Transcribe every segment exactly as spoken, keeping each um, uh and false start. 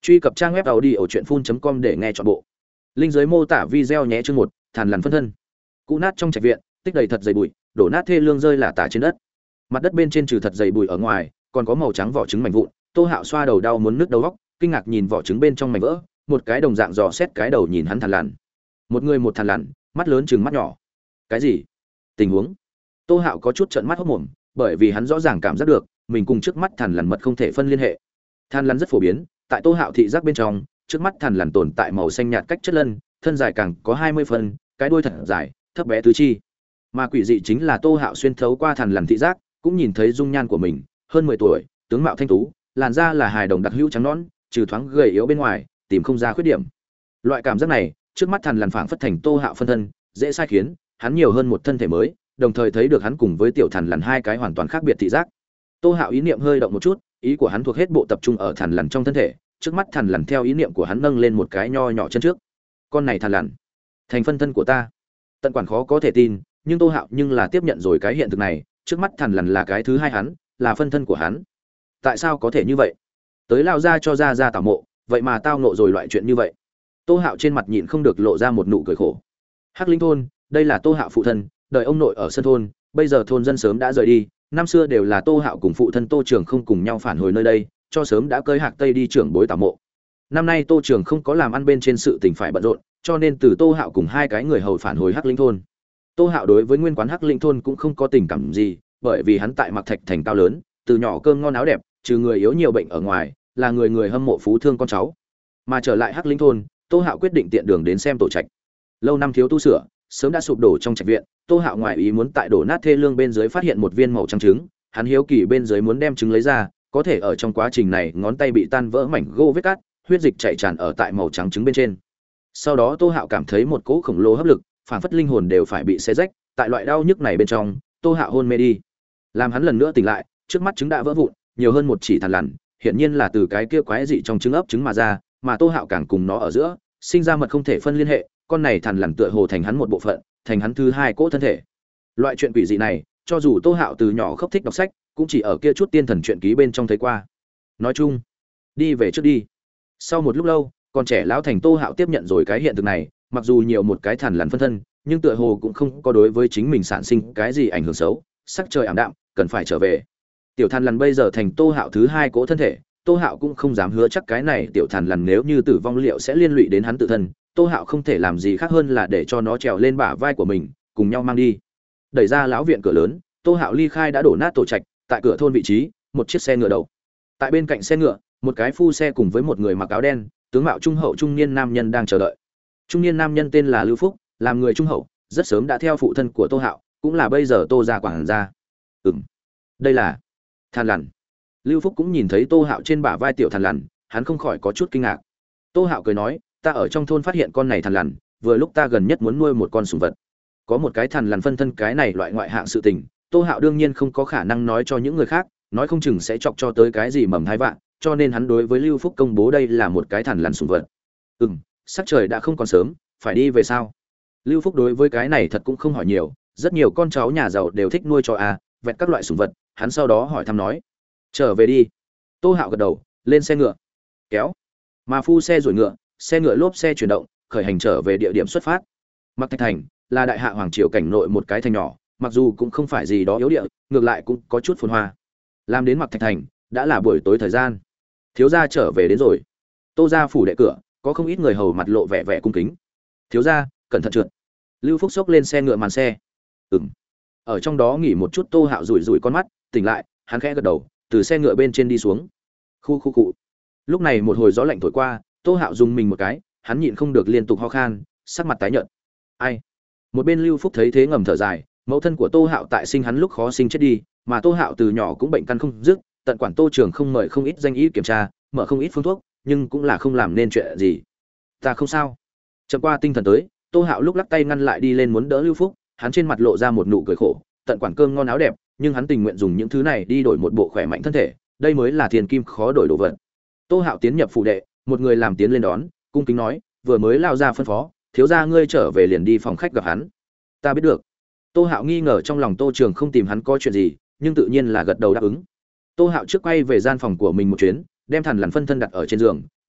Truy cập trang web audiochuyenphun chấm com để nghe trọn bộ. Linh dưới mô tả video nhé. Chương một, Thàn lằn phân thân. Cũ nát trong trạch viện, tích đầy thật dày bụi, đổ nát thê lương rơi lả tả trên đất. Mặt đất bên trên trừ thật dày bụi ở ngoài, còn có màu trắng vỏ trứng mảnh vụn. Tô Hạo xoa đầu đau muốn nứt đầu óc, kinh ngạc nhìn vỏ trứng bên trong mảnh vỡ, một cái đồng dạng dò xét cái đầu nhìn hắn thằn lằn. Một người một thằn lằn, mắt lớn trừng mắt nhỏ. Cái gì? Tình huống? Tô Hạo có chút trợn mắt hốt mồm, bởi vì hắn rõ ràng cảm giác được, mình cùng trước mắt thằn lằn mật không thể phân liên hệ. Thằn lằn rất phổ biến, tại Tô Hạo thị giác bên trong, trước mắt thằn lằn tồn tại màu xanh nhạt cách chất lân, thân dài càng có hai mươi phân, cái đuôi thật dài, thấp bé tứ chi. Mà quỷ dị chính là Tô Hạo xuyên thấu qua thằn lằn thị giác, cũng nhìn thấy dung nhan của mình, hơn mười tuổi, tướng mạo thanh tú, làn da là hài đồng đặc hữu trắng nõn, trừ thoáng gầy yếu bên ngoài, tìm không ra khuyết điểm. Loại cảm giác này, trước mắt thằn lằn phảng phất thành Tô Hạo phân thân, dễ sai khiến, hắn nhiều hơn một thân thể mới, đồng thời thấy được hắn cùng với tiểu thằn lằn hai cái hoàn toàn khác biệt thị giác. Tô Hạo ý niệm hơi động một chút, ý của hắn thuộc hết bộ tập trung ở thằn lằn trong thân thể, trước mắt thằn lằn theo ý niệm của hắn nâng lên một cái nho nhỏ chân trước. Con này thằn lằn, thành phân thân của ta. Tận quản khó có thể tin, nhưng Tô Hạo nhưng là tiếp nhận rồi cái hiện thực này, trước mắt thằn lằn là cái thứ hai hắn, là phân thân của hắn. Tại sao có thể như vậy? Tới lao ra cho ra ra tảo mộ, vậy mà tao nộ rồi loại chuyện như vậy. Tô Hạo trên mặt nhịn không được lộ ra một nụ cười khổ. Hắc Linh thôn, đây là Tô Hạo phụ thân, đời ông nội ở sân thôn, bây giờ thôn dân sớm đã rời đi, năm xưa đều là Tô Hạo cùng phụ thân Tô Trường không cùng nhau phản hồi nơi đây, cho sớm đã cơi hạc tây đi trưởng bối tảo mộ. Năm nay Tô Trường không có làm ăn bên trên sự tình phải bận rộn, cho nên từ Tô Hạo cùng hai cái người hầu phản hồi Hắc Linh thôn. Tô Hạo đối với nguyên quán Hắc Linh thôn cũng không có tình cảm gì, bởi vì hắn tại Mặc Thạch thành cao lớn, từ nhỏ cơm ngon áo đẹp, trừ người yếu nhiều bệnh ở ngoài, là người người hâm mộ phú thương con cháu. Mà trở lại Hắc Linh thôn, Tô Hạo quyết định tiện đường đến xem tổ trạch. Lâu năm thiếu tu sửa, sớm đã sụp đổ trong trạch viện, Tô Hạo ngoài ý muốn tại đổ nát thê lương bên dưới phát hiện một viên màu trắng trứng, hắn hiếu kỳ bên dưới muốn đem trứng lấy ra, có thể ở trong quá trình này ngón tay bị tan vỡ mảnh gỗ vết cắt, huyết dịch chảy tràn ở tại màu trắng trứng bên trên. Sau đó Tô Hạo cảm thấy một cỗ khổng lồ hấp lực, phảng phất linh hồn đều phải bị xé rách, tại loại đau nhức này bên trong, Tô Hạo hôn mê đi. Làm hắn lần nữa tỉnh lại, trước mắt trứng đã vỡ vụn, nhiều hơn một chỉ thằn lằn, hiển nhiên là từ cái kia quái dị trong trứng ấp trứng mà ra, mà Tô Hạo càng cùng nó ở giữa, sinh ra mật không thể phân liên hệ, con này thằn lằn tựa hồ thành hắn một bộ phận, thành hắn thứ hai cỗ thân thể. Loại chuyện quỷ dị này, cho dù Tô Hạo từ nhỏ khóc thích đọc sách, cũng chỉ ở kia chút tiên thần truyện ký bên trong thấy qua. Nói chung, đi về trước đi. Sau một lúc lâu, con trẻ lão thành Tô Hạo tiếp nhận rồi cái hiện thực này, mặc dù nhiều một cái thằn lằn phân thân, nhưng tựa hồ cũng không có đối với chính mình sản sinh cái gì ảnh hưởng xấu, sắc trời ảm đạm, cần phải trở về. Tiểu thằn lằn bây giờ thành Tô Hạo thứ hai cỗ thân thể, Tô Hạo cũng không dám hứa chắc cái này tiểu thằn lằn nếu như tử vong liệu sẽ liên lụy đến hắn tự thân, Tô Hạo không thể làm gì khác hơn là để cho nó trèo lên bả vai của mình, cùng nhau mang đi. Đẩy ra lão viện cửa lớn, Tô Hạo ly khai đã đổ nát tổ trạch, tại cửa thôn vị trí, một chiếc xe ngựa đậu. Tại bên cạnh xe ngựa, một cái phu xe cùng với một người mặc áo đen, tướng mạo trung hậu trung niên nam nhân đang chờ đợi. Trung niên nam nhân tên là Lưu Phúc, làm người trung hậu, rất sớm đã theo phụ thân của Tô Hạo, cũng là bây giờ Tô gia quản gia. Ừm, đây là thằn lằn. Lưu Phúc cũng nhìn thấy Tô Hạo trên bả vai tiểu thằn lằn, hắn không khỏi có chút kinh ngạc. Tô Hạo cười nói, ta ở trong thôn phát hiện con này thằn lằn, vừa lúc ta gần nhất muốn nuôi một con sủng vật. Có một cái thằn lằn phân thân cái này loại ngoại hạng sự tình, Tô Hạo đương nhiên không có khả năng nói cho những người khác, nói không chừng sẽ chọc cho tới cái gì mầm thai vạn, cho nên hắn đối với Lưu Phúc công bố đây là một cái thằn lằn sủng vật. Ừm, sắc trời đã không còn sớm, phải đi về sao? Lưu Phúc đối với cái này thật cũng không hỏi nhiều, rất nhiều con cháu nhà giàu đều thích nuôi cho a, vẹt các loại sủng vật, hắn sau đó hỏi thăm nói, trở về đi. Tô Hạo gật đầu, lên xe ngựa, kéo, mà phu xe rồi ngựa, xe ngựa lốp xe chuyển động, khởi hành trở về địa điểm xuất phát. Mặc Thạch thành là đại hạ hoàng triều cảnh nội một cái thành nhỏ, mặc dù cũng không phải gì đó yếu địa, ngược lại cũng có chút phồn hoa. Làm đến Mặc Thạch thành, đã là buổi tối thời gian. Thiếu gia trở về đến rồi. Tô gia phủ đệ cửa, có không ít người hầu mặt lộ vẻ vẻ cung kính. Thiếu gia, cẩn thận trượt. Lưu Phúc xốc lên xe ngựa màn xe. Ừm. Ở trong đó nghỉ một chút, Tô Hạo rủi rủi con mắt, tỉnh lại, hắn khẽ gật đầu, từ xe ngựa bên trên đi xuống. Khu khu cụ. Lúc này một hồi gió lạnh thổi qua, Tô Hạo dùng mình một cái, hắn nhịn không được liên tục ho khan, sắc mặt tái nhợt. Ai? Một bên Lưu Phúc thấy thế ngầm thở dài, mẫu thân của Tô Hạo tại sinh hắn lúc khó sinh chết đi, mà Tô Hạo từ nhỏ cũng bệnh căn không dứt, tận quản Tô Trường không mời không ít danh y kiểm tra, mở không ít phương thuốc, nhưng cũng là không làm nên chuyện gì. Ta không sao. Chợt qua tinh thần tới, Tô Hạo lúc lắc tay ngăn lại đi lên muốn đỡ Lưu Phúc, hắn trên mặt lộ ra một nụ cười khổ, tận quản cơm ngon áo đẹp, nhưng hắn tình nguyện dùng những thứ này đi đổi một bộ khỏe mạnh thân thể, đây mới là tiền kim khó đổi đồ vật. Tô Hạo tiến nhập phủ đệ, một người làm tiến lên đón, cung kính nói, vừa mới lao ra phân phó, thiếu gia ngươi trở về liền đi phòng khách gặp hắn. Ta biết được. Tô Hạo nghi ngờ trong lòng Tô Trường không tìm hắn có chuyện gì, nhưng tự nhiên là gật đầu đáp ứng. Tô Hạo trước quay về gian phòng của mình một chuyến, đem thằn lằn phân thân đặt ở trên giường,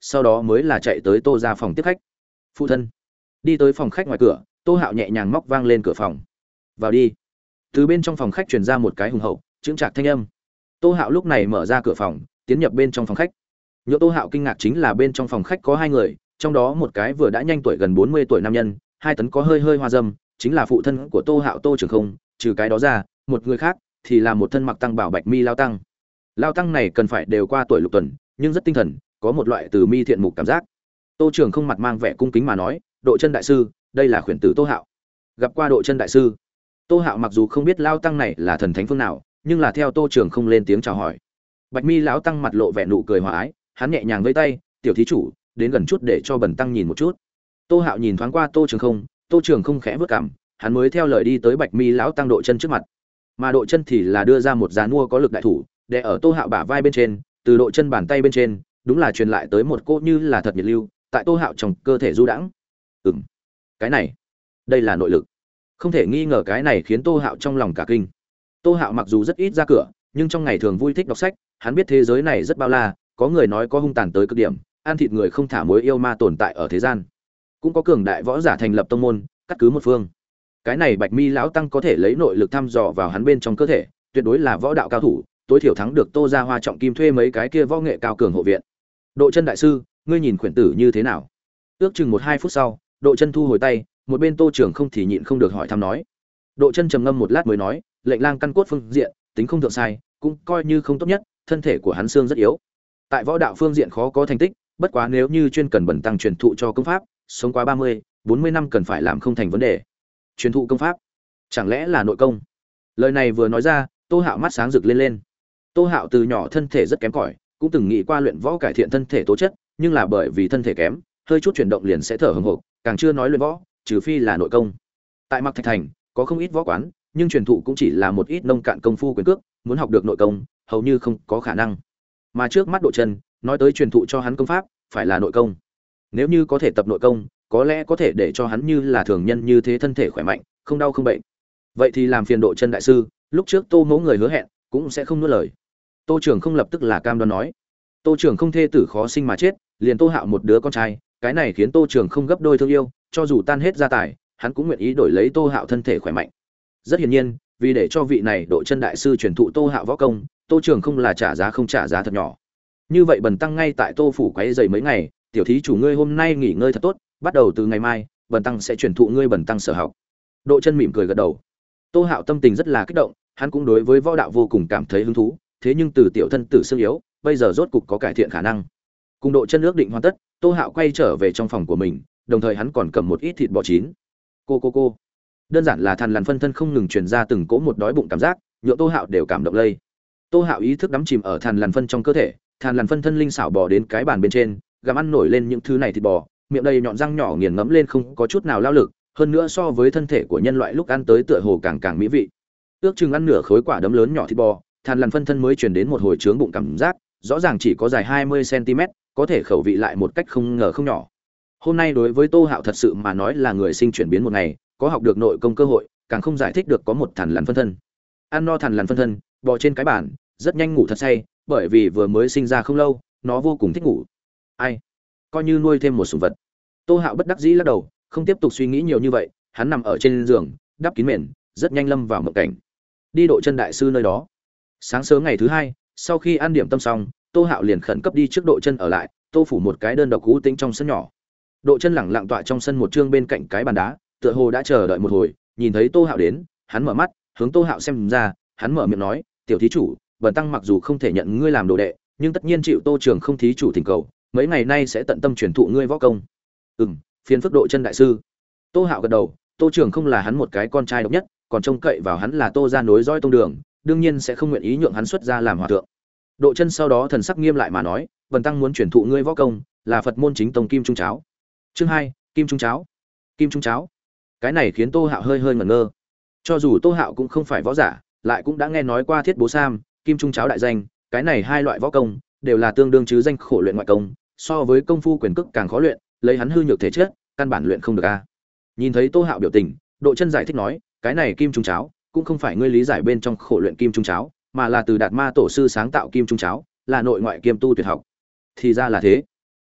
sau đó mới là chạy tới Tô ra phòng tiếp khách. Phụ thân. Đi tới phòng khách ngoài cửa, Tô Hạo nhẹ nhàng móc vang lên cửa phòng. Vào đi. Từ bên trong phòng khách truyền ra một cái hùng hậu chững chạc thanh âm. Tô Hạo lúc này mở ra cửa phòng, tiến nhập bên trong phòng khách. Nhỡ Tô Hạo kinh ngạc chính là bên trong phòng khách có hai người, trong đó một cái vừa đã nhanh tuổi gần bốn mươi tuổi nam nhân, hai tấn có hơi hơi hoa dâm, chính là phụ thân của Tô Hạo Tô Trường Không, trừ cái đó ra, một người khác thì là một thân mặc tăng bảo bạch mi lao tăng. Lao tăng này cần phải đều qua tuổi lục tuần, nhưng rất tinh thần, có một loại từ mi thiện mục cảm giác. Tô Trường Không mặt mang vẻ cung kính mà nói, "Độ Chân đại sư, đây là khuyển tử Tô Hạo." Gặp qua Độ Chân đại sư. Tô Hạo mặc dù không biết lao tăng này là thần thánh phương nào, nhưng là theo Tô Trường Không lên tiếng chào hỏi. Bạch mi lão tăng mặt lộ vẻ nụ cười hòa ái, hắn nhẹ nhàng vẫy tay, "Tiểu thí chủ, đến gần chút để cho bần tăng nhìn một chút." Tô Hạo nhìn thoáng qua Tô Trường Không, Tô Trường Không khẽ vớt cằm, hắn mới theo lời đi tới Bạch mi lão tăng Độ Chân trước mặt. Mà Độ Chân thì là đưa ra một dàn mua có lực đại thủ, để ở Tô Hạo bả vai bên trên, từ Độ Chân bàn tay bên trên, đúng là truyền lại tới một cỗ như là thật nhiệt lưu, tại Tô Hạo trong cơ thể du đãng. Ừm, cái này, đây là nội lực. Không thể nghi ngờ cái này khiến Tô Hạo trong lòng cả kinh. Tô Hạo mặc dù rất ít ra cửa, nhưng trong ngày thường vui thích đọc sách, hắn biết thế giới này rất bao la, có người nói có hung tàn tới cực điểm, ăn thịt người không thả mối yêu ma tồn tại ở thế gian. Cũng có cường đại võ giả thành lập tông môn, cắt cứ một phương. Cái này Bạch Mi lão tăng có thể lấy nội lực thăm dò vào hắn bên trong cơ thể, tuyệt đối là võ đạo cao thủ, tối thiểu thắng được Tô gia Hoa trọng kim thuê mấy cái kia võ nghệ cao cường hộ viện. Độ Chân đại sư, ngươi nhìn khuyển tử như thế nào? Ước chừng một hai phút sau, Độ Chân thu hồi tay, một bên Tô Trường Không thì nhịn không được hỏi thăm nói. Độ Chân trầm ngâm một lát mới nói, lệnh lang căn cốt phương diện, tính không thượng sai, cũng coi như không tốt nhất, thân thể của hắn xương rất yếu. Tại võ đạo phương diện khó có thành tích, bất quá nếu như chuyên cần bẩn tăng truyền thụ cho công pháp, sống qua ba mươi, bốn mươi năm cần phải làm không thành vấn đề. Truyền thụ công pháp, chẳng lẽ là nội công? Lời này vừa nói ra, Tô Hạo mắt sáng rực lên lên. Tô Hạo từ nhỏ thân thể rất kém cỏi, cũng từng nghĩ qua luyện võ cải thiện thân thể tố chất, nhưng là bởi vì thân thể kém, hơi chút chuyển động liền sẽ thở hổn hộc, càng chưa nói luyện võ, trừ phi là nội công. Tại Mạc Thạch Thành, có không ít võ quán, nhưng truyền thụ cũng chỉ là một ít nông cạn công phu quyền cước, muốn học được nội công, hầu như không có khả năng. Mà trước mắt Độ Chân, nói tới truyền thụ cho hắn công pháp, phải là nội công. Nếu như có thể tập nội công, có lẽ có thể để cho hắn như là thường nhân như thế thân thể khỏe mạnh, không đau không bệnh. Vậy thì làm phiền Độ Chân đại sư, lúc trước Tô Mỗ người hứa hẹn, cũng sẽ không nuốt lời. Tô Trường Không lập tức là cam đoan nói. Tô Trường Không thê tử khó sinh mà chết, liền Tô Hạo một đứa con trai, cái này khiến Tô Trường Không gấp đôi thương yêu, cho dù tan hết gia tài, hắn cũng nguyện ý đổi lấy Tô Hạo thân thể khỏe mạnh. Rất hiển nhiên, vì để cho vị này Độ Chân đại sư truyền thụ Tô Hạo võ công, Tô Trường Không là trả giá không trả giá thật nhỏ. Như vậy bần tăng ngay tại Tô phủ quấy rầy mấy ngày, tiểu thí chủ ngươi hôm nay nghỉ ngơi thật tốt, bắt đầu từ ngày mai, bần tăng sẽ truyền thụ ngươi bần tăng sở học. Độ Chân mỉm cười gật đầu. Tô Hạo tâm tình rất là kích động, hắn cũng đối với võ đạo vô cùng cảm thấy hứng thú, thế nhưng từ tiểu thân tử xương yếu, bây giờ rốt cục có cải thiện khả năng. Cùng Độ Chân ước định hoàn tất, Tô Hạo quay trở về trong phòng của mình, đồng thời hắn còn cầm một ít thịt bò chín. Cô cô cô. Đơn giản là thằn lằn phân thân không ngừng truyền ra từng cỗ một đói bụng cảm giác, nhượng Tô Hạo đều cảm động lây. Tô Hạo ý thức đắm chìm ở thằn lằn phân trong cơ thể, thằn lằn phân thân linh xảo bò đến cái bàn bên trên, gặm ăn nổi lên những thứ này thịt bò, miệng đầy nhọn răng nhỏ nghiền ngẫm lên không có chút nào lao lực, hơn nữa so với thân thể của nhân loại lúc ăn tới tựa hồ càng càng mỹ vị. Ước chừng ăn nửa khối quả đấm lớn nhỏ thịt bò, thằn lằn phân thân mới truyền đến một hồi chướng bụng cảm giác, rõ ràng chỉ có dài hai mươi xăng ti mét, có thể khẩu vị lại một cách không ngờ không nhỏ. Hôm nay đối với Tô Hạo thật sự mà nói là người sinh chuyển biến một ngày, có học được nội công cơ hội, càng không giải thích được có một thằn lằn phân thân. Ăn no thằn lằn phân thân, bò trên cái bàn, rất nhanh ngủ thật say, bởi vì vừa mới sinh ra không lâu, nó vô cùng thích ngủ. Ai, coi như nuôi thêm một sủng vật. Tô Hạo bất đắc dĩ lắc đầu, không tiếp tục suy nghĩ nhiều như vậy, hắn nằm ở trên giường, đắp kín mền, rất nhanh lâm vào mộng cảnh. Đi Độ Chân đại sư nơi đó. Sáng sớm ngày thứ hai, sau khi ăn điểm tâm xong, Tô Hạo liền khẩn cấp đi trước Độ Chân ở lại, Tô phủ một cái đơn độc cũ tĩnh trong sân nhỏ. Độ Chân lẳng lặng tọa trong sân một trương bên cạnh cái bàn đá, tựa hồ đã chờ đợi một hồi, nhìn thấy Tô Hạo đến, hắn mở mắt, hướng Tô Hạo xem ra, hắn mở miệng nói, "Tiểu thí chủ, bần tăng mặc dù không thể nhận ngươi làm đồ đệ, nhưng tất nhiên chịu Tô Trường Không thí chủ thỉnh cầu, mấy ngày nay sẽ tận tâm truyền thụ ngươi võ công." "Ừm, phiền phức Độ Chân đại sư." Tô Hạo gật đầu, Tô Trường Không là hắn một cái con trai độc nhất, còn trông cậy vào hắn là Tô gia nối dõi tông đường, đương nhiên sẽ không nguyện ý nhượng hắn xuất gia làm hòa thượng. Độ Chân sau đó thần sắc nghiêm lại mà nói, "Bần tăng muốn truyền thụ ngươi võ công, là Phật môn chính tông Kim Trung Cháo." Chương hai, Kim Trung Cháo. Kim Trung Cháo. Cái này khiến Tô Hạo hơi hơi ngẩn ngơ. Cho dù Tô Hạo cũng không phải võ giả, lại cũng đã nghe nói qua Thiết Bố Sam, Kim Trung Cháo đại danh, cái này hai loại võ công đều là tương đương chứ danh khổ luyện ngoại công, so với công phu quyền cước càng khó luyện, lấy hắn hư nhược thể chất, căn bản luyện không được a. Nhìn thấy Tô Hạo biểu tình, Độ Chân giải thích nói, cái này Kim Trung Cháo cũng không phải ngươi lý giải bên trong khổ luyện Kim Trung Cháo, mà là từ Đạt Ma tổ sư sáng tạo Kim Trung Cháo, là nội ngoại kiêm tu tuyệt học. Thì ra là thế.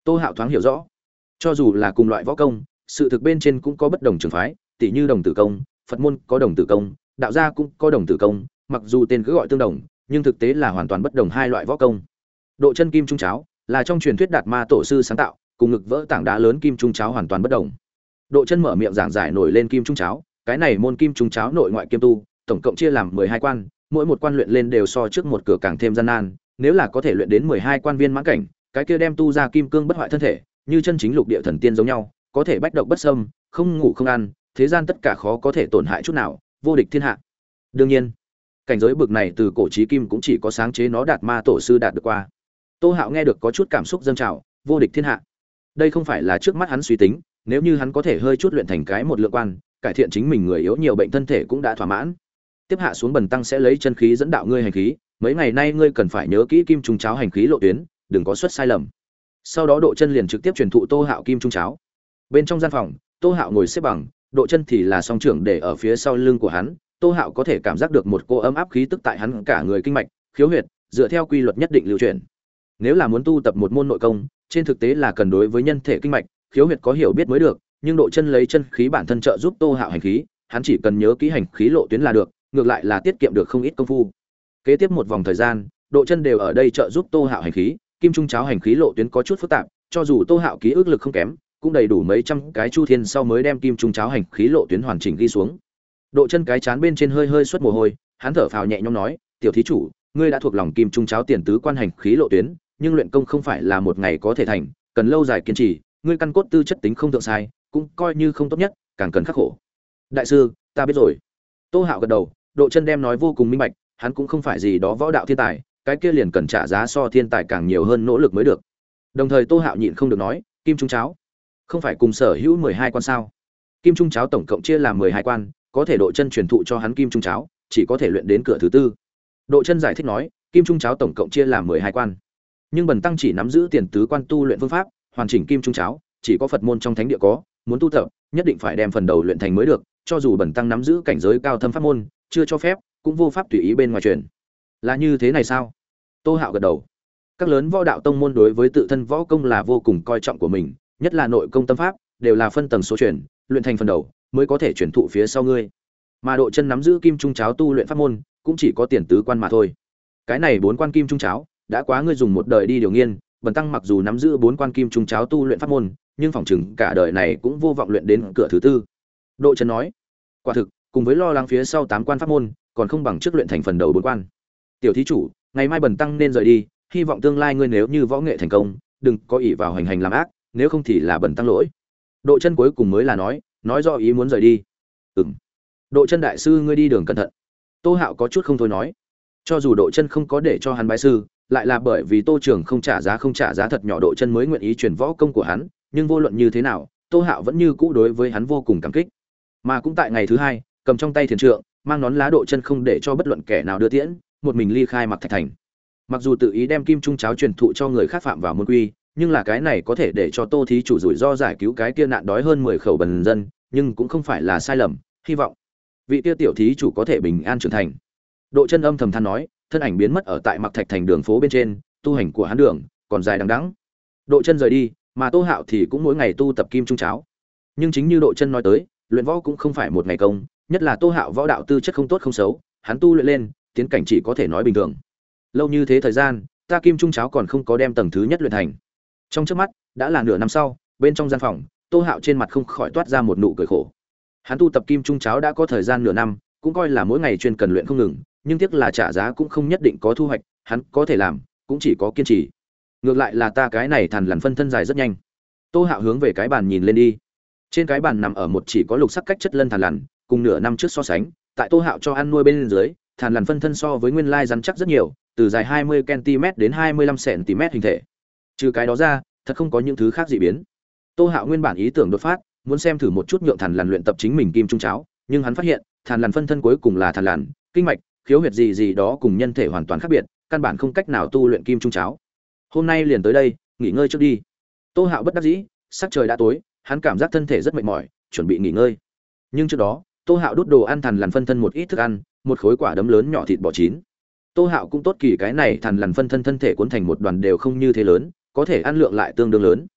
Tô Hạo thoáng hiểu rõ, cho dù là cùng loại võ công, sự thực bên trên cũng có bất đồng trường phái, tỷ như đồng tử công, Phật môn có đồng tử công, đạo gia cũng có đồng tử công, mặc dù tên cứ gọi tương đồng, nhưng thực tế là hoàn toàn bất đồng hai loại võ công. Độ chân kim trung cháo là trong truyền thuyết Đạt Ma tổ sư sáng tạo, cùng ngực vỡ tảng đá lớn kim trung cháo hoàn toàn bất đồng. Độ chân mở miệng giảng giải nổi lên kim trung cháo, cái này môn kim trung cháo nội ngoại kiêm tu, tổng cộng chia làm mười hai quan, mỗi một quan luyện lên đều so trước một cửa càng thêm gian nan, nếu là có thể luyện đến mười hai quan viên mãn cảnh, cái kia đem tu ra kim cương bất hoại thân thể, như chân chính lục địa thần tiên giống nhau, có thể bách độc bất xâm, không ngủ không ăn, thế gian tất cả khó có thể tổn hại chút nào, vô địch thiên hạ. Đương nhiên, cảnh giới bực này từ cổ chí kim cũng chỉ có sáng chế nó Đạt Ma tổ sư đạt được qua. Tô Hạo nghe được có chút cảm xúc dâng trào, vô địch thiên hạ. Đây không phải là trước mắt hắn suy tính, nếu như hắn có thể hơi chút luyện thành cái một lượng quan, cải thiện chính mình người yếu nhiều bệnh thân thể cũng đã thỏa mãn. Tiếp hạ xuống Bần tăng sẽ lấy chân khí dẫn đạo ngươi hành khí, mấy ngày nay ngươi cần phải nhớ kỹ kim trung cháo hành khí lộ tuyến, đừng có xuất sai lầm. Sau đó Độ Chân liền trực tiếp truyền thụ Tô Hạo kim trung cháo. Bên trong gian phòng, Tô Hạo ngồi xếp bằng, Độ Chân thì là song trưởng để ở phía sau lưng của hắn, Tô Hạo có thể cảm giác được một cô ấm áp khí tức tại hắn cả người kinh mạch, khiếu huyệt, dựa theo quy luật nhất định lưu chuyển. Nếu là muốn tu tập một môn nội công, trên thực tế là cần đối với nhân thể kinh mạch, khiếu huyệt có hiểu biết mới được, nhưng Độ Chân lấy chân khí bản thân trợ giúp Tô Hạo hành khí, hắn chỉ cần nhớ kỹ hành khí lộ tuyến là được, ngược lại là tiết kiệm được không ít công phu. Kế tiếp một vòng thời gian, Độ Chân đều ở đây trợ giúp Tô Hạo hành khí, kim trung cháo hành khí lộ tuyến có chút phức tạp, cho dù Tô Hạo ký ức lực không kém, cũng đầy đủ mấy trăm cái chu thiên sau mới đem kim trung cháo hành khí lộ tuyến hoàn chỉnh ghi xuống. Độ Chân cái chán bên trên hơi hơi xuất mồ hôi, hắn thở phào nhẹ nhõm nói, "Tiểu thí chủ, ngươi đã thuộc lòng kim trung cháo tiền tứ quan hành khí lộ tuyến, nhưng luyện công không phải là một ngày có thể thành, cần lâu dài kiên trì, ngươi căn cốt tư chất tính không thượng sai, cũng coi như không tốt nhất, càng cần khắc khổ." "Đại sư, ta biết rồi." Tô Hạo gật đầu, Độ Chân đem nói vô cùng minh bạch, hắn cũng không phải gì đó võ đạo thiên tài, cái kia liền cần trả giá so thiên tài càng nhiều hơn nỗ lực mới được. Đồng thời Tô Hạo nhịn không được nói, "Kim trung cháo, không phải cùng sở hữu mười hai quan sao? Kim trung cháo tổng cộng chia làm mười hai quan, có thể Độ Chân truyền thụ cho hắn kim trung cháo, chỉ có thể luyện đến cửa thứ tư." Độ Chân giải thích nói, "Kim trung cháo tổng cộng chia làm mười hai quan, nhưng Bần tăng chỉ nắm giữ tiền tứ quan tu luyện phương pháp, hoàn chỉnh kim trung cháo, chỉ có Phật môn trong thánh địa có, muốn tu tập, nhất định phải đem phần đầu luyện thành mới được, cho dù Bần tăng nắm giữ cảnh giới cao thâm pháp môn, chưa cho phép, cũng vô pháp tùy ý bên ngoài truyền." "Là như thế này sao?" Tô Hạo gật đầu. Các lớn võ đạo tông môn đối với tự thân võ công là vô cùng coi trọng của mình, nhất là nội công tâm pháp, đều là phân tầng số truyền, luyện thành phần đầu mới có thể truyền thụ phía sau ngươi. Mà Độ Chân nắm giữ kim trung cháo tu luyện pháp môn, cũng chỉ có tiền tứ quan mà thôi. Cái này bốn quan kim trung cháo, đã quá ngươi dùng một đời đi điều nghiên, Bần tăng mặc dù nắm giữ bốn quan kim trung cháo tu luyện pháp môn, nhưng phỏng chừng cả đời này cũng vô vọng luyện đến cửa thứ tư." Độ Chân nói. Quả thực, cùng với lo lắng phía sau tám quan pháp môn, còn không bằng trước luyện thành phần đầu bốn quan. "Tiểu thí chủ, ngày mai Bần tăng nên rời đi, hy vọng tương lai ngươi nếu như võ nghệ thành công, đừng có ỷ vào hành hành làm ác, nếu không thì là Bần tăng lỗi." Độ Chân cuối cùng mới là nói, nói do ý muốn rời đi. "Ừm. Độ Chân đại sư ngươi đi đường cẩn thận." Tô Hạo có chút không thôi nói. Cho dù Độ Chân không có để cho hắn bái sư, lại là bởi vì Tô Trường không trả giá không trả giá thật nhỏ Độ Chân mới nguyện ý truyền võ công của hắn, nhưng vô luận như thế nào, Tô Hạo vẫn như cũ đối với hắn vô cùng cảm kích. Mà cũng tại ngày thứ hai, cầm trong tay thiền trượng, mang nón lá Độ Chân không để cho bất luận kẻ nào đưa tiễn, một mình ly khai Mặc Thạch Thành. Mặc dù tự ý đem kim trung cháo truyền thụ cho người khác phạm vào môn quy, nhưng là cái này có thể để cho Tô thí chủ rủi ro giải cứu cái kia nạn đói hơn mười khẩu bần dân, nhưng cũng không phải là sai lầm, hy vọng vị kia tiểu thí chủ có thể bình an trưởng thành. Độ Chân âm thầm than nói, thân ảnh biến mất ở tại Mặc Thạch Thành đường phố bên trên, tu hành của hắn đường còn dài đằng đẵng. Độ Chân rời đi, mà Tô Hạo thì cũng mỗi ngày tu tập kim trung cháo. Nhưng chính như Độ Chân nói tới, luyện võ cũng không phải một ngày công, nhất là Tô Hạo võ đạo tư chất không tốt không xấu, hắn tu luyện lên, tiến cảnh chỉ có thể nói bình thường. Lâu như thế thời gian, ta kim trung cháo còn không có đem tầng thứ nhất luyện thành. Trong chớp mắt, đã là nửa năm sau, bên trong gian phòng, Tô Hạo trên mặt không khỏi toát ra một nụ cười khổ. Hắn tu tập kim trung cháo đã có thời gian nửa năm, cũng coi là mỗi ngày chuyên cần luyện không ngừng, nhưng tiếc là trả giá cũng không nhất định có thu hoạch, hắn có thể làm, cũng chỉ có kiên trì. Ngược lại là ta cái này thằn lằn phân thân dài rất nhanh. Tô Hạo hướng về cái bàn nhìn lên đi. Trên cái bàn nằm ở một chỉ có lục sắc cách chất lân thằn lằn, cùng nửa năm trước so sánh, tại Tô Hạo cho ăn nuôi bên dưới, thằn lằn phân thân so với nguyên lai rắn chắc rất nhiều, từ dài hai mươi ki lô mét đến hai mươi lăm xăng ti mét hình thể. Trừ cái đó ra, thật không có những thứ khác dị biến. Tô Hạo nguyên bản ý tưởng đột phát, muốn xem thử một chút nhượng thằn lằn luyện tập chính mình kim trung cháo, nhưng hắn phát hiện, thằn lằn phân thân cuối cùng là thằn lằn, kinh mạch, khiếu huyệt gì gì đó cùng nhân thể hoàn toàn khác biệt, căn bản không cách nào tu luyện kim trung cháo. Hôm nay liền tới đây, nghỉ ngơi trước đi. Tô Hạo bất đắc dĩ, sắc trời đã tối, hắn cảm giác thân thể rất mệt mỏi, chuẩn bị nghỉ ngơi. Nhưng trước đó, Tô Hạo đút đồ ăn thằn lằn phân thân một ít thức ăn, một khối quả đấm lớn nhỏ thịt bò chín. Tô Hạo cũng tốt kỳ cái này thằn lằn phân thân thân thể cuốn thành một đoàn đều không như thế lớn, có thể ăn lượng lại tương đương lớn.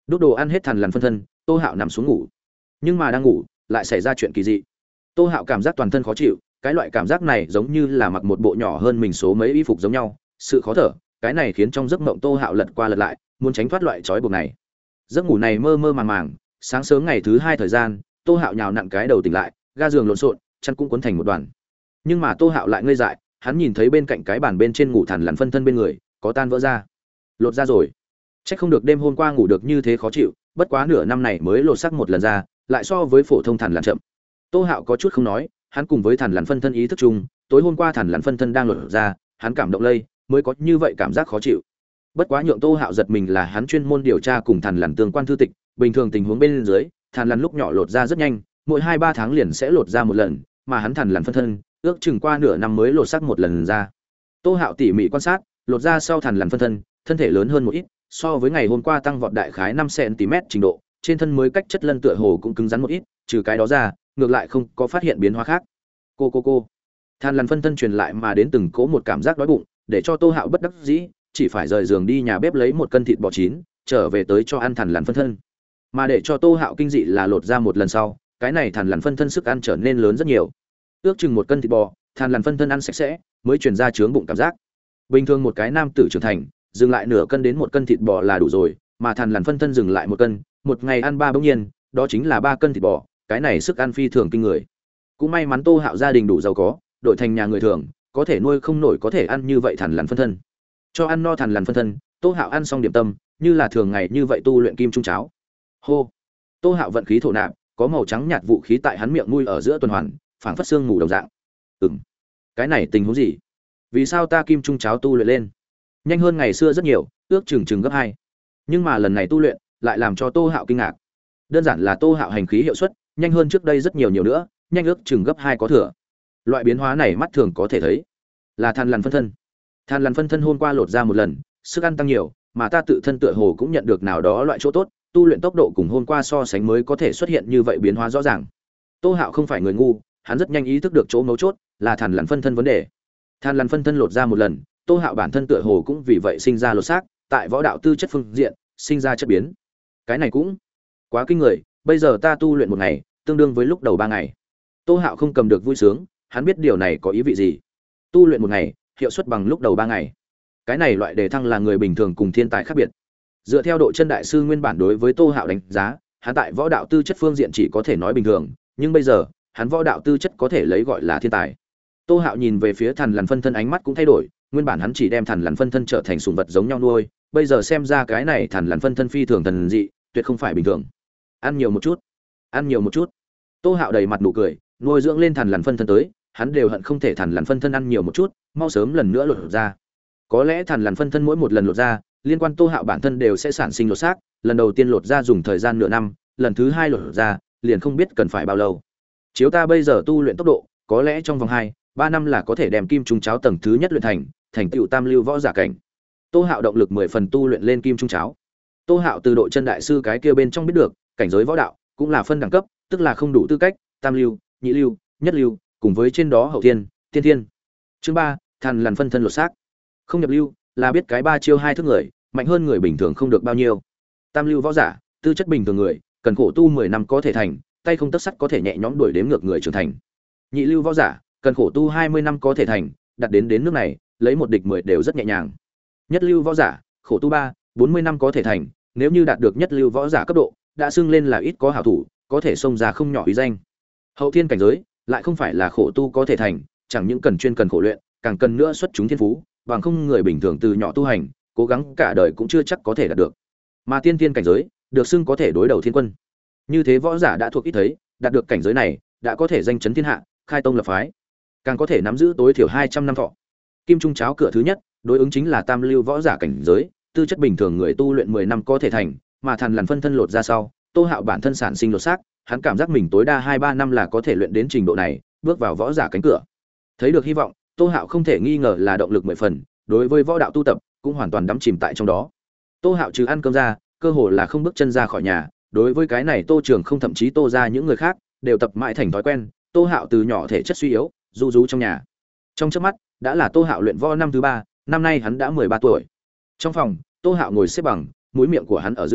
Đốt đồ ăn hết thằn lằn phân thân, Tô Hạo nằm xuống ngủ. Nhưng mà đang ngủ, lại xảy ra chuyện kỳ dị. Tô Hạo cảm giác toàn thân khó chịu, cái loại cảm giác này giống như là mặc một bộ nhỏ hơn mình số mấy y phục giống nhau, sự khó thở, cái này khiến trong giấc mộng Tô Hạo lật qua lật lại, muốn tránh thoát loại trói buộc này. Giấc ngủ này mơ mơ màng màng, sáng sớm ngày thứ hai thời gian, Tô Hạo nhào nặn cái đầu tỉnh lại, ga giường lộn xộn, chăn cũng cuốn thành một đoàn. Nhưng mà Tô Hạo lại ngây dại, hắn nhìn thấy bên cạnh cái bàn bên trên ngủ thằn lằn phân thân bên người, có tan vỡ ra. Lột ra rồi. Chắc không được đêm hôm qua ngủ được như thế khó chịu, bất quá nửa năm này mới lột xác một lần ra, lại so với phổ thông thằn lằn chậm. Tô Hạo có chút không nói, hắn cùng với thằn lằn phân thân ý thức chung, tối hôm qua thằn lằn phân thân đang lột ra, hắn cảm động lây, mới có như vậy cảm giác khó chịu. Bất quá nhượng Tô Hạo giật mình là hắn chuyên môn điều tra cùng thằn lằn tương quan thư tịch, bình thường tình huống bên dưới, thằn lằn lúc nhỏ lột ra rất nhanh, mỗi hai ba tháng liền sẽ lột ra một lần, mà hắn thằn lằn phân thân, ước chừng qua nửa năm mới lột xác một lần ra. Tô Hạo tỉ mỉ quan sát, lột ra sau thằn lằn phân thân, thân thể lớn hơn một ít, so với ngày hôm qua tăng vọt đại khái năm xăng-ti-mét trình độ, trên thân mới cách chất lân tựa hồ cũng cứng rắn một ít, trừ cái đó ra, ngược lại không có phát hiện biến hóa khác. Cô cô cô. Thằn lằn phân thân truyền lại mà đến từng cố một cảm giác đói bụng, để cho Tô Hạo bất đắc dĩ, chỉ phải rời giường đi nhà bếp lấy một cân thịt bò chín, trở về tới cho ăn thằn lằn phân thân. Mà để cho Tô Hạo kinh dị là lột ra một lần sau, cái này thằn lằn phân thân sức ăn trở nên lớn rất nhiều. Ước chừng một cân thịt bò, thằn lằn phân thân ăn sạch sẽ, mới truyền ra chướng bụng cảm giác. Bình thường một cái nam tử trưởng thành, dừng lại nửa cân đến một cân thịt bò là đủ rồi, mà thằn lằn phân thân dừng lại một cân, một ngày ăn ba bỗng nhiên, đó chính là ba cân thịt bò, cái này sức ăn phi thường kinh người. Cũng may mắn Tô Hạo gia đình đủ giàu có, đổi thành nhà người thường, có thể nuôi không nổi có thể ăn như vậy thằn lằn phân thân. Cho ăn no thằn lằn phân thân, Tô Hạo ăn xong điểm tâm, như là thường ngày như vậy tu luyện kim trung cháo. Hô. Tô Hạo vận khí thổ nạp, có màu trắng nhạt vũ khí tại hắn miệng mũi ở giữa tuần hoàn, phảng phất xương ngủ đồng dạng. Ừm. Cái này tình huống gì? Vì sao ta kim trung cháo tu luyện lên nhanh hơn ngày xưa rất nhiều, ước chừng chừng gấp hai. Nhưng mà lần này tu luyện lại làm cho Tô Hạo kinh ngạc. Đơn giản là Tô Hạo hành khí hiệu suất nhanh hơn trước đây rất nhiều nhiều nữa, nhanh ước chừng gấp hai có thừa. Loại biến hóa này mắt thường có thể thấy, là than lằn phân thân. Than lằn phân thân hôm qua lột ra một lần, sức ăn tăng nhiều, mà ta tự thân tựa hồ cũng nhận được nào đó loại chỗ tốt, tu luyện tốc độ cùng hôm qua so sánh mới có thể xuất hiện như vậy biến hóa rõ ràng. Tô Hạo không phải người ngu, hắn rất nhanh ý thức được chỗ mấu chốt là than lằn phân thân vấn đề. Than lằn phân thân lột ra một lần, Tô Hạo bản thân tựa hồ cũng vì vậy sinh ra lột xác, tại võ đạo tư chất phương diện, sinh ra chất biến. Cái này cũng quá kinh người, bây giờ ta tu luyện một ngày, tương đương với lúc đầu ba ngày. Tô Hạo không cầm được vui sướng, hắn biết điều này có ý vị gì. Tu luyện một ngày, hiệu suất bằng lúc đầu ba ngày. Cái này loại đề thăng là người bình thường cùng thiên tài khác biệt. Dựa theo độ chân đại sư nguyên bản đối với Tô Hạo đánh giá, hắn tại võ đạo tư chất phương diện chỉ có thể nói bình thường, nhưng bây giờ, hắn võ đạo tư chất có thể lấy gọi là thiên tài. Tô Hạo nhìn về phía Thằn Lằn phân thân ánh mắt cũng thay đổi, nguyên bản hắn chỉ đem Thằn Lằn phân thân trở thành sủng vật giống nhau nuôi, bây giờ xem ra cái này Thằn Lằn phân thân phi thường thần dị, tuyệt không phải bình thường. Ăn nhiều một chút, ăn nhiều một chút. Tô Hạo đầy mặt nụ cười, nuôi dưỡng lên Thằn Lằn phân thân tới, hắn đều hận không thể Thằn Lằn phân thân ăn nhiều một chút, mau sớm lần nữa lột ra. Có lẽ Thằn Lằn phân thân mỗi một lần lột ra, liên quan Tô Hạo bản thân đều sẽ sản sinh lột xác, lần đầu tiên lột ra dùng thời gian nửa năm, lần thứ hai lột ra, liền không biết cần phải bao lâu. Chiếu ta bây giờ tu luyện tốc độ, có lẽ trong vòng hai ba năm là có thể đem kim trung cháo tầng thứ nhất luyện thành, thành tựu tam lưu võ giả cảnh. Tô Hạo động lực mười phần tu luyện lên kim trung cháo. Tô Hạo từ độ chân đại sư cái kia bên trong biết được, cảnh giới võ đạo cũng là phân đẳng cấp, tức là không đủ tư cách, tam lưu, nhị lưu, nhất lưu, cùng với trên đó hậu thiên, tiên thiên. Chương ba, Thằn Lằn phân thân lột xác. Không nhập lưu, là biết cái ba chiêu hai thức người, mạnh hơn người bình thường không được bao nhiêu. Tam lưu võ giả, tư chất bình thường người, cần khổ tu mười năm có thể thành, tay không tấc sắt có thể nhẹ nhõm đuổi đếm ngược người trưởng thành. Nhị lưu võ giả, cần khổ tu hai mươi năm có thể thành, đặt đến đến nước này, lấy một địch mười đều rất nhẹ nhàng. Nhất lưu võ giả, khổ tu ba, bốn mươi năm có thể thành, nếu như đạt được nhất lưu võ giả cấp độ, đã xưng lên là ít có hảo thủ, có thể xông ra không nhỏ uy danh. Hậu thiên cảnh giới, lại không phải là khổ tu có thể thành, chẳng những cần chuyên cần khổ luyện, càng cần nữa xuất chúng thiên phú, bằng không người bình thường từ nhỏ tu hành, cố gắng cả đời cũng chưa chắc có thể đạt được. Mà tiên thiên cảnh giới, được xưng có thể đối đầu thiên quân. Như thế võ giả đã thuộc ít thấy, đạt được cảnh giới này, đã có thể danh chấn thiên hạ, khai tông lập phái, càng có thể nắm giữ tối thiểu hai trăm năm thọ. Kim trung cháo cửa thứ nhất, đối ứng chính là tam lưu võ giả cảnh giới, tư chất bình thường người tu luyện mười năm có thể thành, mà Thằn Lằn phân thân lột ra sau, Tô Hạo bản thân sản sinh lột xác, hắn cảm giác mình tối đa hai ba năm là có thể luyện đến trình độ này, bước vào võ giả cánh cửa. Thấy được hy vọng, Tô Hạo không thể nghi ngờ là động lực mười phần, đối với võ đạo tu tập cũng hoàn toàn đắm chìm tại trong đó. Tô Hạo trừ ăn cơm ra, cơ hồ là không bước chân ra khỏi nhà, đối với cái này Tô Trường không thậm chí Tô ra những người khác, đều tập mãi thành thói quen. Tô Hạo từ nhỏ thể chất suy yếu, du rú trong nhà. Trong chớp mắt, đã là Tô Hạo luyện võ năm thứ ba, năm nay hắn đã mười ba tuổi. Trong phòng, Tô Hạo ngồi xếp bằng, mũi miệng của hắn ở giữa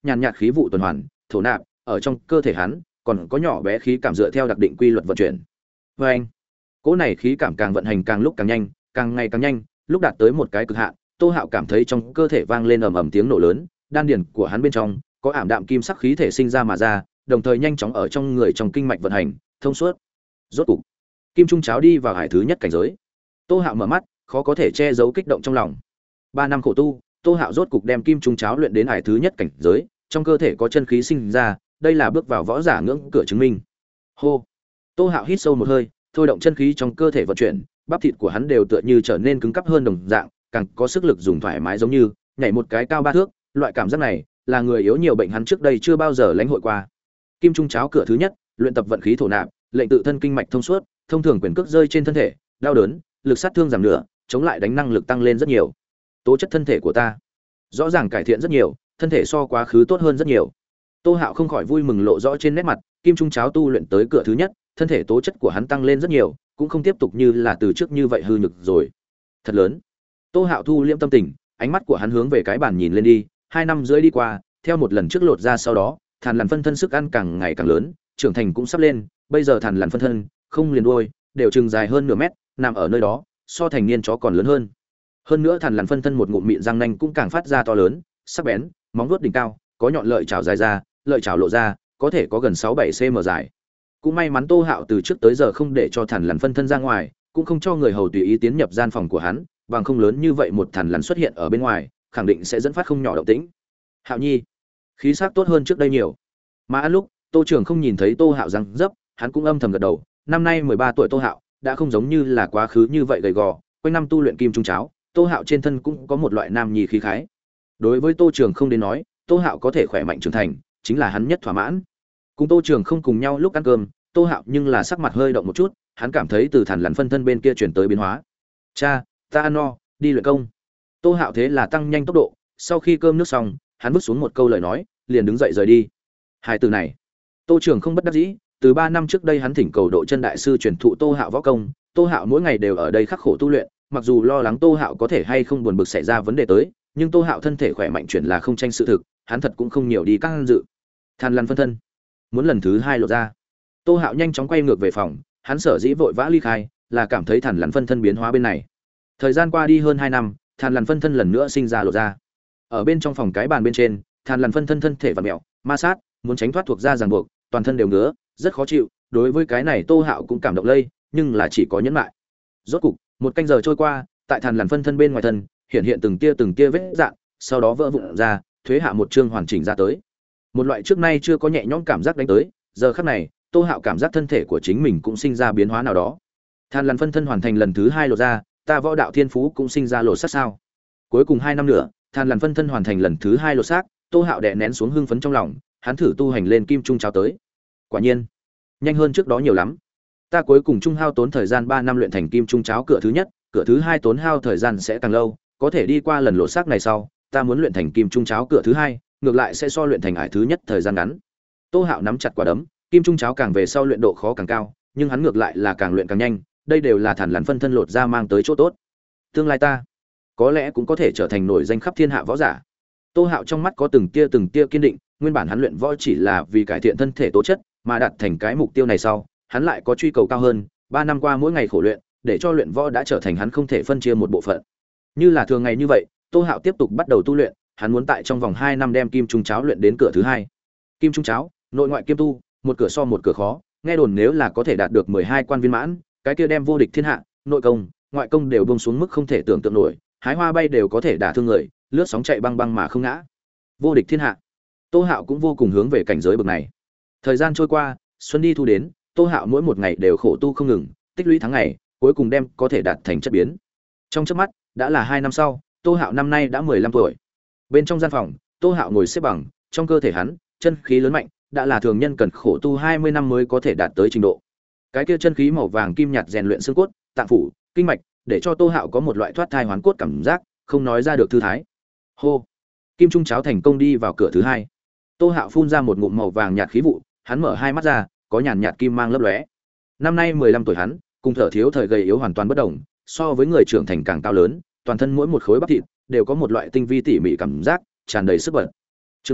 nhàn nhạt khí vụ tuần hoàn, thổ nạp, ở trong cơ thể hắn, còn có nhỏ bé khí cảm dựa theo đặc định quy luật vận chuyển. Và anh, cỗ này khí cảm càng vận hành càng lúc càng nhanh, càng ngày càng nhanh, lúc đạt tới một cái cực hạn, Tô Hạo cảm thấy trong cơ thể vang lên ầm ầm tiếng nổ lớn, đan điền của hắn bên trong có ảm đạm kim sắc khí thể sinh ra mà ra, đồng thời nhanh chóng ở trong người trong kinh mạch vận hành, thông suốt. Rốt cục, kim trung cháo đi vào hải thứ nhất cảnh giới. Tô Hạo mở mắt, khó có thể che giấu kích động trong lòng. Ba năm khổ tu, Tô Hạo rốt cục đem kim trung cháo luyện đến hải thứ nhất cảnh giới, trong cơ thể có chân khí sinh ra, đây là bước vào võ giả ngưỡng cửa chứng minh. Hô. Tô Hạo hít sâu một hơi, thôi động chân khí trong cơ thể vận chuyển, bắp thịt của hắn đều tựa như trở nên cứng cáp hơn đồng dạng, càng có sức lực dùng thoải mái giống như nhảy một cái cao ba thước, loại cảm giác này là người yếu nhiều bệnh hắn trước đây chưa bao giờ lãnh hội qua. Kim trung cháo cửa thứ nhất, luyện tập vận khí thổ nạp, lệnh tự thân kinh mạch thông suốt, thông thường quyền cước rơi trên thân thể, đau đớn, lực sát thương giảm nửa, chống lại đánh năng lực tăng lên rất nhiều. Tố chất thân thể của ta rõ ràng cải thiện rất nhiều, thân thể so quá khứ tốt hơn rất nhiều. Tô Hạo không khỏi vui mừng lộ rõ trên nét mặt, kim trung cháo tu luyện tới cửa thứ nhất, thân thể tố chất của hắn tăng lên rất nhiều, cũng không tiếp tục như là từ trước như vậy hư nhược rồi. Thật lớn. Tô Hạo thu liễm tâm tình, ánh mắt của hắn hướng về cái bàn nhìn lên đi, hai năm rưỡi đi qua, theo một lần trước lột ra sau đó, Thàn Lằn phân thân sức ăn càng ngày càng lớn, trưởng thành cũng sắp lên, bây giờ Thàn Lằn phân thân, không liền đuôi, đều chừng dài hơn nửa mét, nằm ở nơi đó, so thành niên chó còn lớn hơn. Hơn nữa Thàn Lằn phân thân một ngụm mịn răng nanh cũng càng phát ra to lớn, sắc bén, móng vuốt đỉnh cao, có nhọn lợi chảo dài ra, lợi chảo lộ ra, có thể có gần sáu bảy xăng-ti-mét dài. Cũng may mắn Tô Hạo từ trước tới giờ không để cho Thàn Lằn phân thân ra ngoài, cũng không cho người hầu tùy ý tiến nhập gian phòng của hắn, bằng không lớn như vậy một Thàn Lằn xuất hiện ở bên ngoài, khẳng định sẽ dẫn phát không nhỏ động tĩnh. Hạo Nhi, khí sắc tốt hơn trước đây nhiều. Mà ăn lúc, Tô Trường không nhìn thấy Tô Hạo răng dấp, hắn cũng âm thầm gật đầu, năm nay mười ba tuổi Tô Hạo đã không giống như là quá khứ như vậy gầy gò, quanh năm tu luyện kim trung cháo, Tô Hạo trên thân cũng có một loại nam nhi khí khái. Đối với Tô Trường không đến nói, Tô Hạo có thể khỏe mạnh trưởng thành, chính là hắn nhất thỏa mãn. Cùng Tô Trường không cùng nhau lúc ăn cơm, Tô Hạo nhưng là sắc mặt hơi động một chút, hắn cảm thấy từ Thàn Lằn phân thân bên kia chuyển tới biến hóa. Cha, ta ăn no, đi luyện công. Tô Hạo thế là tăng nhanh tốc độ, sau khi cơm nước xong, hắn vứt xuống một câu lời nói, liền đứng dậy rời đi. Hai từ này, Tô Trường không bất đắc dĩ, từ ba năm trước đây hắn thỉnh cầu Độ Chân đại sư truyền thụ Tô Hạo võ công, Tô Hạo mỗi ngày đều ở đây khắc khổ tu luyện, mặc dù lo lắng Tô Hạo có thể hay không buồn bực xảy ra vấn đề tới, nhưng Tô Hạo thân thể khỏe mạnh chuyển là không tranh sự thực, hắn thật cũng không nhiều đi căng dự. Thàn Lằn phân thân, muốn lần thứ hai lộ ra. Tô Hạo nhanh chóng quay ngược về phòng, hắn sở dĩ vội vã ly khai, là cảm thấy Thàn Lằn phân thân biến hóa bên này. Thời gian qua đi hơn hai năm, Thàn Lằn phân thân lần nữa sinh ra lộ ra. Ở bên trong phòng cái bàn bên trên, Thàn Lằn phân thân thân thể vặn mèo, ma sát, muốn tránh thoát thuộc ra ràng buộc, toàn thân đều ngứa, rất khó chịu. Đối với cái này Tô Hạo cũng cảm động lây, nhưng là chỉ có nhẫn lại. Rốt cục, một canh giờ trôi qua, tại Thàn Lằn phân thân bên ngoài thân, hiện hiện từng tia từng tia vết rạn, sau đó vỡ vụn ra, thuế hạ một chương hoàn chỉnh ra tới. Một loại trước nay chưa có nhẹ nhõm cảm giác đánh tới, giờ khắc này, Tô Hạo cảm giác thân thể của chính mình cũng sinh ra biến hóa nào đó. Thàn Lằn phân thân hoàn thành lần thứ hai lột ra, ta võ đạo thiên phú cũng sinh ra lột xác sao? Cuối cùng hai năm nữa, Thàn Lằn phân thân hoàn thành lần thứ hai lột xác, Tô Hạo đè nén xuống hưng phấn trong lòng, hắn thử tu hành lên kim trung cháo tới. Quả nhiên, nhanh hơn trước đó nhiều lắm. Ta cuối cùng trung hao tốn thời gian ba năm luyện thành kim trung cháo cửa thứ nhất, cửa thứ hai tốn hao thời gian sẽ càng lâu, có thể đi qua lần lột xác này sau, ta muốn luyện thành kim trung cháo cửa thứ hai, ngược lại sẽ so luyện thành ải thứ nhất thời gian ngắn. Tô Hạo nắm chặt quả đấm, kim trung cháo càng về sau luyện độ khó càng cao, nhưng hắn ngược lại là càng luyện càng nhanh, đây đều là Thàn Lằn phân thân lột ra mang tới chỗ tốt. Tương lai ta, có lẽ cũng có thể trở thành nổi danh khắp thiên hạ võ giả. Tô Hạo trong mắt có từng tia từng tia kiên định, nguyên bản hắn luyện võ chỉ là vì cải thiện thân thể tố chất, mà đạt thành cái mục tiêu này sau, hắn lại có truy cầu cao hơn, ba năm qua mỗi ngày khổ luyện, để cho luyện võ đã trở thành hắn không thể phân chia một bộ phận. Như là thường ngày như vậy, Tô Hạo tiếp tục bắt đầu tu luyện, hắn muốn tại trong vòng hai năm đem kim trung cháo luyện đến cửa thứ hai. Kim trung cháo, nội ngoại kiêm tu, một cửa so một cửa khó, nghe đồn nếu là có thể đạt được mười hai quan viên mãn, cái kia đem vô địch thiên hạ, nội công, ngoại công đều buông xuống mức không thể tưởng tượng nổi, hái hoa bay đều có thể đả thương người, lướt sóng chạy băng băng mà không ngã. Vô địch thiên hạ. Tô Hạo cũng vô cùng hướng về cảnh giới bậc này. Thời gian trôi qua, xuân đi thu đến, Tô Hạo mỗi một ngày đều khổ tu không ngừng, tích lũy tháng ngày, cuối cùng đem có thể đạt thành chất biến. Trong chớp mắt, đã là hai năm sau, Tô Hạo năm nay đã mười lăm tuổi. Bên trong gian phòng, Tô Hạo ngồi xếp bằng, trong cơ thể hắn, chân khí lớn mạnh, đã là thường nhân cần khổ tu hai mươi năm mới có thể đạt tới trình độ. Cái kia chân khí màu vàng kim nhạt rèn luyện xương cốt, tạng phủ, kinh mạch, để cho Tô Hạo có một loại thoát thai hoán cốt cảm giác, không nói ra được thư thái. Hô. Kim trung cháo thành công đi vào cửa thứ hai. Tô Hạo phun ra một ngụm màu vàng nhạt khí vụ, hắn mở hai mắt ra, có nhàn nhạt kim mang lấp lóe. Năm nay mười lăm tuổi hắn, cùng Thở Thiếu thời gầy yếu hoàn toàn bất động, so với người trưởng thành càng cao lớn, toàn thân mỗi một khối bắp thịt đều có một loại tinh vi tỉ mỉ cảm giác, tràn đầy sức bật. Chương bốn,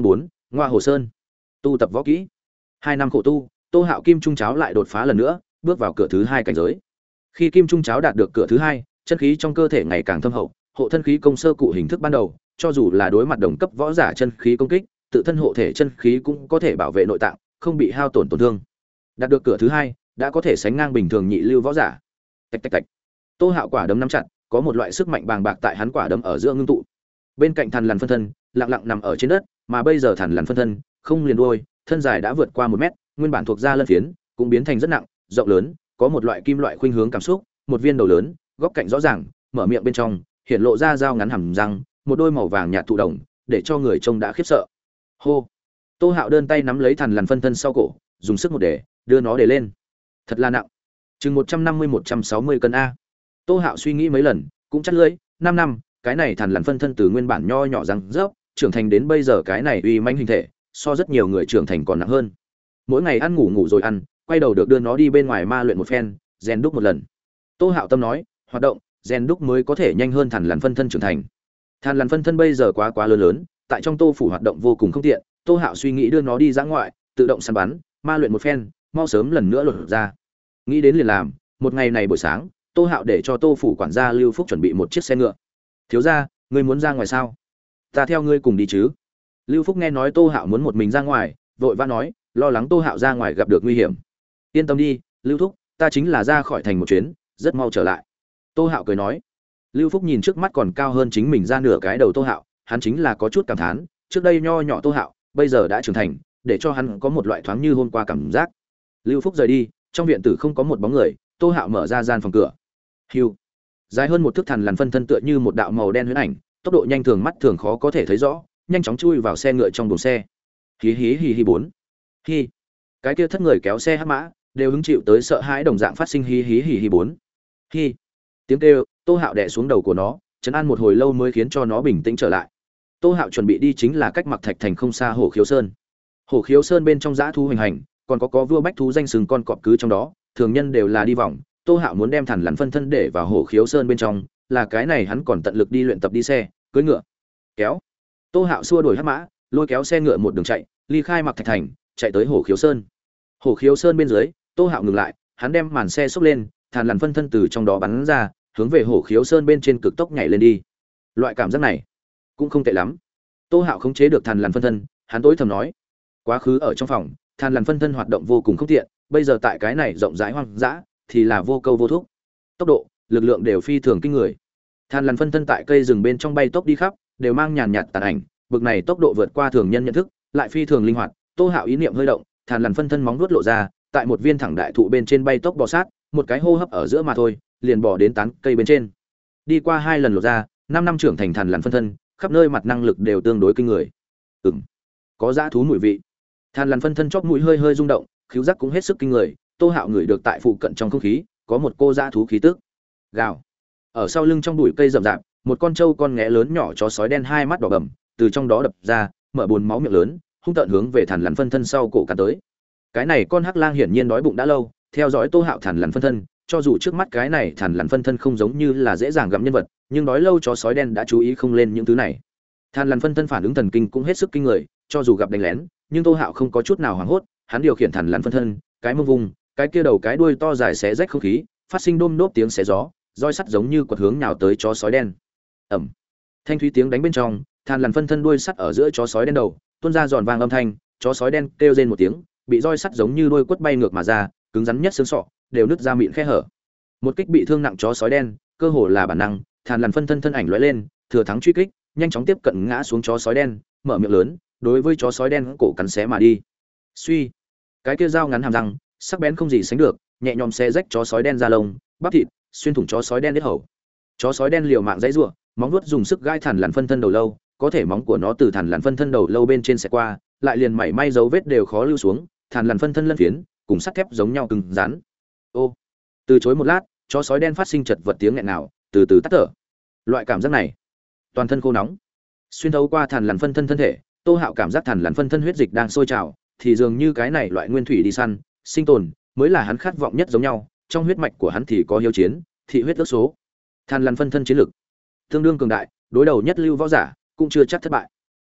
Ngoa Hồ Sơn, tu tập võ kỹ. Hai năm khổ tu, Tô Hạo Kim Trung Cháo lại đột phá lần nữa, bước vào cửa thứ hai cảnh giới. Khi Kim Trung Cháo đạt được cửa thứ hai, chân khí trong cơ thể ngày càng thâm hậu, hộ thân khí công sơ cụ hình thức ban đầu, cho dù là đối mặt đồng cấp võ giả chân khí công kích, tự thân hộ thể chân khí cũng có thể bảo vệ nội tạng, không bị hao tổn tổn thương. Đạt được cửa thứ hai, đã có thể sánh ngang bình thường nhị lưu võ giả. Tạch tạch tạch. Tô Hạo quả đấm nắm chặt, có một loại sức mạnh bàng bạc tại hắn quả đấm ở giữa ngưng tụ. Bên cạnh Thằn Lằn phân thân, lặng lặng nằm ở trên đất, mà bây giờ Thằn Lằn phân thân, không liền đuôi, thân dài đã vượt qua một mét, nguyên bản thuộc da lân phiến, cũng biến thành rất nặng, rộng lớn, có một loại kim loại khuynh hướng cảm xúc, một viên đầu lớn, góc cạnh rõ ràng, mở miệng bên trong, hiện lộ ra dao ngắn hàm răng, một đôi màu vàng nhạt thụ đồng, để cho người trông đã khiếp sợ. Hô. Tô Hạo đơn tay nắm lấy Thằn Lằn phân thân sau cổ, dùng sức một để, đưa nó để lên. Thật là nặng. Chừng một trăm năm mươi một trăm sáu mươi cân a. Tô Hạo suy nghĩ mấy lần, cũng chắt lưỡi, năm năm, cái này Thằn Lằn phân thân từ nguyên bản nho nhỏ răng rớp, trưởng thành đến bây giờ cái này uy mãnh hình thể, so rất nhiều người trưởng thành còn nặng hơn. Mỗi ngày ăn ngủ ngủ rồi ăn, quay đầu được đưa nó đi bên ngoài ma luyện một phen, rèn đúc một lần. Tô Hạo tâm nói, hoạt động, rèn đúc mới có thể nhanh hơn Thằn Lằn phân thân trưởng thành. Thằn Lằn phân thân bây giờ quá quá lớn lớn, tại trong Tô phủ hoạt động vô cùng không tiện, Tô Hạo suy nghĩ đưa nó đi dã ngoại, tự động săn bắn, ma luyện một phen, mau sớm lần nữa lột ra. Nghĩ đến liền làm, một ngày này buổi sáng, Tô Hạo để cho Tô phủ quản gia Lưu Phúc chuẩn bị một chiếc xe ngựa. "Thiếu gia, ngươi muốn ra ngoài sao? Ta theo ngươi cùng đi chứ?" Lưu Phúc nghe nói Tô Hạo muốn một mình ra ngoài, vội vã nói, lo lắng Tô Hạo ra ngoài gặp được nguy hiểm. "Yên tâm đi, Lưu thúc, ta chính là ra khỏi thành một chuyến, rất mau trở lại." Tô Hạo cười nói. Lưu Phúc nhìn trước mắt còn cao hơn chính mình ra nửa cái đầu Tô Hạo, hắn chính là có chút cảm thán, trước đây nho nhỏ Tô Hạo, bây giờ đã trưởng thành, để cho hắn có một loại thoáng như hôm qua cảm giác. Lưu Phúc rời đi, trong viện tử không có một bóng người, Tô Hạo mở ra gian phòng cửa. Hưu. Dài hơn một thước Thằn Lằn phân thân tựa như một đạo màu đen huyễn ảnh, tốc độ nhanh thường mắt thường khó có thể thấy rõ, nhanh chóng chui vào xe ngựa trong buồng xe. Hí hí hí hí bốn. Hi. Cái kia thất người kéo xe hắc mã, đều hứng chịu tới sợ hãi đồng dạng phát sinh hí hí hí hí bốn. Hi. Tiếng kêu, Tô Hạo đè xuống đầu của nó, trấn an một hồi lâu mới khiến cho nó bình tĩnh trở lại. Tô Hạo chuẩn bị đi chính là cách Mặc Thạch thành không xa Hổ Khiếu Sơn. Hổ Khiếu Sơn bên trong dã thú hoành hành, còn có có vua bách thú danh sừng con cọp cứ trong đó, thường nhân đều là đi vòng. Tô Hạo muốn đem Thằn Lằn phân thân để vào Hổ Khiếu Sơn bên trong, là cái này hắn còn tận lực đi luyện tập đi xe, cưỡi ngựa. Kéo. Tô Hạo xua đuổi hắc mã, lôi kéo xe ngựa một đường chạy, ly khai Mặc Thạch thành, chạy tới Hổ Khiếu Sơn. Hổ Khiếu Sơn bên dưới, Tô Hạo ngừng lại, hắn đem màn xe xốc lên, Thằn Lằn phân thân từ trong đó bắn ra, hướng về Hổ Khiếu Sơn bên trên cực tốc nhảy lên đi. Loại cảm giác này cũng không tệ lắm. Tô Hạo khống chế được Thằn Lằn phân thân, hắn tối thầm nói. Quá khứ ở trong phòng, Thằn Lằn phân thân hoạt động vô cùng không tiện, bây giờ tại cái này rộng rãi hoang dã, thì là vô câu vô thúc. Tốc độ, lực lượng đều phi thường kinh người. Thằn Lằn phân thân tại cây rừng bên trong bay tốc đi khắp, đều mang nhàn nhạt tàn ảnh, bực này tốc độ vượt qua thường nhân nhận thức, lại phi thường linh hoạt. Tô Hạo ý niệm hơi động, Thằn Lằn phân thân móng vuốt lộ ra, tại một viên thẳng đại thụ bên trên bay tốc bò sát, một cái hô hấp ở giữa mà thôi, liền bò đến tán cây bên trên. Đi qua hai lần lột ra, năm năm trưởng thành Thằn Lằn phân thân, khắp nơi mặt năng lực đều tương đối kinh người. Ừm, có dã thú mùi vị. Thằn Lằn phân thân chóp mũi hơi hơi rung động, khứu giác cũng hết sức kinh người. Tô Hạo ngửi được tại phụ cận trong không khí có một cô dã thú khí tức. Gào. Ở sau lưng trong bụi cây rậm rạp, một con trâu con nghé lớn nhỏ chó sói đen hai mắt đỏ bầm, từ trong đó đập ra, mở buồn máu miệng lớn, hung tợn hướng về Thằn Lằn phân thân sau cổ cắn tới. Cái này con hắc lang hiển nhiên đói bụng đã lâu, theo dõi Tô Hạo Thằn Lằn phân thân, cho dù trước mắt cái này Thằn Lằn phân thân không giống như là dễ dàng gặm nhân vật, nhưng đói lâu chó sói đen đã chú ý không lên những thứ này. Thằn Lằn phân thân phản ứng thần kinh cũng hết sức kinh người, cho dù gặp đánh lén, nhưng Tô Hạo không có chút nào hoảng hốt, hắn điều khiển Thằn Lằn phân thân, cái mông vùng, cái kia đầu cái đuôi to dài xé rách không khí, phát sinh đôm đốp tiếng xé gió, roi sắt giống như quật hướng nhào tới chó sói đen. Ầm. Thanh thúy tiếng đánh bên trong, Thằn Lằn phân thân đuôi sắt ở giữa chó sói đen đầu, tuôn ra giòn vang âm thanh, chó sói đen kêu rên một tiếng, bị roi sắt giống như đuôi quất bay ngược mà ra, cứng rắn nhất xương sọ, đều nứt ra miệng khe hở. Một kích bị thương nặng chó sói đen, cơ hồ là bản năng, Thằn Lằn phân thân thân ảnh lóe lên, thừa thắng truy kích, nhanh chóng tiếp cận ngã xuống chó sói đen, mở miệng lớn, đối với chó sói đen cổ cắn xé mà đi. Suy, cái kia dao ngắn hàm răng, sắc bén không gì sánh được, nhẹ nhõm xé rách chó sói đen da lông, bắp thịt, xuyên thủng chó sói đen huyết hầu. Chó sói đen liều mạng dãy rủa, móng vuốt dùng sức gai Thằn Lằn phân thân đầu lâu, có thể móng của nó từ Thằn Lằn phân thân đầu lâu bên trên sẽ qua, lại liền mảy may dấu vết đều khó lưu xuống, Thằn Lằn phân thân lân phiến, cùng sắt thép giống nhau cứng rắn. Ô, từ chối một lát, chó sói đen phát sinh chật vật tiếng nghẹn nào, từ từ tắt thở. Loại cảm giác này, toàn thân khô nóng, xuyên thấu qua Thằn Lằn phân thân thân thể, Tô Hạo cảm giác Thằn Lằn phân thân huyết dịch đang sôi trào, thì dường như cái này loại nguyên thủy đi săn, sinh tồn mới là hắn khát vọng nhất giống nhau, trong huyết mạch của hắn thì có hiếu chiến, thị huyết ước số. Thằn Lằn phân thân chiến lực tương đương cường đại, đối đầu nhất lưu võ giả cũng chưa chắc thất bại.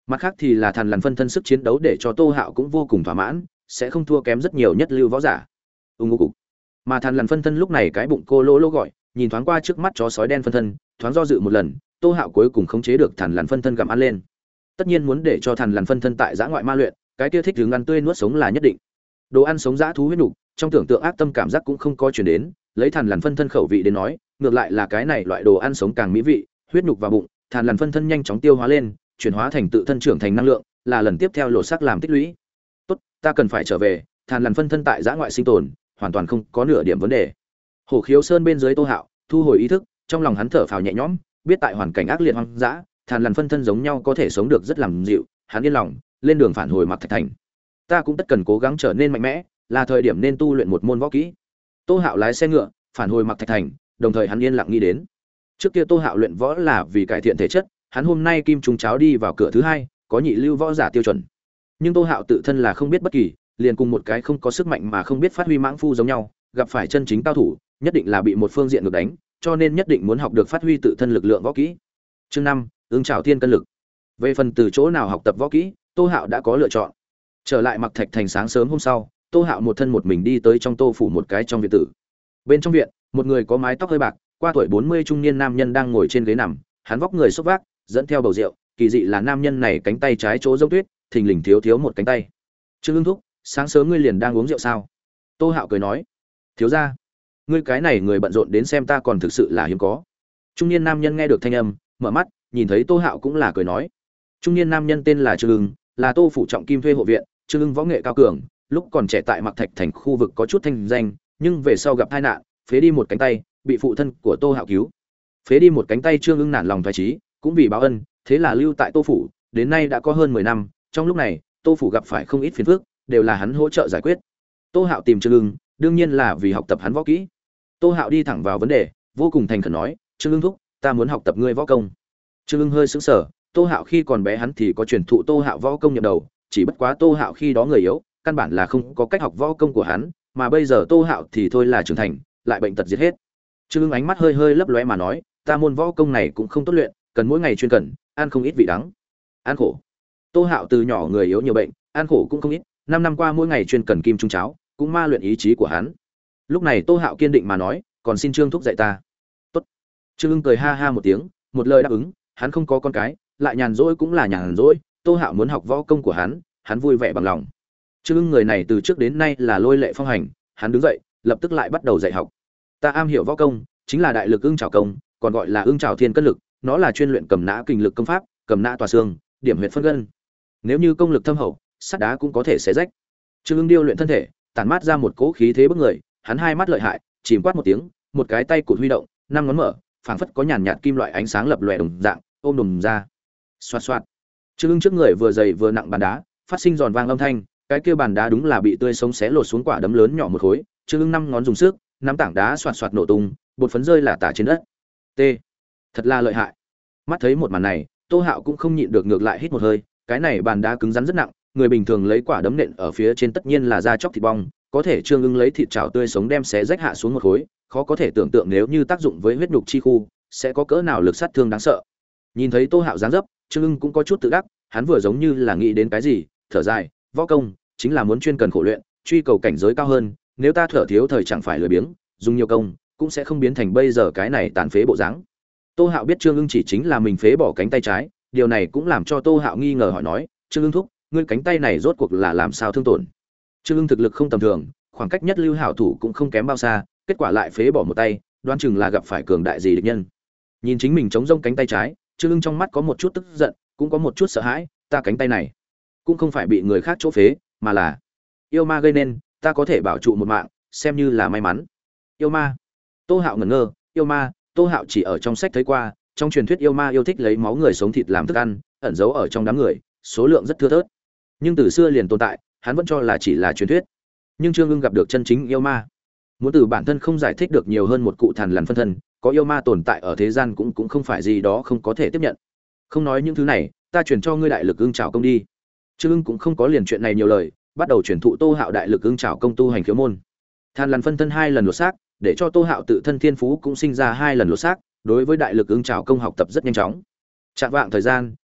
Mặt khác thì là Thàn Lằn phân thân sức chiến đấu để cho Tô Hạo cũng vô cùng thỏa mãn, sẽ không thua kém rất nhiều nhất lưu võ giả. Ung ngô cục. Mà Thàn Lằn phân thân lúc này cái bụng cô lô lô gọi, nhìn thoáng qua trước mắt chó sói đen phân thân, thoáng do dự một lần, Tô Hạo cuối cùng khống chế được Thàn Lằn phân thân gặm ăn lên. Tất nhiên muốn để cho Thàn Lằn phân thân tại giã ngoại ma luyện, cái kia thích hướng ăn tươi nuốt sống là nhất định. Đồ ăn sống dã thú huyết nục, trong tưởng tượng ác tâm cảm giác cũng không có chuyển đến, lấy Thàn Lằn phân thân khẩu vị đến nói, ngược lại là cái này loại đồ ăn sống càng mỹ vị, huyết nục vào bụng, Thàn Lằn phân thân nhanh chóng tiêu hóa lên, chuyển hóa thành tự thân trưởng thành năng lượng, là lần tiếp theo lột xác làm tích lũy. Tốt, ta cần phải trở về, Thàn Lằn phân thân tại giã ngoại sinh tồn, hoàn toàn không có nửa điểm vấn đề. Hổ Khiếu Sơn bên dưới Tô Hạo, thu hồi ý thức, trong lòng hắn thở phào nhẹ nhõm, biết tại hoàn cảnh ác liệt hoang dã, Thàn Lằn phân thân giống nhau có thể sống được rất làm dịu, hắn yên lòng, lên đường phản hồi Mặc Thạch Thành. Ta cũng tất cần cố gắng trở nên mạnh mẽ, là thời điểm nên tu luyện một môn võ kỹ. Tô Hạo lái xe ngựa, phản hồi Mặc Thạch Thành, đồng thời hắn yên lặng nghĩ đến. Trước kia Tô Hạo luyện võ là vì cải thiện thể chất, hắn hôm nay kim trùng cháo đi vào cửa thứ hai, có nhị lưu võ giả tiêu chuẩn. Nhưng Tô Hạo tự thân là không biết bất kỳ, liền cùng một cái không có sức mạnh mà không biết phát huy mãng phu giống nhau, gặp phải chân chính cao thủ, nhất định là bị một phương diện ngược đánh, cho nên nhất định muốn học được phát huy tự thân lực lượng võ kỹ. Chương năm, ứng trảo thiên cân lực. Về phần từ chỗ nào học tập võ kỹ, Tô Hạo đã có lựa chọn. Trở lại Mặc Thạch Thành sáng sớm hôm sau, Tô Hạo một thân một mình đi tới trong Tô phủ một cái trong viện tử. Bên trong viện, một người có mái tóc hơi bạc, qua tuổi bốn mươi trung niên nam nhân đang ngồi trên ghế nằm, hắn vóc người xốc vác, dẫn theo bầu rượu, kỳ dị là nam nhân này cánh tay trái chỗ giống tuyết, thình lình thiếu thiếu một cánh tay. Trương Ưng thúc, sáng sớm ngươi liền đang uống rượu sao? Tô Hạo cười nói. Thiếu gia, ngươi cái này người bận rộn đến xem ta còn thực sự là hiếm có. Trung niên nam nhân nghe được thanh âm, mở mắt, nhìn thấy Tô Hạo cũng là cười nói. Trung niên nam nhân tên là Trương Ưng, là Tô phủ trọng kim thuê hộ viện, Trương Ưng võ nghệ cao cường, lúc còn trẻ tại Mặc Thạch Thành khu vực có chút thanh danh, nhưng về sau gặp tai nạn, phế đi một cánh tay, bị phụ thân của Tô Hạo cứu. Phế đi một cánh tay Trương Ưng nản lòng thoái chí, cũng vì báo ân, thế là lưu tại Tô phủ, đến nay đã có hơn mười năm, trong lúc này, Tô phủ gặp phải không ít phiền phức, đều là hắn hỗ trợ giải quyết. Tô Hạo tìm Trương Ưng, đương nhiên là vì học tập hắn võ kỹ. Tô Hạo đi thẳng vào vấn đề, vô cùng thành khẩn nói, "Trương Ưng thúc, ta muốn học tập ngươi võ công." Trương Ưng hơi sững sờ, Tô Hạo khi còn bé hắn thì có truyền thụ Tô Hạo võ công nhậm đầu, chỉ bất quá Tô Hạo khi đó người yếu, căn bản là không có cách học võ công của hắn, mà bây giờ Tô Hạo thì thôi là trưởng thành, lại bệnh tật diệt hết. Trương Ưng ánh mắt hơi hơi lấp lóe mà nói, "Ta môn võ công này cũng không tốt luyện, cần mỗi ngày chuyên cần, ăn không ít vị đắng." Ăn khổ. Tô Hạo từ nhỏ người yếu nhiều bệnh, ăn khổ cũng không ít, năm năm qua mỗi ngày chuyên cần kim trung cháo, cũng ma luyện ý chí của hắn. Lúc này Tô Hạo kiên định mà nói, "Còn xin Trương thúc dạy ta." "Tốt." Trương Ưng cười ha ha một tiếng, một lời đáp ứng, hắn không có con cái, lại nhàn rỗi cũng là nhàn rỗi, Tô Hạo muốn học võ công của hắn, hắn vui vẻ bằng lòng. Trương Ưng người này từ trước đến nay là lôi lệ phong hành, hắn đứng dậy, lập tức lại bắt đầu dạy học. "Ta am hiểu võ công, chính là đại lực ưng trảo công, còn gọi là ưng trảo thiên cân lực, nó là chuyên luyện cầm nã kình lực công pháp, cầm nã tòa xương, điểm huyệt phân gân. Nếu như công lực thâm hậu, sắt đá cũng có thể xé rách." Trương Ưng điêu luyện thân thể, tản mát ra một cỗ khí thế bức người, hắn hai mắt lợi hại, chìm quát một tiếng, một cái tay cụt huy động, năm ngón mở, phảng phất có nhàn nhạt kim loại ánh sáng lập lòe đồng dạng, ôm đùm ra. Xoạt xoạt. Trương Ưng trước người vừa dày vừa nặng bàn đá, phát sinh giòn vang âm thanh, cái kia bàn đá đúng là bị tươi sống xé lột xuống quả đấm lớn nhỏ một khối, Trương Ưng năm ngón dùng sức, nắm tảng đá xoạt xoạt nổ tung, bột phấn rơi là tả trên đất. T. Thật là lợi hại. Mắt thấy một màn này, Tô Hạo cũng không nhịn được ngược lại hít một hơi, cái này bàn đá cứng rắn rất nặng, người bình thường lấy quả đấm nện ở phía trên tất nhiên là da chóc thịt bong, có thể Trương Ưng lấy thịt chảo tươi sống đem xé rách hạ xuống một khối, khó có thể tưởng tượng nếu như tác dụng với huyết nhục chi khu, sẽ có cỡ nào lực sát thương đáng sợ. Nhìn thấy Tô Hạo dáng dấp, Trương Ưng cũng có chút tự đắc, hắn vừa giống như là nghĩ đến cái gì, thở dài, võ công chính là muốn chuyên cần khổ luyện, truy cầu cảnh giới cao hơn, nếu ta thở thiếu thời chẳng phải lười biếng, dùng nhiều công, cũng sẽ không biến thành bây giờ cái này tàn phế bộ dáng. Tô Hạo biết Trương Ưng chỉ chính là mình phế bỏ cánh tay trái, điều này cũng làm cho Tô Hạo nghi ngờ hỏi nói, "Trương Ưng thúc, ngươi cánh tay này rốt cuộc là làm sao thương tổn?" Trương Ưng thực lực không tầm thường, khoảng cách nhất lưu hảo thủ cũng không kém bao xa, kết quả lại phế bỏ một tay, đoán chừng là gặp phải cường đại gì địch nhân. Nhìn chính mình chống rông cánh tay trái, Trương Ưng trong mắt có một chút tức giận, cũng có một chút sợ hãi, ta cánh tay này cũng không phải bị người khác chỗ phế, mà là yêu ma gây nên, ta có thể bảo trụ một mạng, xem như là may mắn. Yêu ma? Tô Hạo ngẩn ngơ, yêu ma, Tô Hạo chỉ ở trong sách thấy qua, trong truyền thuyết yêu ma yêu thích lấy máu người sống thịt làm thức ăn, ẩn giấu ở trong đám người, số lượng rất thưa thớt. Nhưng từ xưa liền tồn tại, hắn vẫn cho là chỉ là truyền thuyết. Nhưng Trương Ưng gặp được chân chính yêu ma, muốn từ bản thân không giải thích được nhiều hơn một cụ Thàn Lằn phân thân, có yêu ma tồn tại ở thế gian cũng cũng không phải gì đó không có thể tiếp nhận. Không nói những thứ này, ta truyền cho ngươi đại lực ưng trảo công đi. Trương Ưng cũng không có liền chuyện này nhiều lời, bắt đầu truyền thụ Tô Hạo đại lực ưng trảo công tu hành khiếu môn. Thàn Lằn phân thân hai lần lột xác, để cho Tô Hạo tự thân thiên phú cũng sinh ra hai lần lột xác, đối với đại lực ưng trảo công học tập rất nhanh chóng. Trạng vạng thời gian,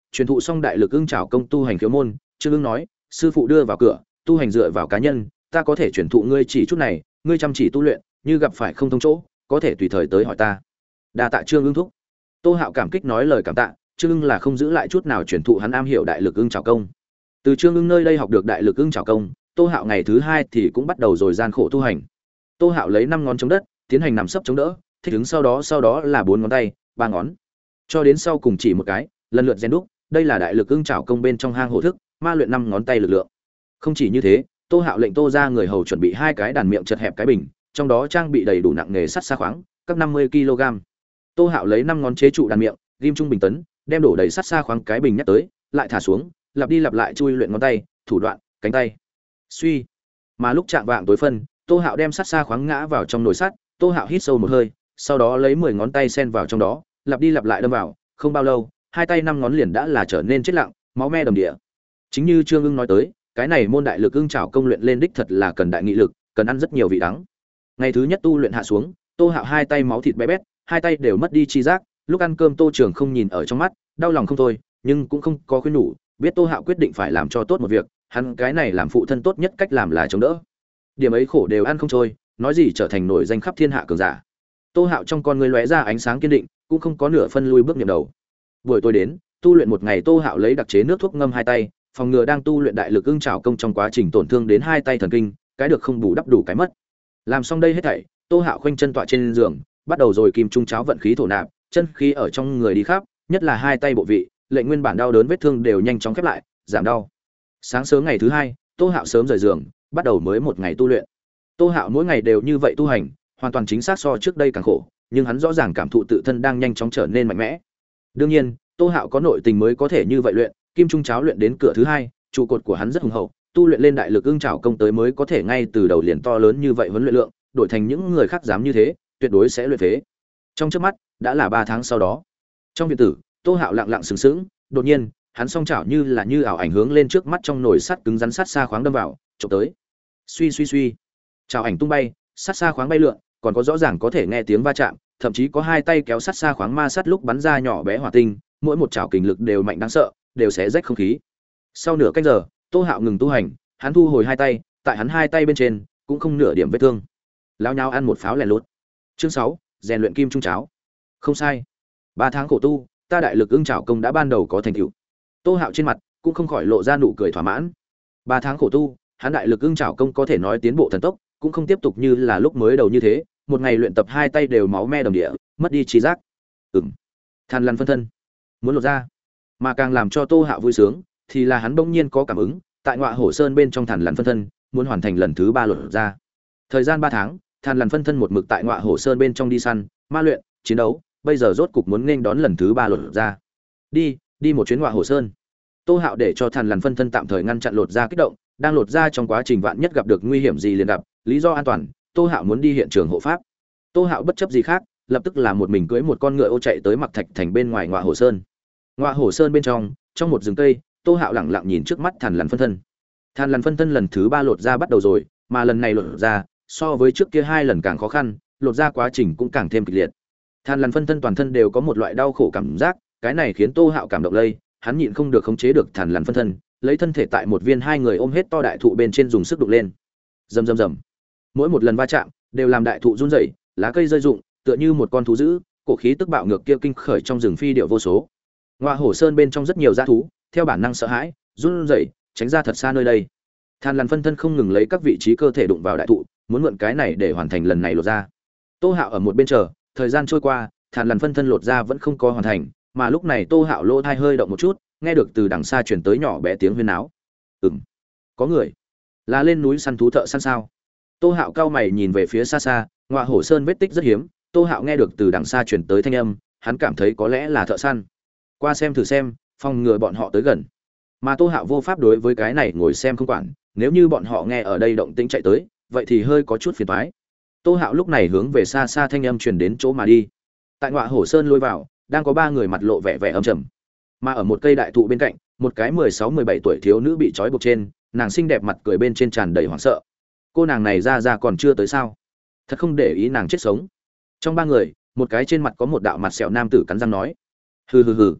truyền thụ xong đại lực ưng trảo công tu hành khiếu môn, Trương Ưng nói, sư phụ đưa vào cửa, tu hành dựa vào cá nhân, ta có thể truyền thụ ngươi chỉ chút này, ngươi chăm chỉ tu luyện, như gặp phải không thông chỗ, có thể tùy thời tới hỏi ta. Đa tạ Trương Ưng thúc. Tô Hạo cảm kích nói lời cảm tạ, Trương Ưng là không giữ lại chút nào truyền thụ hắn am hiểu đại lực ưng trảo công. Từ Trương Ưng nơi đây học được đại lực ưng trảo công, Tô Hạo ngày thứ hai thì cũng bắt đầu rồi gian khổ tu hành. Tô Hạo lấy năm ngón chống đất, tiến hành nằm sấp chống đỡ, thích ứng sau đó sau đó là bốn ngón tay, ba ngón, cho đến sau cùng chỉ một cái, lần lượt rèn đúc, đây là đại lực ưng trảo công bên trong hang hổ thức, ma luyện năm ngón tay lực lượng. Không chỉ như thế, Tô Hạo lệnh Tô ra người hầu chuẩn bị hai cái đàn miệng chật hẹp cái bình, trong đó trang bị đầy đủ nặng nghề sắt xa khoáng, các năm mươi ki lô gam. Tô Hạo lấy năm ngón chế trụ đàn miệng, ghim trung bình tấn, đem đổ đầy sắt xa khoáng cái bình nhắc tới, lại thả xuống, lặp đi lặp lại chui luyện ngón tay, thủ đoạn, cánh tay. Suy. Mà lúc chạm vạng tối phân, Tô Hạo đem sắt xa khoáng ngã vào trong nồi sắt, Tô Hạo hít sâu một hơi, sau đó lấy mười ngón tay xen vào trong đó, lặp đi lặp lại đâm vào, không bao lâu, hai tay năm ngón liền đã là trở nên chết lặng, máu me đầm địa. Chính như Trương Ưng nói tới, cái này môn đại lực ưng trảo công luyện lên đích thật là cần đại nghị lực, cần ăn rất nhiều vị đắng. Ngày thứ nhất tu luyện hạ xuống, Tô Hạo hai tay máu thịt bé bét, hai tay đều mất đi chi giác, lúc ăn cơm Tô Trường không nhìn ở trong mắt, đau lòng không thôi, nhưng cũng không có khuyên nhủ, biết Tô Hạo quyết định phải làm cho tốt một việc, hắn cái này làm phụ thân tốt nhất cách làm là chống đỡ. Điểm ấy khổ đều ăn không trôi, nói gì trở thành nổi danh khắp thiên hạ cường giả. Tô Hạo trong con người lóe ra ánh sáng kiên định, cũng không có nửa phân lui bước niệm đầu. Buổi tối đến, tu luyện một ngày, Tô Hạo lấy đặc chế nước thuốc ngâm hai tay, phòng ngừa đang tu luyện đại lực ưng trảo công trong quá trình tổn thương đến hai tay thần kinh, cái được không bù đắp đủ cái mất. Làm xong đây hết thảy, Tô Hạo khoanh chân tọa trên giường, bắt đầu rồi kim trung cháo vận khí thổ nạp, chân khí ở trong người đi khắp, nhất là hai tay bộ vị, lệnh nguyên bản đau đớn vết thương đều nhanh chóng khép lại, giảm đau. Sáng sớm ngày thứ hai, Tô Hạo sớm rời giường, bắt đầu mới một ngày tu luyện. Tô Hạo mỗi ngày đều như vậy tu hành, hoàn toàn chính xác so trước đây càng khổ, nhưng hắn rõ ràng cảm thụ tự thân đang nhanh chóng trở nên mạnh mẽ. Đương nhiên, Tô Hạo có nội tình mới có thể như vậy luyện, kim trung cháo luyện đến cửa thứ hai, trụ cột của hắn rất hùng hậu, tu luyện lên đại lực ưng trảo công tới mới có thể ngay từ đầu liền to lớn như vậy huấn luyện lượng, đổi thành những người khác dám như thế, tuyệt đối sẽ luyện phế. Trong chớp mắt, đã là ba tháng sau đó. Trong viện tử, Tô Hạo lặng lặng sững sững, đột nhiên, hắn song chảo như là như ảo ảnh hướng lên trước mắt trong nồi sắt cứng rắn sắt xa khoáng đâm vào, chụp tới. Suy suy suy, chảo ảnh tung bay, sắt xa khoáng bay lượn, còn có rõ ràng có thể nghe tiếng va chạm, thậm chí có hai tay kéo sắt xa khoáng ma sắt lúc bắn ra nhỏ bé hỏa tinh, mỗi một chảo kình lực đều mạnh đáng sợ, đều xé rách không khí. Sau nửa canh giờ, Tô Hạo ngừng tu hành, hắn thu hồi hai tay, tại hắn hai tay bên trên cũng không nửa điểm vết thương. Lao nhau ăn một pháo lẻ lút. Chương sáu, rèn luyện kim trung cháo. Không sai. Ba tháng khổ tu, ta đại lực ưng trảo công đã ban đầu có thành tựu. Tô Hạo trên mặt cũng không khỏi lộ ra nụ cười thỏa mãn. Ba tháng khổ tu, hắn đại lực ưng trảo công có thể nói tiến bộ thần tốc, cũng không tiếp tục như là lúc mới đầu như thế, một ngày luyện tập hai tay đều máu me đồng địa, mất đi trí giác. Ừm. Than lăn phân thân, muốn lột ra. Mà càng làm cho Tô Hạo vui sướng thì là hắn bỗng nhiên có cảm ứng, tại Ngọa Hổ Sơn bên trong Thàn Lằn phân thân, muốn hoàn thành lần thứ ba lột ra. Thời gian ba tháng, Thàn Lằn phân thân một mực tại Ngọa Hổ Sơn bên trong đi săn, ma luyện, chiến đấu, bây giờ rốt cục muốn nên đón lần thứ ba lột ra. Đi, đi một chuyến Ngọa Hổ Sơn. Tô Hạo để cho Thàn Lằn phân thân tạm thời ngăn chặn lột ra kích động, đang lột ra trong quá trình vạn nhất gặp được nguy hiểm gì liền gặp, lý do an toàn, Tô Hạo muốn đi hiện trường hộ pháp. Tô Hạo bất chấp gì khác, lập tức là một mình cưỡi một con ngựa ô chạy tới Mặc Thạch thành bên ngoài Ngọa Hổ Sơn. Ngọa Hổ Sơn bên trong, trong một rừng cây, Tô Hạo lẳng lặng nhìn trước mắt Thàn Lằn phân thân. Thàn Lằn phân thân lần thứ ba lột ra bắt đầu rồi, mà lần này lột ra, so với trước kia hai lần càng khó khăn, lột ra quá trình cũng càng thêm kịch liệt. Thàn Lằn phân thân toàn thân đều có một loại đau khổ cảm giác, cái này khiến Tô Hạo cảm động lây, hắn nhịn không được khống chế được Thàn Lằn phân thân, lấy thân thể tại một viên hai người ôm hết to đại thụ bên trên dùng sức đụng lên. Rầm rầm rầm. Mỗi một lần va chạm, đều làm đại thụ run rẩy, lá cây rơi rụng, tựa như một con thú dữ, cổ khí tức bạo ngược kia kinh khởi trong rừng phi điệu vô số. Ngọa Hổ Sơn bên trong rất nhiều dã thú, theo bản năng sợ hãi, run rẩy, tránh ra thật xa nơi đây. Than Lằn phân thân không ngừng lấy các vị trí cơ thể đụng vào đại thụ, muốn mượn cái này để hoàn thành lần này lột ra. Tô Hạo ở một bên chờ, thời gian trôi qua, Than Lằn phân thân lột ra vẫn không có hoàn thành, mà lúc này Tô Hạo lỗ tai hơi động một chút, nghe được từ đằng xa truyền tới nhỏ bé tiếng huyên náo. Ừm, có người. Là lên núi săn thú thợ săn sao? Tô Hạo cao mày nhìn về phía xa xa, Ngọa Hổ Sơn vết tích rất hiếm, Tô Hạo nghe được từ đằng xa truyền tới thanh âm, hắn cảm thấy có lẽ là thợ săn. Qua xem thử xem, phòng ngừa bọn họ tới gần. Mà Tô Hạo vô pháp đối với cái này ngồi xem không quản, nếu như bọn họ nghe ở đây động tĩnh chạy tới, vậy thì hơi có chút phiền toái. Tô Hạo lúc này hướng về xa xa thanh âm truyền đến chỗ mà đi. Tại Ngọa Hổ Sơn lôi vào, đang có ba người mặt lộ vẻ vẻ âm trầm. Mà ở một cây đại thụ bên cạnh, một cái mười sáu mười bảy tuổi thiếu nữ bị trói buộc trên, nàng xinh đẹp mặt cười bên trên tràn đầy hoảng sợ. Cô nàng này ra ra còn chưa tới sao? Thật không để ý nàng chết sống. Trong ba người, một cái trên mặt có một đạo mặt sẹo nam tử cắn răng nói: "Hừ hừ hừ,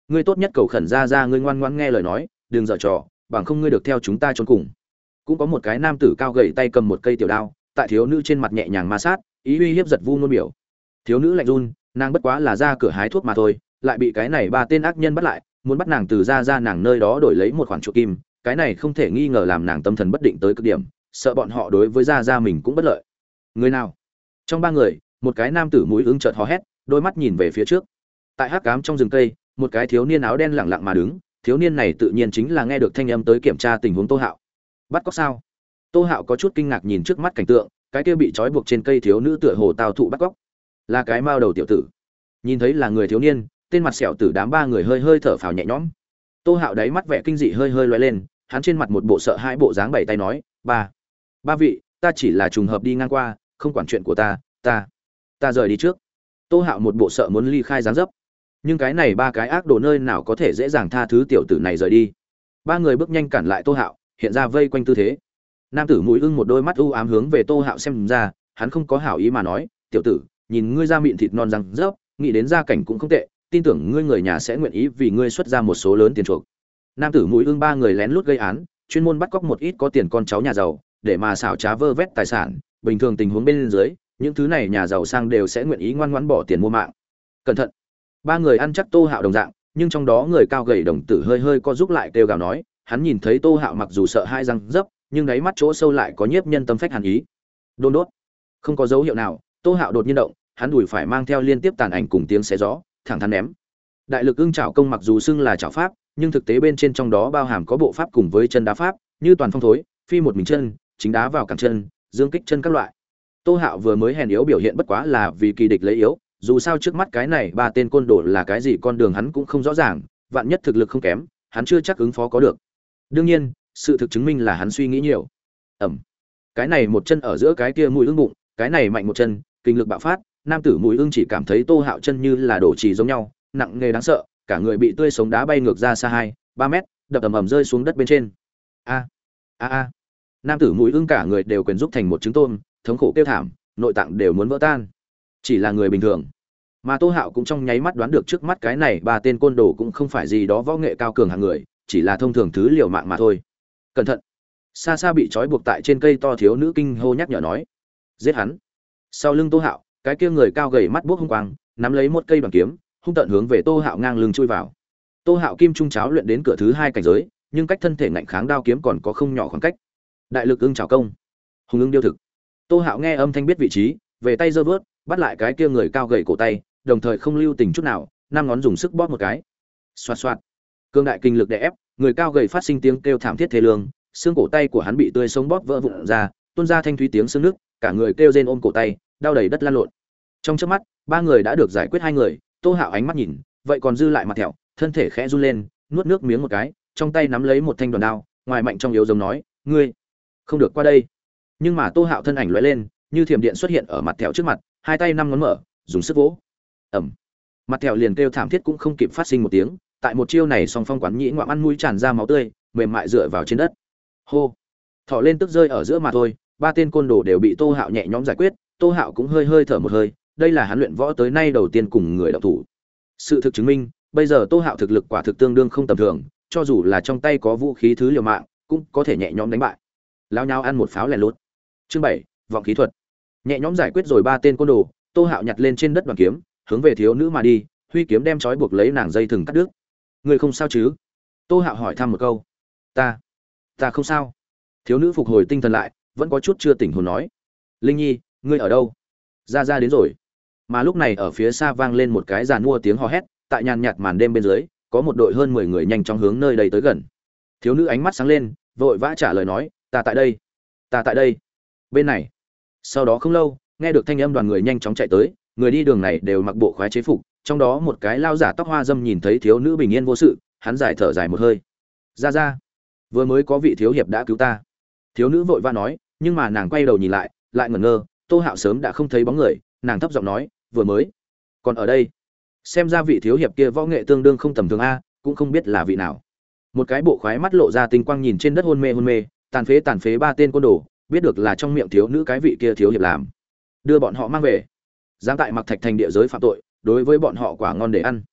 ngươi tốt nhất cầu khẩn ra ra ngươi ngoan ngoãn nghe lời nói, đừng dở trò, bằng không ngươi được theo chúng ta trốn cùng. Cũng có một cái nam tử cao gầy tay cầm một cây tiểu đao, tại thiếu nữ trên mặt nhẹ nhàng ma sát, ý uy hiếp giật vu nôn biểu. Thiếu nữ lạnh run, nàng bất quá là ra cửa hái thuốc mà thôi, lại bị cái này ba tên ác nhân bắt lại, muốn bắt nàng từ ra ra nàng nơi đó đổi lấy một khoản chuộc kim, cái này không thể nghi ngờ làm nàng tâm thần bất định tới cực điểm, sợ bọn họ đối với ra ra mình cũng bất lợi. Người nào? Trong ba người, một cái nam tử mũi ứng chợt hò hét, đôi mắt nhìn về phía trước. Tại hắc ám trong rừng cây, một cái thiếu niên áo đen lặng lặng mà đứng, thiếu niên này tự nhiên chính là nghe được thanh âm tới kiểm tra tình huống Tô Hạo. Bắt cóc sao? Tô Hạo có chút kinh ngạc nhìn trước mắt cảnh tượng, cái kia bị trói buộc trên cây thiếu nữ tựa hồ tao thụ bắt cóc, là cái mao đầu tiểu tử. Nhìn thấy là người thiếu niên, tên mặt sẹo tử đám ba người hơi hơi thở phào nhẹ nhõm. Tô Hạo đáy mắt vẻ kinh dị hơi hơi lóe lên, hắn trên mặt một bộ sợ hãi bộ dáng bảy tay nói, "Ba, ba vị, ta chỉ là trùng hợp đi ngang qua, không quản chuyện của ta, ta, ta rời đi trước." Tô Hạo một bộ sợ muốn ly khai dáng dấp, nhưng cái này ba cái ác đồ nơi nào có thể dễ dàng tha thứ tiểu tử này rời đi. Ba người bước nhanh cản lại Tô Hạo, hiện ra vây quanh tư thế. Nam tử mũi ưng một đôi mắt u ám hướng về Tô Hạo xem ra, hắn không có hảo ý mà nói, "Tiểu tử, nhìn ngươi da mịn thịt non răng rớp, nghĩ đến gia cảnh cũng không tệ, tin tưởng ngươi người nhà sẽ nguyện ý vì ngươi xuất ra một số lớn tiền chuộc." Nam tử mũi ưng ba người lén lút gây án, chuyên môn bắt cóc một ít có tiền con cháu nhà giàu, để mà xảo trá vơ vét tài sản, bình thường tình huống bên dưới, những thứ này nhà giàu sang đều sẽ nguyện ý ngoan ngoãn bỏ tiền mua mạng. Cẩn thận. Ba người ăn chắc Tô Hạo đồng dạng, nhưng trong đó người cao gầy đồng tử hơi hơi co giúp lại kêu gào nói, hắn nhìn thấy Tô Hạo mặc dù sợ hai răng dấp, nhưng đáy mắt chỗ sâu lại có nhiếp nhân tâm phách hàn ý. Đôn đốt. Không có dấu hiệu nào, Tô Hạo đột nhiên động, hắn đùi phải mang theo liên tiếp tàn ảnh cùng tiếng xé gió, thẳng thắn ném. Đại lực ưng chảo công mặc dù xưng là chảo pháp, nhưng thực tế bên trên trong đó bao hàm có bộ pháp cùng với chân đá pháp, như toàn phong thối, phi một mình chân, chính đá vào cẳng chân, dương kích chân các loại. Tô Hạo vừa mới hèn yếu biểu hiện bất quá là vì kỳ địch lấy yếu, dù sao trước mắt cái này ba tên côn đồ là cái gì con đường hắn cũng không rõ ràng, vạn nhất thực lực không kém, hắn chưa chắc ứng phó có được. Đương nhiên, sự thực chứng minh là hắn suy nghĩ nhiều. Ẩm. Cái này một chân ở giữa cái kia mũi ưng bụng, cái này mạnh một chân, kinh lực bạo phát, nam tử mũi ưng chỉ cảm thấy Tô Hạo chân như là đổ trì giống nhau, nặng nề đáng sợ, cả người bị tươi sống đá bay ngược ra xa hai, ba mét, đập ầm ầm rơi xuống đất bên trên. A a a. Nam tử mũi ưng cả người đều quyền rúc thành một trứng tôm, thống khổ kêu thảm, nội tạng đều muốn vỡ tan. Chỉ là người bình thường, mà Tô Hạo cũng trong nháy mắt đoán được trước mắt cái này ba tên côn đồ cũng không phải gì đó võ nghệ cao cường hạng người, chỉ là thông thường thứ liều mạng mà thôi. Cẩn thận. Xa xa bị trói buộc tại trên cây to thiếu nữ kinh hô nhắc nhở nói, giết hắn. Sau lưng Tô Hạo, cái kia người cao gầy mắt buốc hung quang, nắm lấy một cây đoàn kiếm, hung tận hướng về Tô Hạo ngang lưng chui vào. Tô Hạo kim trung cháo luyện đến cửa thứ hai cảnh giới, nhưng cách thân thể ngạnh kháng đao kiếm còn có không nhỏ khoảng cách. Đại lực ưng chảo công, hùng ưng điêu thực. Tô Hạo nghe âm thanh biết vị trí, về tay giơ vớt, bắt lại cái kia người cao gầy cổ tay, đồng thời không lưu tình chút nào, năm ngón dùng sức bóp một cái. Xoạt xoạt. Cương đại kinh lực đè ép, người cao gầy phát sinh tiếng kêu thảm thiết thê lương, xương cổ tay của hắn bị tươi sống bóp vỡ vụn ra, tuôn ra thanh thúy tiếng xương nước, cả người kêu rên ôm cổ tay, đau đầy đất lăn lộn. Trong chớp mắt, ba người đã được giải quyết hai người, Tô Hạo ánh mắt nhìn, vậy còn dư lại mặt thẹo, thân thể khẽ run lên, nuốt nước miếng một cái, trong tay nắm lấy một thanh đoàn đao, ngoài mạnh trong yếu giống nói, ngươi không được qua đây. Nhưng mà Tô Hạo thân ảnh lóe lên, như thiểm điện xuất hiện ở mặt thẹo trước mặt, hai tay năm ngón mở, dùng sức vỗ. Ầm. Mặt thẹo liền kêu thảm thiết cũng không kịp phát sinh một tiếng, tại một chiêu này song phong quán nhĩ ngoạm ăn mũi tràn ra máu tươi, mềm mại dựa vào trên đất. Hô. Thọ lên tức rơi ở giữa mà thôi, ba tên côn đồ đều bị Tô Hạo nhẹ nhõm giải quyết, Tô Hạo cũng hơi hơi thở một hơi, đây là hắn luyện võ tới nay đầu tiên cùng người động thủ. Sự thực chứng minh, bây giờ Tô Hạo thực lực quả thực tương đương không tầm thường, cho dù là trong tay có vũ khí thứ liều mạng, cũng có thể nhẹ nhõm đánh bại. Lao nhau ăn một pháo lẻ lút. Chương bảy, vọng khí thuật. Nhẹ nhõm giải quyết rồi ba tên côn đồ, Tô Hạo nhặt lên trên đất đoàn kiếm, hướng về thiếu nữ mà đi, huy kiếm đem trói buộc lấy nàng dây thừng cắt đứt. Ngươi không sao chứ? Tô Hạo hỏi thăm một câu. Ta, ta không sao. Thiếu nữ phục hồi tinh thần lại, vẫn có chút chưa tỉnh hồn nói. Linh Nhi, ngươi ở đâu? Ra ra đến rồi. Mà lúc này ở phía xa vang lên một cái giàn mua tiếng hò hét, tại nhàn nhạt màn đêm bên dưới, có một đội hơn mười người nhanh chóng hướng nơi đây tới gần. Thiếu nữ ánh mắt sáng lên, vội vã trả lời nói, ta tại đây, ta tại đây, bên này. Sau đó không lâu, nghe được thanh âm đoàn người nhanh chóng chạy tới, người đi đường này đều mặc bộ khoái chế phục, trong đó một cái lao giả tóc hoa dâm nhìn thấy thiếu nữ bình yên vô sự, hắn giải thở dài một hơi. Ra ra, vừa mới có vị thiếu hiệp đã cứu ta. Thiếu nữ vội vã nói, nhưng mà nàng quay đầu nhìn lại, lại ngẩn ngơ, Tô Hạo sớm đã không thấy bóng người, nàng thấp giọng nói, vừa mới, còn ở đây. Xem ra vị thiếu hiệp kia võ nghệ tương đương không tầm thường a, cũng không biết là vị nào. Một cái bộ khoái mắt lộ ra tinh quang nhìn trên đất hôn mê hôn mê, tàn phế tàn phế ba tên côn đồ, biết được là trong miệng thiếu nữ cái vị kia thiếu hiệp làm, đưa bọn họ mang về. Dám tại Mặc Thạch thành địa giới phạm tội, đối với bọn họ quả ngon để ăn.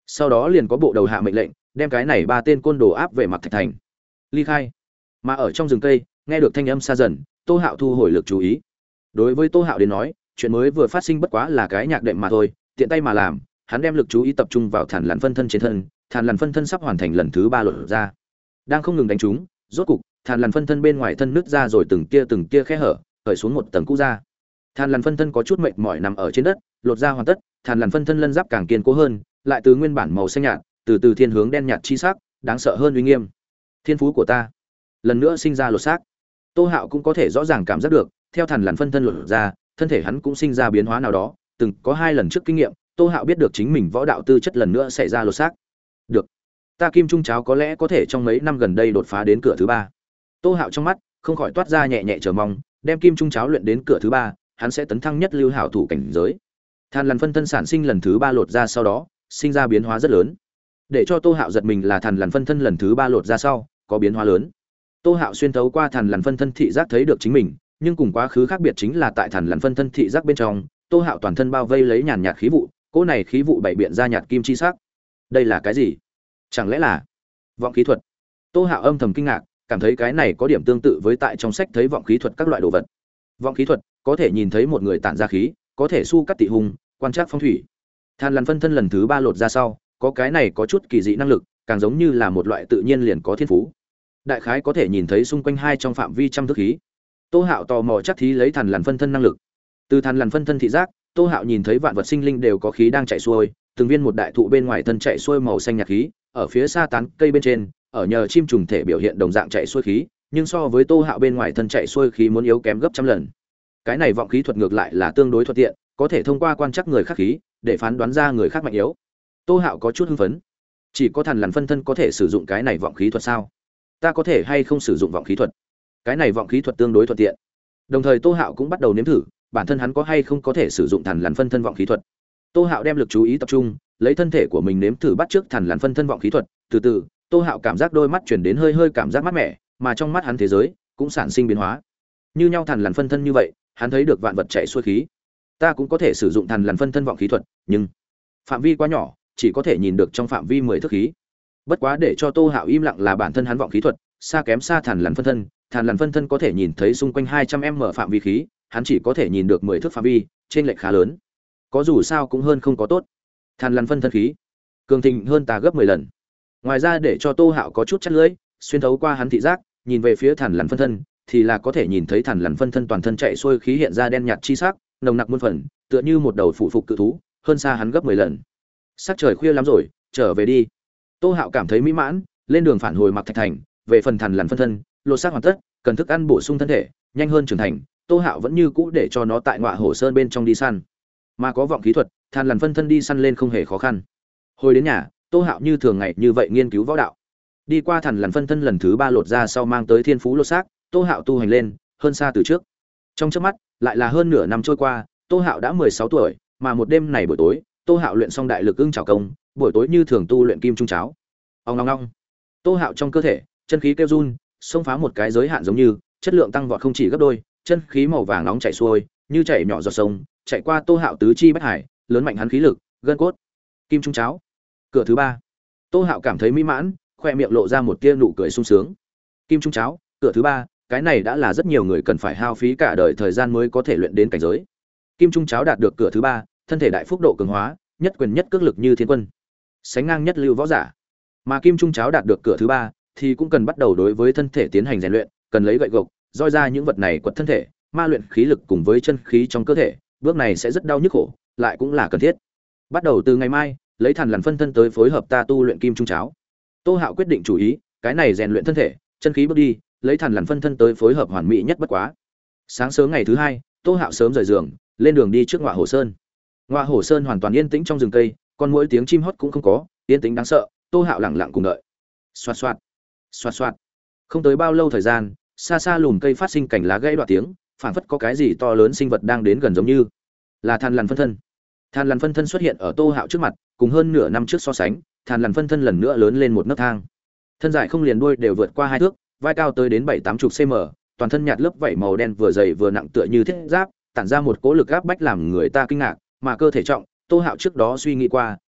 Sau đó liền có bộ đầu hạ mệnh lệnh, đem cái này ba tên côn đồ áp về Mặc Thạch thành. Ly khai. Mà ở trong rừng cây, nghe được thanh âm xa dần, Tô Hạo thu hồi lực chú ý. Đối với Tô Hạo đến nói, chuyện mới vừa phát sinh bất quá là cái nhạc đệm mà thôi, tiện tay mà làm, hắn đem lực chú ý tập trung vào Thản Lằn phân thân trên thân, Thản Lằn phân thân sắp hoàn thành lần thứ ba lột ra. Đang không ngừng đánh trúng, rốt cục, Thản Lằn phân thân bên ngoài thân nứt ra rồi từng tia từng tia khe hở, cởi xuống một tầng cũ da. Thản Lằn phân thân có chút mệt mỏi nằm ở trên đất, lột ra hoàn tất, Thản Lằn phân thân lân giáp càng kiên cố hơn, lại từ nguyên bản màu xanh nhạt, từ từ thiên hướng đen nhạt chi sắc, đáng sợ hơn uy nghiêm. Thiên phú của ta, lần nữa sinh ra lột xác. Tô Hạo cũng có thể rõ ràng cảm giác được, theo Thản Lằn phân thân lột ra, thân thể hắn cũng sinh ra biến hóa nào đó, từng có hai lần trước kinh nghiệm, Tô Hạo biết được chính mình võ đạo tư chất lần nữa xảy ra lột xác. Được, ta Kim Trung Cháo có lẽ có thể trong mấy năm gần đây đột phá đến cửa thứ ba. Tô Hạo trong mắt không khỏi toát ra nhẹ nhẹ chờ mong, đem Kim Trung Cháo luyện đến cửa thứ ba, hắn sẽ tấn thăng nhất lưu hảo thủ cảnh giới. Thản Lằn phân thân sản sinh lần thứ ba lột ra sau đó, sinh ra biến hóa rất lớn. Để cho Tô Hạo giật mình là Thản Lằn phân thân lần thứ ba lột ra sau, có biến hóa lớn. Tô Hạo xuyên thấu qua Thản Lằn phân thân thị giác thấy được chính mình, nhưng cùng quá khứ khác biệt chính là tại Thản Lằn phân thân thị giác bên trong, Tô Hạo toàn thân bao vây lấy nhàn nhạt khí vụ, cỗ này khí vụ bảy biện ra nhạt kim chi sắc. Đây là cái gì? Chẳng lẽ là vọng khí thuật? Tô Hạo âm thầm kinh ngạc, cảm thấy cái này có điểm tương tự với tại trong sách thấy vọng khí thuật các loại đồ vật. Vọng khí thuật có thể nhìn thấy một người tản ra khí, có thể su cắt tị hùng, quan trắc phong thủy. Thản Lằn phân thân lần thứ ba lột ra sau, có cái này có chút kỳ dị năng lực, càng giống như là một loại tự nhiên liền có thiên phú. Đại khái có thể nhìn thấy xung quanh hai trong phạm vi trăm thước khí. Tô Hạo tò mò chắc thí lấy Thản Lằn phân thân năng lực. Từ Thản Lằn phân thân thị giác, Tô Hạo nhìn thấy vạn vật sinh linh đều có khí đang chạy xuôi, từng viên một đại thụ bên ngoài thân chạy xuôi màu xanh nhạt khí, ở phía xa tán cây bên trên, ở nhờ chim trùng thể biểu hiện đồng dạng chạy xuôi khí, nhưng so với Tô Hạo bên ngoài thân chạy xuôi khí muốn yếu kém gấp trăm lần. Cái này vọng khí thuật ngược lại là tương đối thuận tiện, có thể thông qua quan trắc người khác khí, để phán đoán ra người khác mạnh yếu. Tô Hạo có chút hưng phấn. Chỉ có Thản Lằn phân thân có thể sử dụng cái này vọng khí thuật sao? Ta có thể hay không sử dụng vọng khí thuật? Cái này vọng khí thuật tương đối thuận tiện. Đồng thời Tô Hạo cũng bắt đầu nếm thử, bản thân hắn có hay không có thể sử dụng Thản Lằn phân thân vọng khí thuật. Tô Hạo đem lực chú ý tập trung, lấy thân thể của mình nếm thử bắt trước Thản Lằn phân thân vọng khí thuật, từ từ, Tô Hạo cảm giác đôi mắt chuyển đến hơi hơi cảm giác mát mẻ, mà trong mắt hắn thế giới cũng sản sinh biến hóa. Như nhau Thản Lằn phân thân như vậy, hắn thấy được vạn vật chạy xuôi khí. Ta cũng có thể sử dụng Thản Lằn phân thân vọng khí thuật, nhưng phạm vi quá nhỏ, chỉ có thể nhìn được trong phạm vi mười thước khí. Bất quá để cho Tô Hạo im lặng là bản thân hắn vọng khí thuật, xa kém xa Thản Lằn phân thân, Thản Lằn phân thân có thể nhìn thấy xung quanh hai trăm mét phạm vi khí, hắn chỉ có thể nhìn được mười thước phạm vi, trên lệch khá lớn. Có dù sao cũng hơn không có tốt. Thản Lằn phân thân khí, cường thịnh hơn ta gấp mười lần. Ngoài ra để cho Tô Hạo có chút chắt lưỡi, xuyên thấu qua hắn thị giác, nhìn về phía Thản Lằn phân thân, thì là có thể nhìn thấy Thản Lằn phân thân toàn thân chạy xuôi khí hiện ra đen nhạt chi sắc, nồng nặc muôn phần, tựa như một đầu phụ phục cự thú, hơn xa hắn gấp mười lần. Sắc trời khuya lắm rồi, trở về đi. Tô Hạo cảm thấy mỹ mãn, lên đường phản hồi Mặc Thạch thành, về phần Thản Lằn phân thân, lột xác hoàn tất, cần thức ăn bổ sung thân thể, nhanh hơn trưởng thành, Tô Hạo vẫn như cũ để cho nó tại Ngọa Hổ Sơn bên trong đi săn. Mà có vọng khí thuật, Thản Lằn phân thân đi săn lên không hề khó khăn. Hồi đến nhà, Tô Hạo như thường ngày như vậy nghiên cứu võ đạo. Đi qua Thản Lằn phân thân lần thứ ba lột ra sau mang tới thiên phú lột xác, Tô Hạo tu hành lên, hơn xa từ trước. Trong chớp mắt, lại là hơn nửa năm trôi qua, Tô Hạo đã mười sáu tuổi, mà một đêm này buổi tối, Tô Hạo luyện xong đại lực ưng chảo công, buổi tối như thường tu luyện kim trung cháo. Ong ong ong. Tô Hạo trong cơ thể, chân khí kêu run, xông phá một cái giới hạn giống như, chất lượng tăng vọt không chỉ gấp đôi, chân khí màu vàng nóng chảy xuôi, như chảy nhỏ giọt sông, chạy qua Tô Hạo tứ chi bách hải, lớn mạnh hắn khí lực, gân cốt. Kim trung cháo. Cửa thứ ba. Tô Hạo cảm thấy mỹ mãn, khoe miệng lộ ra một tia nụ cười sung sướng. Kim trung cháo, cửa thứ ba, cái này đã là rất nhiều người cần phải hao phí cả đời thời gian mới có thể luyện đến cảnh giới. Kim trung cháo đạt được cửa thứ ba, thân thể đại phúc độ cường hóa, nhất quyền nhất cước lực như thiên quân, sánh ngang nhất lưu võ giả. Mà kim trung cháo đạt được cửa thứ ba thì cũng cần bắt đầu đối với thân thể tiến hành rèn luyện, cần lấy gậy gộc, roi ra những vật này quật thân thể, ma luyện khí lực cùng với chân khí trong cơ thể, bước này sẽ rất đau nhức khổ, lại cũng là cần thiết. Bắt đầu từ ngày mai, lấy Thản Lằn phân thân tới phối hợp ta tu luyện kim trung cháo. Tô Hạo quyết định chủ ý, cái này rèn luyện thân thể, chân khí bước đi, lấy Thản Lằn phân thân tới phối hợp hoàn mỹ nhất bất quá. Sáng sớm ngày thứ hai, Tô Hạo sớm rời giường, lên đường đi trước Ngọa Hổ Sơn. Ngọa Hổ Sơn hoàn toàn yên tĩnh trong rừng cây, con muỗi tiếng chim hót cũng không có, yên tĩnh đáng sợ. Tô Hạo lặng lặng cùng đợi. Xoạt xoạt, xoạt xoạt. Không tới bao lâu thời gian, xa xa lùm cây phát sinh cảnh lá gãy đoạt tiếng, phảng phất có cái gì to lớn sinh vật đang đến gần, giống như là Thản Lằn phân thân. Thản Lằn phân thân xuất hiện ở Tô Hạo trước mặt, cùng hơn nửa năm trước so sánh, Thản Lằn phân thân lần nữa lớn lên một nấc thang. Thân dài không liền đuôi đều vượt qua hai thước, vai cao tới đến bảy tám chục cm, toàn thân nhạt lớp vảy màu đen vừa dày vừa nặng tựa như thiết giáp, tản ra một cỗ lực áp bách làm người ta kinh ngạc, mà cơ thể trọng, Tô Hạo trước đó suy nghĩ qua,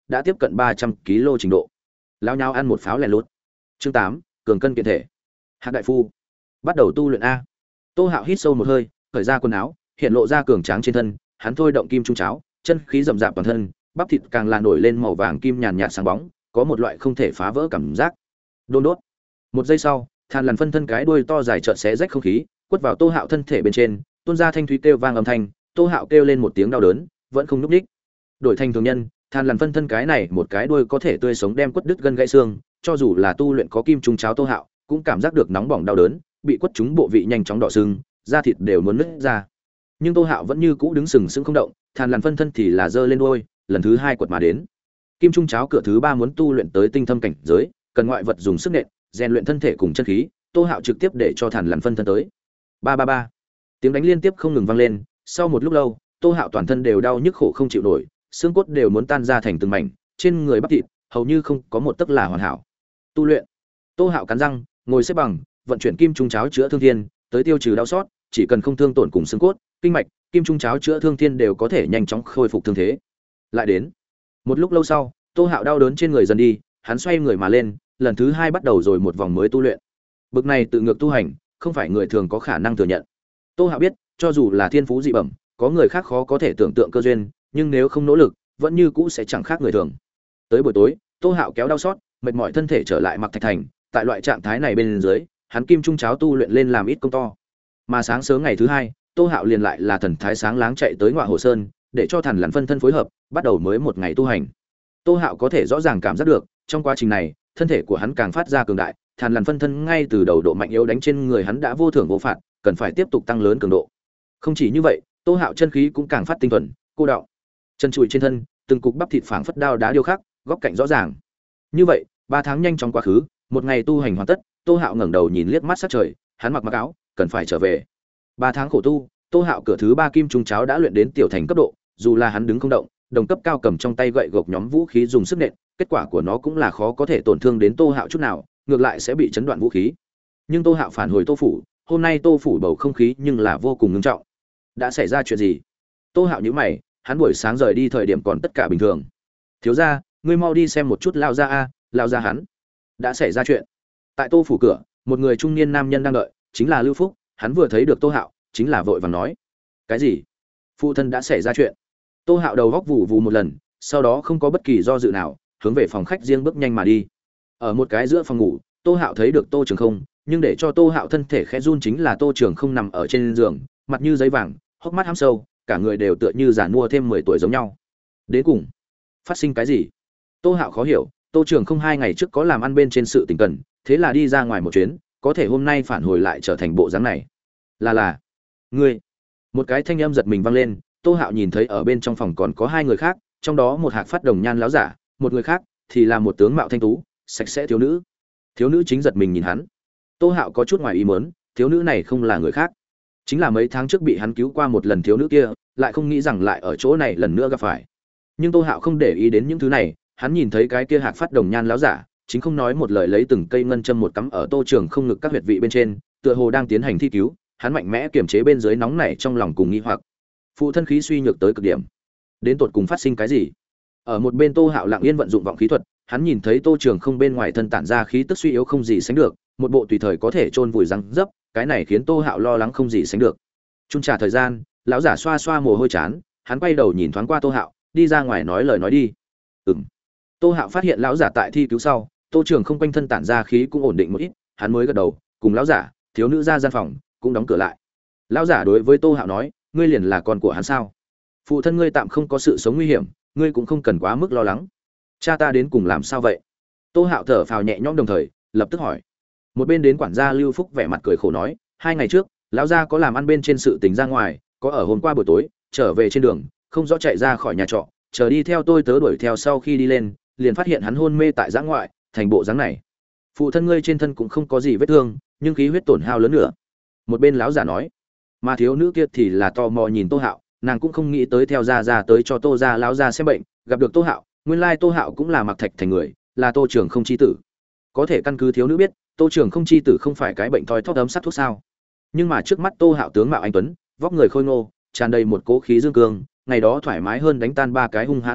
đã tiếp cận ba trăm ki lô trình độ. Lao nhau ăn một pháo lẻ lút. Chương tám, cường cân kiện thể. Hạc đại phu, bắt đầu tu luyện a. Tô Hạo hít sâu một hơi, cởi ra quần áo, hiện lộ ra cường tráng trên thân, hắn thôi động kim trung cháo, chân khí rậm rạp toàn thân, bắp thịt càng là nổi lên màu vàng kim nhàn nhạt sáng bóng, có một loại không thể phá vỡ cảm giác. Đôn đốt. Một giây sau, than lằn phân thân cái đuôi to dài chợt xé rách không khí, quất vào Tô Hạo thân thể bên trên, tuôn ra thanh thúy kêu vang âm thanh, Tô Hạo kêu lên một tiếng đau đớn, vẫn không nhúc nhích. Đổi thành thường nhân, than lằn phân thân cái này một cái đuôi có thể tươi sống đem quất đứt gân gãy xương, cho dù là tu luyện có kim trung cháo Tô Hạo, cũng cảm giác được nóng bỏng đau đớn, bị quất trúng bộ vị nhanh chóng đỏ sưng, da thịt đều muốn nứt ra. Nhưng Tô Hạo vẫn như cũ đứng sừng sững không động, than lằn phân thân thì là giơ lên đuôi, lần thứ hai quật mà đến. Kim trung cháo cửa thứ ba muốn tu luyện tới tinh thâm cảnh giới, cần ngoại vật dùng sức nện, rèn luyện thân thể cùng chân khí, Tô Hạo trực tiếp để cho than lằn phân thân tới. Ba ba ba. Tiếng đánh liên tiếp không ngừng vang lên, sau một lúc lâu, Tô Hạo toàn thân đều đau nhức khổ không chịu nổi, xương cốt đều muốn tan ra thành từng mảnh, trên người bắp thịt hầu như không có một tấc là hoàn hảo. Tu luyện. Tô Hạo cắn răng, ngồi xếp bằng, vận chuyển kim trung cháo chữa thương thiên, tới tiêu trừ đau sót, chỉ cần không thương tổn cùng xương cốt, kinh mạch, kim trung cháo chữa thương thiên đều có thể nhanh chóng khôi phục thương thế. Lại đến. Một lúc lâu sau, Tô Hạo đau đớn trên người dần đi, hắn xoay người mà lên, lần thứ hai bắt đầu rồi một vòng mới tu luyện. Bực này tự ngược tu hành, không phải người thường có khả năng thừa nhận. Tô Hạo biết, cho dù là thiên phú dị bẩm, có người khác khó có thể tưởng tượng cơ duyên, nhưng nếu không nỗ lực, vẫn như cũ sẽ chẳng khác người thường. Tới buổi tối, Tô Hạo kéo đau sót, mệt mỏi thân thể trở lại Mặc Thạch Thành, tại loại trạng thái này bên dưới, hắn kim trung cháo tu luyện lên làm ít công to. Mà sáng sớm ngày thứ hai, Tô Hạo liền lại là thần thái sáng láng chạy tới Ngọa Hồ Sơn, để cho Thằn Lằn phân thân phối hợp, bắt đầu mới một ngày tu hành. Tô Hạo có thể rõ ràng cảm giác được, trong quá trình này, thân thể của hắn càng phát ra cường đại, Thằn Lằn phân thân ngay từ đầu độ mạnh yếu đánh trên người hắn đã vô thưởng vô phạt, cần phải tiếp tục tăng lớn cường độ. Không chỉ như vậy, Tô Hạo chân khí cũng càng phát tinh thuần, cô đọng. Chân trụi trên thân, từng cục bắp thịt phảng phất đao đá điêu khắc, góc cạnh rõ ràng. Như vậy, ba tháng nhanh chóng quá khứ, một ngày tu hành hoàn tất, Tô Hạo ngẩng đầu nhìn liếc mắt sát trời, hắn mặc mặc áo, cần phải trở về. Ba tháng khổ tu, Tô Hạo cửa thứ ba kim trung cháo đã luyện đến tiểu thành cấp độ, dù là hắn đứng không động, đồng cấp cao cầm trong tay gậy gộc nhóm vũ khí dùng sức nện, kết quả của nó cũng là khó có thể tổn thương đến Tô Hạo chút nào, ngược lại sẽ bị chấn đoạn vũ khí. Nhưng Tô Hạo phản hồi Tô phủ, hôm nay Tô phủ bầu không khí nhưng là vô cùng nghiêm trọng. Đã xảy ra chuyện gì? Tô Hạo nhíu mày, hắn buổi sáng rời đi thời điểm còn tất cả bình thường. Thiếu gia, ngươi mau đi xem một chút lao gia a, lao gia hắn. Đã xảy ra chuyện. Tại Tô phủ cửa, một người trung niên nam nhân đang đợi, chính là Lưu Phúc, hắn vừa thấy được Tô Hạo, chính là vội vàng nói: "Cái gì? Phụ thân đã xảy ra chuyện?" Tô Hạo đầu góc vụ vụ một lần, sau đó không có bất kỳ do dự nào, hướng về phòng khách riêng bước nhanh mà đi. Ở một cái giữa phòng ngủ, Tô Hạo thấy được Tô Trường Không, nhưng để cho Tô Hạo thân thể khẽ run chính là Tô Trường Không nằm ở trên giường, mặt như giấy vàng, hốc mắt hăm sâu, cả người đều tựa như già nua thêm mười tuổi giống nhau. Đến cùng, phát sinh cái gì? Tô Hạo khó hiểu, Tô Trường Không hai ngày trước có làm ăn bên trên sự tình cần, thế là đi ra ngoài một chuyến, có thể hôm nay phản hồi lại trở thành bộ dáng này. Là là, ngươi. Một cái thanh âm giật mình vang lên, Tô Hạo nhìn thấy ở bên trong phòng còn có hai người khác, trong đó một hạc phát đồng nhan láo giả, một người khác thì là một tướng mạo thanh tú, sạch sẽ thiếu nữ. Thiếu nữ chính giật mình nhìn hắn. Tô Hạo có chút ngoài ý muốn, thiếu nữ này không là người khác, chính là mấy tháng trước bị hắn cứu qua một lần thiếu nữ kia, lại không nghĩ rằng lại ở chỗ này lần nữa gặp phải. Nhưng Tô Hạo không để ý đến những thứ này, hắn nhìn thấy cái kia hạc phát đồng nhan láo giả, chính không nói một lời lấy từng cây ngân châm một cắm ở Tô Trường Không ngực các huyệt vị bên trên, tựa hồ đang tiến hành thi cứu, hắn mạnh mẽ kiềm chế bên dưới nóng nảy trong lòng cùng nghi hoặc. Phụ thân khí suy nhược tới cực điểm, đến tột cùng phát sinh cái gì? Ở một bên Tô Hạo lặng yên vận dụng vọng khí thuật, hắn nhìn thấy Tô Trường Không bên ngoài thân tản ra khí tức suy yếu không gì sánh được, một bộ tùy thời có thể chôn vùi răng dấp, cái này khiến Tô Hạo lo lắng không gì sánh được. Chung trà thời gian, lão giả xoa xoa mồ hôi chán, hắn quay đầu nhìn thoáng qua Tô Hạo, đi ra ngoài nói lời nói đi. Ừm. Tô Hạo phát hiện lão giả tại thi cứu sau, Tô Trường Không quanh thân tản ra khí cũng ổn định một ít, hắn mới gật đầu, cùng lão giả, thiếu nữ ra gian phòng, cũng đóng cửa lại. Lão giả đối với Tô Hạo nói, ngươi liền là con của hắn sao? Phụ thân ngươi tạm không có sự sống nguy hiểm, ngươi cũng không cần quá mức lo lắng. Cha ta đến cùng làm sao vậy? Tô Hạo thở phào nhẹ nhõm đồng thời, lập tức hỏi. Một bên đến quản gia Lưu Phúc vẻ mặt cười khổ nói, hai ngày trước, lão gia có làm ăn bên trên sự tình ra ngoài, có ở hôm qua buổi tối, trở về trên đường, không rõ chạy ra khỏi nhà trọ, chờ đi theo tôi tớ đuổi theo sau khi đi lên, liền phát hiện hắn hôn mê tại giã ngoại, thành bộ dáng này. Phụ thân ngươi trên thân cũng không có gì vết thương, nhưng khí huyết tổn hao lớn nữa. Một bên lão giả nói, mà thiếu nữ kia thì là tò mò nhìn Tô Hạo, nàng cũng không nghĩ tới theo gia gia tới cho Tô gia lão gia xem bệnh, gặp được Tô Hạo, nguyên lai Tô Hạo cũng là Mặc Thạch Thành người, là Tô Trường Không chi tử. Có thể căn cứ thiếu nữ biết, Tô Trường Không chi tử không phải cái bệnh thoi thóp ấm sát thuốc sao? Nhưng mà trước mắt Tô Hạo tướng mạo anh tuấn, vóc người khôi ngô, tràn đầy một cố khí dương cương, ngày đó thoải mái hơn đánh tan ba cái hung hãn đắc độc,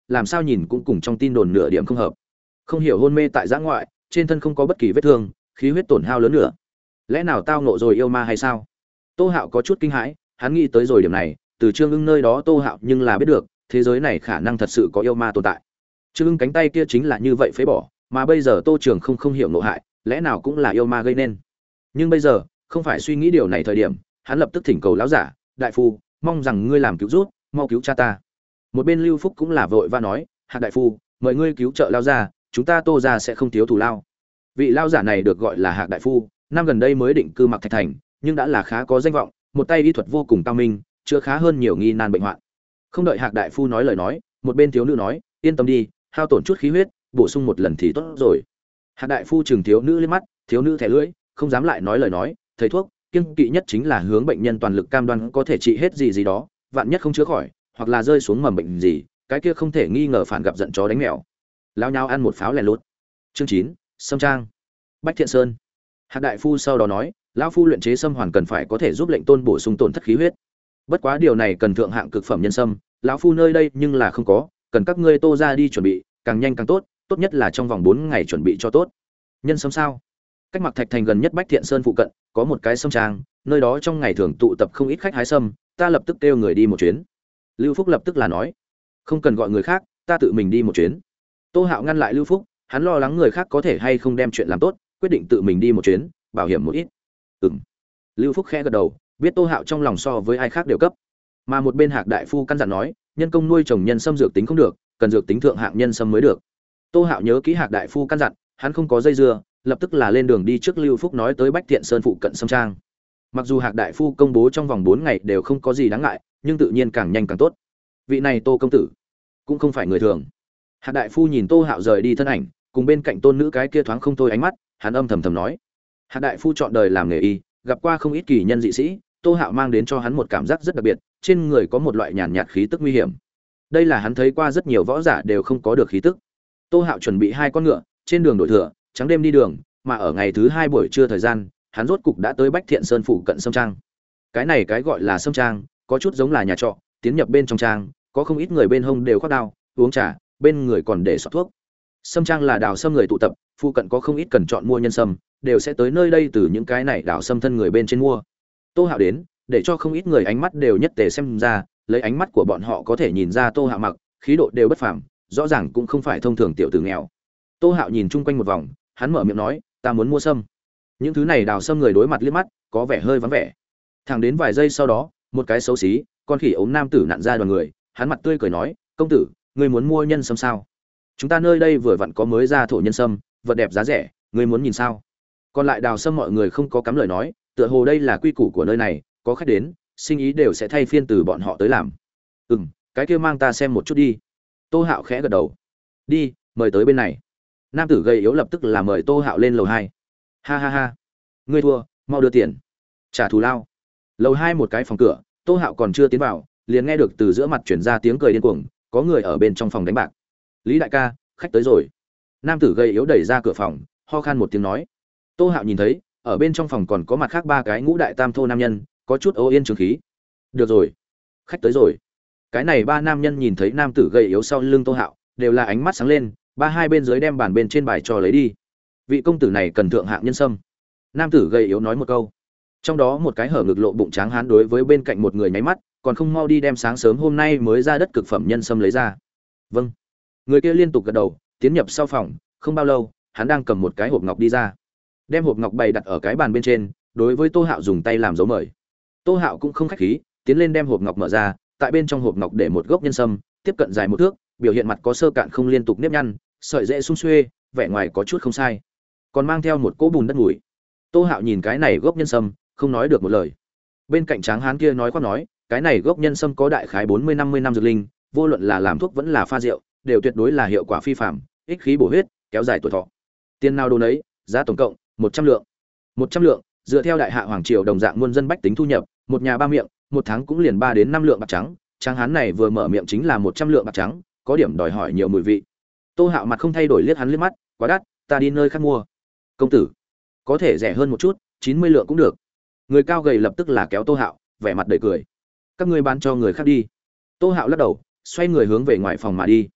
làm sao nhìn cũng cùng trong tin đồn nửa điểm không hợp. Không hiểu hôn mê tại giã ngoại, trên thân không có bất kỳ vết thương, khí huyết tổn hao lớn nữa. Lẽ nào tao nộ rồi yêu ma hay sao? Tô Hạo có chút kinh hãi, hắn nghĩ tới rồi điểm này, từ Trương Ưng nơi đó Tô Hạo nhưng là biết được, thế giới này khả năng thật sự có yêu ma tồn tại. Trương Ưng cánh tay kia chính là như vậy phế bỏ, mà bây giờ Tô Trường không không hiểu nộ hại, lẽ nào cũng là yêu ma gây nên. Nhưng bây giờ, không phải suy nghĩ điều này thời điểm, hắn lập tức thỉnh cầu lão giả, đại phu, mong rằng ngươi làm cứu rút, mau cứu cha ta. Một bên Lưu Phúc cũng là vội va nói, Hạc đại phu, mời ngươi cứu trợ lão gia, chúng ta Tô gia sẽ không thiếu thù lao. Vị lão giả này được gọi là Hạc đại phu, năm gần đây mới định cư Mặc Thạch thành, nhưng đã là khá có danh vọng, một tay y thuật vô cùng cao minh, chữa khá hơn nhiều nghi nan bệnh hoạn. Không đợi Hạc đại phu nói lời nói, một bên thiếu nữ nói, yên tâm đi, hao tổn chút khí huyết, bổ sung một lần thì tốt rồi. Hạc đại phu chừng thiếu nữ lên mắt, thiếu nữ thẻ lưỡi, không dám lại nói lời nói, thầy thuốc, kiêng kỵ nhất chính là hướng bệnh nhân toàn lực cam đoan có thể trị hết gì gì đó, vạn nhất không chữa khỏi, hoặc là rơi xuống mầm bệnh gì, cái kia không thể nghi ngờ phản gặp giận chó đánh mèo. Lao nhau ăn một pháo lẻ lút. Chương chín, Sâm Trang. Bách Thiện Sơn. Hạc đại phu sau đó nói, lão phu luyện chế sâm hoàn cần phải có thể giúp lệnh tôn bổ sung tổn thất khí huyết. Bất quá điều này cần thượng hạng cực phẩm nhân sâm, lão phu nơi đây nhưng là không có, cần các ngươi Tô ra đi chuẩn bị, càng nhanh càng tốt, tốt nhất là trong vòng bốn ngày chuẩn bị cho tốt. Nhân sâm sao? Cách Mặc Thạch thành gần nhất Bách Thiện Sơn phụ cận, có một cái sâm trang, nơi đó trong ngày thường tụ tập không ít khách hái sâm, ta lập tức kêu người đi một chuyến. Lưu Phúc lập tức là nói, không cần gọi người khác, ta tự mình đi một chuyến. Tô Hạo ngăn lại Lưu Phúc, hắn lo lắng người khác có thể hay không đem chuyện làm tốt, quyết định tự mình đi một chuyến, bảo hiểm một ít. Ừm. Lưu Phúc khẽ gật đầu, biết Tô Hạo trong lòng so với ai khác đều cấp. Mà một bên Hạc đại phu căn dặn nói, nhân công nuôi trồng nhân sâm dược tính không được, cần dược tính thượng hạng nhân sâm mới được. Tô Hạo nhớ kỹ Hạc đại phu căn dặn, hắn không có dây dưa, lập tức là lên đường đi trước Lưu Phúc nói tới Bách Thiện Sơn phụ cận sâm trang. Mặc dù Hạc đại phu công bố trong vòng bốn ngày đều không có gì đáng ngại, nhưng tự nhiên càng nhanh càng tốt. Vị này Tô công tử cũng không phải người thường. Hạc đại phu nhìn Tô Hạo rời đi thân ảnh, cùng bên cạnh tôn nữ cái kia thoáng không thôi ánh mắt, hắn âm thầm thầm nói: Hạc đại phu chọn đời làm nghề y, gặp qua không ít kỳ nhân dị sĩ, Tô Hạo mang đến cho hắn một cảm giác rất đặc biệt, trên người có một loại nhàn nhạt khí tức nguy hiểm. Đây là hắn thấy qua rất nhiều võ giả đều không có được khí tức. Tô Hạo chuẩn bị hai con ngựa, trên đường đổi thừa, trắng đêm đi đường, mà ở ngày thứ hai buổi trưa thời gian, hắn rốt cục đã tới Bách Thiện Sơn phụ cận sâm trang. Cái này cái gọi là sâm trang, có chút giống là nhà trọ, tiến nhập bên trong trang, có không ít người bên hông đều khoác đao, uống trà, bên người còn để xọt thuốc. Sâm trang là đào sâm người tụ tập, phụ cận có không ít cần chọn mua nhân sâm, đều sẽ tới nơi đây từ những cái này đào sâm thân người bên trên mua. Tô Hạo đến, để cho không ít người ánh mắt đều nhất tề xem ra, lấy ánh mắt của bọn họ có thể nhìn ra Tô Hạo mặc, khí độ đều bất phàm, rõ ràng cũng không phải thông thường tiểu tử nghèo. Tô Hạo nhìn chung quanh một vòng, hắn mở miệng nói, ta muốn mua sâm. Những thứ này đào sâm người đối mặt liếc mắt, có vẻ hơi vắng vẻ. Thẳng đến vài giây sau đó, một cái xấu xí, con khỉ ốm nam tử nặn ra đoàn người, hắn mặt tươi cười nói, công tử, ngươi muốn mua nhân sâm sao? Chúng ta nơi đây vừa vặn có mới ra thổ nhân sâm, vật đẹp giá rẻ, ngươi muốn nhìn sao? Còn lại đào sâm mọi người không có cắm lời nói, tựa hồ đây là quy củ của nơi này, có khách đến, sinh ý đều sẽ thay phiên từ bọn họ tới làm. Ừm, cái kia mang ta xem một chút đi. Tô Hạo khẽ gật đầu. Đi, mời tới bên này. Nam tử gầy yếu lập tức là mời Tô Hạo lên lầu hai. Ha ha ha, ngươi thua, mau đưa tiền, trả thù lao. Lầu hai một cái phòng cửa, Tô Hạo còn chưa tiến vào, liền nghe được từ giữa mặt chuyển ra tiếng cười điên cuồng, có người ở bên trong phòng đánh bạc. Lý đại ca, khách tới rồi. Nam tử gầy yếu đẩy ra cửa phòng, ho khan một tiếng nói. Tô Hạo nhìn thấy, ở bên trong phòng còn có mặt khác ba cái ngũ đại tam thô nam nhân, có chút ô yên trường khí. Được rồi, khách tới rồi. Cái này ba nam nhân nhìn thấy nam tử gầy yếu sau lưng Tô Hạo, đều là ánh mắt sáng lên, ba hai bên dưới đem bàn bên trên bài cho lấy đi. Vị công tử này cần thượng hạng nhân sâm. Nam tử gầy yếu nói một câu. Trong đó một cái hở ngực lộ bụng tráng hán đối với bên cạnh một người nháy mắt, còn không mau đi đem sáng sớm hôm nay mới ra đất cực phẩm nhân sâm lấy ra. Vâng. Người kia liên tục gật đầu, tiến nhập sau phòng, không bao lâu, hắn đang cầm một cái hộp ngọc đi ra. Đem hộp ngọc bày đặt ở cái bàn bên trên, đối với Tô Hạo dùng tay làm dấu mời. Tô Hạo cũng không khách khí, tiến lên đem hộp ngọc mở ra, tại bên trong hộp ngọc để một gốc nhân sâm, tiếp cận dài một thước, biểu hiện mặt có sơ cạn không liên tục nếp nhăn, sợi rễ sum xuê, vẻ ngoài có chút không sai, còn mang theo một cỗ bùn đất mùi. Tô Hạo nhìn cái này gốc nhân sâm, không nói được một lời. Bên cạnh tráng hán kia nói khoác nói, cái này gốc nhân sâm có đại khái bốn mươi năm mươi năm dược linh, vô luận là làm thuốc vẫn là pha rượu, đều tuyệt đối là hiệu quả phi phàm, ích khí bổ huyết, kéo dài tuổi thọ. Tiền nào đồ nấy, giá tổng cộng một trăm lượng. một trăm lượng, dựa theo đại hạ hoàng triều đồng dạng muôn dân bách tính thu nhập, một nhà ba miệng, một tháng cũng liền ba đến năm lượng bạc trắng, tráng hán này vừa mở miệng chính là một trăm lượng bạc trắng, có điểm đòi hỏi nhiều mùi vị. Tô Hạo mặt không thay đổi liếc hắn liếc mắt, quá đắt, ta đi nơi khác mua. Công tử, có thể rẻ hơn một chút, chín mươi lượng cũng được. Người cao gầy lập tức là kéo Tô Hạo, vẻ mặt đầy cười. Các ngươi bán cho người khác đi. Tô Hạo lắc đầu, xoay người hướng về ngoài phòng mà đi.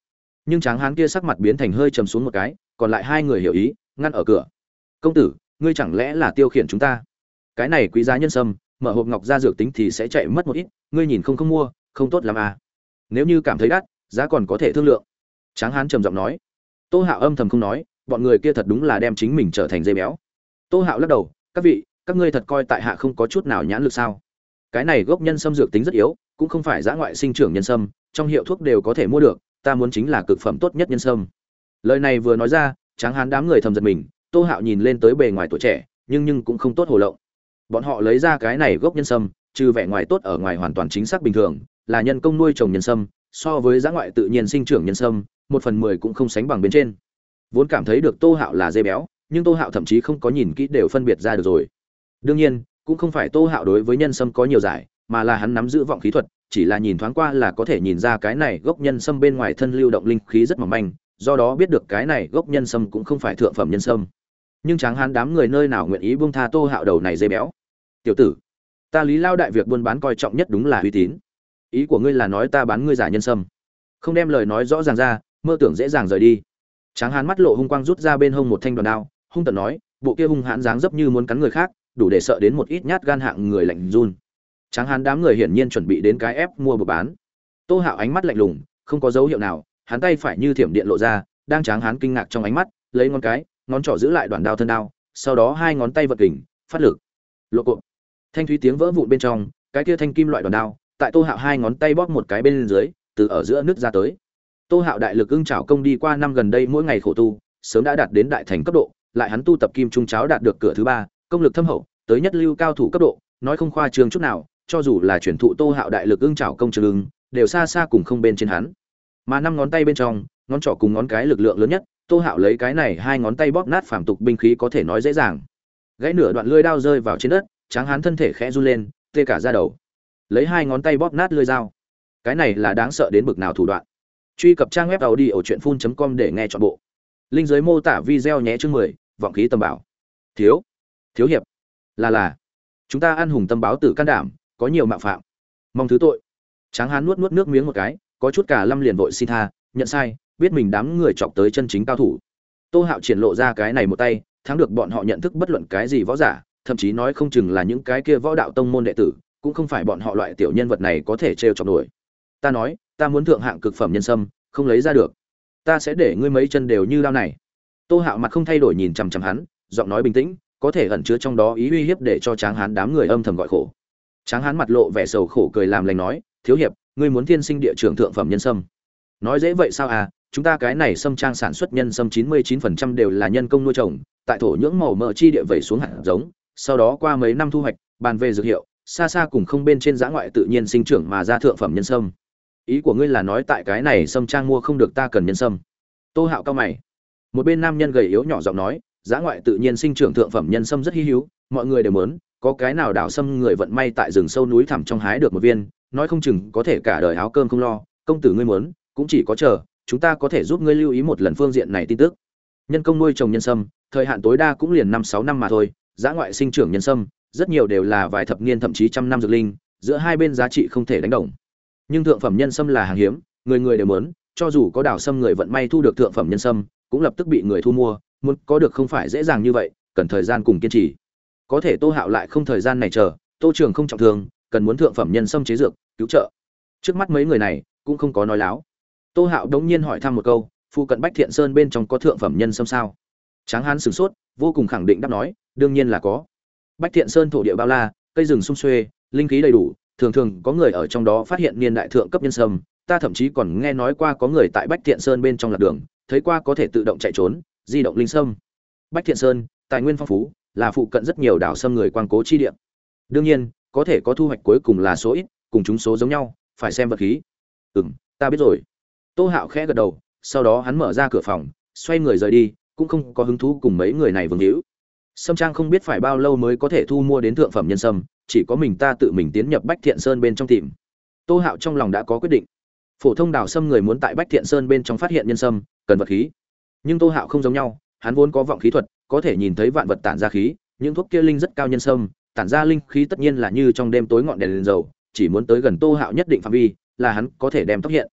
Nhưng tráng hán kia sắc mặt biến thành hơi trầm xuống một cái, còn lại hai người hiểu ý, ngăn ở cửa. Công tử, ngươi chẳng lẽ là tiêu khiển chúng ta? Cái này quý giá nhân sâm, mở hộp ngọc ra dược tính thì sẽ chạy mất một ít, ngươi nhìn không không mua, không tốt lắm à? Nếu như cảm thấy đắt, giá còn có thể thương lượng. Tráng hán trầm giọng nói. Tô Hạo âm thầm không nói, bọn người kia thật đúng là đem chính mình trở thành dây béo. Tô Hạo lắc đầu, các vị, các ngươi thật coi tại hạ không có chút nào nhãn lực sao? Cái này gốc nhân sâm dược tính rất yếu, cũng không phải dã ngoại sinh trưởng nhân sâm, trong hiệu thuốc đều có thể mua được, ta muốn chính là cực phẩm tốt nhất nhân sâm. Lời này vừa nói ra, tráng hán đám người thầm giật mình, Tô Hạo nhìn lên tới bề ngoài tuổi trẻ, nhưng nhưng cũng không tốt hồ lộng. Bọn họ lấy ra cái này gốc nhân sâm, trừ vẻ ngoài tốt ở ngoài hoàn toàn chính xác bình thường, là nhân công nuôi trồng nhân sâm, so với dã ngoại tự nhiên sinh trưởng nhân sâm, một phần mười cũng không sánh bằng bên trên. Vốn cảm thấy được Tô Hạo là dê béo, nhưng Tô Hạo thậm chí không có nhìn kỹ đều phân biệt ra được rồi. Đương nhiên, cũng không phải Tô Hạo đối với nhân sâm có nhiều giải, mà là hắn nắm giữ vọng khí thuật, chỉ là nhìn thoáng qua là có thể nhìn ra cái này gốc nhân sâm bên ngoài thân lưu động linh khí rất mỏng manh, do đó biết được cái này gốc nhân sâm cũng không phải thượng phẩm nhân sâm. Nhưng tráng hán đám người nơi nào nguyện ý buông tha Tô Hạo đầu này dê béo. Tiểu tử, ta Lý Lao đại việc buôn bán coi trọng nhất đúng là uy tín. Ý của ngươi là nói ta bán ngươi giả nhân sâm? Không đem lời nói rõ ràng ra, mơ tưởng dễ dàng rời đi. Tráng hán mắt lộ hung quang rút ra bên hông một thanh đoàn đao, hung tợn nói, bộ kia hung hãn dáng dấp như muốn cắn người khác, đủ để sợ đến một ít nhát gan hạng người lạnh run. Tráng hán đám người hiển nhiên chuẩn bị đến cái ép mua buộc bán. Tô Hạo ánh mắt lạnh lùng, không có dấu hiệu nào, hắn tay phải như thiểm điện lộ ra, đang tráng hán kinh ngạc trong ánh mắt, lấy ngón cái, ngón trỏ giữ lại đoạn đao thân đao, sau đó hai ngón tay vật kình, phát lực. Lộ cộp. Thanh thúy tiếng vỡ vụn bên trong, cái kia thanh kim loại đoạn đao, tại Tô Hạo hai ngón tay bóp một cái bên dưới, từ ở giữa nứt ra tới. Tô Hạo đại lực ưng chảo công đi qua năm gần đây mỗi ngày khổ tu, sớm đã đạt đến đại thành cấp độ, lại hắn tu tập kim trung cháo đạt được cửa thứ ba, công lực thâm hậu, tới nhất lưu cao thủ cấp độ, nói không khoa trương chút nào, cho dù là truyền thụ Tô Hạo đại lực ưng chảo công trường ưng, đều xa xa cùng không bên trên hắn. Mà năm ngón tay bên trong, ngón trỏ cùng ngón cái lực lượng lớn nhất, Tô Hạo lấy cái này hai ngón tay bóp nát phàm tục binh khí có thể nói dễ dàng. Gãy nửa đoạn lưỡi đao rơi vào trên đất, tráng hán thân thể khẽ run lên, tê cả da đầu. Lấy hai ngón tay bóp nát lưỡi dao. Cái này là đáng sợ đến bực nào thủ đoạn. Truy cập trang web audiochuyenphun chấm com để nghe trọn bộ. Link dưới mô tả video nhé chương mười, vọng khí tâm bảo. Thiếu, thiếu hiệp. Là là, chúng ta ăn hùng tâm báo tử can đảm, có nhiều mạo phạm. Mong thứ tội. Tráng hán nuốt nuốt nước miếng một cái, có chút cả lâm liền vội xin tha, nhận sai, biết mình đám người chọc tới chân chính cao thủ. Tô Hạo triển lộ ra cái này một tay, thắng được bọn họ nhận thức bất luận cái gì võ giả, thậm chí nói không chừng là những cái kia võ đạo tông môn đệ tử, cũng không phải bọn họ loại tiểu nhân vật này có thể trêu chọc nổi. Ta nói, ta muốn thượng hạng cực phẩm nhân sâm, không lấy ra được, ta sẽ để ngươi mấy chân đều như đao này. Tô Hạo mặt không thay đổi nhìn chằm chằm hắn, giọng nói bình tĩnh, có thể ẩn chứa trong đó ý uy hiếp để cho Tráng Hán đám người âm thầm gọi khổ. Tráng Hán mặt lộ vẻ sầu khổ cười làm lành nói, thiếu hiệp, ngươi muốn thiên sinh địa trưởng thượng phẩm nhân sâm. Nói dễ vậy sao à, chúng ta cái này sâm trang sản xuất nhân sâm chín mươi chín phần trăm đều là nhân công nuôi trồng, tại thổ nhưỡng màu mỡ chi địa vẩy xuống hạt giống, sau đó qua mấy năm thu hoạch, bàn về dược hiệu, xa xa cùng không bên trên giã ngoại tự nhiên sinh trưởng mà ra thượng phẩm nhân sâm. Ý của ngươi là nói tại cái này sâm trang mua không được ta cần nhân sâm? Tô Hạo cao mày. Một bên nam nhân gầy yếu nhỏ giọng nói, giã ngoại tự nhiên sinh trưởng thượng phẩm nhân sâm rất hi hữu, mọi người đều muốn, có cái nào đào sâm người vận may tại rừng sâu núi thẳm trong hái được một viên, nói không chừng có thể cả đời áo cơm không lo, công tử ngươi muốn, cũng chỉ có chờ, chúng ta có thể giúp ngươi lưu ý một lần phương diện này tin tức. Nhân công nuôi trồng nhân sâm, thời hạn tối đa cũng liền năm sáu năm mà thôi, giã ngoại sinh trưởng nhân sâm, rất nhiều đều là vài thập niên thậm chí trăm năm dược linh, giữa hai bên giá trị không thể đánh đồng. Nhưng thượng phẩm nhân sâm là hàng hiếm, người người đều muốn, cho dù có đào sâm người vận may thu được thượng phẩm nhân sâm, cũng lập tức bị người thu mua, muốn có được không phải dễ dàng như vậy, cần thời gian cùng kiên trì. Có thể Tô Hạo lại không thời gian này chờ, Tô Trường không trọng thương, cần muốn thượng phẩm nhân sâm chế dược, cứu trợ. Trước mắt mấy người này cũng không có nói láo. Tô Hạo đống nhiên hỏi thăm một câu, phụ cận Bách Thiện Sơn bên trong có thượng phẩm nhân sâm sao? Tráng Hán sửng sốt, vô cùng khẳng định đáp nói, đương nhiên là có. Bách Thiện Sơn thổ địa bao la, cây rừng sum xuê, linh khí đầy đủ, thường thường có người ở trong đó phát hiện niên đại thượng cấp nhân sâm, ta thậm chí còn nghe nói qua có người tại Bách Thiện Sơn bên trong lạc đường, thấy qua có thể tự động chạy trốn, di động linh sâm. Bách Thiện Sơn, tài nguyên phong phú, là phụ cận rất nhiều đảo sâm người quang cố chi địa. Đương nhiên, có thể có thu hoạch cuối cùng là số ít, cùng chúng số giống nhau, phải xem vật khí. Ừm, ta biết rồi. Tô Hạo khẽ gật đầu, sau đó hắn mở ra cửa phòng, xoay người rời đi, cũng không có hứng thú cùng mấy người này vương hữu. Sâm trang không biết phải bao lâu mới có thể thu mua đến thượng phẩm nhân sâm, chỉ có mình ta tự mình tiến nhập Bách Thiện Sơn bên trong tìm. Tô Hạo trong lòng đã có quyết định. Phổ thông đào sâm người muốn tại Bách Thiện Sơn bên trong phát hiện nhân sâm, cần vật khí. Nhưng Tô Hạo không giống nhau, hắn vốn có vọng khí thuật, có thể nhìn thấy vạn vật tản ra khí, những thuốc kia linh rất cao nhân sâm, tản ra linh khí tất nhiên là như trong đêm tối ngọn đèn lên dầu, chỉ muốn tới gần Tô Hạo nhất định phạm vi, là hắn có thể đem tốc hiện.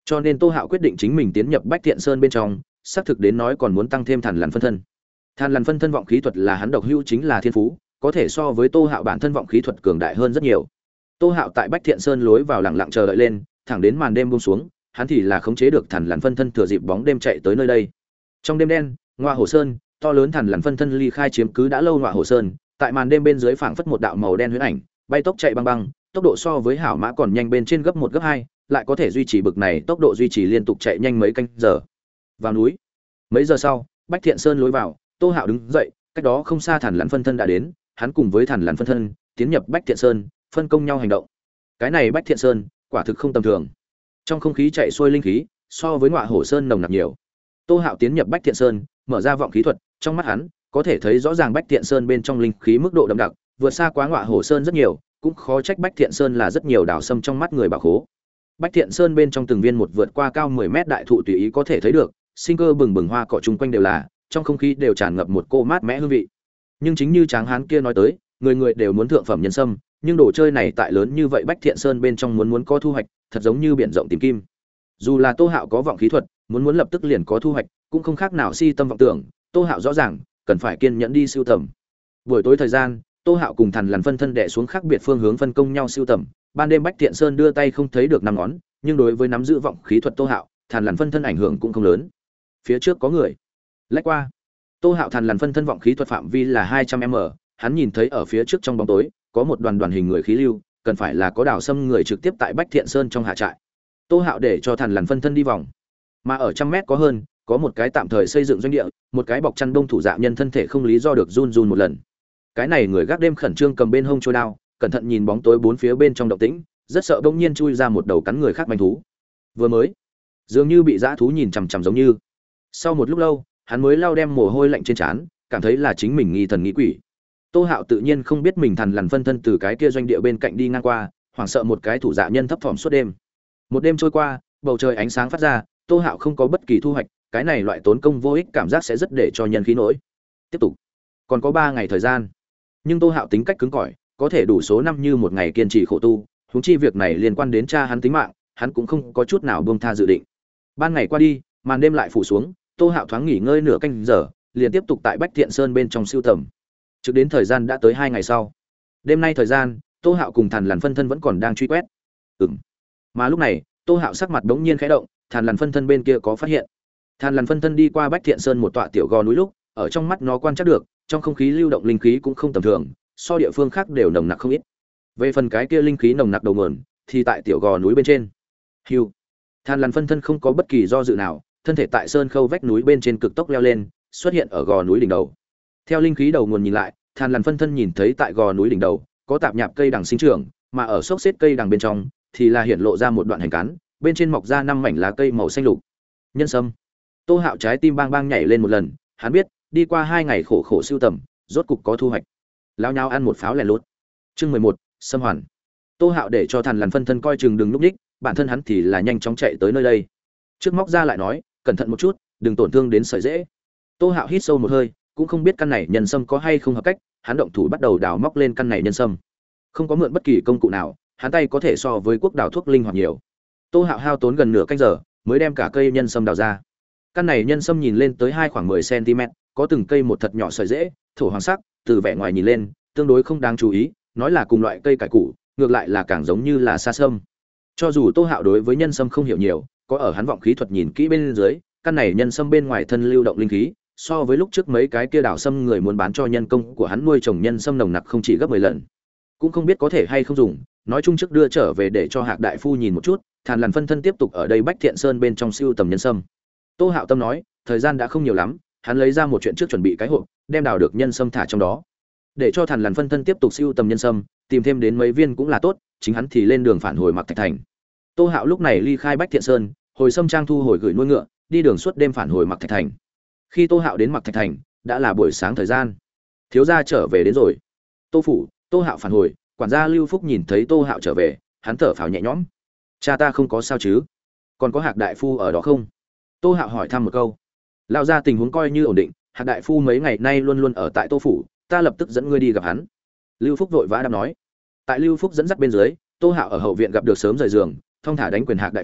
Cho nên Tô Hạo quyết định chính mình tiến nhập Bách Thiện Sơn bên trong, xác thực đến nói còn muốn tăng thêm Thằn Lằn phân thân. Thằn Lằn phân thân vọng khí thuật là hắn độc hữu, chính là thiên phú, có thể so với Tô Hạo bản thân vọng khí thuật cường đại hơn rất nhiều. Tô Hạo tại Bách Thiện Sơn lối vào lặng lặng chờ đợi lên, thẳng đến màn đêm buông xuống, hắn thì là khống chế được Thằn Lằn phân thân thừa dịp bóng đêm chạy tới nơi đây. Trong đêm đen, Ngoa Hồ Sơn, to lớn Thằn Lằn phân thân ly khai chiếm cứ đã lâu Ngoa Hồ Sơn, tại màn đêm bên dưới phảng phất một đạo màu đen huyễn ảnh, bay tốc chạy băng băng, tốc độ so với hảo mã còn nhanh bên trên gấp một gấp hai, lại có thể duy trì bực này tốc độ duy trì liên tục chạy nhanh mấy canh giờ. Vào núi. Mấy giờ sau, Bách Thiện Sơn lối vào, Tô Hạo đứng dậy, cách đó không xa Thằn Lằn phân thân đã đến, hắn cùng với Thằn Lằn phân thân tiến nhập Bách Thiện Sơn, phân công nhau hành động. Cái này Bách Thiện Sơn, quả thực không tầm thường. Trong không khí chạy xuôi linh khí, so với Ngọa Hổ Sơn nồng nặc nhiều. Tô Hạo tiến nhập Bách Thiện Sơn, mở ra vọng khí thuật, trong mắt hắn có thể thấy rõ ràng Bách Thiện Sơn bên trong linh khí mức độ đậm đặc, vượt xa quá Ngọa Hổ Sơn rất nhiều, cũng khó trách Bách Thiện Sơn là rất nhiều đào sâm trong mắt người bảo khố. Bách Thiện Sơn bên trong từng viên một vượt qua cao mười mét đại thụ tùy ý có thể thấy được, sinh cơ bừng bừng, hoa cỏ chung quanh đều là, trong không khí đều tràn ngập một cô mát mẽ hương vị. Nhưng chính như Tráng Hán kia nói tới, người người đều muốn thượng phẩm nhân sâm, nhưng đồ chơi này tại lớn như vậy Bách Thiện Sơn bên trong muốn muốn có thu hoạch, thật giống như biển rộng tìm kim. Dù là Tô Hạo có vọng khí thuật, muốn muốn lập tức liền có thu hoạch, cũng không khác nào si tâm vọng tưởng, Tô Hạo rõ ràng cần phải kiên nhẫn đi sưu tầm. Buổi tối thời gian, Tô Hạo cùng Thằn Lằn phân thân đè xuống khác biệt phương hướng phân công nhau sưu tầm. Ban đêm Bách Thiện Sơn đưa tay không thấy được năm ngón, nhưng đối với nắm giữ vọng khí thuật Tô Hạo, Thằn Lằn phân thân ảnh hưởng cũng không lớn. Phía trước có người lách qua. Tô Hạo Thằn Lằn phân thân vọng khí thuật phạm vi là hai trăm mét, hắn nhìn thấy ở phía trước trong bóng tối có một đoàn đoàn hình người khí lưu, cần phải là có đào xâm người trực tiếp tại Bách Thiện Sơn trong hạ trại. Tô Hạo để cho Thằn Lằn phân thân đi vòng, mà ở trăm mét có hơn, có một cái tạm thời xây dựng doanh địa, một cái bọc chăn đông thủ dạ nhân thân thể không lý do được run run một lần. Cái này người gác đêm khẩn trương cầm bên hông trôi đao, cẩn thận nhìn bóng tối bốn phía bên trong động tĩnh, rất sợ bỗng nhiên chui ra một đầu cắn người khác manh thú. Vừa mới, dường như bị dã thú nhìn chằm chằm giống như. Sau một lúc lâu, hắn mới lau đem mồ hôi lạnh trên trán, cảm thấy là chính mình nghi thần nghi quỷ. Tô Hạo tự nhiên không biết mình Thằn Lằn phân thân từ cái kia doanh địa bên cạnh đi ngang qua, hoảng sợ một cái thủ dạ nhân thấp thỏm suốt đêm. Một đêm trôi qua, bầu trời ánh sáng phát ra, Tô Hạo không có bất kỳ thu hoạch, cái này loại tốn công vô ích cảm giác sẽ rất để cho nhân khí nổi. Tiếp tục, còn có ba ngày thời gian, nhưng Tô Hạo tính cách cứng cỏi, có thể đủ số năm như một ngày kiên trì khổ tu, huống chi việc này liên quan đến cha hắn tính mạng, hắn cũng không có chút nào buông tha dự định. Ban ngày qua đi, màn đêm lại phủ xuống, Tô Hạo thoáng nghỉ ngơi nửa canh giờ, liền tiếp tục tại Bách Thiện Sơn bên trong sưu tầm. Trực đến thời gian đã tới hai ngày sau. Đêm nay thời gian, Tô Hạo cùng Thằn Lằn phân thân vẫn còn đang truy quét. Ừm. Mà lúc này, Tô Hạo sắc mặt bỗng nhiên khẽ động, Thằn Lằn phân thân bên kia có phát hiện. Thằn Lằn phân thân đi qua Bách Thiện Sơn một tọa tiểu gò núi lúc, ở trong mắt nó quan trắc được, trong không khí lưu động linh khí cũng không tầm thường, so địa phương khác đều nồng nặc không ít. Về phần cái kia linh khí nồng nặc đầu nguồn, thì tại tiểu gò núi bên trên. Hưu. Thằn Lằn phân thân không có bất kỳ do dự nào, thân thể tại sơn khâu vách núi bên trên cực tốc leo lên, xuất hiện ở gò núi đỉnh đầu. Theo linh khí đầu nguồn nhìn lại, Thằn Lằn phân thân nhìn thấy tại gò núi đỉnh đầu có tạp nhạp cây đằng sinh trưởng, mà ở xốc xếp cây đằng bên trong thì là hiện lộ ra một đoạn hành cán, bên trên mọc ra năm mảnh lá cây màu xanh lục. Nhân sâm. Tô Hạo trái tim bang bang nhảy lên một lần, hắn biết, đi qua hai ngày khổ khổ sưu tầm, rốt cục có thu hoạch. Lao nhau ăn một pháo lẻ lút. Chương mười một, Sâm hoàn. Tô Hạo để cho Thằn Lằn phân thân coi chừng đừng lúc ních, bản thân hắn thì là nhanh chóng chạy tới nơi đây. Trước móc ra lại nói, cẩn thận một chút, đừng tổn thương đến sợi rễ. Tô Hạo hít sâu một hơi, cũng không biết căn này nhân sâm có hay không hợp cách, hắn động thủ bắt đầu đào móc lên căn này nhân sâm. Không có mượn bất kỳ công cụ nào, hắn tay có thể so với quốc đào thuốc linh hoạt nhiều. Tô Hạo hao tốn gần nửa canh giờ, mới đem cả cây nhân sâm đào ra. Căn này nhân sâm nhìn lên tới hai khoảng mười xăng-ti-mét, có từng cây một thật nhỏ sợi rễ, thổ hoàng sắc, từ vẻ ngoài nhìn lên, tương đối không đáng chú ý, nói là cùng loại cây cải củ, ngược lại là càng giống như là sa sâm. Cho dù Tô Hạo đối với nhân sâm không hiểu nhiều, có ở hắn vọng khí thuật nhìn kỹ bên dưới, căn này nhân sâm bên ngoài thân lưu động linh khí, so với lúc trước mấy cái kia đào sâm người muốn bán cho nhân công của hắn nuôi trồng nhân sâm nồng nặc không chỉ gấp mười lần. Cũng không biết có thể hay không dùng, nói chung trước đưa trở về để cho Hạc đại phu nhìn một chút, Thằn Lằn phân thân tiếp tục ở đây Bách Thiện Sơn bên trong siêu tầm nhân sâm. Tô Hạo tâm nói, thời gian đã không nhiều lắm, hắn lấy ra một chuyện trước chuẩn bị cái hộp, đem đào được nhân sâm thả trong đó. Để cho Thằn Lằn phân thân tiếp tục siêu tầm nhân sâm, tìm thêm đến mấy viên cũng là tốt, chính hắn thì lên đường phản hồi Mặc Thạch Thành. Tô Hạo lúc này ly khai Bách Thiện Sơn, hồi Sâm Trang thu hồi gửi nuôi ngựa, đi đường suốt đêm phản hồi Mặc Thạch Thành. Khi Tô Hạo đến Mặc Thạch Thành, đã là buổi sáng thời gian. Thiếu gia trở về đến rồi. Tô phủ, Tô Hạo phản hồi, quản gia Lưu Phúc nhìn thấy Tô Hạo trở về, hắn thở phào nhẹ nhõm. Cha ta không có sao chứ? Còn có Hạc đại phu ở đó không? Tô Hạo hỏi thăm một câu. Lão gia tình huống coi như ổn định, Hạc đại phu mấy ngày nay luôn luôn ở tại Tô phủ, ta lập tức dẫn ngươi đi gặp hắn. Lưu Phúc vội vã đáp nói. Tại Lưu Phúc dẫn dắt bên dưới, Tô Hạo ở hậu viện gặp được sớm rời giường, thông thả đánh quyền Hạc đại phu,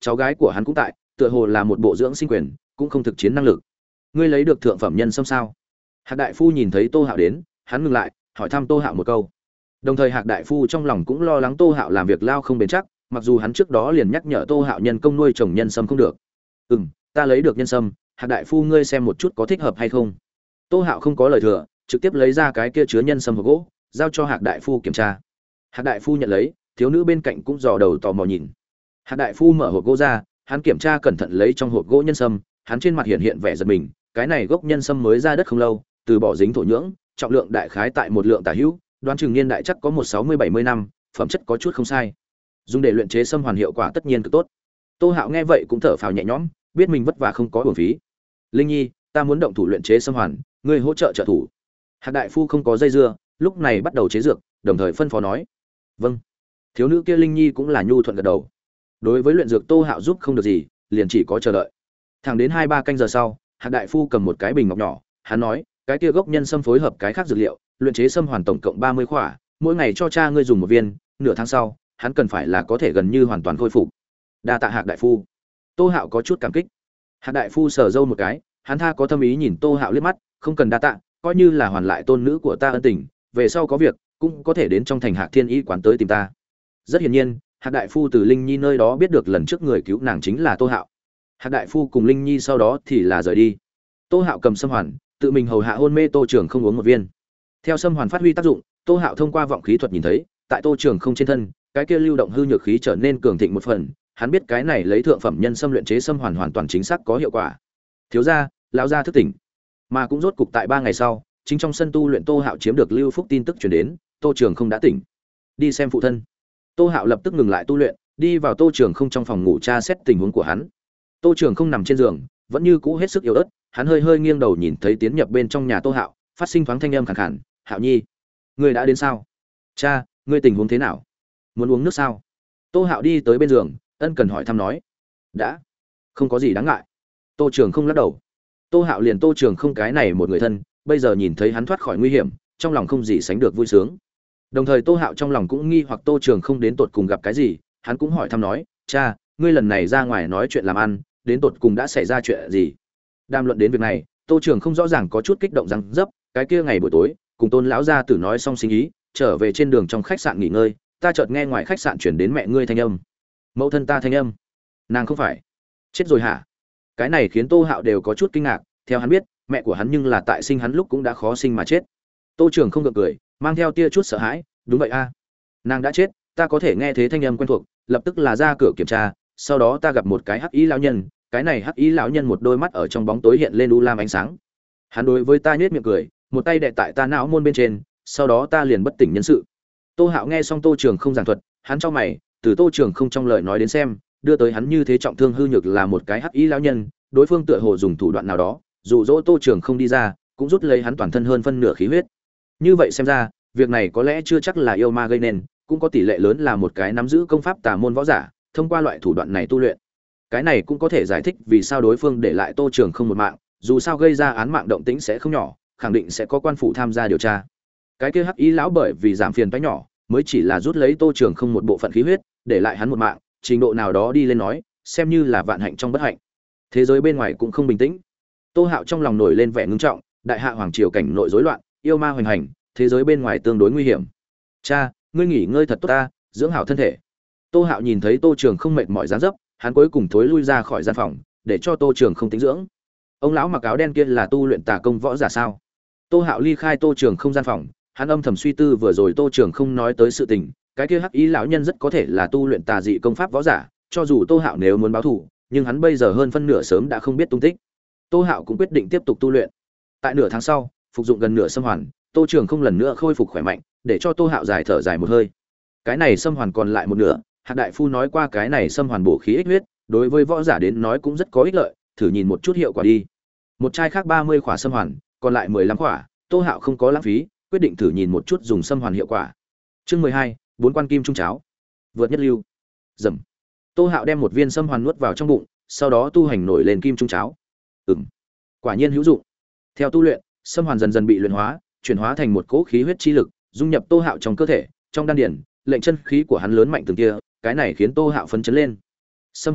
cháu gái của hắn cũng tại, tựa hồ là một bộ dưỡng sinh quyền, cũng không thực chiến năng lực. Ngươi lấy được thượng phẩm nhân sâm sao? Hạc đại phu nhìn thấy Tô Hạo đến, hắn ngừng lại, hỏi thăm Tô Hạo một câu. Đồng thời Hạc đại phu trong lòng cũng lo lắng Tô Hạo làm việc lao không bền chắc, mặc dù hắn trước đó liền nhắc nhở Tô Hạo nhân công nuôi trồng nhân sâm không được. "Ừm, ta lấy được nhân sâm, Hạc đại phu ngươi xem một chút có thích hợp hay không?" Tô Hạo không có lời thừa, trực tiếp lấy ra cái kia chứa nhân sâm hộp gỗ, giao cho Hạc đại phu kiểm tra. Hạc đại phu nhận lấy, thiếu nữ bên cạnh cũng dò đầu tò mò nhìn. Hạc đại phu mở hộp gỗ ra, hắn kiểm tra cẩn thận lấy trong hộp gỗ nhân sâm, hắn trên mặt hiện hiện vẻ giật mình, cái này gốc nhân sâm mới ra đất không lâu, từ bỏ dính thổ nhưỡng, trọng lượng đại khái tại một lượng tả hữu, đoán chừng niên đại chắc có một sáu mươi bảy mươi năm, phẩm chất có chút không sai. Dùng để luyện chế sâm hoàn hiệu quả tất nhiên cực tốt. Tô Hạo nghe vậy cũng thở phào nhẹ nhõm, biết mình vất vả không có uổng phí. "Linh Nhi, ta muốn động thủ luyện chế sâm hoàn, ngươi hỗ trợ trợ thủ." Hạc đại phu không có dây dưa, lúc này bắt đầu chế dược, đồng thời phân phó nói. "Vâng." Thiếu nữ kia Linh Nhi cũng là nhu thuận gật đầu. Đối với luyện dược Tô Hạo giúp không được gì, liền chỉ có chờ đợi. Thẳng đến hai ba canh giờ sau, Hạc đại phu cầm một cái bình ngọc nhỏ, hắn nói, cái kia gốc nhân sâm phối hợp cái khác dược liệu, luyện chế sâm hoàn tổng cộng ba mươi khỏa, mỗi ngày cho cha ngươi dùng một viên, nửa tháng sau, hắn cần phải là có thể gần như hoàn toàn khôi phục. Đa tạ Hạc đại phu. Tô Hạo có chút cảm kích. Hạc đại phu sờ râu một cái, hắn tha có tâm ý nhìn Tô Hạo liếc mắt, không cần đa tạ, coi như là hoàn lại tôn nữ của ta ân tình, về sau có việc cũng có thể đến trong thành Hạc Thiên Y quán tới tìm ta. Rất hiển nhiên, Hạc đại phu từ Linh Nhi nơi đó biết được lần trước người cứu nàng chính là Tô Hạo. Hạc đại phu cùng Linh Nhi sau đó thì là rời đi. Tô Hạo cầm sâm hoàn, tự mình hầu hạ hôn mê Tô Trường không uống một viên. Theo sâm hoàn phát huy tác dụng, Tô Hạo thông qua vọng khí thuật nhìn thấy, tại Tô Trường không trên thân, cái kia lưu động hư nhược khí trở nên cường thịnh một phần, hắn biết cái này lấy thượng phẩm nhân sâm luyện chế sâm hoàn hoàn toàn chính xác có hiệu quả. Thiếu gia, lão gia thức tỉnh. Mà cũng rốt cục tại ba ngày sau, chính trong sân tu luyện Tô Hạo chiếm được lưu phúc tin tức truyền đến, Tô Trường không đã tỉnh. Đi xem phụ thân. Tô Hạo lập tức ngừng lại tu luyện, đi vào Tô Trường không trong phòng ngủ tra xét tình huống của hắn. Tô Trường không nằm trên giường, vẫn như cũ hết sức yếu ớt, hắn hơi hơi nghiêng đầu nhìn thấy tiến nhập bên trong nhà Tô Hạo, phát sinh thoáng thanh âm khàn khàn, "Hạo Nhi, ngươi đã đến sao? Cha, ngươi tình huống thế nào? Muốn uống nước sao?" Tô Hạo đi tới bên giường, ân cần hỏi thăm nói. "Đã, không có gì đáng ngại." Tô Trường không lắc đầu. Tô Hạo liền Tô Trường không cái này một người thân, bây giờ nhìn thấy hắn thoát khỏi nguy hiểm, trong lòng không gì sánh được vui sướng. Đồng thời Tô Hạo trong lòng cũng nghi hoặc Tô Trường không đến tột cùng gặp cái gì, hắn cũng hỏi thăm nói, "Cha, ngươi lần này ra ngoài nói chuyện làm ăn, đến tột cùng đã xảy ra chuyện gì?" Đàm luận đến việc này, Tô Trường không rõ ràng có chút kích động răng dấp, cái kia ngày buổi tối, cùng Tôn lão gia tử nói xong sinh ý, trở về trên đường trong khách sạn nghỉ ngơi, ta chợt nghe ngoài khách sạn chuyển đến mẹ ngươi thanh âm. Mẫu thân ta thanh âm. Nàng không phải chết rồi hả? Cái này khiến Tô Hạo đều có chút kinh ngạc, theo hắn biết, mẹ của hắn nhưng là tại sinh hắn lúc cũng đã khó sinh mà chết. Tô Trường không gượng cười, mang theo tia chút sợ hãi, "Đúng vậy a, nàng đã chết, ta có thể nghe thấy thanh âm quen thuộc, lập tức là ra cửa kiểm tra, sau đó ta gặp một cái hắc y lão nhân, cái này hắc y lão nhân một đôi mắt ở trong bóng tối hiện lên u lam ánh sáng. Hắn đối với ta nhếch miệng cười, một tay đè tại ta não môn bên trên, sau đó ta liền bất tỉnh nhân sự." Tô Hạo nghe xong Tô Trường không giảng thuật, hắn chau mày, từ Tô Trường không trong lời nói đến xem, đưa tới hắn như thế trọng thương hư nhược là một cái hắc y lão nhân, đối phương tựa hồ dùng thủ đoạn nào đó, dụ dỗ Tô Trường không đi ra, cũng rút lấy hắn toàn thân hơn phân nửa khí huyết. Như vậy xem ra, việc này có lẽ chưa chắc là yêu ma gây nên, cũng có tỷ lệ lớn là một cái nắm giữ công pháp tà môn võ giả, thông qua loại thủ đoạn này tu luyện. Cái này cũng có thể giải thích vì sao đối phương để lại Tô Trường không một mạng, dù sao gây ra án mạng động tĩnh sẽ không nhỏ, khẳng định sẽ có quan phủ tham gia điều tra. Cái kia hắc y lão bởi vì giảm phiền toái nhỏ, mới chỉ là rút lấy Tô Trường không một bộ phận khí huyết, để lại hắn một mạng, trình độ nào đó đi lên nói, xem như là vạn hạnh trong bất hạnh. Thế giới bên ngoài cũng không bình tĩnh. Tô Hạo trong lòng nổi lên vẻ ngưng trọng, đại hạ hoàng triều cảnh nội rối loạn, yêu ma hoành hành, thế giới bên ngoài tương đối nguy hiểm. "Cha, ngươi nghỉ ngơi thật tốt ta, dưỡng hảo thân thể." Tô Hạo nhìn thấy Tô Trường không mệt mỏi dáng dấp, hắn cuối cùng thối lui ra khỏi gian phòng, để cho Tô Trường không tĩnh dưỡng. Ông lão mặc áo đen kia là tu luyện tà công võ giả sao? Tô Hạo ly khai Tô Trường không gian phòng, hắn âm thầm suy tư vừa rồi Tô Trường không nói tới sự tình, cái kia hắc ý lão nhân rất có thể là tu luyện tà dị công pháp võ giả, cho dù Tô Hạo nếu muốn báo thù, nhưng hắn bây giờ hơn phân nửa sớm đã không biết tung tích. Tô Hạo cũng quyết định tiếp tục tu luyện. Tại nửa tháng sau, phục dụng gần nửa sâm hoàn, Tô Trường không lần nữa khôi phục khỏe mạnh, để cho Tô Hạo dài thở dài một hơi. Cái này sâm hoàn còn lại một nửa, Hạc đại phu nói qua cái này sâm hoàn bổ khí ích huyết, đối với võ giả đến nói cũng rất có ích lợi, thử nhìn một chút hiệu quả đi. Một chai khác ba mươi khỏa sâm hoàn, còn lại mười lăm khỏa, Tô Hạo không có lãng phí, quyết định thử nhìn một chút dùng sâm hoàn hiệu quả. Chương mười hai, bốn quan kim trung cháo. Vượt nhất lưu. Dầm. Tô Hạo đem một viên sâm hoàn nuốt vào trong bụng, sau đó tu hành nổi lên kim trung cháo. Ừm. Quả nhiên hữu dụng. Theo tu luyện, sâm hoàn dần dần bị luyện hóa, chuyển hóa thành một cỗ khí huyết chi lực, dung nhập Tô Hạo trong cơ thể, trong đan điền, lệnh chân khí của hắn lớn mạnh từng kia, cái này khiến Tô Hạo phấn chấn lên. Sâm hoàn,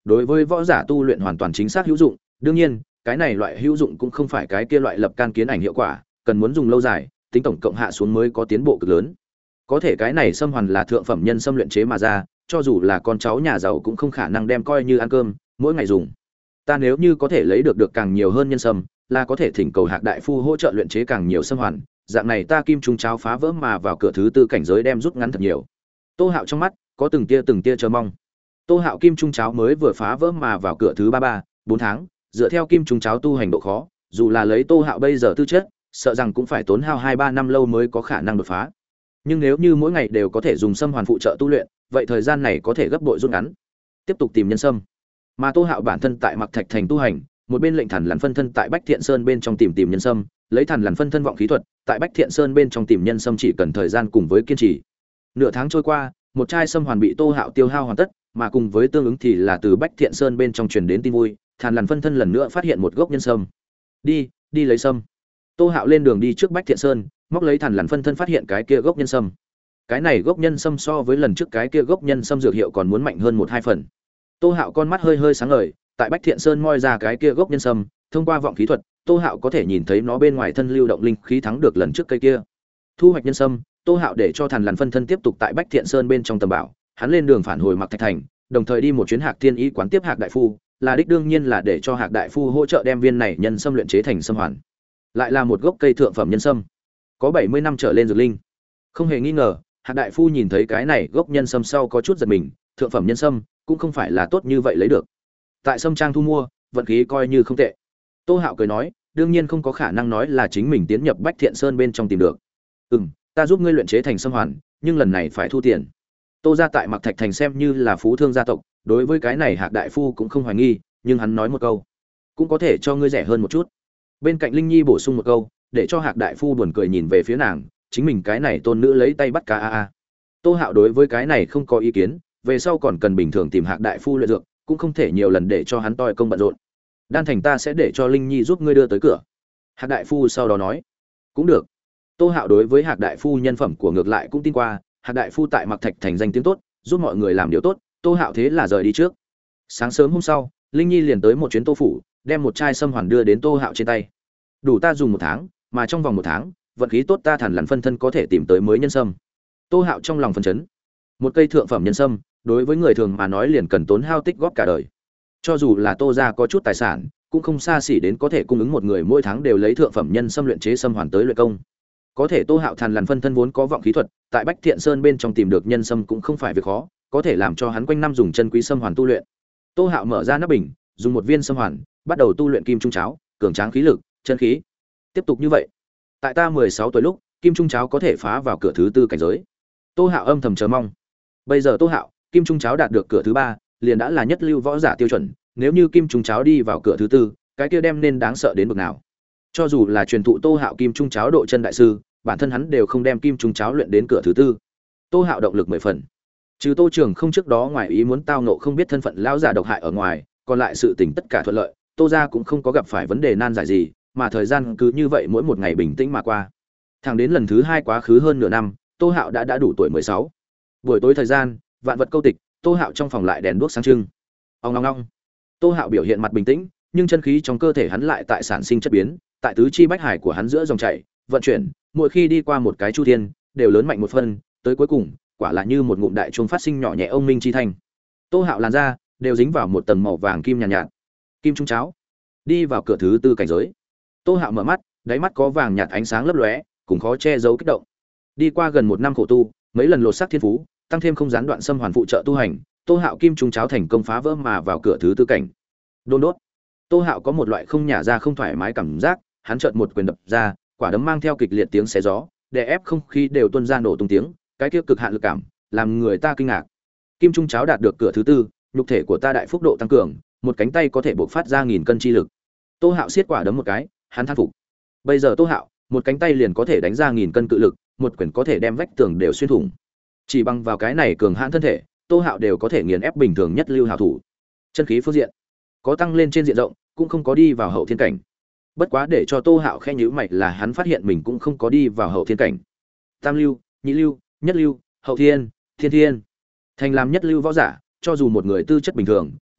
đối với võ giả tu luyện hoàn toàn chính xác hữu dụng. Đương nhiên, cái này loại hữu dụng cũng không phải cái kia loại lập can kiến ảnh hiệu quả, cần muốn dùng lâu dài, tính tổng cộng hạ xuống mới có tiến bộ cực lớn. Có thể cái này sâm hoàn là thượng phẩm nhân sâm luyện chế mà ra, cho dù là con cháu nhà giàu cũng không khả năng đem coi như ăn cơm, mỗi ngày dùng. Ta nếu như có thể lấy được được càng nhiều hơn nhân sâm, là có thể thỉnh cầu Hạc đại phu hỗ trợ luyện chế càng nhiều sâm hoàn, dạng này ta kim trung cháo phá vỡ mà vào cửa thứ tư cảnh giới đem rút ngắn thật nhiều. Tô Hạo trong mắt có từng tia từng tia chờ mong. Tô Hạo kim trung cháo mới vừa phá vỡ mà vào cửa thứ ba ba, bốn tháng, dựa theo kim trung cháo tu hành độ khó, dù là lấy Tô Hạo bây giờ tư chất, sợ rằng cũng phải tốn hao hai ba năm lâu mới có khả năng đột phá. Nhưng nếu như mỗi ngày đều có thể dùng sâm hoàn phụ trợ tu luyện, vậy thời gian này có thể gấp bội rút ngắn. Tiếp tục tìm nhân sâm. Mà Tô Hạo bản thân tại Mặc Thạch thành tu hành, một bên lệnh Thần Lằn phân thân tại Bách Thiện Sơn bên trong tìm tìm nhân sâm, lấy Thần Lằn phân thân vọng khí thuật, tại Bách Thiện Sơn bên trong tìm nhân sâm chỉ cần thời gian cùng với kiên trì. Nửa tháng trôi qua, một chai sâm hoàn bị Tô Hạo tiêu hao hoàn tất, mà cùng với tương ứng thì là từ Bách Thiện Sơn bên trong truyền đến tin vui, Thần Lằn phân thân lần nữa phát hiện một gốc nhân sâm. Đi, đi lấy sâm. Tô Hạo lên đường đi trước Bách Thiện Sơn, móc lấy Thần Lằn phân thân phát hiện cái kia gốc nhân sâm. Cái này gốc nhân sâm so với lần trước cái kia gốc nhân sâm dược hiệu còn muốn mạnh hơn một hai phần. Tô Hạo con mắt hơi hơi sáng ngời, tại Bách Thiện Sơn moi ra cái kia gốc nhân sâm, thông qua vọng khí thuật, Tô Hạo có thể nhìn thấy nó bên ngoài thân lưu động linh khí thắng được lần trước cây kia. Thu hoạch nhân sâm, Tô Hạo để cho Thần Lằn phân thân tiếp tục tại Bách Thiện Sơn bên trong tầm bảo, hắn lên đường phản hồi Mặc Thạch thành, đồng thời đi một chuyến Hạc Thiên Y quán tiếp Hạc đại phu, là đích đương nhiên là để cho Hạc đại phu hỗ trợ đem viên này nhân sâm luyện chế thành sâm hoàn. Lại là một gốc cây thượng phẩm nhân sâm, có bảy mươi năm trở lên dược linh. Không hề nghi ngờ, Hạc đại phu nhìn thấy cái này gốc nhân sâm sau có chút giật mình, thượng phẩm nhân sâm cũng không phải là tốt như vậy lấy được. Tại sâm trang thu mua, vận khí coi như không tệ. Tô Hạo cười nói, đương nhiên không có khả năng nói là chính mình tiến nhập Bách Thiện Sơn bên trong tìm được. Ừm, ta giúp ngươi luyện chế thành sâm hoàn, nhưng lần này phải thu tiền. Tô gia tại Mặc Thạch thành xem như là phú thương gia tộc, đối với cái này Hạc đại phu cũng không hoài nghi, nhưng hắn nói một câu, cũng có thể cho ngươi rẻ hơn một chút. Bên cạnh Linh Nhi bổ sung một câu, để cho Hạc đại phu buồn cười nhìn về phía nàng, chính mình cái này tôn nữ lấy tay bắt cá a a. Tô Hạo đối với cái này không có ý kiến, về sau còn cần bình thường tìm Hạc đại phu luyện dược, cũng không thể nhiều lần để cho hắn toi công bận rộn. Đan thành ta sẽ để cho Linh Nhi giúp ngươi đưa tới cửa. Hạc đại phu sau đó nói, cũng được. Tô Hạo đối với Hạc đại phu nhân phẩm của ngược lại cũng tin qua, Hạc đại phu tại Mặc Thạch thành danh tiếng tốt, giúp mọi người làm điều tốt, Tô Hạo thế là rời đi trước. Sáng sớm hôm sau, Linh Nhi liền tới một chuyến Tô phủ, đem một chai sâm hoàn đưa đến Tô Hạo trên tay. Đủ ta dùng một tháng, mà trong vòng một tháng, vận khí tốt ta Thần Lằn phân thân có thể tìm tới mới nhân sâm. Tô Hạo trong lòng phấn chấn. Một cây thượng phẩm nhân sâm, đối với người thường mà nói liền cần tốn hao tích góp cả đời. Cho dù là Tô gia có chút tài sản, cũng không xa xỉ đến có thể cung ứng một người mỗi tháng đều lấy thượng phẩm nhân sâm luyện chế sâm hoàn tới luyện công. Có thể Tô Hạo Thần Lằn phân thân vốn có vọng khí thuật, tại Bách Thiện Sơn bên trong tìm được nhân sâm cũng không phải việc khó, có thể làm cho hắn quanh năm dùng chân quý sâm hoàn tu luyện. Tô Hạo mở ra nắp bình, dùng một viên sâm hoàn, bắt đầu tu luyện kim trung cháo, cường tráng khí lực, chân khí. Tiếp tục như vậy, tại ta mười sáu tuổi lúc, kim trung cháo có thể phá vào cửa thứ tư cảnh giới. Tô Hạo âm thầm chờ mong. Bây giờ Tô Hạo, kim trung cháo đạt được cửa thứ ba, liền đã là nhất lưu võ giả tiêu chuẩn, nếu như kim trung cháo đi vào cửa thứ tư, cái kia đem nên đáng sợ đến bậc nào. Cho dù là truyền thụ Tô Hạo kim trung cháo độ chân đại sư, bản thân hắn đều không đem kim trung cháo luyện đến cửa thứ tư. Tô Hạo động lực mười phần. Trừ Tô Trường không trước đó ngoài ý muốn tao ngộ không biết thân phận lão giả độc hại ở ngoài, còn lại sự tình tất cả thuận lợi, Tô gia cũng không có gặp phải vấn đề nan giải gì, mà thời gian cứ như vậy mỗi một ngày bình tĩnh mà qua. Thẳng đến lần thứ hai quá khứ hơn nửa năm, Tô Hạo đã đã đủ tuổi mười sáu. Buổi tối thời gian, vạn vật câu tịch, Tô Hạo trong phòng lại đèn đuốc sáng trưng. Ong ong ong. Tô Hạo biểu hiện mặt bình tĩnh, nhưng chân khí trong cơ thể hắn lại tại sản sinh chất biến, tại tứ chi bách hải của hắn giữa dòng chảy, vận chuyển, mỗi khi đi qua một cái chu thiên, đều lớn mạnh một phân, tới cuối cùng, quả là như một ngụm đại chuông phát sinh nhỏ nhẹ ông minh chi thành. Tô Hạo làn da đều dính vào một tầng màu vàng kim nhàn nhạt, nhạt. Kim trung cháo, đi vào cửa thứ tư cảnh giới. Tô Hạo mở mắt, đáy mắt có vàng nhạt ánh sáng lấp lóe, cùng khó che giấu kích động. Đi qua gần một năm khổ tu, mấy lần lột xác thiên phú, tăng thêm không gián đoạn xâm hoàn phụ trợ tu hành, Tô Hạo kim trung cháo thành công phá vỡ mà vào cửa thứ tư cảnh. Đôn đốt. Tô Hạo có một loại không nhả ra không thoải mái cảm giác, hắn chợt một quyền đập ra, quả đấm mang theo kịch liệt tiếng xé gió, đè ép không khí đều tuôn ra nổ tung tiếng, cái kia cực hạn lực cảm, làm người ta kinh ngạc. Kim trung cháo đạt được cửa thứ tư, nhục thể của ta đại phúc độ tăng cường, một cánh tay có thể bộc phát ra nghìn cân chi lực. Tô Hạo siết quả đấm một cái, hắn thán phục. Bây giờ Tô Hạo, một cánh tay liền có thể đánh ra nghìn cân cự lực, một quyền có thể đem vách tường đều xuyên thủng. Chỉ bằng vào cái này cường hãn thân thể, Tô Hạo đều có thể nghiền ép bình thường nhất lưu hảo thủ. Chân khí phương diện có tăng lên trên diện rộng, cũng không có đi vào hậu thiên cảnh. Bất quá để cho Tô Hạo khẽ nhíu mày là hắn phát hiện mình cũng không có đi vào hậu thiên cảnh. Tam lưu, nhị lưu, nhất lưu, hậu thiên, thiên thiên. Thành làm nhất lưu võ giả, cho dù một người tư chất bình thường,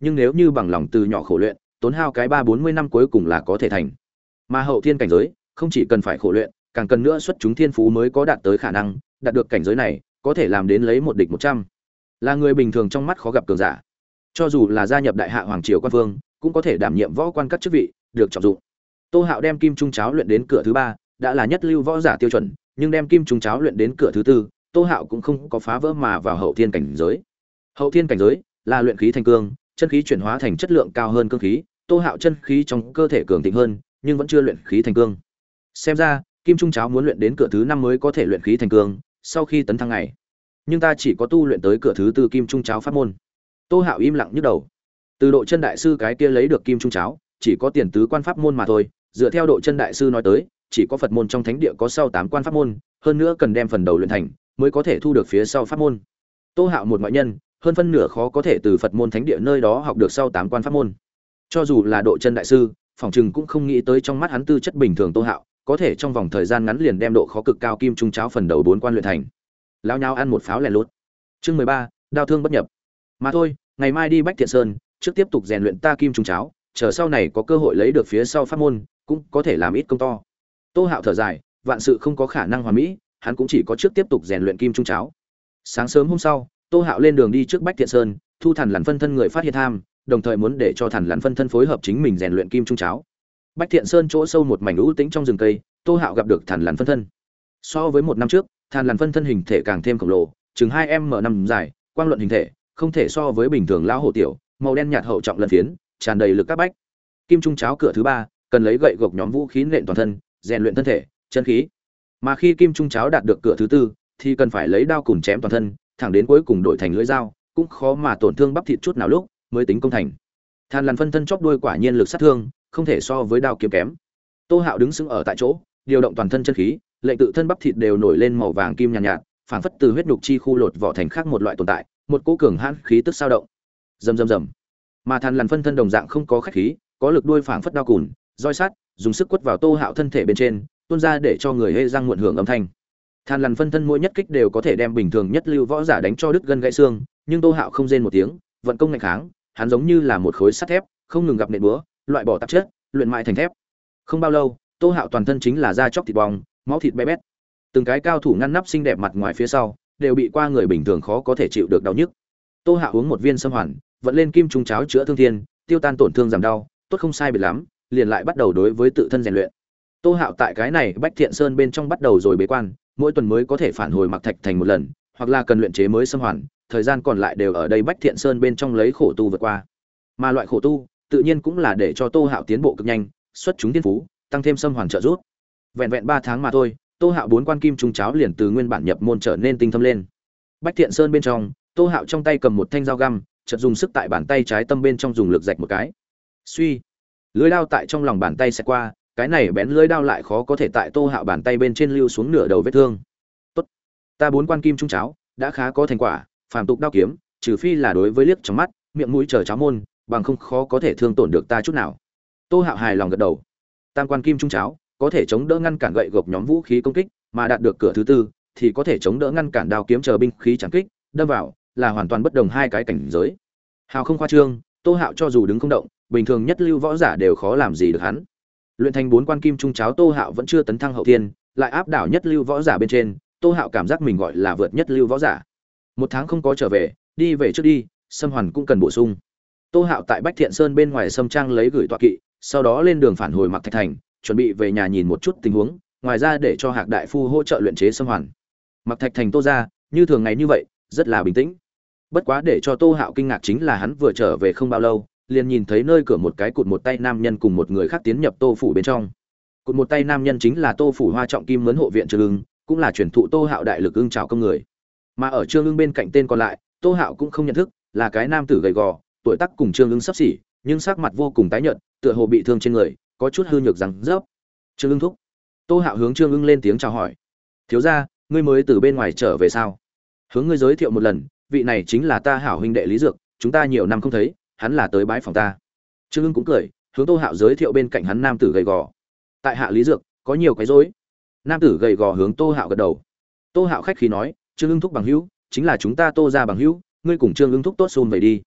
nhưng nếu như bằng lòng từ nhỏ khổ luyện, tốn hao cái ba bốn mươi năm cuối cùng là có thể thành. Mà hậu thiên cảnh giới, không chỉ cần phải khổ luyện, càng cần nữa xuất chúng thiên phú mới có đạt tới khả năng, đạt được cảnh giới này, có thể làm đến lấy một địch một trăm. Là người bình thường trong mắt khó gặp cường giả. Cho dù là gia nhập đại hạ hoàng triều quan vương, cũng có thể đảm nhiệm võ quan các chức vị, được trọng dụng. Tô Hạo đem kim trung cháo luyện đến cửa thứ ba, đã là nhất lưu võ giả tiêu chuẩn, nhưng đem kim trung cháo luyện đến cửa thứ tư, Tô Hạo cũng không có phá vỡ mà vào hậu thiên cảnh giới. Hậu thiên cảnh giới là luyện khí thành cương, chân khí chuyển hóa thành chất lượng cao hơn cương khí, Tô Hạo chân khí trong cơ thể cường thịnh hơn, nhưng vẫn chưa luyện khí thành cương. Xem ra, kim trung cháo muốn luyện đến cửa thứ năm mới có thể luyện khí thành cương, sau khi tấn thăng ngày. Nhưng ta chỉ có tu luyện tới cửa thứ tư kim trung cháo pháp môn. Tô Hạo im lặng nhức đầu. Từ độ chân đại sư cái kia lấy được kim trung cháo, chỉ có tiền tứ quan pháp môn mà thôi, dựa theo độ chân đại sư nói tới, chỉ có Phật môn trong thánh địa có sau tám quan pháp môn, hơn nữa cần đem phần đầu luyện thành, mới có thể thu được phía sau pháp môn. Tô Hạo một ngoại nhân, hơn phân nửa khó có thể từ Phật môn thánh địa nơi đó học được sau tám quan pháp môn. Cho dù là độ chân đại sư, phỏng chừng cũng không nghĩ tới trong mắt hắn tư chất bình thường Tô Hạo, có thể trong vòng thời gian ngắn liền đem độ khó cực cao kim trung cháo phần đầu bốn quan luyện thành. Lão nhao ăn một pháo lẻ lút. Chương mười ba, đao thương bất nhập. Mà thôi, ngày mai đi Bách Thiện Sơn, trước tiếp tục rèn luyện ta kim trung cháo, chờ sau này có cơ hội lấy được phía sau pháp môn, cũng có thể làm ít công to. Tô Hạo thở dài, vạn sự không có khả năng hoàn mỹ, hắn cũng chỉ có trước tiếp tục rèn luyện kim trung cháo. Sáng sớm hôm sau, Tô Hạo lên đường đi trước Bách Thiện Sơn, thu Thần Lằn phân thân người phát hiện tham, đồng thời muốn để cho Thần Lằn phân thân phối hợp chính mình rèn luyện kim trung cháo. Bách Thiện Sơn chỗ sâu một mảnh u tĩnh trong rừng cây, Tô Hạo gặp được Thần Lằn phân thân. So với một năm trước, Thần Lằn phân thân hình thể càng thêm khổng lồ, chừng hai m năm dài, quang luận hình thể, không thể so với bình thường lão hổ tiểu, màu đen nhạt hậu trọng lân phiến, tràn đầy lực các bách. Kim trung cháo cửa thứ ba, cần lấy gậy gộc nhóm vũ khí nện toàn thân, rèn luyện thân thể, chân khí. Mà khi kim trung cháo đạt được cửa thứ tư, thì cần phải lấy đao cùn chém toàn thân, thẳng đến cuối cùng đổi thành lưỡi dao, cũng khó mà tổn thương bắp thịt chút nào lúc mới tính công thành. Than Lằn phân thân chóp đuôi quả nhiên lực sát thương, không thể so với đao kiếm kém. Tô Hạo đứng sững ở tại chỗ, điều động toàn thân chân khí, lệnh tự thân bắp thịt đều nổi lên màu vàng kim nhàn nhạt, nhạt, phảng phất từ huyết nhục chi khu lột vỏ thành khác một loại tồn tại, một cỗ cường hãn khí tức sao động. Rầm rầm rầm. Mà Than Lằn phân thân đồng dạng không có khách khí, có lực đuôi phảng phất đao cùn, roi sắt, dùng sức quất vào Tô Hạo thân thể bên trên, tuôn ra để cho người hê răng muộn hưởng âm thanh. Than Lằn phân thân mỗi nhất kích đều có thể đem bình thường nhất lưu võ giả đánh cho đứt gân gãy xương, nhưng Tô Hạo không rên một tiếng, vận công nghênh kháng, hắn giống như là một khối sắt thép, không ngừng gặp nện búa, loại bỏ tạp chất, luyện mại thành thép. Không bao lâu, Tô Hạo toàn thân chính là da chóc thịt bong, máu thịt bé bét. Từng cái cao thủ ngăn nắp xinh đẹp mặt ngoài phía sau, đều bị qua người bình thường khó có thể chịu được đau nhức. Tô Hạo uống một viên sâm hoàn, vận lên kim trung cháo chữa thương thiên, tiêu tan tổn thương giảm đau, tốt không sai biệt lắm, liền lại bắt đầu đối với tự thân rèn luyện. Tô Hạo tại cái này Bách Thiện Sơn bên trong bắt đầu rồi bế quan, mỗi tuần mới có thể phản hồi Mặc Thạch thành một lần, hoặc là cần luyện chế mới sâm hoàn, thời gian còn lại đều ở đây Bách Thiện Sơn bên trong lấy khổ tu vượt qua. Mà loại khổ tu, tự nhiên cũng là để cho Tô Hạo tiến bộ cực nhanh, xuất chúng thiên phú, tăng thêm sâm hoàn trợ giúp. Vẹn vẹn ba tháng mà thôi, Tô Hạo bốn quan kim trung cháo liền từ nguyên bản nhập môn trở nên tinh thâm lên. Bách Thiện Sơn bên trong, Tô Hạo trong tay cầm một thanh dao găm, chợt dùng sức tại bàn tay trái tâm bên trong dùng lực rạch một cái. Suy, lưỡi đao tại trong lòng bàn tay sẽ qua, cái này bén lưỡi đao lại khó có thể tại Tô Hạo bàn tay bên trên lưu xuống nửa đầu vết thương. Tốt, ta bốn quan kim trung cháo đã khá có thành quả, phàm tục đao kiếm, trừ phi là đối với liếc trong mắt, miệng mũi chờ cháo môn, bằng không khó có thể thương tổn được ta chút nào. Tô Hạo hài lòng gật đầu. Tam quan kim trung cháo có thể chống đỡ ngăn cản gậy gộc nhóm vũ khí công kích, mà đạt được cửa thứ tư thì có thể chống đỡ ngăn cản đao kiếm chờ binh khí chẳng kích, đâm vào là hoàn toàn bất đồng hai cái cảnh giới. Hào không khoa trương, Tô Hạo cho dù đứng không động, bình thường nhất lưu võ giả đều khó làm gì được hắn. Luyện thành bốn quan kim trung cháo, Tô Hạo vẫn chưa tấn thăng hậu thiên, lại áp đảo nhất lưu võ giả bên trên, Tô Hạo cảm giác mình gọi là vượt nhất lưu võ giả. Một tháng không có trở về, đi về trước đi, Sâm Hoàn cũng cần bổ sung. Tô Hạo tại Bách Thiện Sơn bên ngoài Sâm Trang lấy gửi tọa kỵ, sau đó lên đường phản hồi Mặc Thạch thành, chuẩn bị về nhà nhìn một chút tình huống, ngoài ra để cho Hạc đại phu hỗ trợ luyện chế Sâm Hoàn. Mặc Thạch thành Tô gia, như thường ngày như vậy, rất là bình tĩnh. Bất quá để cho Tô Hạo kinh ngạc chính là hắn vừa trở về không bao lâu, liền nhìn thấy nơi cửa một cái cụt một tay nam nhân cùng một người khác tiến nhập Tô phủ bên trong. Cụt một tay nam nhân chính là Tô phủ Hoa Trọng Kim mướn hộ viện Trương Ưng, cũng là truyền thụ Tô Hạo đại lực ưng chào công người. Mà ở Trương Ưng bên cạnh tên còn lại, Tô Hạo cũng không nhận thức, là cái nam tử gầy gò, tuổi tác cùng Trương Ưng sắp xỉ, nhưng sắc mặt vô cùng tái nhợt, tựa hồ bị thương trên người, có chút hư nhược rằng rớp. Trương Ưng thúc. Tô Hạo hướng Trương Ưng lên tiếng chào hỏi. Thiếu gia, ngươi mới từ bên ngoài trở về sao? Hướng ngươi giới thiệu một lần, vị này chính là ta hảo huynh đệ Lý Dược, chúng ta nhiều năm không thấy, hắn là tới bái phòng ta. Trương Ưng cũng cười, hướng Tô Hạo giới thiệu bên cạnh hắn nam tử gầy gò. Tại hạ Lý Dược, có nhiều cái rối. Nam tử gầy gò hướng Tô Hạo gật đầu. Tô Hạo khách khí nói, Trương Ưng thúc bằng hữu, chính là chúng ta Tô gia bằng hữu, ngươi cùng Trương Ưng thúc tốt xôn vậy đi.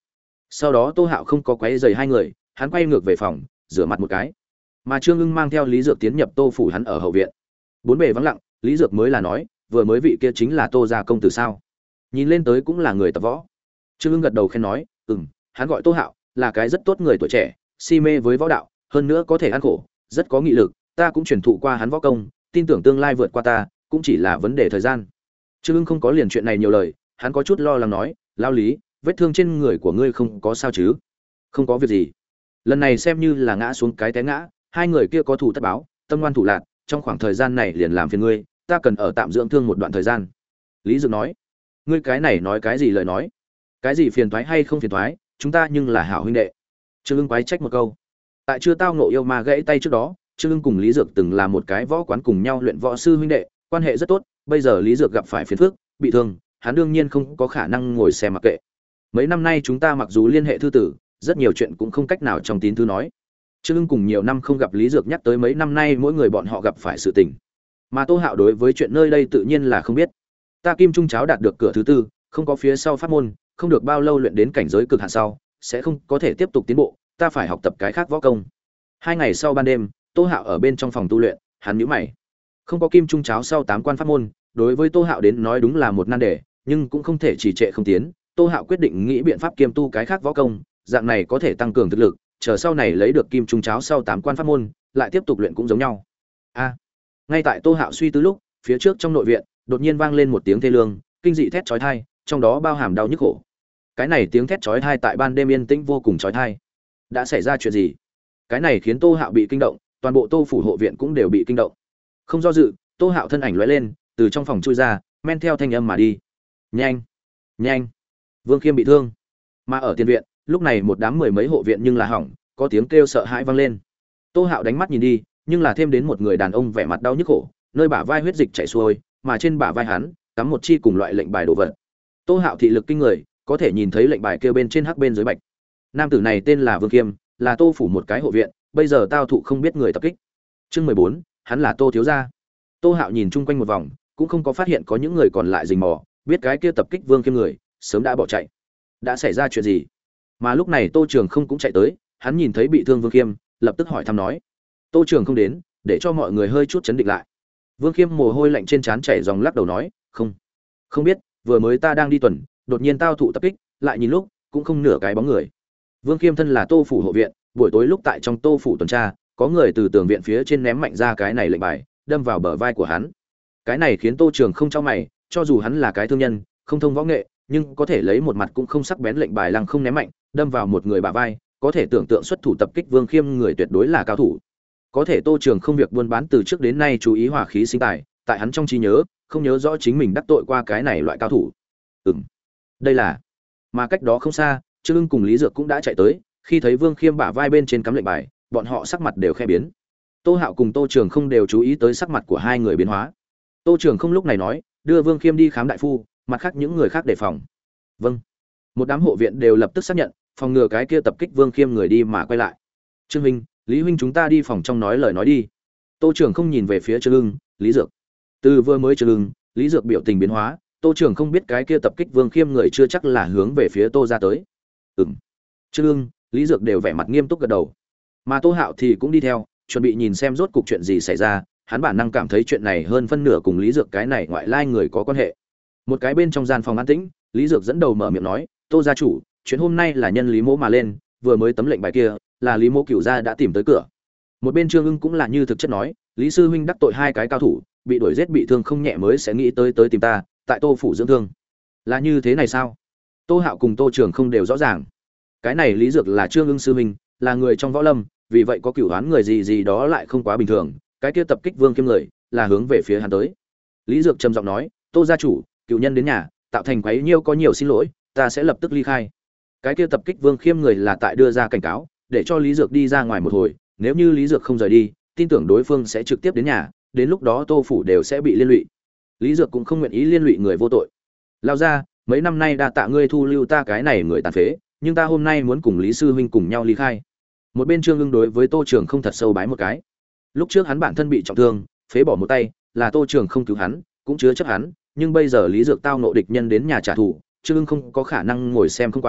Sau đó Tô Hạo không có quấy rầy hai người, hắn quay ngược về phòng, rửa mặt một cái. Mà Trương Ưng mang theo Lý Dược tiến nhập Tô phủ hắn ở hậu viện. Bốn bề vắng lặng, Lý Dược mới là nói, vừa mới vị kia chính là Tô gia công tử sao? Nhìn lên tới cũng là người tập võ. Trương Ưng gật đầu khen nói, "Ừm, hắn gọi Tô Hạo, là cái rất tốt người tuổi trẻ, si mê với võ đạo, hơn nữa có thể ăn khổ, rất có nghị lực, ta cũng truyền thụ qua hắn võ công, tin tưởng tương lai vượt qua ta, cũng chỉ là vấn đề thời gian." Trương Ưng không có liền chuyện này nhiều lời, hắn có chút lo lắng nói, "Lao Lý, vết thương trên người của ngươi không có sao chứ?" "Không có việc gì." Lần này xem như là ngã xuống cái té ngã, hai người kia có thủ tất báo, tâm ngoan thủ lạn, trong khoảng thời gian này liền làm phiền ngươi, ta cần ở tạm dưỡng thương một đoạn thời gian. Lý Dược nói, ngươi cái này nói cái gì lời nói? Cái gì phiền toái hay không phiền toái, chúng ta nhưng là hảo huynh đệ. Trương Ưng quái trách một câu. Tại chưa tao ngộ yêu ma gãy tay trước đó, Trương Ưng cùng Lý Dược từng là một cái võ quán cùng nhau luyện võ sư huynh đệ, quan hệ rất tốt, bây giờ Lý Dược gặp phải phiền phức, bị thương, hắn đương nhiên không có khả năng ngồi xem mặc kệ. Mấy năm nay chúng ta mặc dù liên hệ thư tử, rất nhiều chuyện cũng không cách nào trong tín thư nói. Trương Ưng cùng nhiều năm không gặp Lý Dược nhắc tới mấy năm nay mỗi người bọn họ gặp phải sự tình. Mà Tô Hạo đối với chuyện nơi đây tự nhiên là không biết. Ta Kim Trung cháo đạt được cửa thứ tư, không có phía sau pháp môn, không được bao lâu luyện đến cảnh giới cực hạn sau, sẽ không có thể tiếp tục tiến bộ, ta phải học tập cái khác võ công. Hai ngày sau ban đêm, Tô Hạo ở bên trong phòng tu luyện, hắn nhíu mày. Không có Kim Trung cháo sau tám quan pháp môn, đối với Tô Hạo đến nói đúng là một nan đề, nhưng cũng không thể trì trệ không tiến. Tô Hạo quyết định nghĩ biện pháp kiêm tu cái khác võ công, dạng này có thể tăng cường thực lực, chờ sau này lấy được Kim Trung cháo sau tám quan pháp môn, lại tiếp tục luyện cũng giống nhau. A. Ngay tại Tô Hạo suy tư lúc, phía trước trong nội viện, đột nhiên vang lên một tiếng thê lương, kinh dị thét chói tai, trong đó bao hàm đau nhức khổ. Cái này tiếng thét chói tai tại ban đêm yên tĩnh vô cùng chói tai. Đã xảy ra chuyện gì? Cái này khiến Tô Hạo bị kinh động, toàn bộ Tô phủ hộ viện cũng đều bị kinh động. Không do dự, Tô Hạo thân ảnh lóe lên, từ trong phòng chui ra, men theo thanh âm mà đi. Nhanh, nhanh! Vương Khiêm bị thương. Mà ở tiền viện, lúc này một đám mười mấy hộ viện nhưng là hỏng, có tiếng kêu sợ hãi vang lên. Tô Hạo đánh mắt nhìn đi, nhưng là thêm đến một người đàn ông vẻ mặt đau nhức khổ, nơi bả vai huyết dịch chảy xuôi, mà trên bả vai hắn cắm một chi cùng loại lệnh bài đồ vật. Tô Hạo thị lực kinh người, có thể nhìn thấy lệnh bài kêu bên trên hắc bên dưới bạch. Nam tử này tên là Vương Khiêm, là Tô phủ một cái hộ viện, bây giờ tao thụ không biết người tập kích. Chương mười bốn, hắn là Tô thiếu gia. Tô Hạo nhìn chung quanh một vòng, cũng không có phát hiện có những người còn lại rình mò, biết cái kia tập kích Vương Khiêm người sớm đã bỏ chạy. Đã xảy ra chuyện gì? Mà lúc này Tô Trường không cũng chạy tới, hắn nhìn thấy bị thương Vương Khiêm, lập tức hỏi thăm nói. Tô Trường không đến, để cho mọi người hơi chút chấn định lại. Vương Khiêm mồ hôi lạnh trên trán chảy dòng lắc đầu nói, "Không, không biết, vừa mới ta đang đi tuần, đột nhiên tao thụ tập kích, lại nhìn lúc, cũng không nửa cái bóng người." Vương Khiêm thân là Tô phủ hộ viện, buổi tối lúc tại trong Tô phủ tuần tra, có người từ tường viện phía trên ném mạnh ra cái này lệnh bài, đâm vào bờ vai của hắn. Cái này khiến Tô Trường không chau mày, cho dù hắn là cái thương nhân, không thông võ nghệ, nhưng có thể lấy một mặt cũng không sắc bén lệnh bài lăng không ném mạnh, đâm vào một người bả vai, có thể tưởng tượng xuất thủ tập kích Vương Khiêm người tuyệt đối là cao thủ. Có thể Tô Trường không việc buôn bán từ trước đến nay chú ý hỏa khí sinh tài, tại hắn trong trí nhớ, không nhớ rõ chính mình đắc tội qua cái này loại cao thủ. Ừm, đây là. Mà cách đó không xa, Trương Ưng cùng Lý Dược cũng đã chạy tới, khi thấy Vương Khiêm bả vai bên trên cắm lệnh bài, bọn họ sắc mặt đều khẽ biến. Tô Hạo cùng Tô Trường không đều chú ý tới sắc mặt của hai người biến hóa. Tô Trường không lúc này nói, đưa Vương Khiêm đi khám đại phu, mặt khác những người khác đề phòng. Vâng. Một đám hộ viện đều lập tức xác nhận, phòng ngừa cái kia tập kích Vương Khiêm người đi mà quay lại. Trương huynh, Lý huynh chúng ta đi phòng trong nói lời nói đi. Tô Trường không nhìn về phía Trương Ưng, Lý Dược. Từ vừa mới Trương Ưng, Lý Dược biểu tình biến hóa, Tô Trường không biết cái kia tập kích Vương Khiêm người chưa chắc là hướng về phía Tô ra tới. Ừm. Trương Ưng, Lý Dược đều vẻ mặt nghiêm túc gật đầu. Mà Tô Hạo thì cũng đi theo, chuẩn bị nhìn xem rốt cục chuyện gì xảy ra, hắn bản năng cảm thấy chuyện này hơn phân nửa cùng Lý Dược cái này ngoại lai người có quan hệ. Một cái bên trong gian phòng an tĩnh, Lý Dược dẫn đầu mở miệng nói, "Tô gia chủ, chuyện hôm nay là nhân Lý Mỗ mà lên, vừa mới tấm lệnh bài kia, là Lý Mỗ cửu gia đã tìm tới cửa." Một bên Trương Ưng cũng là như thực chất nói, "Lý sư huynh đắc tội hai cái cao thủ, bị đuổi giết bị thương không nhẹ mới sẽ nghĩ tới tới tìm ta, tại Tô phủ dưỡng thương." Là như thế này sao? Tô Hạo cùng Tô Trường không đều rõ ràng. Cái này Lý Dược là Trương Ưng sư huynh, là người trong võ lâm, vì vậy có cửu oán người gì gì đó lại không quá bình thường, cái kia tập kích Vương Khiêm người, là hướng về phía hắn tới. Lý Dược trầm giọng nói, "Tô gia chủ, cựu nhân đến nhà, tạo thành quấy nhiêu có nhiều xin lỗi, ta sẽ lập tức ly khai." Cái kia tập kích Vương Khiêm người là tại đưa ra cảnh cáo, để cho Lý Dược đi ra ngoài một hồi, nếu như Lý Dược không rời đi, tin tưởng đối phương sẽ trực tiếp đến nhà, đến lúc đó Tô phủ đều sẽ bị liên lụy. Lý Dược cũng không nguyện ý liên lụy người vô tội. Lao ra, mấy năm nay đa tạ ngươi thu lưu ta cái này người tàn phế, nhưng ta hôm nay muốn cùng Lý sư huynh cùng nhau ly khai. Một bên Trương Ưng đối với Tô Trường không thật sâu bái một cái. Lúc trước hắn bản thân bị trọng thương, phế bỏ một tay, là Tô Trường không cứu hắn, cũng chứa chấp hắn, nhưng bây giờ Lý Dược tao nộ địch nhân đến nhà trả thù, Trương Ưng không có khả năng ngồi xem không quản,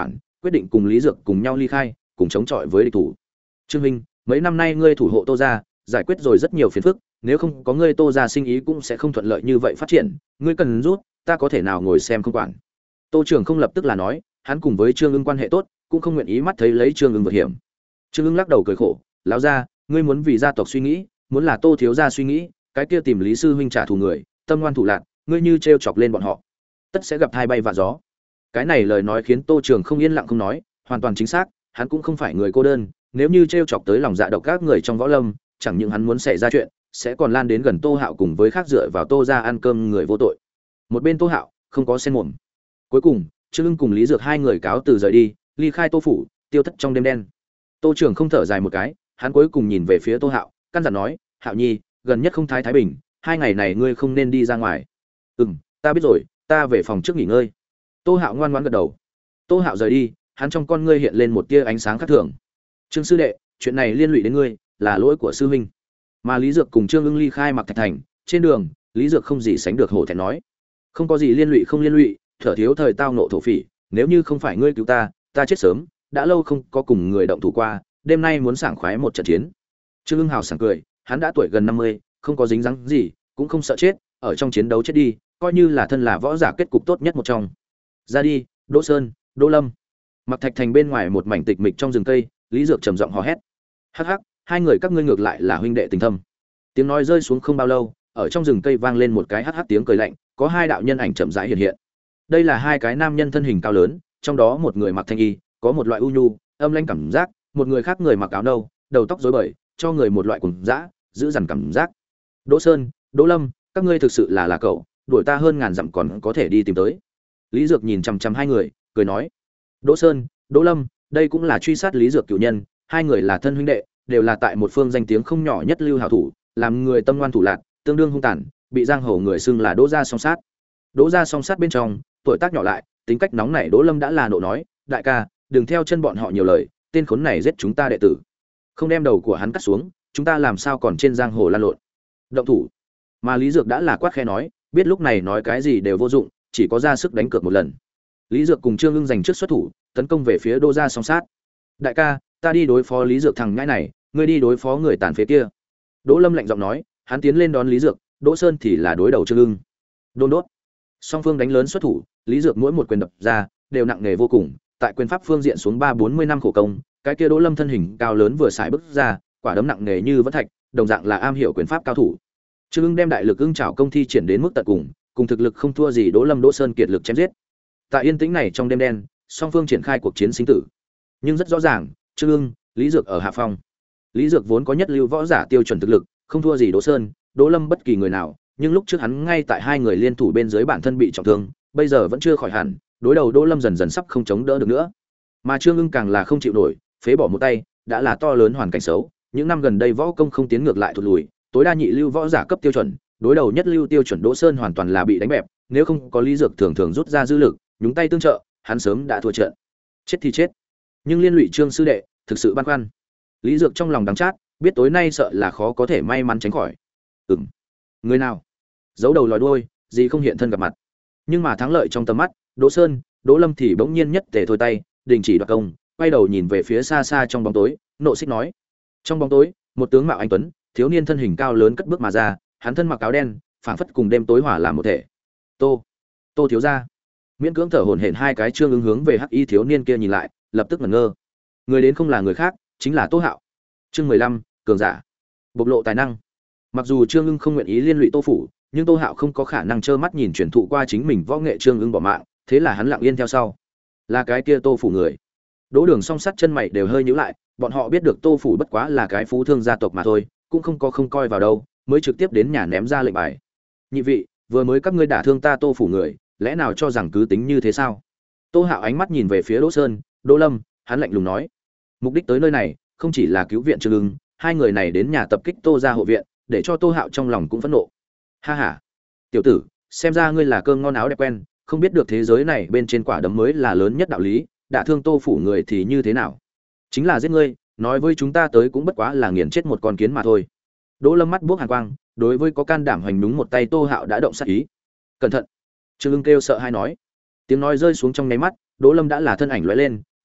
quyết định cùng Lý Dược cùng nhau ly khai, cùng chống chọi với địch thủ. Trương Minh, mấy năm nay ngươi thủ hộ Tô gia, giải quyết rồi rất nhiều phiền phức, nếu không có ngươi Tô gia sinh ý cũng sẽ không thuận lợi như vậy phát triển, ngươi cần rút, ta có thể nào ngồi xem không quản. Tô trưởng không lập tức là nói, hắn cùng với Trương Ưng quan hệ tốt, cũng không nguyện ý mắt thấy lấy Trương Ưng vượt hiểm. Trương Ưng lắc đầu cười khổ, lão gia, ngươi muốn vì gia tộc suy nghĩ, muốn là Tô thiếu gia suy nghĩ, cái kia tìm Lý sư huynh trả thù người, tâm ngoan thủ lạn, ngươi như trêu chọc lên bọn họ, tất sẽ gặp hai bay vạ gió. Cái này lời nói khiến Tô Trường không yên lặng không nói, hoàn toàn chính xác, hắn cũng không phải người cô đơn, nếu như trêu chọc tới lòng dạ độc các người trong võ lâm, chẳng những hắn muốn xảy ra chuyện, sẽ còn lan đến gần Tô Hạo cùng với khác dựa vào Tô gia ăn cơm người vô tội. Một bên Tô Hạo không có sen mồm. Cuối cùng, Trương Ưng cùng Lý Dược hai người cáo từ rời đi, ly khai Tô phủ, tiêu thất trong đêm đen. Tô Trường không thở dài một cái, hắn cuối cùng nhìn về phía Tô Hạo, căn dặn nói, "Hạo nhi, gần nhất không thái thái bình, hai ngày này ngươi không nên đi ra ngoài." "Ừm, ta biết rồi, ta về phòng trước nghỉ ngơi." Tô Hạo ngoan ngoãn gật đầu. Tô Hạo rời đi, hắn trong con ngươi hiện lên một tia ánh sáng khác thường. "Trương sư đệ, chuyện này liên lụy đến ngươi, là lỗi của sư huynh." Mà Lý Dược cùng Trương Ưng ly khai Mặc Thạch Thành, trên đường, Lý Dược không gì sánh được hổ thẹn nói: "Không có gì liên lụy không liên lụy, thở thiếu thời tao nộ thổ phỉ, nếu như không phải ngươi cứu ta, ta chết sớm, đã lâu không có cùng người động thủ qua, đêm nay muốn sảng khoái một trận chiến." Trương Ưng hào sảng cười, hắn đã tuổi gần năm mươi, không có dính dáng gì, cũng không sợ chết, ở trong chiến đấu chết đi, coi như là thân là võ giả kết cục tốt nhất một trong. "Ra đi, Đỗ Sơn, Đỗ Lâm." Mặc Thạch Thành bên ngoài một mảnh tịch mịch trong rừng cây, Lý Dược trầm giọng hò hét: "Hắc hắc, hai người các ngươi ngược lại là huynh đệ tình thâm." Tiếng nói rơi xuống không bao lâu, ở trong rừng cây vang lên một cái hắc hắc tiếng cười lạnh, có hai đạo nhân ảnh chậm rãi hiện hiện. Đây là hai cái nam nhân thân hình cao lớn, trong đó một người mặc thanh y, có một loại u nhu, âm lãnh cảm giác, một người khác người mặc áo nâu, đầu tóc rối bời, cho người một loại cuồng dã, giữ dằn cảm giác. "Đỗ Sơn, Đỗ Lâm, các ngươi thực sự là là cậu, đuổi ta hơn ngàn dặm còn có thể đi tìm tới." Lý Dược nhìn chằm chằm hai người, cười nói: "Đỗ Sơn, Đỗ Lâm, đây cũng là truy sát Lý Dược cửu nhân, hai người là thân huynh đệ, đều là tại một phương danh tiếng không nhỏ nhất lưu hảo thủ, làm người tâm ngoan thủ lạn, tương đương hung tàn, bị giang hồ người xưng là Đỗ gia song sát." Đỗ gia song sát bên trong, tuổi tác nhỏ lại, tính cách nóng nảy Đỗ Lâm đã là nộ nói: "Đại ca, đừng theo chân bọn họ nhiều lời, tên khốn này giết chúng ta đệ tử, không đem đầu của hắn cắt xuống, chúng ta làm sao còn trên giang hồ lan lộn." Động thủ. Mà Lý Dược đã là quát khẽ nói, biết lúc này nói cái gì đều vô dụng, chỉ có ra sức đánh cược một lần. Lý Dược cùng Trương Ưng giành trước xuất thủ, tấn công về phía Đỗ gia song sát. "Đại ca, ta đi đối phó Lý Dược thằng nhãi này, ngươi đi đối phó người tàn phế kia." Đỗ Lâm lạnh giọng nói, hắn tiến lên đón Lý Dược, Đỗ Sơn thì là đối đầu Trương Ưng. Đôn đốt. Song phương đánh lớn xuất thủ, Lý Dược mỗi một quyền đập ra đều nặng nề vô cùng, tại quyền pháp phương diện xuống ba bốn mươi năm khổ công, cái kia Đỗ Lâm thân hình cao lớn vừa xài bước ra, quả đấm nặng nề như vẫn thạch, đồng dạng là am hiểu quyền pháp cao thủ. Trương Ưng đem đại lực ưng chảo công thi triển đến mức tận cùng, cùng thực lực không thua gì Đỗ Lâm Đỗ Sơn kiệt lực chém giết. Tại yên tĩnh này trong đêm đen, song phương triển khai cuộc chiến sinh tử. Nhưng rất rõ ràng, Trương Ưng, Lý Dược ở hạ phong. Lý Dược vốn có nhất lưu võ giả tiêu chuẩn thực lực, không thua gì Đỗ Sơn, Đỗ Lâm bất kỳ người nào, nhưng lúc trước hắn ngay tại hai người liên thủ bên dưới bản thân bị trọng thương, bây giờ vẫn chưa khỏi hẳn, đối đầu Đỗ Lâm dần dần sắp không chống đỡ được nữa. Mà Trương Ưng càng là không chịu nổi, phế bỏ một tay, đã là to lớn hoàn cảnh xấu, những năm gần đây võ công không tiến ngược lại thụt lùi, tối đa nhị lưu võ giả cấp tiêu chuẩn, đối đầu nhất lưu tiêu chuẩn Đỗ Sơn hoàn toàn là bị đánh bẹp, nếu không có Lý Dược thường thường rút ra dư lực, nhúng tay tương trợ, hắn sớm đã thua trận. Chết thì chết, nhưng liên lụy Trương sư đệ, thực sự băn khoăn. Lý Dược trong lòng đắng chát, biết tối nay sợ là khó có thể may mắn tránh khỏi. Ừm, người nào? Giấu đầu lòi đuôi, gì không hiện thân gặp mặt. Nhưng mà thắng lợi trong tầm mắt, Đỗ Sơn, Đỗ Lâm thì bỗng nhiên nhất tề thôi tay, đình chỉ đoạt công, quay đầu nhìn về phía xa xa trong bóng tối, nộ xích nói. Trong bóng tối, một tướng mạo anh tuấn, thiếu niên thân hình cao lớn cất bước mà ra, hắn thân mặc áo đen, phảng phất cùng đêm tối hòa làm một thể. Tô, Tô thiếu gia. Miễn cưỡng thở hổn hển hai cái Trương Ưng hướng về hắc y thiếu niên kia nhìn lại, lập tức ngẩn ngơ. Người đến không là người khác, chính là Tô Hạo. Chương mười lăm, cường giả, bộc lộ tài năng. Mặc dù Trương Ưng không nguyện ý liên lụy Tô phủ, nhưng Tô Hạo không có khả năng trơ mắt nhìn truyền thụ qua chính mình võ nghệ Trương Ưng bỏ mạng, thế là hắn lặng yên theo sau. Là cái kia Tô phủ người. Đỗ Đường song sắt chân mày đều hơi nhíu lại, bọn họ biết được Tô phủ bất quá là cái phú thương gia tộc mà thôi, cũng không có không coi vào đâu, mới trực tiếp đến nhà ném ra lệnh bài. Nhị vị, vừa mới các ngươi đả thương ta Tô phủ người, lẽ nào cho rằng cứ tính như thế sao? Tô Hạo ánh mắt nhìn về phía Đỗ Sơn, Đỗ Lâm, hắn lạnh lùng nói, mục đích tới nơi này không chỉ là cứu viện Trương Ưng, hai người này đến nhà tập kích Tô gia hộ viện, để cho Tô Hạo trong lòng cũng phẫn nộ. Ha ha, tiểu tử, xem ra ngươi là cơm ngon áo đẹp quen, không biết được thế giới này bên trên quả đấm mới là lớn nhất đạo lý, đả thương Tô phủ người thì như thế nào? Chính là giết ngươi, nói với chúng ta tới cũng bất quá là nghiền chết một con kiến mà thôi. Đỗ Lâm mắt buốc hàn quang, đối với có can đảm hoành đúng một tay Tô Hạo đã động sát ý. Cẩn thận! Trương Ưng kêu sợ hai nói. Tiếng nói rơi xuống trong nháy mắt, Đỗ Lâm đã là thân ảnh lóe lên,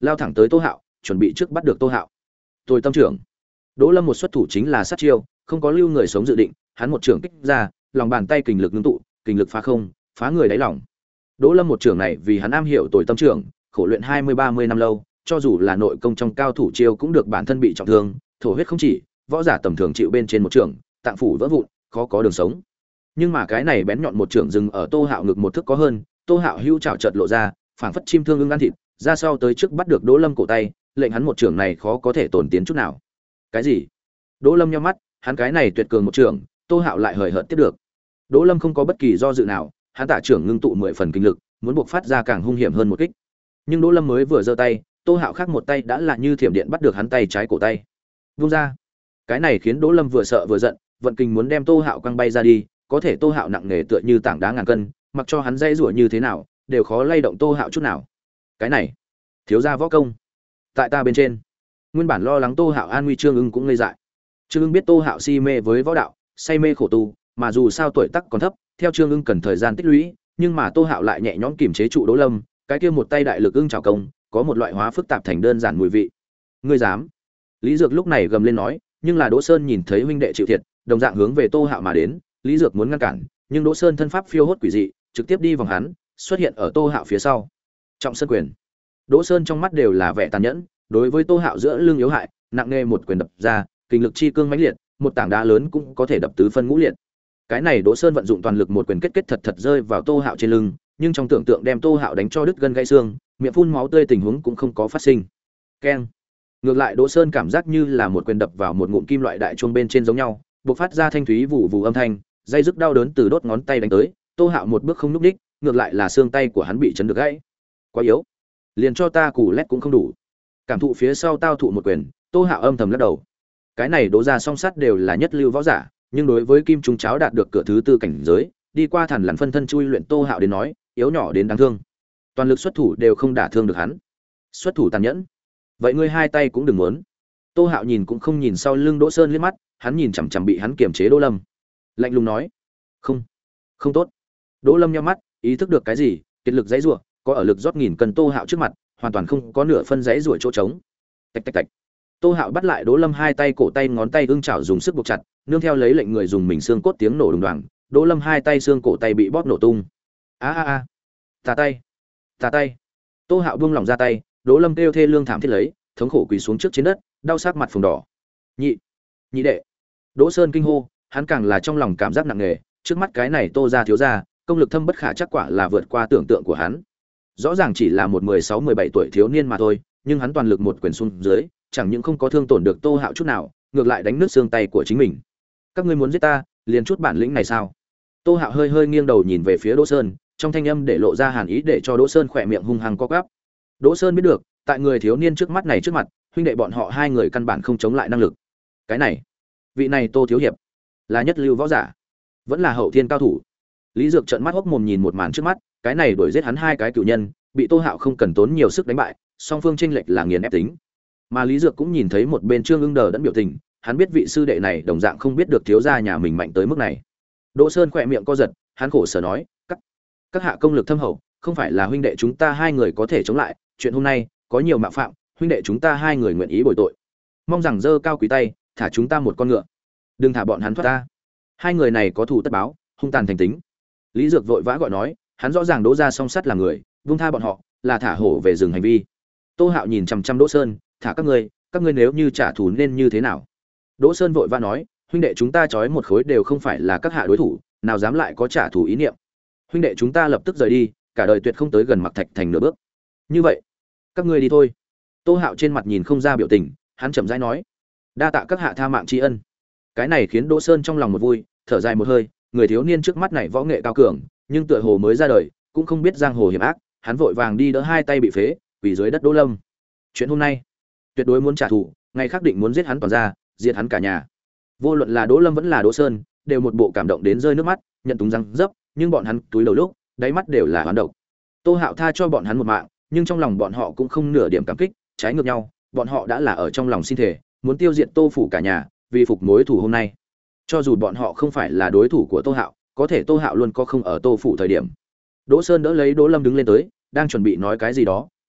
lao thẳng tới Tô Hạo, chuẩn bị trước bắt được Tô Hạo. Tôi tâm trưởng. Đỗ Lâm một xuất thủ chính là sát chiêu, không có lưu người sống dự định, hắn một trưởng kích ra, lòng bàn tay kình lực ngưng tụ, kình lực phá không, phá người đáy lòng. Đỗ Lâm một trưởng này vì hắn am hiểu tội tâm trưởng, khổ luyện hai mươi ba mươi năm lâu, cho dù là nội công trong cao thủ chiêu cũng được bản thân bị trọng thương, thổ huyết không chỉ, võ giả tầm thường chịu bên trên một trưởng, tạng phủ vỡ vụn, khó có đường sống. Nhưng mà cái này bén nhọn một trưởng dừng ở Tô Hạo ngực một thước có hơn, Tô Hạo hưu trảo chợt lộ ra, phảng phất chim thương ưng ăn thịt, ra sau tới trước bắt được Đỗ Lâm cổ tay, lệnh hắn một trưởng này khó có thể tổn tiến chút nào. Cái gì? Đỗ Lâm nhíu mắt, hắn cái này tuyệt cường một trưởng, Tô Hạo lại hời hợt tiếp được. Đỗ Lâm không có bất kỳ do dự nào, hắn tạ trưởng ngưng tụ mười phần kinh lực, muốn buộc phát ra càng hung hiểm hơn một kích. Nhưng Đỗ Lâm mới vừa giơ tay, Tô Hạo khác một tay đã là như thiểm điện bắt được hắn tay trái cổ tay. Vung ra. Cái này khiến Đỗ Lâm vừa sợ vừa giận, vận kinh muốn đem Tô Hạo quăng bay ra đi, có thể Tô Hạo nặng nề tựa như tảng đá ngàn cân, mặc cho hắn dây rủa như thế nào, đều khó lay động Tô Hạo chút nào. Cái này, thiếu gia võ công, tại ta bên trên. Nguyên bản lo lắng Tô Hạo an nguy Trương Ưng cũng ngây dại. Trương Ưng biết Tô Hạo si mê với võ đạo, say mê khổ tu, mà dù sao tuổi tác còn thấp, theo Trương Ưng cần thời gian tích lũy, nhưng mà Tô Hạo lại nhẹ nhõm kiềm chế trụ Đỗ Lâm, cái kia một tay đại lực ưng trảo công, có một loại hóa phức tạp thành đơn giản mùi vị. Ngươi dám? Lý Dược lúc này gầm lên nói, nhưng là Đỗ Sơn nhìn thấy huynh đệ chịu thiệt, đồng dạng hướng về Tô Hạo mà đến, Lý Dược muốn ngăn cản, nhưng Đỗ Sơn thân pháp phiêu hốt quỷ dị, trực tiếp đi vòng hắn, xuất hiện ở Tô Hạo phía sau. Trọng sơn quyền. Đỗ Sơn trong mắt đều là vẻ tàn nhẫn, đối với Tô Hạo giữa lưng yếu hại, nặng nề một quyền đập ra, kinh lực chi cương mãnh liệt, một tảng đá lớn cũng có thể đập tứ phân ngũ liệt. Cái này Đỗ Sơn vận dụng toàn lực một quyền kết kết thật thật rơi vào Tô Hạo trên lưng, nhưng trong tưởng tượng đem Tô Hạo đánh cho đứt gân gãy xương, miệng phun máu tươi tình huống cũng không có phát sinh. Keng. Ngược lại Đỗ Sơn cảm giác như là một quyền đập vào một ngụm kim loại đại chuông bên trên giống nhau, bộc phát ra thanh thúy vụ vụ âm thanh, dây dứt đau đớn từ đốt ngón tay đánh tới, Tô Hạo một bước không nhúc nhích, ngược lại là xương tay của hắn bị chấn được gãy. Quá yếu, liền cho ta củ lét cũng không đủ. Cảm thụ phía sau tao thụ một quyền, Tô Hạo âm thầm lắc đầu. Cái này Đỗ gia song sát đều là nhất lưu võ giả, nhưng đối với kim trung cháo đạt được cửa thứ tư cảnh giới, đi qua thằn lằn phân thân chui luyện Tô Hạo đến nói, yếu nhỏ đến đáng thương. Toàn lực xuất thủ đều không đả thương được hắn. Xuất thủ tàn nhẫn. Vậy ngươi hai tay cũng đừng muốn. Tô Hạo nhìn cũng không nhìn sau lưng Đỗ Sơn liếc mắt, hắn nhìn chằm chằm bị hắn kiềm chế Đỗ Lâm. Lạnh lùng nói: "Không, không tốt." Đỗ Lâm nhíu mắt, ý thức được cái gì, kiệt lực giãy giụa, có ở lực rót nghìn cân Tô Hạo trước mặt, hoàn toàn không có nửa phân giãy giụa chỗ trống. Tạch tạch tạch. Tô Hạo bắt lại Đỗ Lâm hai tay cổ tay ngón tay ưng chảo dùng sức buộc chặt, nương theo lấy lệnh người dùng mình xương cốt tiếng nổ đùng đoàng, Đỗ Lâm hai tay xương cổ tay bị bóp nổ tung. A a a. Tà tay. Tà tay. Tô Hạo buông lỏng ra tay, Đỗ Lâm kêu thê lương thảm thiết lấy, thống khổ quỳ xuống trước trên đất, đau sắc mặt phồng đỏ. Nhị, nhị đệ. Đỗ Sơn kinh hô, hắn càng là trong lòng cảm giác nặng nề, trước mắt cái này Tô gia thiếu gia, công lực thâm bất khả trắc quả là vượt qua tưởng tượng của hắn. Rõ ràng chỉ là một mười sáu mười bảy tuổi thiếu niên mà thôi, nhưng hắn toàn lực một quyền xuống dưới, chẳng những không có thương tổn được Tô Hạo chút nào, ngược lại đánh nứt xương tay của chính mình. Các ngươi muốn giết ta, liền chút bản lĩnh này sao? Tô Hạo hơi hơi nghiêng đầu nhìn về phía Đỗ Sơn, trong thanh âm để lộ ra hàn ý để cho Đỗ Sơn khỏe miệng hung hăng co quắp. Đỗ Sơn biết được, tại người thiếu niên trước mắt này trước mặt, huynh đệ bọn họ hai người căn bản không chống lại năng lực. Cái này, vị này Tô thiếu hiệp, là nhất lưu võ giả, vẫn là hậu thiên cao thủ. Lý Dược trợn mắt hốc mồm nhìn một màn trước mắt, cái này đuổi giết hắn hai cái cửu nhân, bị Tô Hạo không cần tốn nhiều sức đánh bại, song phương chênh lệch là nghiền ép tính. Mà Lý Dược cũng nhìn thấy một bên Trương Ưng đờ đẫn biểu tình, hắn biết vị sư đệ này đồng dạng không biết được thiếu gia nhà mình mạnh tới mức này. Đỗ Sơn khỏe miệng co giật, hắn khổ sở nói, các các hạ công lực thâm hậu, không phải là huynh đệ chúng ta hai người có thể chống lại, chuyện hôm nay có nhiều mạo phạm, huynh đệ chúng ta hai người nguyện ý bồi tội, mong rằng giơ cao quý tay, thả chúng ta một con ngựa, đừng thả bọn hắn thoát ta. Hai người này có thù tất báo, hung tàn thành tính. Lý Dược vội vã gọi nói, hắn rõ ràng Đỗ gia song sắt là người, vung tha bọn họ, là thả hổ về rừng hành vi. Tô Hạo nhìn chằm chằm Đỗ Sơn, thả các ngươi, các ngươi nếu như trả thù nên như thế nào? Đỗ Sơn vội vã nói, huynh đệ chúng ta trói một khối đều không phải là các hạ đối thủ, nào dám lại có trả thù ý niệm. Huynh đệ chúng ta lập tức rời đi, cả đời tuyệt không tới gần Mặc Thạch thành nửa bước. Như vậy, các ngươi đi thôi. Tô Hạo trên mặt nhìn không ra biểu tình, hắn chậm rãi nói, đa tạ các hạ tha mạng tri ân. Cái này khiến Đỗ Sơn trong lòng một vui, thở dài một hơi, người thiếu niên trước mắt này võ nghệ cao cường, nhưng tựa hồ mới ra đời, cũng không biết giang hồ hiểm ác, hắn vội vàng đi đỡ hai tay bị phế, quỳ dưới đất Đỗ Lâm. Chuyện hôm nay, tuyệt đối muốn trả thù, ngày khác định muốn giết hắn toàn gia, diệt hắn cả nhà. Vô luận là Đỗ Lâm vẫn là Đỗ Sơn, đều một bộ cảm động đến rơi nước mắt, nhận túng răng dấp, nhưng bọn hắn túi đầu lúc, đáy mắt đều là hoán độc. Tô Hạo tha cho bọn hắn một mạng, nhưng trong lòng bọn họ cũng không nửa điểm cảm kích, trái ngược nhau, bọn họ đã là ở trong lòng xin thể, muốn tiêu diệt Tô phủ cả nhà, vì phục mối thù hôm nay. Cho dù bọn họ không phải là đối thủ của Tô Hạo, có thể Tô Hạo luôn có không ở Tô phủ thời điểm. Đỗ Sơn đỡ lấy Đỗ Lâm đứng lên tới, đang chuẩn bị nói cái gì đó,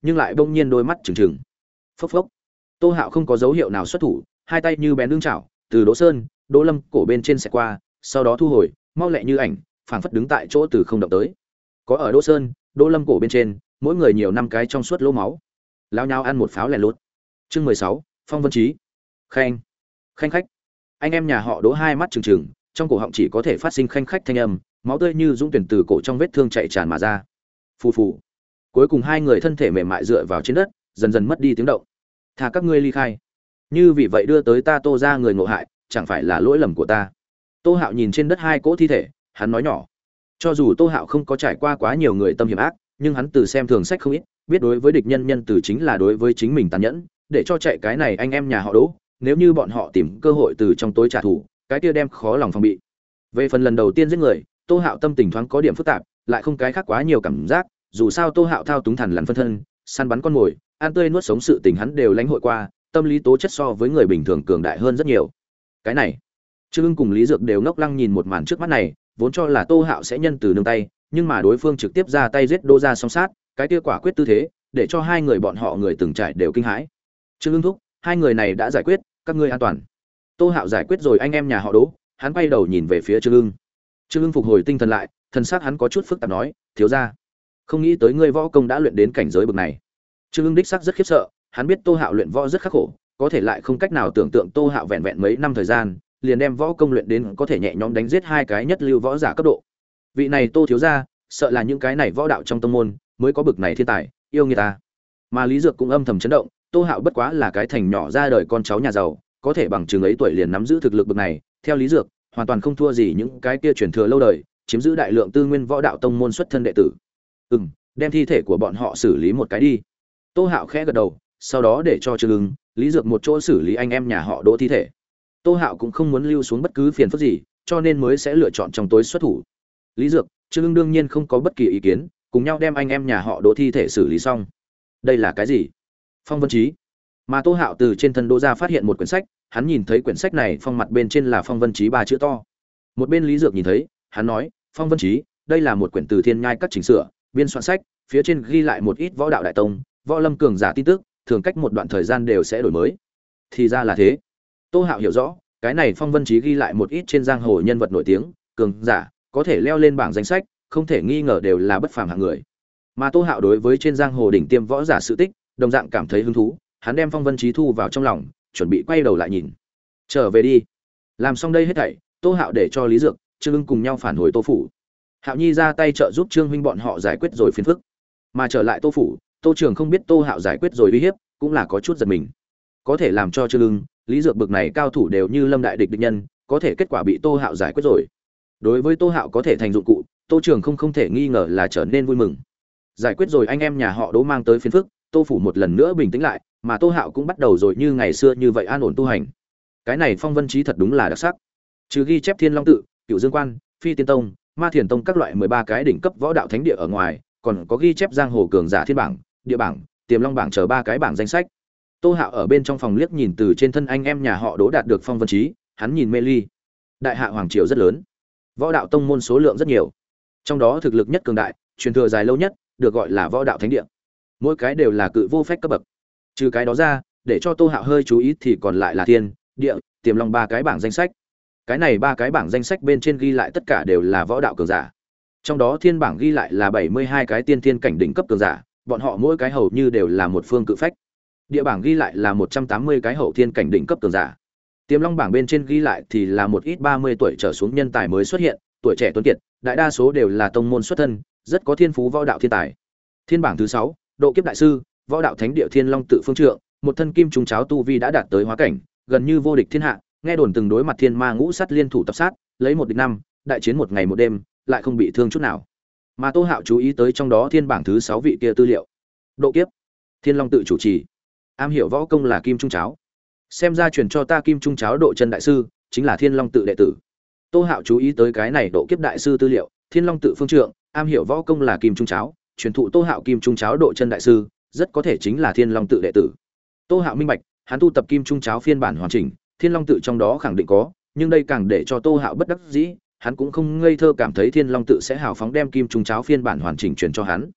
nhưng lại bỗng nhiên đôi mắt trừng trừng. Phốc phốc. Tô Hạo không có dấu hiệu nào xuất thủ, hai tay như bén đương chảo, từ Đỗ Sơn, Đỗ Lâm cổ bên trên sẽ qua, sau đó thu hồi, mau lẹ như ảnh, phảng phất đứng tại chỗ từ không động tới. Có ở Đỗ Sơn, Đỗ Lâm cổ bên trên, mỗi người nhiều năm cái trong suốt lỗ máu. Lao nhau ăn một pháo lẻ lút. Chương mười sáu, Phong Vân Chí. Khanh, khanh khách. Anh em nhà họ Đỗ hai mắt trừng trừng, trong cổ họng chỉ có thể phát sinh khanh khách thanh âm, máu tươi như dũng tuyển từ cổ trong vết thương chảy tràn mà ra. Phù phù. Cuối cùng hai người thân thể mềm mại dựa vào trên đất, dần dần mất đi tiếng động. Thà các ngươi ly khai. Như vì vậy đưa tới ta Tô ra người ngộ hại, chẳng phải là lỗi lầm của ta. Tô Hạo nhìn trên đất hai cỗ thi thể, hắn nói nhỏ. Cho dù Tô Hạo không có trải qua quá nhiều người tâm hiểm ác, nhưng hắn từ xem thường sách không ít, biết đối với địch nhân nhân từ chính là đối với chính mình tàn nhẫn, để cho chạy cái này anh em nhà họ Đỗ, nếu như bọn họ tìm cơ hội từ trong tối trả thù, cái kia đem khó lòng phòng bị. Về phần lần đầu tiên giết người, Tô Hạo tâm tình thoáng có điểm phức tạp, lại không cái khác quá nhiều cảm giác, dù sao Tô Hạo thao túng thần lằn phân thân, săn bắn con mồi, ăn tươi nuốt sống sự tình hắn đều lãnh hội qua, tâm lý tố chất so với người bình thường cường đại hơn rất nhiều. Cái này, Trương Ưng cùng Lý Dược đều ngốc lăng nhìn một màn trước mắt này, vốn cho là Tô Hạo sẽ nhân từ nương tay, nhưng mà đối phương trực tiếp ra tay giết Đỗ gia song sát, cái kia quả quyết tư thế, để cho hai người bọn họ người từng trải đều kinh hãi. Trương Ưng thúc, hai người này đã giải quyết, các ngươi an toàn. Tô Hạo giải quyết rồi anh em nhà họ Đỗ, hắn quay đầu nhìn về phía Trương Ưng. Trương Ưng phục hồi tinh thần lại, thần sắc hắn có chút phức tạp nói, thiếu gia, không nghĩ tới ngươi võ công đã luyện đến cảnh giới bậc này. Trương Ưng đích sắc rất khiếp sợ, hắn biết Tô Hạo luyện võ rất khắc khổ, có thể lại không cách nào tưởng tượng Tô Hạo vẹn vẹn mấy năm thời gian, liền đem võ công luyện đến có thể nhẹ nhõm đánh giết hai cái nhất lưu võ giả cấp độ. Vị này Tô thiếu gia, sợ là những cái này võ đạo trong tông môn mới có bực này thiên tài, yêu người ta. Mà Lý Dược cũng âm thầm chấn động, Tô Hạo bất quá là cái thành nhỏ ra đời con cháu nhà giàu, có thể bằng chừng ấy tuổi liền nắm giữ thực lực bậc này, theo Lý Dược, hoàn toàn không thua gì những cái kia truyền thừa lâu đời, chiếm giữ đại lượng tư nguyên võ đạo tông môn xuất thân đệ tử. Ừm, đem thi thể của bọn họ xử lý một cái đi. Tô Hạo khẽ gật đầu, sau đó để cho Trương Ưng, Lý Dược một chỗ xử lý anh em nhà họ Đỗ thi thể. Tô Hạo cũng không muốn lưu xuống bất cứ phiền phức gì, cho nên mới sẽ lựa chọn trong tối xuất thủ. Lý Dược, Trương Ưng đương nhiên không có bất kỳ ý kiến, cùng nhau đem anh em nhà họ Đỗ thi thể xử lý xong. Đây là cái gì? Phong Vân Chí. Mà Tô Hạo từ trên thân Đỗ gia phát hiện một quyển sách, hắn nhìn thấy quyển sách này phong mặt bên trên là Phong Vân Chí ba chữ to. Một bên Lý Dược nhìn thấy, hắn nói, Phong Vân Chí, đây là một quyển từ thiên nhai các chỉnh sửa, biên soạn sách, phía trên ghi lại một ít võ đạo đại tông, võ lâm cường giả tin tức, thường cách một đoạn thời gian đều sẽ đổi mới. Thì ra là thế. Tô Hạo hiểu rõ, cái này Phong Vân Chí ghi lại một ít trên giang hồ nhân vật nổi tiếng, cường giả, có thể leo lên bảng danh sách, không thể nghi ngờ đều là bất phàm hạng người. Mà Tô Hạo đối với trên giang hồ đỉnh tiêm võ giả sự tích, đồng dạng cảm thấy hứng thú, hắn đem Phong Vân Chí thu vào trong lòng, chuẩn bị quay đầu lại nhìn. Trở về đi. Làm xong đây hết thảy, Tô Hạo để cho Lý Dược, Trương Ưng cùng nhau phản hồi Tô phủ. Hạo Nhi ra tay trợ giúp Trương huynh bọn họ giải quyết rồi phiền phức. Mà trở lại Tô phủ, Tô Trường không biết Tô Hạo giải quyết rồi uy hiếp, cũng là có chút giật mình. Có thể làm cho Trương Ưng, Lý Dược bực này cao thủ đều như lâm đại địch địch nhân, có thể kết quả bị Tô Hạo giải quyết rồi. Đối với Tô Hạo có thể thành dụng cụ, Tô Trường không không thể nghi ngờ là trở nên vui mừng. Giải quyết rồi anh em nhà họ Đỗ mang tới phiền phức, Tô phủ một lần nữa bình tĩnh lại, mà Tô Hạo cũng bắt đầu rồi như ngày xưa như vậy an ổn tu hành. Cái này Phong Vân Chí thật đúng là đặc sắc. Trừ ghi chép Thiên Long tự, Cựu Dương quan, Phi Tiên tông, Ma Thiền tông các loại mười ba cái đỉnh cấp võ đạo thánh địa ở ngoài, còn có ghi chép giang hồ cường giả thiên bảng, địa bảng, Tiềm Long bảng chờ ba cái bảng danh sách. Tô Hạo ở bên trong phòng liếc nhìn từ trên thân anh em nhà họ Đỗ đạt được Phong Vân Chí, hắn nhìn mê ly. Đại hạ hoàng triều rất lớn, võ đạo tông môn số lượng rất nhiều, trong đó thực lực nhất cường đại, truyền thừa dài lâu nhất, được gọi là võ đạo thánh địa. Mỗi cái đều là cự vô phách cấp bậc. Trừ cái đó ra, để cho Tô Hạo hơi chú ý thì còn lại là thiên, địa, Tiềm Long ba cái bảng danh sách. Cái này ba cái bảng danh sách bên trên ghi lại tất cả đều là võ đạo cường giả. Trong đó thiên bảng ghi lại là bảy mươi hai cái tiên thiên cảnh đỉnh cấp cường giả, bọn họ mỗi cái hầu như đều là một phương cự phách. Địa bảng ghi lại là một trăm tám mươi cái hậu thiên cảnh đỉnh cấp cường giả. Tiềm Long bảng bên trên ghi lại thì là một ít ba mươi tuổi trở xuống nhân tài mới xuất hiện, tuổi trẻ tuấn kiệt, đại đa số đều là tông môn xuất thân, rất có thiên phú võ đạo thiên tài. Thiên bảng thứ sáu, độ kiếp đại sư, võ đạo thánh địa Thiên Long tự phương trượng, một thân kim trung cháo tu vi đã đạt tới hóa cảnh, gần như vô địch thiên hạ, nghe đồn từng đối mặt thiên ma ngũ sát liên thủ tập sát, lấy một địch năm, đại chiến một ngày một đêm, lại không bị thương chút nào. Mà Tô Hạo chú ý tới trong đó thiên bảng thứ sáu vị kia tư liệu. Độ kiếp, Thiên Long tự chủ trì, am hiểu võ công là kim trung cháo. Xem ra truyền cho ta kim trung cháo độ chân đại sư, chính là Thiên Long tự đệ tử. Tô Hạo chú ý tới cái này độ kiếp đại sư tư liệu, Thiên Long tự phương trượng, am hiểu võ công là kim trung cháo, truyền thụ Tô Hạo kim trung cháo độ chân đại sư, rất có thể chính là Thiên Long tự đệ tử. Tô Hạo minh bạch, hắn tu tập kim trung cháo phiên bản hoàn chỉnh, Thiên Long tự trong đó khẳng định có, nhưng đây càng để cho Tô Hạo bất đắc dĩ, hắn cũng không ngây thơ cảm thấy Thiên Long tự sẽ hào phóng đem kim trung cháo phiên bản hoàn chỉnh truyền cho hắn.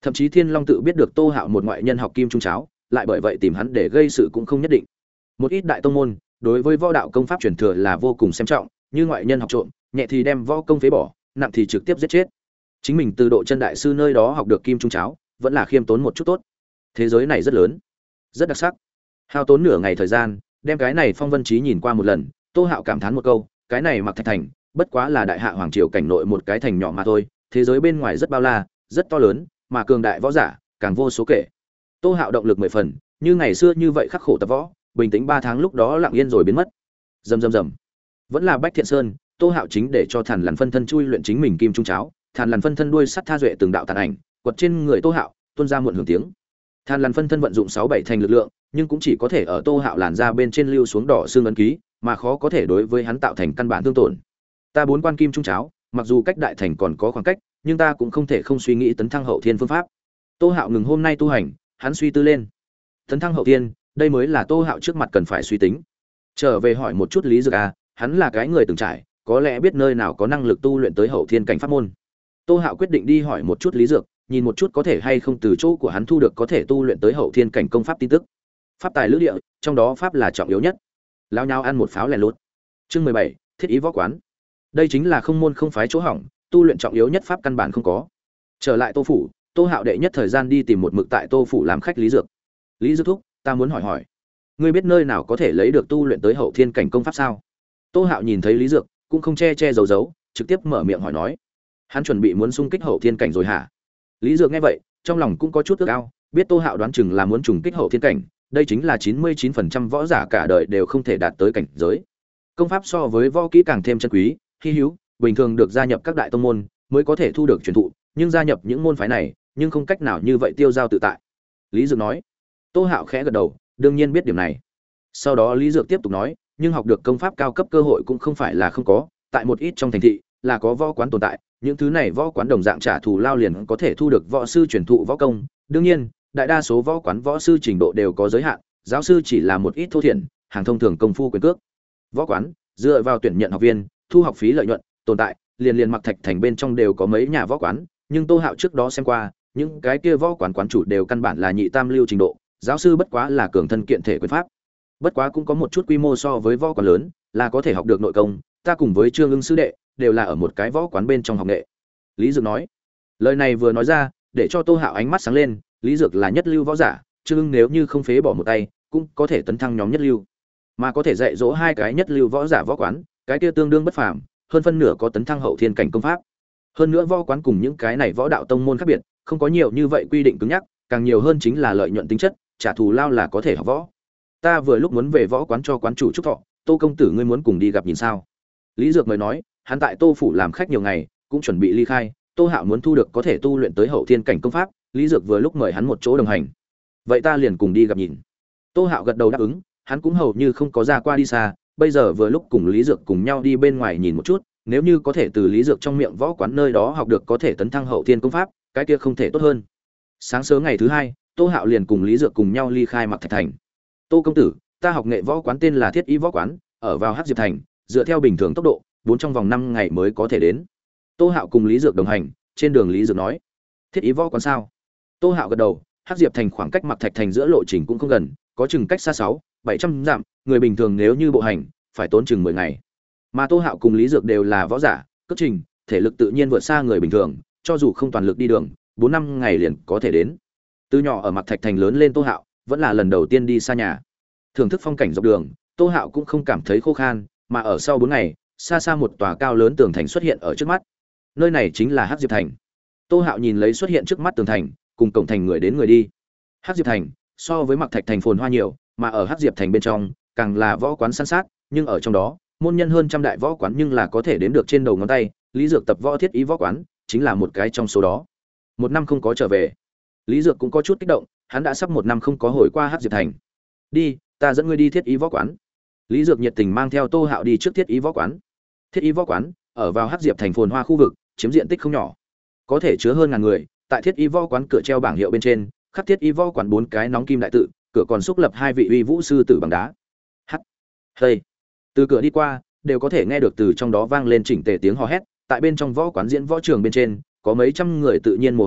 Thậm chí Thiên Long tự biết được Tô Hạo một ngoại nhân học kim trung cháo, lại bởi vậy tìm hắn để gây sự cũng không nhất định. Một ít đại tông môn đối với võ đạo công pháp truyền thừa là vô cùng xem trọng, như ngoại nhân học trộm, nhẹ thì đem võ công phế bỏ, nặng thì trực tiếp giết chết. Chính mình từ Độ Chân đại sư nơi đó học được kim trung cháo, vẫn là khiêm tốn một chút tốt. Thế giới này rất lớn, rất đặc sắc. Hao tốn nửa ngày thời gian, đem cái này Phong Vân Chí nhìn qua một lần, Tô Hạo cảm thán một câu, cái này Mặc Thạch Thành, bất quá là đại hạ hoàng triều cảnh nội một cái thành nhỏ mà thôi, thế giới bên ngoài rất bao la, rất to lớn, mà cường đại võ giả càng vô số kể. Tô Hạo động lực mười phần, như ngày xưa như vậy khắc khổ tập võ, bình tĩnh ba tháng lúc đó lặng yên rồi biến mất. Rầm rầm rầm. Vẫn là Bách Thiện Sơn, Tô Hạo chính để cho Thản Lằn phân thân chui luyện chính mình kim trung cháo, Thản Lằn phân thân đuôi sắt tha duệ từng đạo tàn ảnh, quật trên người Tô Hạo, tuôn ra muộn hưởng tiếng. Thản Lằn phân thân vận dụng sáu bảy thành lực lượng, nhưng cũng chỉ có thể ở Tô Hạo làn ra bên trên lưu xuống đỏ xương ấn ký, mà khó có thể đối với hắn tạo thành căn bản thương tổn. Ta bốn quan kim trung cháo, mặc dù cách đại thành còn có khoảng cách, nhưng ta cũng không thể không suy nghĩ tấn thăng hậu thiên phương pháp. Tô Hạo ngừng hôm nay tu hành, hắn suy tư lên. Tấn thăng hậu thiên, đây mới là Tô Hạo trước mặt cần phải suy tính. Trở về hỏi một chút Lý Dược a, hắn là cái người từng trải, có lẽ biết nơi nào có năng lực tu luyện tới hậu thiên cảnh pháp môn. Tô Hạo quyết định đi hỏi một chút Lý Dược, nhìn một chút có thể hay không từ chỗ của hắn thu được có thể tu luyện tới hậu thiên cảnh công pháp tin tức. Pháp tài lữ địa, trong đó pháp là trọng yếu nhất. Lao nhau ăn một pháo lẻ lút. Chương mười bảy, thiết ý võ quán. Đây chính là không môn không phái chỗ hỏng, tu luyện trọng yếu nhất pháp căn bản không có. Trở lại Tô phủ, Tô Hạo đệ nhất thời gian đi tìm một mực tại Tô phủ làm khách Lý Dược. Lý Dược thúc, ta muốn hỏi hỏi, ngươi biết nơi nào có thể lấy được tu luyện tới hậu thiên cảnh công pháp sao? Tô Hạo nhìn thấy Lý Dược, cũng không che che giấu giấu, trực tiếp mở miệng hỏi nói. Hắn chuẩn bị muốn xung kích hậu thiên cảnh rồi hả? Lý Dược nghe vậy, trong lòng cũng có chút ước ao, biết Tô Hạo đoán chừng là muốn trùng kích hậu thiên cảnh, đây chính là chín mươi chín phần trăm võ giả cả đời đều không thể đạt tới cảnh giới. Công pháp so với võ kỹ càng thêm chân quý, hi hữu, bình thường được gia nhập các đại tông môn mới có thể thu được truyền thụ, nhưng gia nhập những môn phái này, nhưng không cách nào như vậy tiêu dao tự tại. Lý Dược nói. Tô Hạo khẽ gật đầu, đương nhiên biết điểm này. Sau đó Lý Dược tiếp tục nói, nhưng học được công pháp cao cấp cơ hội cũng không phải là không có, tại một ít trong thành thị là có võ quán tồn tại, những thứ này võ quán đồng dạng trả thù lao liền có thể thu được võ sư truyền thụ võ công. Đương nhiên, đại đa số võ quán võ sư trình độ đều có giới hạn, giáo sư chỉ là một ít thô thiển, hàng thông thường công phu quyền cước. Võ quán dựa vào tuyển nhận học viên, thu học phí lợi nhuận, tồn tại, liền liền Mặc Thạch Thành bên trong đều có mấy nhà võ quán, nhưng Tô Hạo trước đó xem qua, những cái kia võ quán quán chủ đều căn bản là nhị tam lưu trình độ, giáo sư bất quá là cường thân kiện thể quyền pháp. Bất quá cũng có một chút quy mô so với võ quán lớn, là có thể học được nội công, ta cùng với Trương Ưng sư đệ đều là ở một cái võ quán bên trong học nghệ. Lý Dược nói. Lời này vừa nói ra, để cho Tô Hạo ánh mắt sáng lên, Lý Dược là nhất lưu võ giả, Trương Ưng nếu như không phế bỏ một tay, cũng có thể tấn thăng nhóm nhất lưu. Mà có thể dạy dỗ hai cái nhất lưu võ giả võ quán, cái kia tương đương bất phàm, hơn phân nửa có tấn thăng hậu thiên cảnh công pháp. Hơn nữa võ quán cùng những cái này võ đạo tông môn khác biệt, không có nhiều như vậy quy định cứng nhắc, càng nhiều hơn chính là lợi nhuận tính chất, trả thù lao là có thể học võ. Ta vừa lúc muốn về võ quán cho quán chủ chúc thọ, Tô công tử ngươi muốn cùng đi gặp nhìn sao? Lý Dược mới nói, hắn tại Tô phủ làm khách nhiều ngày, cũng chuẩn bị ly khai, Tô Hạo muốn thu được có thể tu luyện tới hậu thiên cảnh công pháp, Lý Dược vừa lúc mời hắn một chỗ đồng hành. Vậy ta liền cùng đi gặp nhìn. Tô Hạo gật đầu đáp ứng, hắn cũng hầu như không có ra qua đi xa, bây giờ vừa lúc cùng Lý Dược cùng nhau đi bên ngoài nhìn một chút, nếu như có thể từ Lý Dược trong miệng võ quán nơi đó học được có thể tấn thăng hậu thiên công pháp, cái kia không thể tốt hơn. Sáng sớm ngày thứ hai, Tô Hạo liền cùng Lý Dược cùng nhau ly khai Mặc Thạch Thành. Tô công tử, ta học nghệ võ quán tên là Thiết Ý võ quán, ở vào Hắc Diệp Thành, dựa theo bình thường tốc độ, bốn trong vòng năm ngày mới có thể đến. Tô Hạo cùng Lý Dược đồng hành, trên đường Lý Dược nói: "Thiết Ý võ quán sao?" Tô Hạo gật đầu, Hắc Diệp Thành khoảng cách Mặc Thạch Thành giữa lộ trình cũng không gần, có chừng cách xa sáu, bảy trăm dặm, người bình thường nếu như bộ hành, phải tốn chừng mười ngày. Mà Tô Hạo cùng Lý Dược đều là võ giả, cước trình, thể lực tự nhiên vượt xa người bình thường, cho dù không toàn lực đi đường, bốn năm ngày liền có thể đến. Từ nhỏ ở Mặc Thạch Thành lớn lên Tô Hạo, vẫn là lần đầu tiên đi xa nhà. Thưởng thức phong cảnh dọc đường, Tô Hạo cũng không cảm thấy khô khan, mà ở sau bốn ngày, xa xa một tòa cao lớn tường thành xuất hiện ở trước mắt. Nơi này chính là Hắc Diệp Thành. Tô Hạo nhìn lấy xuất hiện trước mắt tường thành, cùng cổng thành người đến người đi. Hắc Diệp Thành so với Mặc Thạch Thành phồn hoa nhiều, mà ở Hắc Diệp Thành bên trong, càng là võ quán san sát, nhưng ở trong đó, môn nhân hơn trăm đại võ quán nhưng là có thể đếm được trên đầu ngón tay, Lý Dược tập võ Thiết Ý võ quán chính là một cái trong số đó. Một năm không có trở về, Lý Dược cũng có chút kích động, hắn đã sắp một năm không có hồi qua Hắc Diệp Thành. Đi, ta dẫn ngươi đi Thiết Ý võ quán. Lý Dược nhiệt tình mang theo Tô Hạo đi trước Thiết Ý võ quán. Thiết Ý võ quán ở vào Hắc Diệp Thành phồn hoa khu vực, chiếm diện tích không nhỏ, có thể chứa hơn ngàn người. Tại Thiết Ý võ quán cửa treo bảng hiệu bên trên, khắc Thiết Ý võ quán bốn cái nóng kim đại tự, cửa còn xúc lập hai vị uy vũ sư tử bằng đá. Hắc. Hey. Từ cửa đi qua, đều có thể nghe được từ trong đó vang lên chỉnh tề tiếng hò hét, tại bên trong võ quán diễn võ trường bên trên, có mấy trăm người tự nhiên mồ hôi,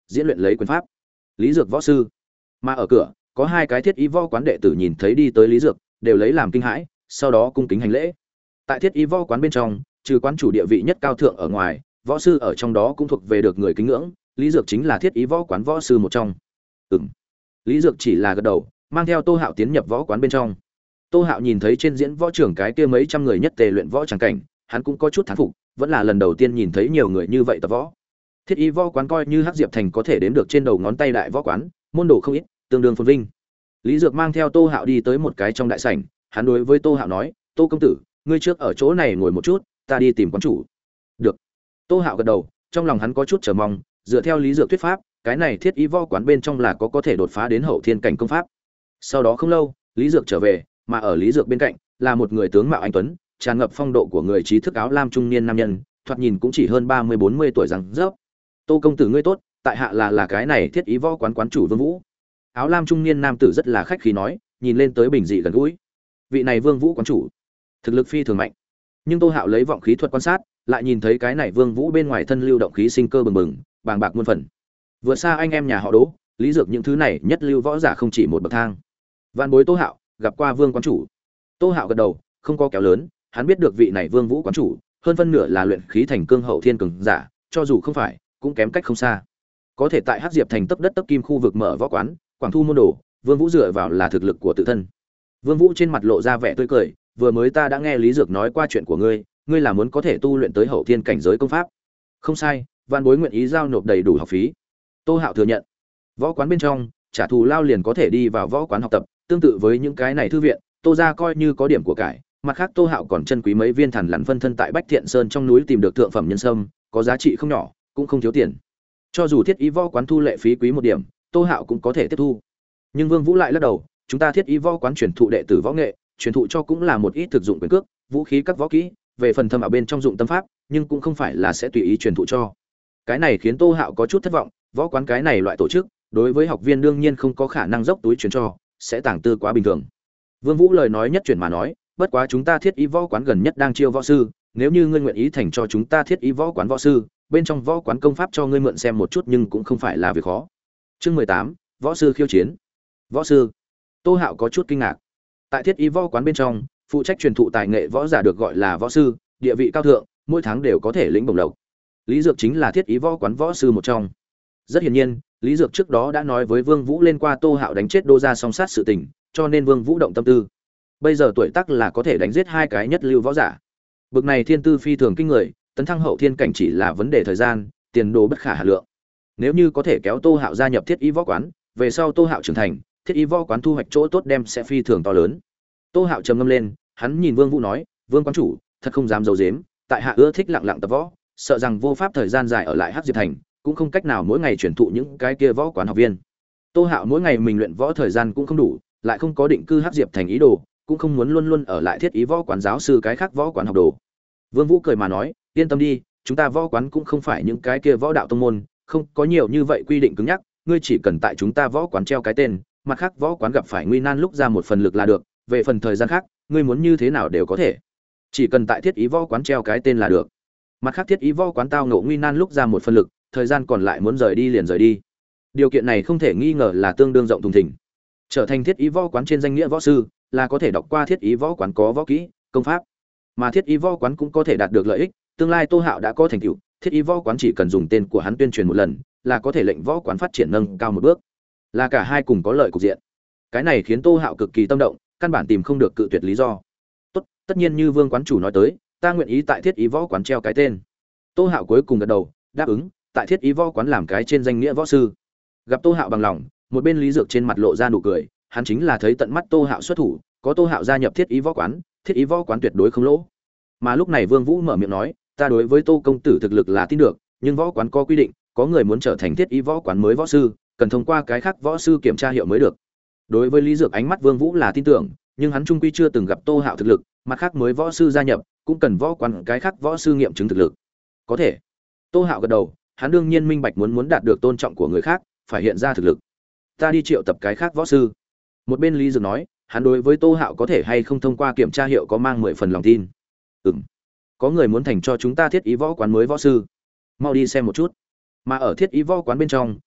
diễn luyện lấy quyền pháp. Lý Dược võ sư. Mà ở cửa, có hai cái thiết y võ quán đệ tử nhìn thấy đi tới Lý Dược, đều lấy làm kinh hãi, sau đó cung kính hành lễ. Tại thiết y võ quán bên trong, trừ quán chủ địa vị nhất cao thượng ở ngoài, võ sư ở trong đó cũng thuộc về được người kính ngưỡng, Lý Dược chính là thiết y võ quán võ sư một trong. Ừm. Lý Dược chỉ là gật đầu, mang theo Tô Hạo tiến nhập võ quán bên trong. Tô Hạo nhìn thấy trên diễn võ trường cái kia mấy trăm người nhất tề luyện võ chẳng cảnh, hắn cũng có chút thán phục, vẫn là lần đầu tiên nhìn thấy nhiều người như vậy tập võ. Thiết y võ quán coi như Hắc Diệp Thành có thể đếm được trên đầu ngón tay đại võ quán, môn đồ không ít, tương đương phồn vinh. Lý Dược mang theo Tô Hạo đi tới một cái trong đại sảnh, hắn đối với Tô Hạo nói, "Tô công tử, ngươi trước ở chỗ này ngồi một chút, ta đi tìm quán chủ." "Được." Tô Hạo gật đầu, trong lòng hắn có chút chờ mong, dựa theo Lý Dược thuyết pháp, cái này thiết y võ quán bên trong là có có thể đột phá đến hậu thiên cảnh công pháp. Sau đó không lâu, Lý Dược trở về, mà ở Lý Dược bên cạnh là một người tướng mạo anh tuấn, tràn ngập phong độ của người trí thức áo lam trung niên nam nhân, thoạt nhìn cũng chỉ hơn ba mươi bốn mươi tuổi rằng rớp. "Tô công tử ngươi tốt, tại hạ là là cái này thiết y võ quán quán chủ Vương Vũ." Áo lam trung niên nam tử rất là khách khí nói, nhìn lên tới bình dị gần gũi. Vị này Vương Vũ quán chủ, thực lực phi thường mạnh. Nhưng Tô Hạo lấy vọng khí thuật quan sát, lại nhìn thấy cái này Vương Vũ bên ngoài thân lưu động khí sinh cơ bừng bừng, bàng bạc muôn phần. Vừa xa anh em nhà họ Đỗ, Lý Dược những thứ này nhất lưu võ giả không chỉ một bậc thang. Vạn bối Tô Hạo, gặp qua Vương quán chủ. Tô Hạo gật đầu, không có kéo lớn, hắn biết được vị này Vương Vũ quán chủ, hơn phân nửa là luyện khí thành cương hậu thiên cường giả, cho dù không phải, cũng kém cách không xa. Có thể tại Hắc Diệp Thành tấp đất tấp kim khu vực mở võ quán, quảng thu môn đồ, Vương Vũ dựa vào là thực lực của tự thân. Vương Vũ trên mặt lộ ra vẻ tươi cười, vừa mới ta đã nghe Lý Dược nói qua chuyện của ngươi, ngươi là muốn có thể tu luyện tới hậu thiên cảnh giới công pháp. Không sai, Vạn bối nguyện ý giao nộp đầy đủ học phí. Tô Hạo thừa nhận. Võ quán bên trong, trả thù lao liền có thể đi vào võ quán học tập, tương tự với những cái này thư viện, Tô gia coi như có điểm của cải, mặt khác Tô Hạo còn chân quý mấy viên thần lằn phân thân tại Bách Thiện Sơn trong núi tìm được thượng phẩm nhân sâm, có giá trị không nhỏ, cũng không thiếu tiền. Cho dù thiết y võ quán thu lệ phí quý một điểm, Tô Hạo cũng có thể tiếp thu. Nhưng Vương Vũ lại lắc đầu, chúng ta thiết y võ quán truyền thụ đệ tử võ nghệ, truyền thụ cho cũng là một ít thực dụng quyền cước, vũ khí các võ kỹ, về phần thâm ở bên trong dụng tâm pháp, nhưng cũng không phải là sẽ tùy ý truyền thụ cho. Cái này khiến Tô Hạo có chút thất vọng, võ quán cái này loại tổ chức, đối với học viên đương nhiên không có khả năng dốc túi truyền cho, sẽ tàng tư quá bình thường. Vương Vũ lời nói nhất chuyển mà nói, bất quá chúng ta thiết y võ quán gần nhất đang chiêu võ sư, nếu như ngươi nguyện ý thành cho chúng ta thiết y võ quán võ sư, bên trong võ quán công pháp cho ngươi mượn xem một chút nhưng cũng không phải là việc khó. Chương mười tám, võ sư khiêu chiến. Võ sư. Tô Hạo có chút kinh ngạc. Tại thiết y võ quán bên trong, phụ trách truyền thụ tài nghệ võ giả được gọi là võ sư, địa vị cao thượng, mỗi tháng đều có thể lĩnh bổng lộc. Lý Dược chính là thiết y võ quán võ sư một trong. Rất hiển nhiên, Lý Dược trước đó đã nói với Vương Vũ lên qua Tô Hạo đánh chết Đô gia song sát sự tình, cho nên Vương Vũ động tâm tư. Bây giờ tuổi tác là có thể đánh giết hai cái nhất lưu võ giả. Bực này thiên tư phi thường kinh người, tấn thăng hậu thiên cảnh chỉ là vấn đề thời gian, tiền đồ bất khả hà lượng. Nếu như có thể kéo Tô Hạo gia nhập thiết y võ quán, về sau Tô Hạo trưởng thành, thiết y võ quán thu hoạch chỗ tốt đem sẽ phi thường to lớn. Tô Hạo trầm ngâm lên, hắn nhìn Vương Vũ nói, "Vương quán chủ, thật không dám giấu giếm, tại hạ ưa thích lặng lặng tập võ, sợ rằng vô pháp thời gian dài ở lại Hắc Diệp Thành, cũng không cách nào mỗi ngày truyền thụ những cái kia võ quán học viên." Tô Hạo mỗi ngày mình luyện võ thời gian cũng không đủ, lại không có định cư Hắc Diệp Thành ý đồ, cũng không muốn luôn luôn ở lại thiết y võ quán giáo sư cái khác võ quán học đồ. Vương Vũ cười mà nói, "Yên tâm đi, chúng ta võ quán cũng không phải những cái kia võ đạo tông môn, không có nhiều như vậy quy định cứng nhắc, ngươi chỉ cần tại chúng ta võ quán treo cái tên, mặt khác võ quán gặp phải nguy nan lúc ra một phần lực là được, về phần thời gian khác, ngươi muốn như thế nào đều có thể. Chỉ cần tại thiết y võ quán treo cái tên là được. Mặt khác thiết y võ quán tao ngộ nguy nan lúc ra một phần lực, thời gian còn lại muốn rời đi liền rời đi." Điều kiện này không thể nghi ngờ là tương đương rộng thùng thình. Trở thành thiết y võ quán trên danh nghĩa võ sư, là có thể đọc qua thiết y võ quán có võ kỹ, công pháp, mà thiết y võ quán cũng có thể đạt được lợi ích. Tương lai Tô Hạo đã có thành tựu, thiết y võ quán chỉ cần dùng tên của hắn tuyên truyền một lần, là có thể lệnh võ quán phát triển nâng cao một bước, là cả hai cùng có lợi cục diện. Cái này khiến Tô Hạo cực kỳ tâm động, căn bản tìm không được cự tuyệt lý do. Tốt, tất nhiên như Vương quán chủ nói tới, ta nguyện ý tại thiết y võ quán treo cái tên. Tô Hạo cuối cùng gật đầu, đáp ứng, tại thiết y võ quán làm cái trên danh nghĩa võ sư. Gặp Tô Hạo bằng lòng, một bên Lý Dược trên mặt lộ ra nụ cười, hắn chính là thấy tận mắt Tô Hạo xuất thủ, có Tô Hạo gia nhập thiết y võ quán, thiết y võ quán tuyệt đối không lỗ. Mà lúc này Vương Vũ mở miệng nói, ta đối với Tô công tử thực lực là tin được, nhưng võ quán có quy định, có người muốn trở thành thiết y võ quán mới võ sư, cần thông qua cái khác võ sư kiểm tra hiệu mới được. Đối với Lý Dược ánh mắt Vương Vũ là tin tưởng, nhưng hắn trung quy chưa từng gặp Tô Hạo thực lực, mặt khác mới võ sư gia nhập, cũng cần võ quán cái khác võ sư nghiệm chứng thực lực. Có thể. Tô Hạo gật đầu, hắn đương nhiên minh bạch muốn muốn đạt được tôn trọng của người khác, phải hiện ra thực lực. Ta đi triệu tập cái khác võ sư. Một bên Lý Dược nói, hắn đối với Tô Hạo có thể hay không thông qua kiểm tra hiệu có mang mười phần lòng tin. Ừm. Có người muốn thành cho chúng ta thiết y võ quán mới võ sư. Mau đi xem một chút. Mà ở thiết y võ quán bên trong,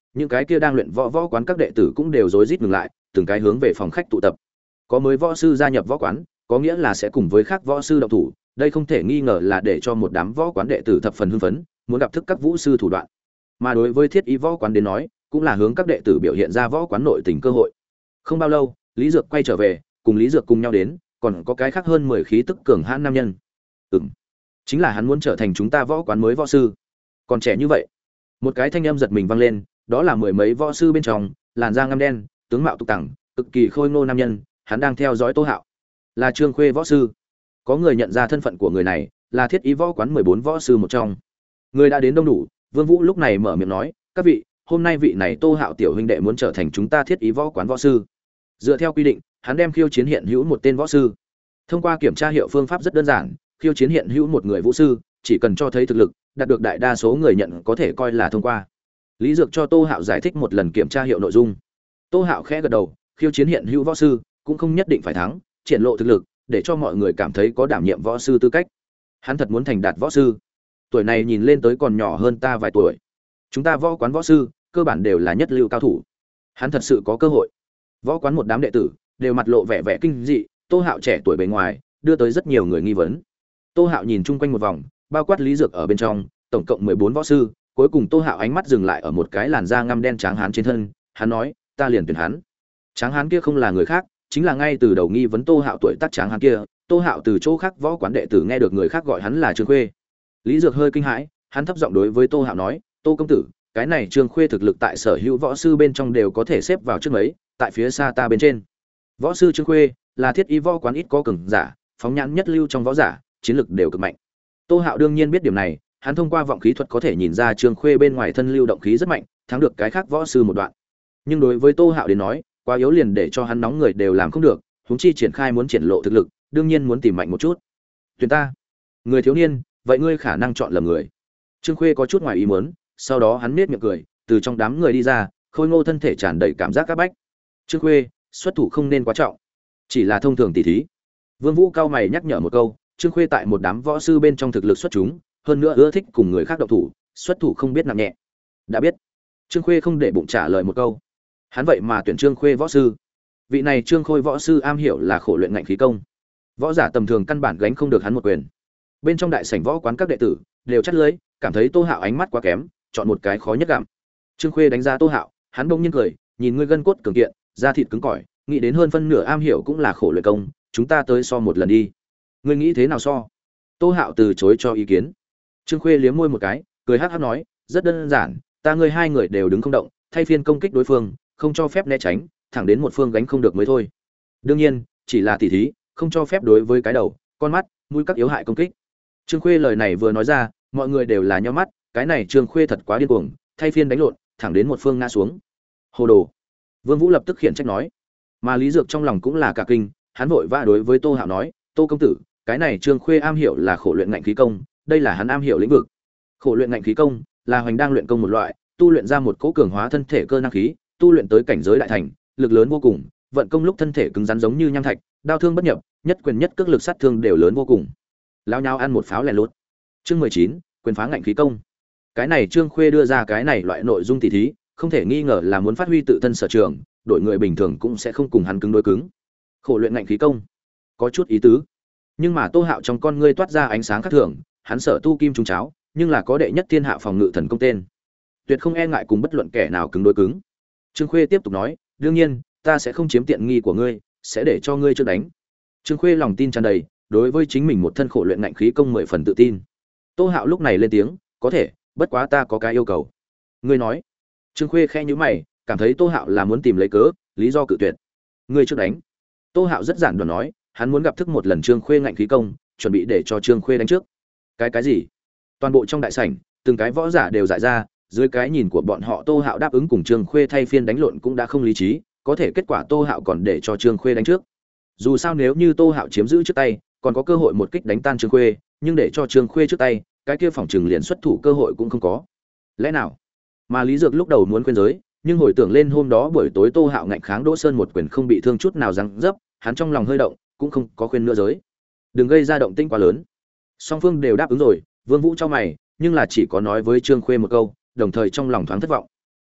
những cái kia đang luyện võ võ quán các đệ tử cũng đều rối rít ngừng lại, từng cái hướng về phòng khách tụ tập. Có mới võ sư gia nhập võ quán, có nghĩa là sẽ cùng với khác võ sư động thủ, đây không thể nghi ngờ là để cho một đám võ quán đệ tử thập phần hưng phấn, muốn gặp thức các vũ sư thủ đoạn. Mà đối với Thiết Y võ quán đến nói, cũng là hướng các đệ tử biểu hiện ra võ quán nội tình cơ hội. Không bao lâu, Lý Dược quay trở về, cùng Lý Dược cùng nhau đến, còn có cái khác hơn mười khí tức cường hãn nam nhân. Ừm, chính là hắn muốn trở thành chúng ta võ quán mới võ sư. Còn trẻ như vậy. Một cái thanh âm giật mình vang lên, đó là mười mấy võ sư bên trong, làn da ngăm đen, tướng mạo tục tẳng, cực kỳ khôi ngô nam nhân, hắn đang theo dõi Tô Hạo. Là Trương Khuê võ sư. Có người nhận ra thân phận của người này, là Thiết Y võ quán mười bốn võ sư một trong. Người đã đến đông đủ, Vương Vũ lúc này mở miệng nói, "Các vị, hôm nay vị này Tô Hạo tiểu huynh đệ muốn trở thành chúng ta Thiết Y võ quán võ sư." Dựa theo quy định, hắn đem khiêu chiến hiện hữu một tên võ sư. Thông qua kiểm tra hiệu phương pháp rất đơn giản, khiêu chiến hiện hữu một người vũ sư, chỉ cần cho thấy thực lực, đạt được đại đa số người nhận có thể coi là thông qua. Lý Dược cho Tô Hạo giải thích một lần kiểm tra hiệu nội dung. Tô Hạo khẽ gật đầu, khiêu chiến hiện hữu võ sư, cũng không nhất định phải thắng, triển lộ thực lực, để cho mọi người cảm thấy có đảm nhiệm võ sư tư cách. Hắn thật muốn thành đạt võ sư. Tuổi này nhìn lên tới còn nhỏ hơn ta vài tuổi. Chúng ta võ quán võ sư, cơ bản đều là nhất lưu cao thủ. Hắn thật sự có cơ hội. Võ quán một đám đệ tử đều mặt lộ vẻ vẻ kinh dị, Tô Hạo trẻ tuổi bề ngoài, đưa tới rất nhiều người nghi vấn. Tô Hạo nhìn chung quanh một vòng, bao quát Lý Dược ở bên trong, tổng cộng mười bốn võ sư, cuối cùng Tô Hạo ánh mắt dừng lại ở một cái làn da ngăm đen trắng hán trên thân, hắn nói, ta liền tuyển hắn. Tráng hán kia không là người khác, chính là ngay từ đầu nghi vấn Tô Hạo tuổi tác tráng hán kia, Tô Hạo từ chỗ khác võ quán đệ tử nghe được người khác gọi hắn là Trương Khuê. Lý Dược hơi kinh hãi, hắn thấp giọng đối với Tô Hạo nói, "Tô công tử, cái này Trương Khuê thực lực tại sở hữu võ sư bên trong đều có thể xếp vào trước mấy, tại phía xa ta bên trên." Võ sư Trương Khuê là Thiết Y võ quán ít có cường giả, phóng nhãn nhất lưu trong võ giả, chiến lực đều cực mạnh. Tô Hạo đương nhiên biết điểm này, hắn thông qua vọng khí thuật có thể nhìn ra Trương Khuê bên ngoài thân lưu động khí rất mạnh, thắng được cái khác võ sư một đoạn. Nhưng đối với Tô Hạo đến nói, quá yếu liền để cho hắn nóng người đều làm không được, huống chi triển khai muốn triển lộ thực lực, đương nhiên muốn tìm mạnh một chút. "Tuyển ta?" Người thiếu niên, vậy ngươi khả năng chọn lầm người. Trương Khuê có chút ngoài ý muốn, sau đó hắn nhếch miệng cười, từ trong đám người đi ra, khôi ngô thân thể tràn đầy cảm giác các bách. "Trương Khuê, xuất thủ không nên quá trọng, chỉ là thông thường tỉ thí." Vương Vũ cao mày nhắc nhở một câu, Trương Khuê tại một đám võ sư bên trong thực lực xuất chúng, hơn nữa ưa thích cùng người khác động thủ, xuất thủ không biết nặng nhẹ. "Đã biết." Trương Khuê không để bụng trả lời một câu. Hắn vậy mà tuyển Trương Khuê võ sư. Vị này Trương Khôi võ sư am hiểu là khổ luyện ngạnh khí công. Võ giả tầm thường căn bản gánh không được hắn một quyền. Bên trong đại sảnh võ quán các đệ tử đều chắt lưỡi, cảm thấy Tô Hạo ánh mắt quá kém, chọn một cái khó nhất gặm. Trương Khuê đánh giá Tô Hạo, hắn bỗng nhiên cười, nhìn ngươi gân cốt cường kiện, da thịt cứng cỏi, nghĩ đến hơn phân nửa am hiểu cũng là khổ luyện công, chúng ta tới so một lần đi. Ngươi nghĩ thế nào so? Tô Hạo từ chối cho ý kiến. Trương Khuê liếm môi một cái, cười hắc hắc nói, rất đơn giản, ta ngươi hai người đều đứng không động, thay phiên công kích đối phương, không cho phép né tránh, thẳng đến một phương gánh không được mới thôi. Đương nhiên, chỉ là tỉ thí, không cho phép đối với cái đầu, con mắt, mũi các yếu hại công kích. Trương Khuê lời này vừa nói ra, mọi người đều là nhíu mắt, cái này Trương Khuê thật quá điên cuồng, thay phiên đánh lộn, thẳng đến một phương ngã xuống. Hồ đồ. Vương Vũ lập tức khiển trách nói. Mà Lý Dược trong lòng cũng là cả kinh, hắn vội vã đối với Tô Hạo nói, "Tô công tử, cái này Trương Khuê am hiểu là khổ luyện ngạnh khí công, đây là hắn am hiểu lĩnh vực. Khổ luyện ngạnh khí công là hoành đang luyện công một loại, tu luyện ra một cỗ cường hóa thân thể cơ năng khí, tu luyện tới cảnh giới đại thành, lực lớn vô cùng, vận công lúc thân thể cứng rắn giống như nham thạch, đao thương bất nhập, nhất quyền nhất cước lực sát thương đều lớn vô cùng." Lao nhau ăn một pháo lẻ lút. Chương mười chín, quyền phá ngạnh khí công. Cái này Trương Khuê đưa ra cái này loại nội dung tỉ thí, không thể nghi ngờ là muốn phát huy tự thân sở trường, đội người bình thường cũng sẽ không cùng hắn cứng đối cứng. Khổ luyện ngạnh khí công, có chút ý tứ. Nhưng mà Tô Hạo trong con ngươi toát ra ánh sáng khác thường, hắn sở tu kim trùng cháo, nhưng là có đệ nhất thiên hạ phòng ngự thần công tên, tuyệt không e ngại cùng bất luận kẻ nào cứng đối cứng. Trương Khuê tiếp tục nói, đương nhiên, ta sẽ không chiếm tiện nghi của ngươi, sẽ để cho ngươi trước đánh. Trương Khuê lòng tin tràn đầy, đối với chính mình một thân khổ luyện ngạnh khí công mười phần tự tin. Tô Hạo lúc này lên tiếng, có thể, bất quá ta có cái yêu cầu. Ngươi nói. Trương Khuê khẽ nhíu mày, cảm thấy Tô Hạo là muốn tìm lấy cớ, lý do cự tuyệt. Ngươi trước đánh. Tô Hạo rất giản đoạn nói, hắn muốn gặp thức một lần Trương Khuê ngạnh khí công, chuẩn bị để cho Trương Khuê đánh trước. Cái cái gì? Toàn bộ trong đại sảnh, từng cái võ giả đều giải ra, dưới cái nhìn của bọn họ Tô Hạo đáp ứng cùng Trương Khuê thay phiên đánh lộn cũng đã không lý trí, có thể kết quả Tô Hạo còn để cho Trương Khuê đánh trước. Dù sao nếu như Tô Hạo chiếm giữ trước tay, còn có cơ hội một kích đánh tan Trương Khuê, nhưng để cho Trương Khuê trước tay, cái kia phòng trừng liền xuất thủ cơ hội cũng không có. Lẽ nào? Mà Lý Dược lúc đầu muốn khuyên giới, nhưng hồi tưởng lên hôm đó buổi tối Tô Hạo ngạnh kháng Đỗ Sơn một quyền không bị thương chút nào răng dấp, hắn trong lòng hơi động, cũng không có khuyên nữa giới. Đừng gây ra động tĩnh quá lớn. Song phương đều đáp ứng rồi, Vương Vũ cho mày, nhưng là chỉ có nói với Trương Khuê một câu, đồng thời trong lòng thoáng thất vọng.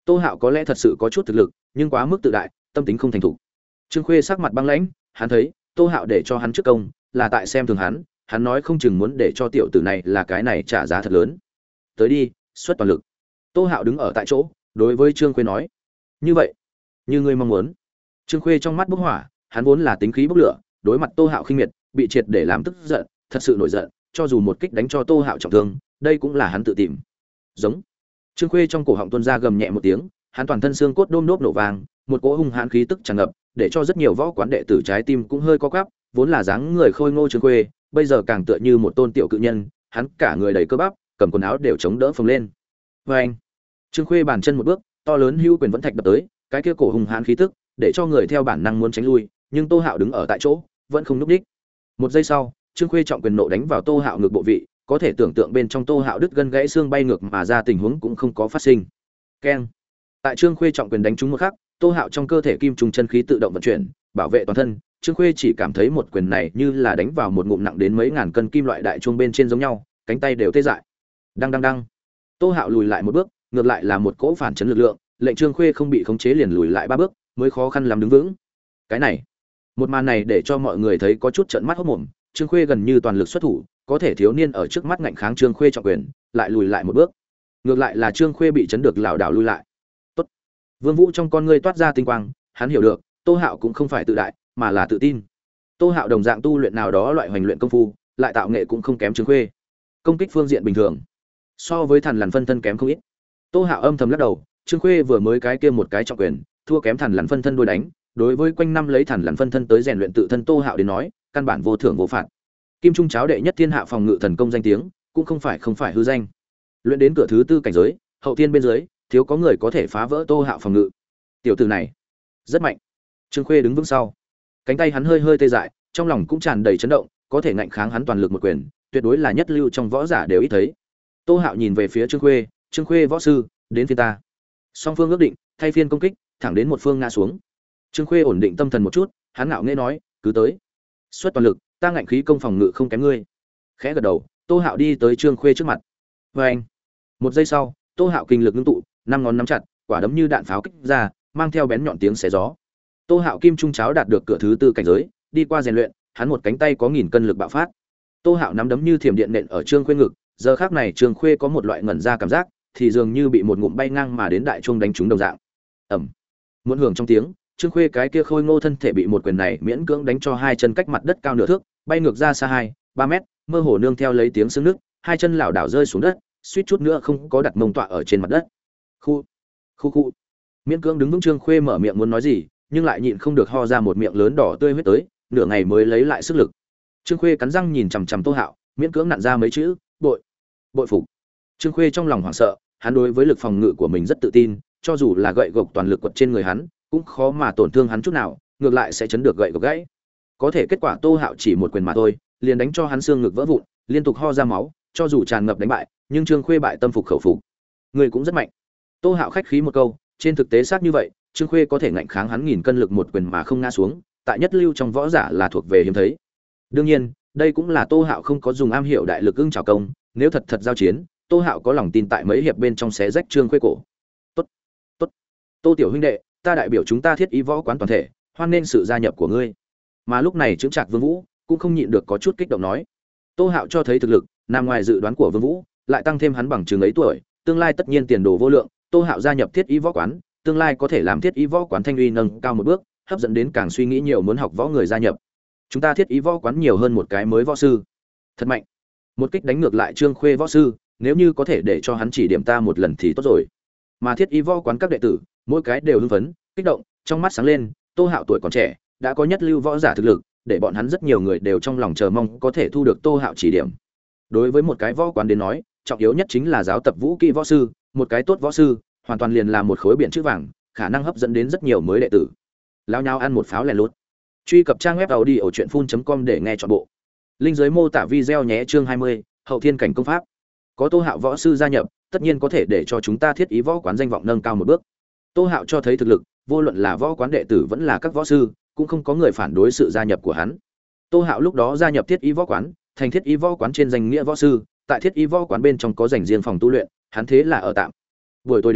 Tô Hạo có lẽ thật sự có chút thực lực, nhưng quá mức tự đại, tâm tính không thành thục. Trương Khuê sắc mặt băng lãnh, hắn thấy Tô Hạo để cho hắn trước công, là tại xem thường hắn, hắn nói không chừng muốn để cho tiểu tử này là cái này trả giá thật lớn. Tới đi, xuất toàn lực. Tô Hạo đứng ở tại chỗ, đối với Trương Khuê nói: "Như vậy, như ngươi mong muốn." Trương Khuê trong mắt bốc hỏa, hắn vốn là tính khí bốc lửa, đối mặt Tô Hạo khinh miệt, bị triệt để làm tức giận, thật sự nổi giận, cho dù một kích đánh cho Tô Hạo trọng thương, đây cũng là hắn tự tìm. Giống. Trương Khuê trong cổ họng tuôn ra gầm nhẹ một tiếng, hắn toàn thân xương cốt đôm đốp nổ vàng, một cỗ hung hãn khí tức tràn ngập, để cho rất nhiều võ quán đệ tử trái tim cũng hơi co quắp, vốn là dáng người khôi ngô Trương Khuê, bây giờ càng tựa như một tôn tiểu cự nhân, hắn cả người đầy cơ bắp, cầm quần áo đều chống đỡ phồng lên. Oeng! Trương Khuê bàn chân một bước, to lớn hưu quyền vẫn thạch đập tới, cái kia cổ hung hãn khí tức, để cho người theo bản năng muốn tránh lui, nhưng Tô Hạo đứng ở tại chỗ, vẫn không nhúc nhích. Một giây sau, Trương Khuê trọng quyền nộ đánh vào Tô Hạo ngực bộ vị, có thể tưởng tượng bên trong Tô Hạo đứt gân gãy xương bay ngược mà ra tình huống cũng không có phát sinh. Keng. Tại Trương Khuê trọng quyền đánh trúng một khắc, Tô Hạo trong cơ thể kim trùng chân khí tự động vận chuyển, bảo vệ toàn thân. Trương Khuê chỉ cảm thấy một quyền này như là đánh vào một ngụm nặng đến mấy ngàn cân kim loại đại chuông bên trên giống nhau, cánh tay đều tê dại. Đăng đăng đăng. Tô Hạo lùi lại một bước, ngược lại là một cỗ phản chấn lực lượng, lệnh Trương Khuê không bị khống chế liền lùi lại ba bước, mới khó khăn lắm đứng vững. Cái này, một màn này để cho mọi người thấy có chút trợn mắt hốt mồm, Trương Khuê gần như toàn lực xuất thủ, có thể thiếu niên ở trước mắt ngạnh kháng Trương Khuê trọng quyền, lại lùi lại một bước. Ngược lại là Trương Khuê bị chấn được lảo đảo lui lại. Tốt. Vương Vũ trong con ngươi toát ra tinh quang, hắn hiểu được, Tô Hạo cũng không phải tự đại, mà là tự tin. Tô Hạo đồng dạng tu luyện nào đó loại hoành luyện công phu, lại tạo nghệ cũng không kém Trương Khuê. Công kích phương diện bình thường, so với Thần Lằn phân thân kém không ít. Tô Hạo âm thầm lắc đầu, Trương Khuê vừa mới cái kia một cái trọng quyền, thua kém Thần Lằn phân thân đôi đánh, đối với quanh năm lấy Thần Lằn phân thân tới rèn luyện tự thân Tô Hạo đến nói, căn bản vô thưởng vô phạt. Kim Trung cháo đệ nhất thiên hạ phòng ngự thần công danh tiếng, cũng không phải không phải hư danh. Luyện đến cửa thứ tư cảnh giới, hậu thiên bên dưới, thiếu có người có thể phá vỡ Tô Hạo phòng ngự. Tiểu tử này, rất mạnh. Trương Khuê đứng vững sau, cánh tay hắn hơi hơi tê dại, trong lòng cũng tràn đầy chấn động, có thể ngạnh kháng hắn toàn lực một quyền, tuyệt đối là nhất lưu trong võ giả đều ít thấy. Tô Hạo nhìn về phía Trương Khuê, "Trương Khuê võ sư, đến phiên ta." Song phương ước định, thay phiên công kích, thẳng đến một phương ngã xuống. Trương Khuê ổn định tâm thần một chút, hắn ngạo nghễ nói, "Cứ tới. Xuất toàn lực, ta ngạnh khí công phòng ngự không kém ngươi." Khẽ gật đầu, Tô Hạo đi tới Trương Khuê trước mặt. Oeng! Một giây sau, Tô Hạo kinh lực ngưng tụ, năm ngón nắm chặt, quả đấm như đạn pháo kích ra, mang theo bén nhọn tiếng xé gió. Tô Hạo kim trung cháo đạt được cửa thứ tư cảnh giới, đi qua rèn luyện, hắn một cánh tay có nghìn cân lực bạo phát. Tô Hạo nắm đấm như thiểm điện nện ở Trương Khuê ngực, giờ khắc này Trương Khuê có một loại ngẩn ra cảm giác, thì dường như bị một ngụm bay ngang mà đến đại chuông đánh trúng đồng dạng. Ầm. Muộn hưởng trong tiếng, Trương Khuê cái kia khôi ngô thân thể bị một quyền này miễn cưỡng đánh cho hai chân cách mặt đất cao nửa thước, bay ngược ra xa hai, ba mét, mơ hồ nương theo lấy tiếng xương nước, hai chân lảo đảo rơi xuống đất, suýt chút nữa không có đặt mông tọa ở trên mặt đất. Khu, khu khu. Miễn cưỡng đứng vững Trương Khuê mở miệng muốn nói gì, nhưng lại nhịn không được ho ra một miệng lớn đỏ tươi huyết tới, nửa ngày mới lấy lại sức lực. Trương Khuê cắn răng nhìn chằm chằm Tô Hạo, miễn cưỡng nặn ra mấy chữ, bội, bội phục. Trương Khuê trong lòng hoảng sợ, hắn đối với lực phòng ngự của mình rất tự tin, cho dù là gậy gộc toàn lực quật trên người hắn, cũng khó mà tổn thương hắn chút nào, ngược lại sẽ chấn được gậy gộc gãy. Có thể kết quả Tô Hạo chỉ một quyền mà thôi, liền đánh cho hắn xương ngực vỡ vụn, liên tục ho ra máu, cho dù tràn ngập đánh bại, nhưng Trương Khuê bại tâm phục khẩu phục. Người cũng rất mạnh. Tô Hạo khách khí một câu, trên thực tế xác như vậy, Trương Khuê có thể ngạnh kháng hắn nghìn cân lực một quyền mà không ngã xuống, tại nhất lưu trong võ giả là thuộc về hiếm thấy. Đương nhiên, đây cũng là Tô Hạo không có dùng am hiểu đại lực ưng trảo công, nếu thật thật giao chiến, Tô Hạo có lòng tin tại mấy hiệp bên trong xé rách Trương Khuê cổ. Tốt, tốt. Tô tiểu huynh đệ, ta đại biểu chúng ta Thiết Ý võ quán toàn thể, hoan nghênh sự gia nhập của ngươi. Mà lúc này Trương Trạc Vương Vũ cũng không nhịn được có chút kích động nói. Tô Hạo cho thấy thực lực, nằm ngoài dự đoán của Vương Vũ, lại tăng thêm hắn bằng chừng ấy tuổi, tương lai tất nhiên tiền đồ vô lượng, Tô Hạo gia nhập Thiết Ý võ quán, tương lai có thể làm Thiết Ý võ quán thanh uy nâng cao một bước, hấp dẫn đến càng suy nghĩ nhiều muốn học võ người gia nhập. Chúng ta Thiết Ý võ quán nhiều hơn một cái mới võ sư. Thật mạnh. Một kích đánh ngược lại Trương Khuê võ sư, nếu như có thể để cho hắn chỉ điểm ta một lần thì tốt rồi. Mà Thiết Ý võ quán các đệ tử, mỗi cái đều hưng phấn, kích động, trong mắt sáng lên, Tô Hạo tuổi còn trẻ, đã có nhất lưu võ giả thực lực, để bọn hắn rất nhiều người đều trong lòng chờ mong có thể thu được Tô Hạo chỉ điểm. Đối với một cái võ quán đến nói, trọng yếu nhất chính là giáo tập vũ kỹ võ sư, một cái tốt võ sư, hoàn toàn liền là một khối biển chữ vàng, khả năng hấp dẫn đến rất nhiều mới đệ tử. Lao nhau ăn một pháo lẻ lút. Truy cập trang web audiochuyenphun chấm com để nghe trọn bộ. Linh dưới mô tả video nhé, chương hai mươi, Hậu Thiên cảnh công pháp. Có Tô Hạo võ sư gia nhập, tất nhiên có thể để cho chúng ta Thiết Ý võ quán danh vọng nâng cao một bước. Tô Hạo cho thấy thực lực, vô luận là võ quán đệ tử vẫn là các võ sư, cũng không có người phản đối sự gia nhập của hắn. Tô Hạo lúc đó gia nhập Thiết Ý võ quán, thành Thiết Ý võ quán trên danh nghĩa võ sư, tại Thiết Ý võ quán bên trong có dành riêng phòng tu luyện, hắn thế là ở tạm. Buổi tối đến,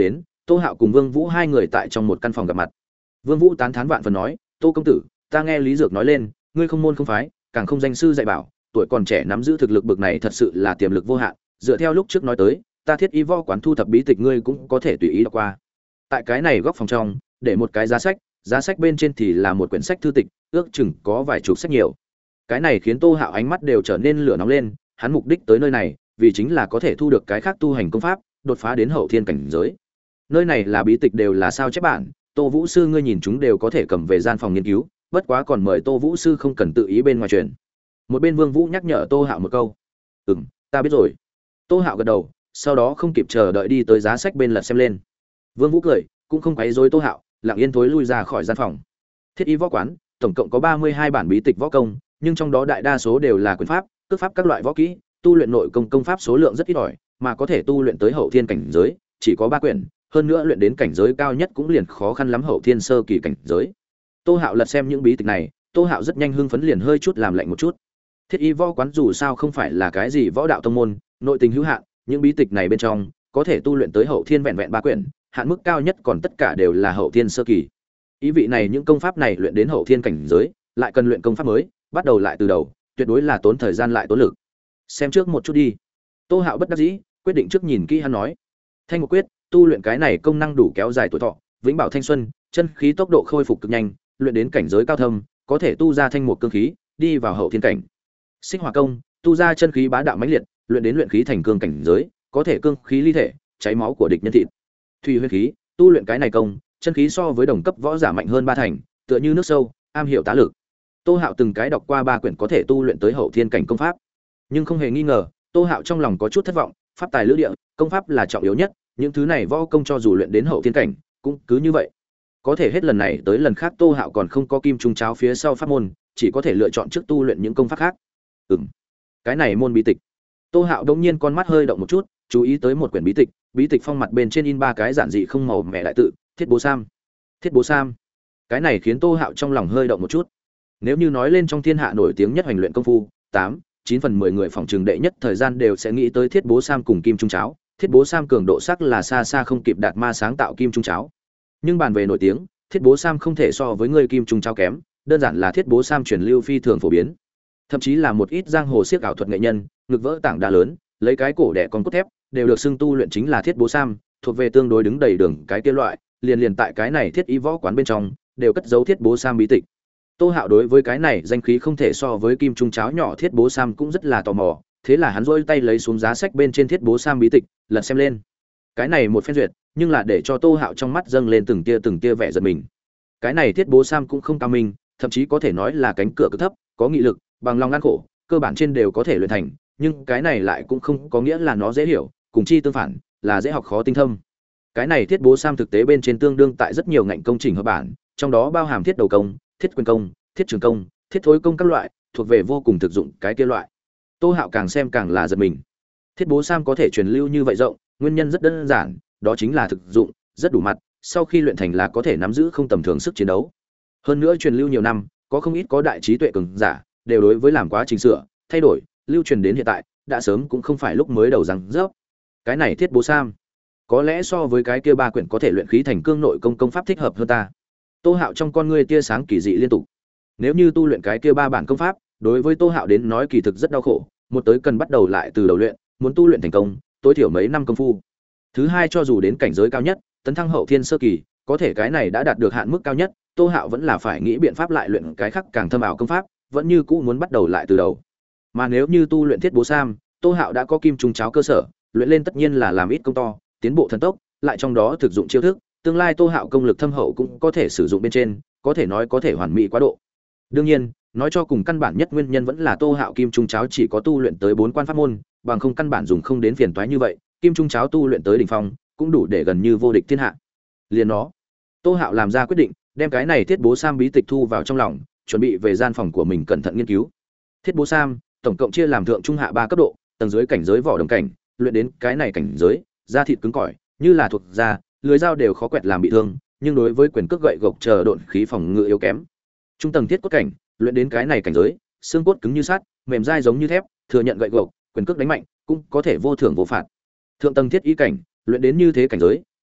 Tô Hạo cùng Vương Vũ hai người tại trong một căn phòng gặp mặt. Vương Vũ tán thán vạn phần nói, "Tô công tử, ta nghe Lý Dược nói lên, ngươi không môn không phái, càng không danh sư dạy bảo, tuổi còn trẻ nắm giữ thực lực bực này thật sự là tiềm lực vô hạn, dựa theo lúc trước nói tới, ta Thiết Y Võ quán thu thập bí tịch ngươi cũng có thể tùy ý đọc qua." Tại cái này góc phòng trong, để một cái giá sách, giá sách bên trên thì là một quyển sách thư tịch, ước chừng có vài chục sách nhiều. Cái này khiến Tô Hạo ánh mắt đều trở nên lửa nóng lên, hắn mục đích tới nơi này, vì chính là có thể thu được cái khác tu hành công pháp, đột phá đến hậu thiên cảnh giới. Nơi này là bí tịch đều là sao chép bản, Tô Vũ sư ngươi nhìn chúng đều có thể cầm về gian phòng nghiên cứu, bất quá còn mời Tô Vũ sư không cần tự ý bên ngoài truyền. Một bên Vương Vũ nhắc nhở Tô Hạo một câu. "Ừm, ta biết rồi." Tô Hạo gật đầu, sau đó không kịp chờ đợi đi tới giá sách bên lật xem lên. Vương Vũ cười, cũng không quấy rối Tô Hạo, lặng yên thối lui ra khỏi gian phòng. Thiết Y Võ quán, tổng cộng có ba mươi hai bản bí tịch võ công, nhưng trong đó đại đa số đều là quyền pháp, cước pháp các loại võ kỹ, tu luyện nội công công pháp số lượng rất ít ỏi, mà có thể tu luyện tới hậu thiên cảnh giới, chỉ có ba quyển, hơn nữa luyện đến cảnh giới cao nhất cũng liền khó khăn lắm hậu thiên sơ kỳ cảnh giới. Tô Hạo lật xem những bí tịch này, Tô Hạo rất nhanh hưng phấn liền hơi chút làm lạnh một chút. Thiết Y Võ quán dù sao không phải là cái gì võ đạo tông môn, nội tình hữu hạn, những bí tịch này bên trong có thể tu luyện tới hậu thiên vẹn vẹn ba quyển, hạn mức cao nhất còn tất cả đều là hậu thiên sơ kỳ. Ý vị này những công pháp này luyện đến hậu thiên cảnh giới, lại cần luyện công pháp mới, bắt đầu lại từ đầu, tuyệt đối là tốn thời gian lại tốn lực. Xem trước một chút đi. Tô Hạo bất đắc dĩ, quyết định trước nhìn kỹ hắn nói. Thanh Ngục Quyết, tu luyện cái này công năng đủ kéo dài tuổi thọ, vĩnh bảo thanh xuân, chân khí tốc độ khôi phục cực nhanh, luyện đến cảnh giới cao thâm, có thể tu ra thanh mục cương khí, đi vào hậu thiên cảnh. Xích Hỏa công, tu ra chân khí bá đạo mãnh liệt, luyện đến luyện khí thành cương cảnh giới, có thể cương khí ly thể, cháy máu của địch nhân thịt. Thủy Huyết khí, tu luyện cái này công, chân khí so với đồng cấp võ giả mạnh hơn ba thành, tựa như nước sâu, am hiểu tá lực. Tô Hạo từng cái đọc qua ba quyển có thể tu luyện tới hậu thiên cảnh công pháp, nhưng không hề nghi ngờ, Tô Hạo trong lòng có chút thất vọng, pháp tài lữ địa, công pháp là trọng yếu nhất, những thứ này võ công cho dù luyện đến hậu thiên cảnh, cũng cứ như vậy. Có thể hết lần này tới lần khác Tô Hạo còn không có kim trung cháo phía sau pháp môn, chỉ có thể lựa chọn trước tu luyện những công pháp khác. Ừm, cái này môn bí tịch. Tô Hạo đột nhiên con mắt hơi động một chút, chú ý tới một quyển bí tịch, bí tịch phong mặt bên trên in ba cái giản dị không màu mẹ đại tự, Thiết Bố Sam. Thiết Bố Sam. Cái này khiến Tô Hạo trong lòng hơi động một chút. Nếu như nói lên trong thiên hạ nổi tiếng nhất hành luyện công phu, tám, chín phần mười người phòng trường đệ nhất thời gian đều sẽ nghĩ tới Thiết Bố Sam cùng Kim Trung Cháo, Thiết Bố Sam cường độ sắc là xa xa không kịp đạt ma sáng tạo Kim Trung Cháo. Nhưng bàn về nổi tiếng, Thiết Bố Sam không thể so với người Kim Trung Cháo kém, đơn giản là Thiết Bố Sam truyền lưu phi thường phổ biến. Thậm chí là một ít giang hồ siếc ảo thuật nghệ nhân, ngực vỡ tảng đá lớn, lấy cái cổ đẻ con cốt thép, đều được xưng tu luyện chính là Thiết Bố Sam, thuộc về tương đối đứng đầy đường cái kia loại, liền liền tại cái này Thiết Y Võ quán bên trong, đều cất giấu Thiết Bố Sam bí tịch. Tô Hạo đối với cái này danh khí không thể so với Kim Trung Cháo nhỏ Thiết Bố Sam cũng rất là tò mò, thế là hắn rỗi tay lấy xuống giá sách bên trên Thiết Bố Sam bí tịch, lật xem lên. Cái này một phen duyệt, nhưng là để cho Tô Hạo trong mắt dâng lên từng tia từng tia vẻ giật mình. Cái này Thiết Bố Sam cũng không cao minh, thậm chí có thể nói là cánh cửa cực thấp, có nghị lực, bằng lòng ngăn khổ, cơ bản trên đều có thể luyện thành, nhưng cái này lại cũng không có nghĩa là nó dễ hiểu, cùng chi tương phản, là dễ học khó tinh thâm. Cái này Thiết Bố Sam thực tế bên trên tương đương tại rất nhiều ngành công trình hợp bản, trong đó bao hàm thiết đầu công, thiết quyền công, thiết trường công, thiết thối công các loại, thuộc về vô cùng thực dụng cái kia loại. Tô Hạo càng xem càng là giật mình. Thiết Bố Sam có thể truyền lưu như vậy rộng, nguyên nhân rất đơn giản, đó chính là thực dụng, rất đủ mặt, sau khi luyện thành là có thể nắm giữ không tầm thường sức chiến đấu. Hơn nữa truyền lưu nhiều năm, có không ít có đại trí tuệ cường giả, đều đối với làm quá trình sửa, thay đổi, lưu truyền đến hiện tại, đã sớm cũng không phải lúc mới đầu răng rớp. Cái này Thiết Bố Sam, có lẽ so với cái kia ba quyển có thể luyện khí thành cương nội công công pháp thích hợp hơn ta. Tô Hạo trong con ngươi tia sáng kỳ dị liên tục. Nếu như tu luyện cái kia ba bản công pháp, đối với Tô Hạo đến nói kỳ thực rất đau khổ, một tới cần bắt đầu lại từ đầu luyện, muốn tu luyện thành công, tối thiểu mấy năm công phu. Thứ hai cho dù đến cảnh giới cao nhất, tấn thăng hậu thiên sơ kỳ, có thể cái này đã đạt được hạn mức cao nhất, Tô Hạo vẫn là phải nghĩ biện pháp lại luyện cái khác càng thâm ảo công pháp, vẫn như cũ muốn bắt đầu lại từ đầu. Mà nếu như tu luyện Thiết Bố Sam, Tô Hạo đã có Kim Trung Cháo cơ sở, luyện lên tất nhiên là làm ít công to, tiến bộ thần tốc, lại trong đó thực dụng chiêu thức, tương lai Tô Hạo công lực thâm hậu cũng có thể sử dụng bên trên, có thể nói có thể hoàn mỹ quá độ. Đương nhiên, nói cho cùng căn bản nhất nguyên nhân vẫn là Tô Hạo Kim Trung Cháo chỉ có tu luyện tới bốn quan pháp môn, bằng không căn bản dùng không đến phiền toái như vậy, Kim Trung Cháo tu luyện tới đỉnh phong, cũng đủ để gần như vô địch thiên hạ. Liền nó, Tô Hạo làm ra quyết định, đem cái này Thiết Bố Sam bí tịch thu vào trong lòng, chuẩn bị về gian phòng của mình cẩn thận nghiên cứu. Thiết Bố Sam, tổng cộng chia làm thượng trung hạ ba cấp độ, tầng dưới cảnh giới vỏ đồng cảnh, luyện đến cái này cảnh giới, da thịt cứng cỏi, như là thuộc da, lưới dao đều khó quẹt làm bị thương, nhưng đối với quyền cước gậy gộc chờ độn khí phòng ngự yếu kém. Trung tầng thiết cốt cảnh, luyện đến cái này cảnh giới, xương cốt cứng như sắt, mềm dai giống như thép, thừa nhận gậy gộc, quyền cước đánh mạnh, cũng có thể vô thưởng vô phạt. Thượng tầng thiết ý cảnh, luyện đến như thế cảnh giới,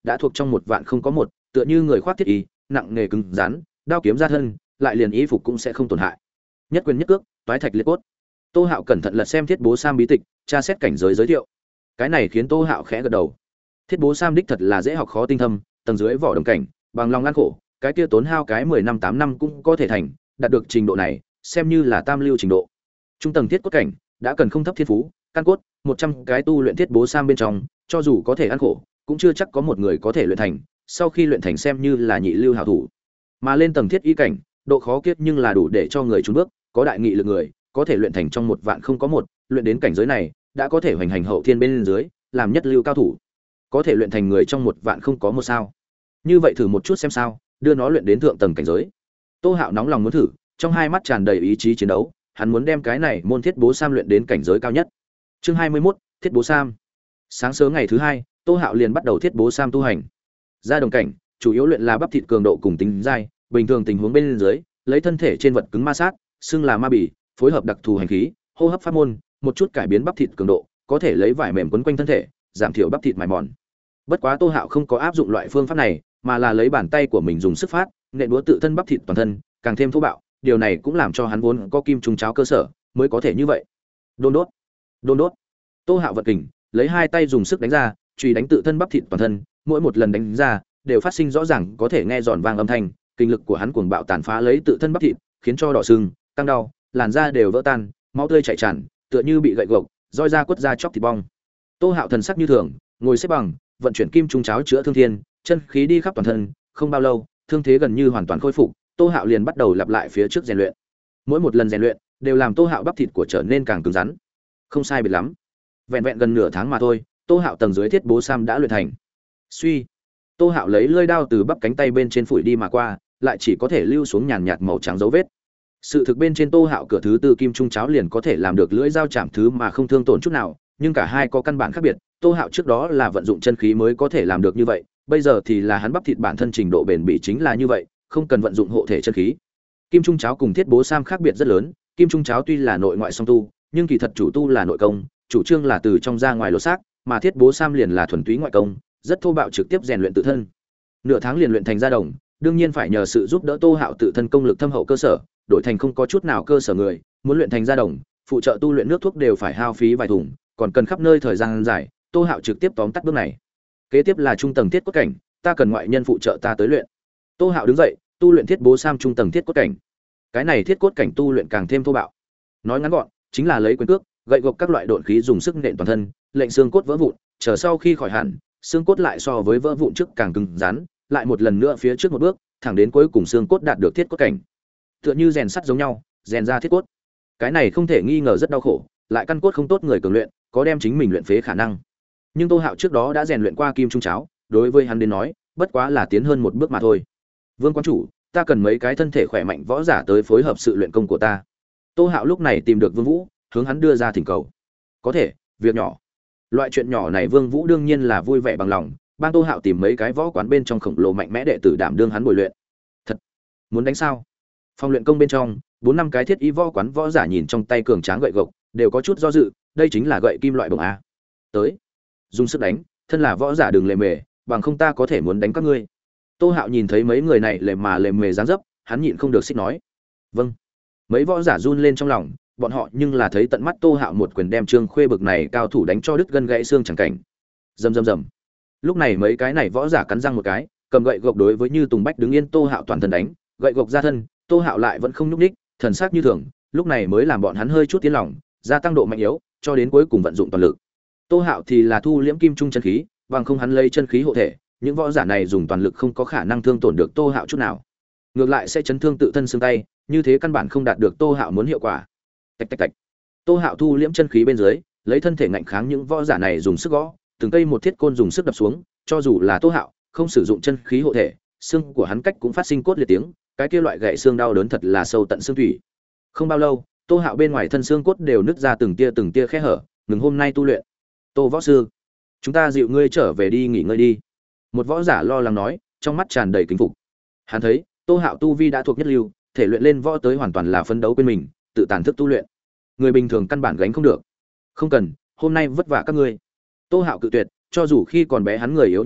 đã thuộc trong một vạn không có một, tựa như người khoác thiết y, nặng nghề cứng rắn, đao kiếm ra thân, lại liền y phục cũng sẽ không tổn hại. Nhất quyền nhất cước, toái thạch liệt cốt. Tô Hạo cẩn thận lật xem Thiết Bố Sam bí tịch, tra xét cảnh giới giới thiệu. Cái này khiến Tô Hạo khẽ gật đầu. Thiết Bố Sam đích thật là dễ học khó tinh thâm, tầng dưới vỏ đồng cảnh, bằng lòng ngăn khổ, cái kia tốn hao cái mười năm tám năm cũng có thể thành, đạt được trình độ này, xem như là tam lưu trình độ. Trung tầng thiết cốt cảnh, đã cần không thấp thiên phú, căn cốt, một trăm cái tu luyện Thiết Bố Sam bên trong, cho dù có thể ăn khổ, cũng chưa chắc có một người có thể luyện thành, sau khi luyện thành xem như là nhị lưu hảo thủ. Mà lên tầng thiết y cảnh, độ khó kiếp nhưng là đủ để cho người trốn bước, có đại nghị lực người, có thể luyện thành trong một vạn không có một, luyện đến cảnh giới này, đã có thể hoành hành hậu thiên bên dưới, làm nhất lưu cao thủ. Có thể luyện thành người trong một vạn không có một sao. Như vậy thử một chút xem sao, đưa nó luyện đến thượng tầng cảnh giới. Tô Hạo nóng lòng muốn thử, trong hai mắt tràn đầy ý chí chiến đấu, hắn muốn đem cái này môn Thiết Bố Sam luyện đến cảnh giới cao nhất. Chương hai mươi mốt, Thiết Bố Sam. Sáng sớm ngày thứ hai, Tô Hạo liền bắt đầu Thiết Bố Sam tu hành. Ra đồng cảnh, chủ yếu luyện là bắp thịt cường độ cùng tính dai, bình thường tình huống bên dưới, lấy thân thể trên vật cứng ma sát, xưng là ma bì, phối hợp đặc thù hành khí, hô hấp pháp môn, một chút cải biến bắp thịt cường độ, có thể lấy vải mềm quấn quanh thân thể, giảm thiểu bắp thịt mài mòn. Bất quá Tô Hạo không có áp dụng loại phương pháp này, mà là lấy bàn tay của mình dùng sức phát, nện búa tự thân bắp thịt toàn thân, càng thêm thô bạo, điều này cũng làm cho hắn vốn có kim trung cháo cơ sở, mới có thể như vậy. Đôn đốt, đôn đốt. Tô Hạo vật kình, lấy hai tay dùng sức đánh ra, chùy đánh tự thân bắp thịt toàn thân, mỗi một lần đánh ra, đều phát sinh rõ ràng có thể nghe giòn vang âm thanh, kinh lực của hắn cuồng bạo tàn phá lấy tự thân bắp thịt, khiến cho đỏ sưng, tăng đau, làn da đều vỡ tan, máu tươi chảy tràn, tựa như bị gậy gộc, roi da quất ra chóc thịt bong. Tô Hạo thần sắc như thường, ngồi xếp bằng, vận chuyển kim trung cháo chữa thương thiên, chân khí đi khắp toàn thân, không bao lâu, thương thế gần như hoàn toàn khôi phục, Tô Hạo liền bắt đầu lặp lại phía trước rèn luyện. Mỗi một lần rèn luyện, đều làm Tô Hạo bắp thịt của trở nên càng cứng rắn. Không sai biệt lắm. Vẹn vẹn gần nửa tháng mà thôi, Tô Hạo tầng dưới Thiết Bố Sam đã luyện thành. Suy, Tô Hạo lấy lưỡi đao từ bắp cánh tay bên trên phủi đi mà qua, lại chỉ có thể lưu xuống nhàn nhạt màu trắng dấu vết. Sự thực bên trên Tô Hạo cửa thứ tư kim trung cháo liền có thể làm được lưỡi dao chạm thứ mà không thương tổn chút nào, nhưng cả hai có căn bản khác biệt. Tô Hạo trước đó là vận dụng chân khí mới có thể làm được như vậy, bây giờ thì là hắn bắp thịt bản thân trình độ bền bỉ chính là như vậy, không cần vận dụng hộ thể chân khí. Kim trung cháo cùng Thiết Bố Sam khác biệt rất lớn, kim trung cháo tuy là nội ngoại song tu, nhưng kỳ thật chủ tu là nội công, chủ trương là từ trong ra ngoài lột xác, mà Thiết Bố Sam liền là thuần túy ngoại công, rất thô bạo trực tiếp rèn luyện tự thân. Nửa tháng liền luyện thành gia đồng, đương nhiên phải nhờ sự giúp đỡ Tô Hạo tự thân công lực thâm hậu cơ sở, đổi thành không có chút nào cơ sở người, muốn luyện thành gia đồng, phụ trợ tu luyện nước thuốc đều phải hao phí vài thùng, còn cần khắp nơi thời gian dài, Tô Hạo trực tiếp tóm tắt bước này. Kế tiếp là trung tầng thiết cốt cảnh, ta cần ngoại nhân phụ trợ ta tới luyện. Tô Hạo đứng dậy, tu luyện Thiết Bố Sam trung tầng thiết cốt cảnh. Cái này thiết cốt cảnh tu luyện càng thêm thô bạo. Nói ngắn gọn, chính là lấy quyền cước, gậy gộc các loại độn khí dùng sức nện toàn thân, lệnh xương cốt vỡ vụn, chờ sau khi khỏi hẳn, xương cốt lại so với vỡ vụn trước càng cứng rắn, lại một lần nữa phía trước một bước, thẳng đến cuối cùng xương cốt đạt được thiết cốt cảnh. Tựa như rèn sắt giống nhau, rèn ra thiết cốt. Cái này không thể nghi ngờ rất đau khổ, lại căn cốt không tốt người cường luyện, có đem chính mình luyện phế khả năng. Nhưng Tô Hạo trước đó đã rèn luyện qua kim trung cháo, đối với hắn đến nói, bất quá là tiến hơn một bước mà thôi. Vương quán chủ, ta cần mấy cái thân thể khỏe mạnh võ giả tới phối hợp sự luyện công của ta. Tô Hạo lúc này tìm được Vương Vũ, hướng hắn đưa ra thỉnh cầu. Có thể, việc nhỏ. Loại chuyện nhỏ này Vương Vũ đương nhiên là vui vẻ bằng lòng, ban Tô Hạo tìm mấy cái võ quán bên trong khổng lồ mạnh mẽ đệ tử đảm đương hắn bồi luyện. Thật, muốn đánh sao? Phòng luyện công bên trong, bốn năm cái thiết y võ quán võ giả nhìn trong tay cường tráng gậy gộc, đều có chút do dự, đây chính là gậy kim loại bổng a. Tới, dùng sức đánh, thân là võ giả đừng lề mề, bằng không ta có thể muốn đánh các ngươi. Tô Hạo nhìn thấy mấy người này lề mà lề mề dáng dấp, hắn nhịn không được xích nói. Vâng. Mấy võ giả run lên trong lòng, bọn họ nhưng là thấy tận mắt Tô Hạo một quyền đem Trương Khuê bực này cao thủ đánh cho đứt gân gãy xương chẳng cảnh. Rầm rầm rầm. Lúc này mấy cái này võ giả cắn răng một cái, cầm gậy gộc đối với Như Tùng Bách đứng yên Tô Hạo toàn thân đánh, gậy gộc ra thân, Tô Hạo lại vẫn không nhúc nhích, thần sắc như thường, lúc này mới làm bọn hắn hơi chút tiến lòng, gia tăng độ mạnh yếu, cho đến cuối cùng vận dụng toàn lực. Tô Hạo thì là thu liễm kim trung chân khí, bằng không hắn lấy chân khí hộ thể, những võ giả này dùng toàn lực không có khả năng thương tổn được Tô Hạo chút nào. Ngược lại sẽ chấn thương tự thân xương tay, như thế căn bản không đạt được Tô Hạo muốn hiệu quả. Tạch tạch tạch. Tô Hạo thu liễm chân khí bên dưới, lấy thân thể ngạnh kháng những võ giả này dùng sức gõ, từng cây một thiết côn dùng sức đập xuống, cho dù là Tô Hạo không sử dụng chân khí hộ thể, xương của hắn cách cũng phát sinh cốt liệt tiếng, cái kia loại gãy xương đau đớn thật là sâu tận xương thủy. Không bao lâu, Tô Hạo bên ngoài thân xương cốt đều nứt ra từng tia từng tia khe hở, ngừng hôm nay tu luyện. Tô võ sư, chúng ta dịu ngươi trở về đi nghỉ ngơi đi. Một võ giả lo lắng nói, trong mắt tràn đầy kính phục. Hắn thấy, Tô Hạo tu vi đã thuộc nhất lưu, thể luyện lên võ tới hoàn toàn là phấn đấu quên mình, tự tàn thức tu luyện. Người bình thường căn bản gánh không được. Không cần, hôm nay vất vả các ngươi. Tô Hạo cự tuyệt, cho dù khi còn bé hắn người yếu nhiều bệnh,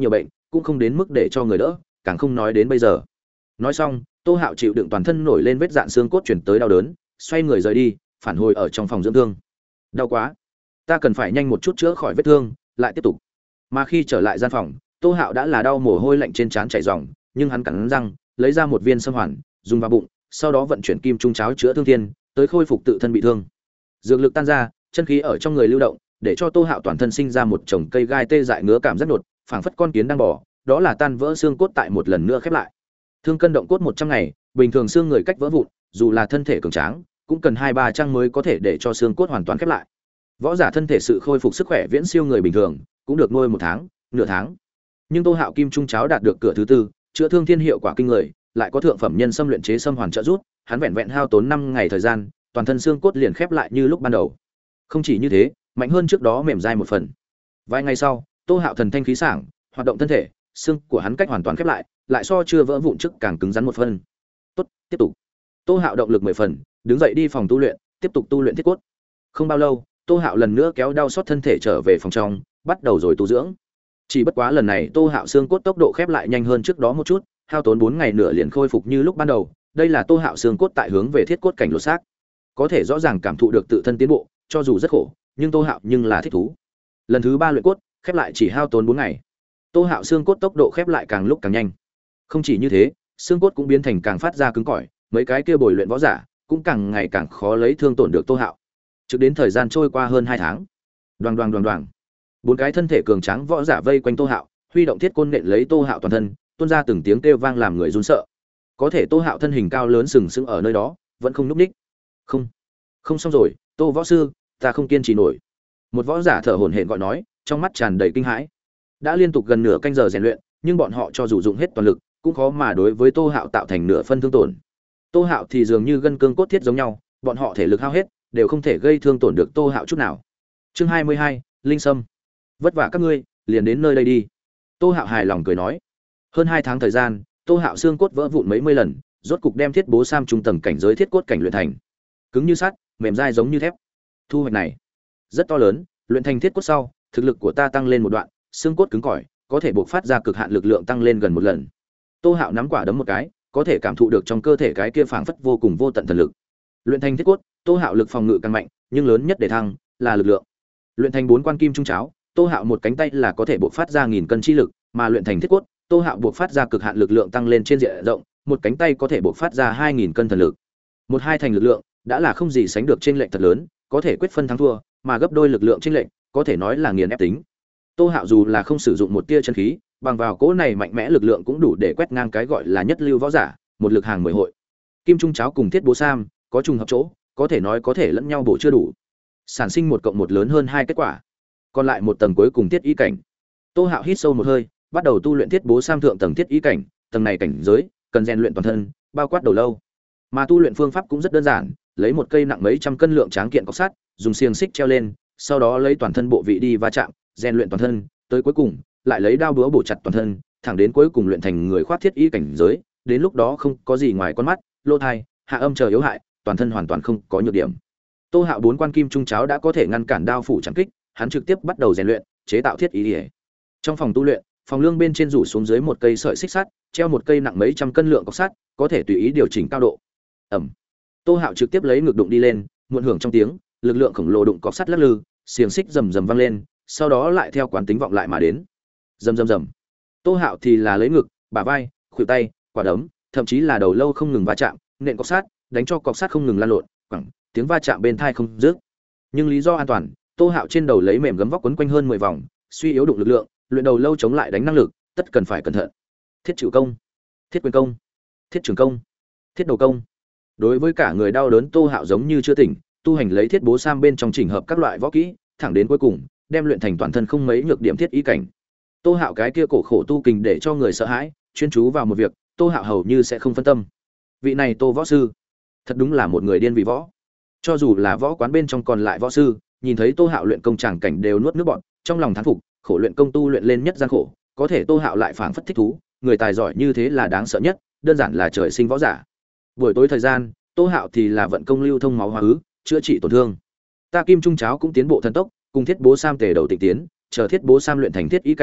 cũng không đến mức để cho người đỡ, càng không nói đến bây giờ. Nói xong, Tô Hạo chịu đựng toàn thân nổi lên vết dạn xương cốt chuyển tới đau đớn, xoay người rời đi, phản hồi ở trong phòng dưỡng thương. Đau quá, ta cần phải nhanh một chút chữa khỏi vết thương, lại tiếp tục. Mà khi trở lại gian phòng, Tô Hạo đã là đau mồ hôi lạnh trên trán chảy ròng, nhưng hắn cắn răng, lấy ra một viên sâm hoàn, dùng vào bụng, sau đó vận chuyển kim trung cháo chữa thương thiên, tới khôi phục tự thân bị thương. Dược lực tan ra, chân khí ở trong người lưu động, để cho Tô Hạo toàn thân sinh ra một chồng cây gai tê dại ngứa cảm rất đột, phảng phất con kiến đang bò, đó là tan vỡ xương cốt tại một lần nữa khép lại. Thương cân động cốt một trăm ngày, bình thường xương người cách vỡ vụn, dù là thân thể cường tráng, cũng cần hai ba trang mới có thể để cho xương cốt hoàn toàn khép lại. Võ giả thân thể sự khôi phục sức khỏe viễn siêu người bình thường, cũng được nuôi một tháng, nửa tháng. Nhưng Tô Hạo kim trung cháo đạt được cửa thứ tư, chữa thương thiên hiệu quả kinh người, lại có thượng phẩm nhân xâm luyện chế xâm hoàn trợ rút, hắn vẹn vẹn hao tốn năm ngày thời gian, toàn thân xương cốt liền khép lại như lúc ban đầu. Không chỉ như thế, mạnh hơn trước đó mềm dai một phần. Vài ngày sau, Tô Hạo thần thanh khí sảng, hoạt động thân thể, xương của hắn cách hoàn toàn khép lại, lại so chưa vỡ vụn trước càng cứng rắn một phần. Tốt, tiếp tục. Tô Hạo động lực mười phần, đứng dậy đi phòng tu luyện, tiếp tục tu luyện thiết cốt. Không bao lâu, Tô Hạo lần nữa kéo đau xót thân thể trở về phòng trong, bắt đầu rồi tu dưỡng. Chỉ bất quá lần này Tô Hạo xương cốt tốc độ khép lại nhanh hơn trước đó một chút, hao tốn bốn ngày nửa liền khôi phục như lúc ban đầu. Đây là Tô Hạo xương cốt tại hướng về thiết cốt cảnh lột xác. Có thể rõ ràng cảm thụ được tự thân tiến bộ, cho dù rất khổ, nhưng Tô Hạo nhưng là thích thú. Lần thứ ba luyện cốt, khép lại chỉ hao tốn bốn ngày. Tô Hạo xương cốt tốc độ khép lại càng lúc càng nhanh. Không chỉ như thế, xương cốt cũng biến thành càng phát ra cứng cỏi, mấy cái kia bồi luyện võ giả cũng càng ngày càng khó lấy thương tổn được Tô Hạo. Trực đến thời gian trôi qua hơn hai tháng. Đoàng đoàng đoàng đoàng. Bốn cái thân thể cường tráng võ giả vây quanh Tô Hạo, huy động thiết côn nện lấy Tô Hạo toàn thân, tuôn ra từng tiếng kêu vang làm người run sợ. Có thể Tô Hạo thân hình cao lớn sừng sững ở nơi đó, vẫn không nhúc nhích. Không, không xong rồi, Tô võ sư, ta không kiên trì nổi. Một võ giả thở hổn hển gọi nói, trong mắt tràn đầy kinh hãi. Đã liên tục gần nửa canh giờ rèn luyện, nhưng bọn họ cho dù dùng hết toàn lực, cũng khó mà đối với Tô Hạo tạo thành nửa phân thương tổn. Tô Hạo thì dường như gân cương cốt thiết giống nhau, bọn họ thể lực hao hết, đều không thể gây thương tổn được Tô Hạo chút nào. Chương hai mươi hai, Linh Sâm. Vất vả các ngươi, liền đến nơi đây đi. Tô Hạo hài lòng cười nói. Hơn hai tháng thời gian, Tô Hạo xương cốt vỡ vụn mấy mươi lần, rốt cục đem thiết bố sam trung tầng cảnh giới thiết cốt cảnh luyện thành. Cứng như sắt, mềm dai giống như thép. Thu hoạch này rất to lớn, luyện thành thiết cốt sau, thực lực của ta tăng lên một đoạn, xương cốt cứng cỏi, có thể buộc phát ra cực hạn lực lượng tăng lên gần một lần. Tô Hạo nắm quả đấm một cái, có thể cảm thụ được trong cơ thể cái kia phảng phất vô cùng vô tận thần lực. Luyện thành thiết cốt, Tô Hạo lực phòng ngự càng mạnh, nhưng lớn nhất để thăng là lực lượng. Luyện thành bốn quan kim trung cháo, Tô Hạo một cánh tay là có thể buộc phát ra nghìn cân chi lực, mà luyện thành thiết cốt, Tô Hạo buộc phát ra cực hạn lực lượng tăng lên trên diện rộng, một cánh tay có thể buộc phát ra hai nghìn cân thần lực. Một hai thành lực lượng, đã là không gì sánh được chênh lệch thật lớn, có thể quyết phân thắng thua, mà gấp đôi lực lượng chênh lệch, có thể nói là nghiền ép tính. Tô Hạo dù là không sử dụng một tia chân khí, bằng vào cỗ này mạnh mẽ lực lượng cũng đủ để quét ngang cái gọi là nhất lưu võ giả, một lực hàng mười hội. Kim trung cháo cùng thiết bố sam, có trùng hợp chỗ, có thể nói có thể lẫn nhau bổ chưa đủ. Sản sinh một cộng một lớn hơn hai kết quả. Còn lại một tầng cuối cùng thiết ý cảnh. Tô Hạo hít sâu một hơi, bắt đầu tu luyện thiết bố sam thượng tầng thiết ý cảnh, tầng này cảnh giới cần rèn luyện toàn thân, bao quát đầu lâu. Mà tu luyện phương pháp cũng rất đơn giản, lấy một cây nặng mấy trăm cân lượng tráng kiện cọc sắt, dùng xiềng xích treo lên, sau đó lấy toàn thân bộ vị đi va chạm, rèn luyện toàn thân, tới cuối cùng lại lấy đao búa bổ chặt toàn thân, thẳng đến cuối cùng luyện thành người khoác thiết ý cảnh giới, đến lúc đó không có gì ngoài con mắt, lỗ tai, hạ âm chờ yếu hại, toàn thân hoàn toàn không có nhược điểm. Tô Hạo bốn quan kim trung cháo đã có thể ngăn cản đao phủ chẳng kích, hắn trực tiếp bắt đầu rèn luyện, chế tạo thiết ý liễu. Trong phòng tu luyện, phòng lương bên trên rủ xuống dưới một cây sợi xích sắt, treo một cây nặng mấy trăm cân lượng cọc sắt, có thể tùy ý điều chỉnh cao độ. Ầm. Tô Hạo trực tiếp lấy ngực đụng đi lên, muộn hưởng trong tiếng, lực lượng khổng lồ đụng cọc sắt lắc lư, xiềng xích rầm rầm vang lên, sau đó lại theo quán tính vọng lại mà đến. Rầm rầm rầm. Tô Hạo thì là lấy ngực, bả vai, khuỷu tay, quả đấm, thậm chí là đầu lâu không ngừng va chạm, nện cọc sắt, đánh cho cọc sắt không ngừng lan lộn, quẳng, tiếng va chạm bên tai không dứt. Nhưng lý do an toàn, Tô Hạo trên đầu lấy mềm gấm vóc quấn quanh hơn mười vòng, suy yếu đụng lực lượng, luyện đầu lâu chống lại đánh năng lực, tất cần phải cẩn thận. Thiết chịu công, thiết quyền công, thiết trường công, thiết đầu công. Đối với cả người đau đớn, Tô Hạo giống như chưa tỉnh, tu hành lấy thiết bố sam bên trong chỉnh hợp các loại võ kỹ, thẳng đến cuối cùng, đem luyện thành toàn thân không mấy nhược điểm thiết ý cảnh. Tô Hạo cái kia cổ khổ tu kình để cho người sợ hãi, chuyên chú vào một việc, Tô Hạo hầu như sẽ không phân tâm. Vị này Tô võ sư, thật đúng là một người điên vì võ. Cho dù là võ quán bên trong còn lại võ sư, nhìn thấy Tô Hạo luyện công tràng cảnh đều nuốt nước bọt, trong lòng thán phục, khổ luyện công tu luyện lên nhất gian khổ, có thể Tô Hạo lại phảng phất thích thú, người tài giỏi như thế là đáng sợ nhất, đơn giản là trời sinh võ giả. Buổi tối thời gian, Tô Hạo thì là vận công lưu thông máu hóa ứ, chữa trị tổn thương. Ta kim trung cháo cũng tiến bộ thần tốc, cùng thiết bố sam tề đầu tịnh tiến, chờ thiết bố sam luyện thành thiết ý cảnh,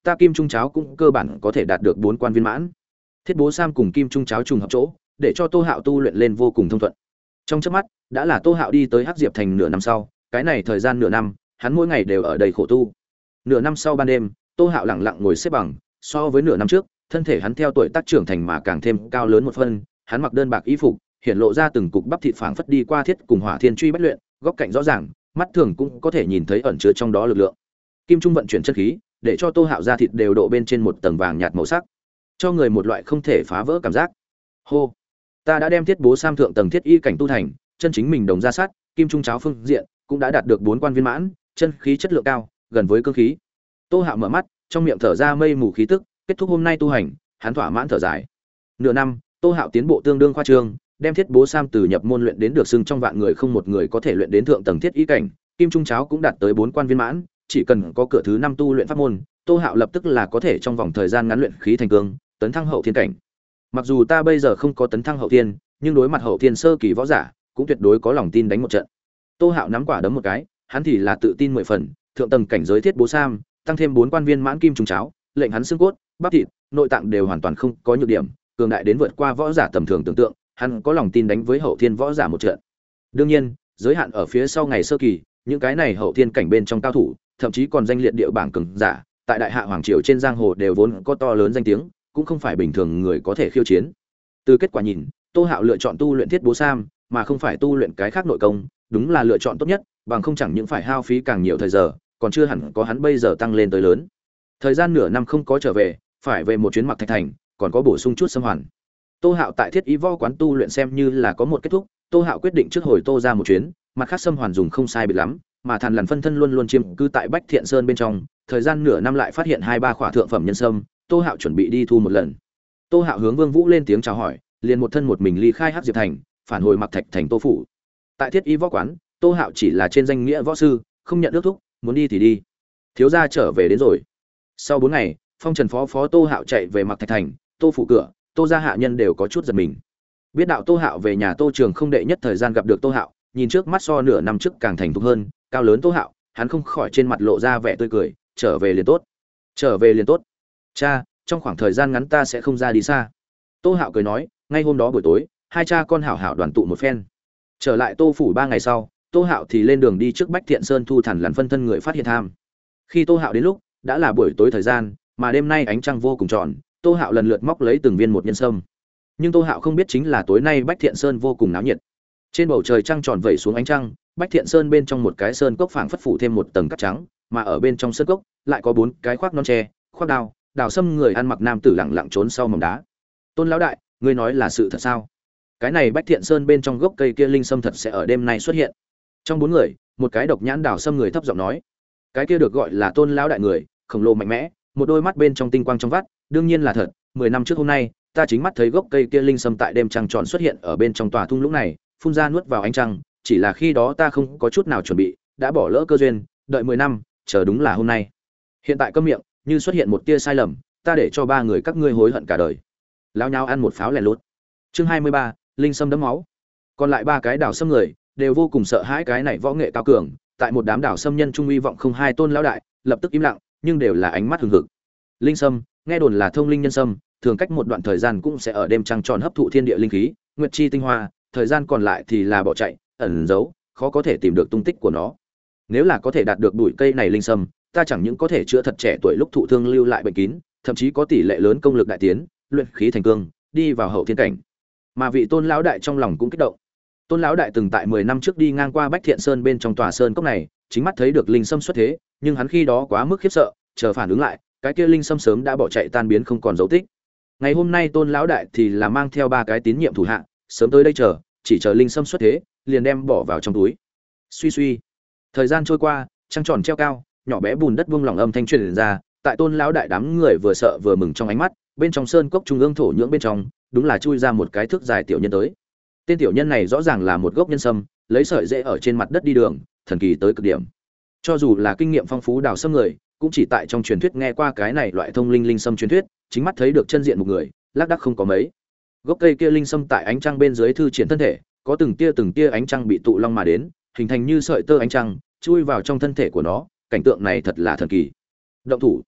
ta kim trung cháo cũng cơ bản có thể đạt được bốn quan viên mãn. Thiết Bố Sam cùng kim trung cháo trùng hợp chỗ, để cho Tô Hạo tu luyện lên vô cùng thông thuận. Trong chớp mắt, đã là Tô Hạo đi tới Hắc Diệp Thành nửa năm sau, cái này thời gian nửa năm, hắn mỗi ngày đều ở đây khổ tu. Nửa năm sau ban đêm, Tô Hạo lặng lặng ngồi xếp bằng, so với nửa năm trước, thân thể hắn theo tuổi tác trưởng thành mà càng thêm cao lớn một phân, hắn mặc đơn bạc y phục, hiện lộ ra từng cục bắp thịt phảng phất đi qua thiết cùng hỏa thiên truy bách luyện, góc cạnh rõ ràng, mắt thường cũng có thể nhìn thấy ẩn chứa trong đó lực lượng. Kim trung vận chuyển chân khí, để cho Tô Hạo da thịt đều độ bên trên một tầng vàng nhạt màu sắc, cho người một loại không thể phá vỡ cảm giác. Hô, ta đã đem Thiết Bố Sam thượng tầng thiết y cảnh tu thành, chân chính mình đồng ra sát, kim trung cháo phương diện cũng đã đạt được bốn quan viên mãn, chân khí chất lượng cao, gần với cương khí. Tô Hạo mở mắt, trong miệng thở ra mây mù khí tức, kết thúc hôm nay tu hành, hắn thỏa mãn thở dài. Nửa năm, Tô Hạo tiến bộ tương đương khoa trương, đem Thiết Bố Sam từ nhập môn luyện đến được xưng trong vạn người không một người có thể luyện đến thượng tầng thiết ý cảnh, kim trung cháo cũng đạt tới bốn quan viên mãn, chỉ cần có cửa thứ năm tu luyện pháp môn, Tô Hạo lập tức là có thể trong vòng thời gian ngắn luyện khí thành cương, tấn thăng hậu thiên cảnh. Mặc dù ta bây giờ không có tấn thăng hậu thiên, nhưng đối mặt hậu thiên sơ kỳ võ giả, cũng tuyệt đối có lòng tin đánh một trận. Tô Hạo nắm quả đấm một cái, hắn thì là tự tin mười phần, thượng tầng cảnh giới Thiết Bố Sam, tăng thêm bốn quan viên mãn kim trung cháo, lệnh hắn xương cốt, bắp thịt, nội tạng đều hoàn toàn không có nhược điểm, cường đại đến vượt qua võ giả tầm thường tưởng tượng, hắn có lòng tin đánh với hậu thiên võ giả một trận. Đương nhiên, giới hạn ở phía sau ngày sơ kỳ, những cái này hậu thiên cảnh bên trong cao thủ, thậm chí còn danh liệt địa bảng cường giả, tại đại hạ hoàng triều trên giang hồ đều vốn có to lớn danh tiếng, cũng không phải bình thường người có thể khiêu chiến. Từ kết quả nhìn, Tô Hạo lựa chọn tu luyện Thiết Bố Sam, mà không phải tu luyện cái khác nội công, đúng là lựa chọn tốt nhất, bằng không chẳng những phải hao phí càng nhiều thời giờ, còn chưa hẳn có hắn bây giờ tăng lên tới lớn. Thời gian nửa năm không có trở về, phải về một chuyến Mặc Thạch Thành, còn có bổ sung chút xâm hoàn. Tô Hạo tại Thiết Y Võ quán tu luyện xem như là có một kết thúc, Tô Hạo quyết định trước hồi Tô ra một chuyến, mặt khác xâm hoàn dùng không sai biệt lắm, mà Thàn Lằn phân thân luôn luôn chiếm cư tại Bách Thiện Sơn bên trong, thời gian nửa năm lại phát hiện hai ba khỏa thượng phẩm nhân sâm, Tô Hạo chuẩn bị đi thu một lần. Tô Hạo hướng Vương Vũ lên tiếng chào hỏi, liền một thân một mình ly khai Hắc Diệp Thành, phản hồi Mặc Thạch Thành Tô phủ. Tại Thiết Y Võ quán, Tô Hạo chỉ là trên danh nghĩa võ sư, không nhận ước thúc, muốn đi thì đi. Thiếu gia trở về đến rồi. Sau bốn ngày, Phong Trần phó phó Tô Hạo chạy về Mặc Thạch Thành, Tô phủ cửa, Tô gia hạ nhân đều có chút giật mình. Biết đạo Tô Hạo về nhà Tô Trường không đệ nhất thời gian gặp được Tô Hạo, nhìn trước mắt so nửa năm trước càng thành thục hơn, cao lớn Tô Hạo, hắn không khỏi trên mặt lộ ra vẻ tươi cười, trở về liền tốt. Trở về liền tốt. Cha, trong khoảng thời gian ngắn ta sẽ không ra đi xa. Tô Hạo cười nói, ngay hôm đó buổi tối, hai cha con hảo hảo đoàn tụ một phen. Trở lại Tô phủ ba ngày sau, Tô Hạo thì lên đường đi trước Bách Thiện Sơn thu Thản Lằn phân thân người phát hiện tham. Khi Tô Hạo đến lúc, đã là buổi tối thời gian, mà đêm nay ánh trăng vô cùng tròn, Tô Hạo lần lượt móc lấy từng viên một nhân sâm. Nhưng Tô Hạo không biết chính là tối nay Bách Thiện Sơn vô cùng náo nhiệt. Trên bầu trời trăng tròn vẩy xuống ánh trăng, Bách Thiện Sơn bên trong một cái sơn cốc phảng phất phủ thêm một tầng cát trắng, mà ở bên trong sơn cốc lại có bốn cái khoác non tre, khoác đao, đào sâm người ăn mặc nam tử lặng lặng trốn sau mỏng đá. Tôn lão đại, ngươi nói là sự thật sao? Cái này Bách Thiện Sơn bên trong gốc cây kia linh sâm thật sẽ ở đêm nay xuất hiện. Trong bốn người, một cái độc nhãn đào sâm người thấp giọng nói, cái kia được gọi là Tôn lão đại người, khổng lồ mạnh mẽ, một đôi mắt bên trong tinh quang trong vắt, đương nhiên là thật. Mười năm trước hôm nay, ta chính mắt thấy gốc cây kia linh sâm tại đêm trăng tròn xuất hiện ở bên trong tòa thung lũng này, phun ra nuốt vào ánh trăng, chỉ là khi đó ta không có chút nào chuẩn bị, đã bỏ lỡ cơ duyên, đợi mười năm, chờ đúng là hôm nay. Hiện tại câm miệng, như xuất hiện một tia sai lầm, ta để cho ba người các ngươi hối hận cả đời. Lao nhau ăn một pháo lẻ lút. Chương hai mươi ba, linh sâm đẫm máu. Còn lại ba cái đảo sâm người đều vô cùng sợ hãi cái này võ nghệ cao cường, tại một đám đảo sâm nhân trung uy vọng không hai Tôn lão đại, lập tức im lặng, nhưng đều là ánh mắt hừng hực. Linh sâm, nghe đồn là thông linh nhân sâm, thường cách một đoạn thời gian cũng sẽ ở đêm trăng tròn hấp thụ thiên địa linh khí, nguyệt chi tinh hoa, thời gian còn lại thì là bỏ chạy, ẩn giấu, khó có thể tìm được tung tích của nó. Nếu là có thể đạt được bụi cây này linh sâm, ta chẳng những có thể chữa thật trẻ tuổi lúc thụ thương lưu lại bệnh kín, thậm chí có tỷ lệ lớn công lực đại tiến, luyện khí thành cương, đi vào hậu thiên cảnh. Mà vị Tôn lão đại trong lòng cũng kích động. Tôn lão đại từng tại mười năm trước đi ngang qua Bách Thiện Sơn bên trong tòa sơn cốc này, chính mắt thấy được linh sâm xuất thế, nhưng hắn khi đó quá mức khiếp sợ, chờ phản ứng lại, cái kia linh sâm sớm đã bỏ chạy tan biến không còn dấu tích. Ngày hôm nay Tôn lão đại thì là mang theo ba cái tín nhiệm thủ hạ, sớm tới đây chờ, chỉ chờ linh sâm xuất thế, liền đem bỏ vào trong túi. Suy suy, thời gian trôi qua, trăng tròn treo cao, nhỏ bé bùn đất vung lòng âm thanh truyền ra, tại Tôn lão đại đám người vừa sợ vừa mừng trong ánh mắt, bên trong sơn cốc trung ương thổ nhưỡng bên trong, đúng là chui ra một cái thước dài tiểu nhân tới. Tên tiểu nhân này rõ ràng là một gốc nhân sâm, lấy sợi rễ ở trên mặt đất đi đường, thần kỳ tới cực điểm. Cho dù là kinh nghiệm phong phú đào sâm người, cũng chỉ tại trong truyền thuyết nghe qua cái này loại thông linh linh sâm truyền thuyết, chính mắt thấy được chân diện một người, lác đác không có mấy. Gốc cây kia linh sâm tại ánh trăng bên dưới thư triển thân thể, có từng tia từng tia ánh trăng bị tụ long mà đến, hình thành như sợi tơ ánh trăng, chui vào trong thân thể của nó, cảnh tượng này thật là thần kỳ. Động thủ.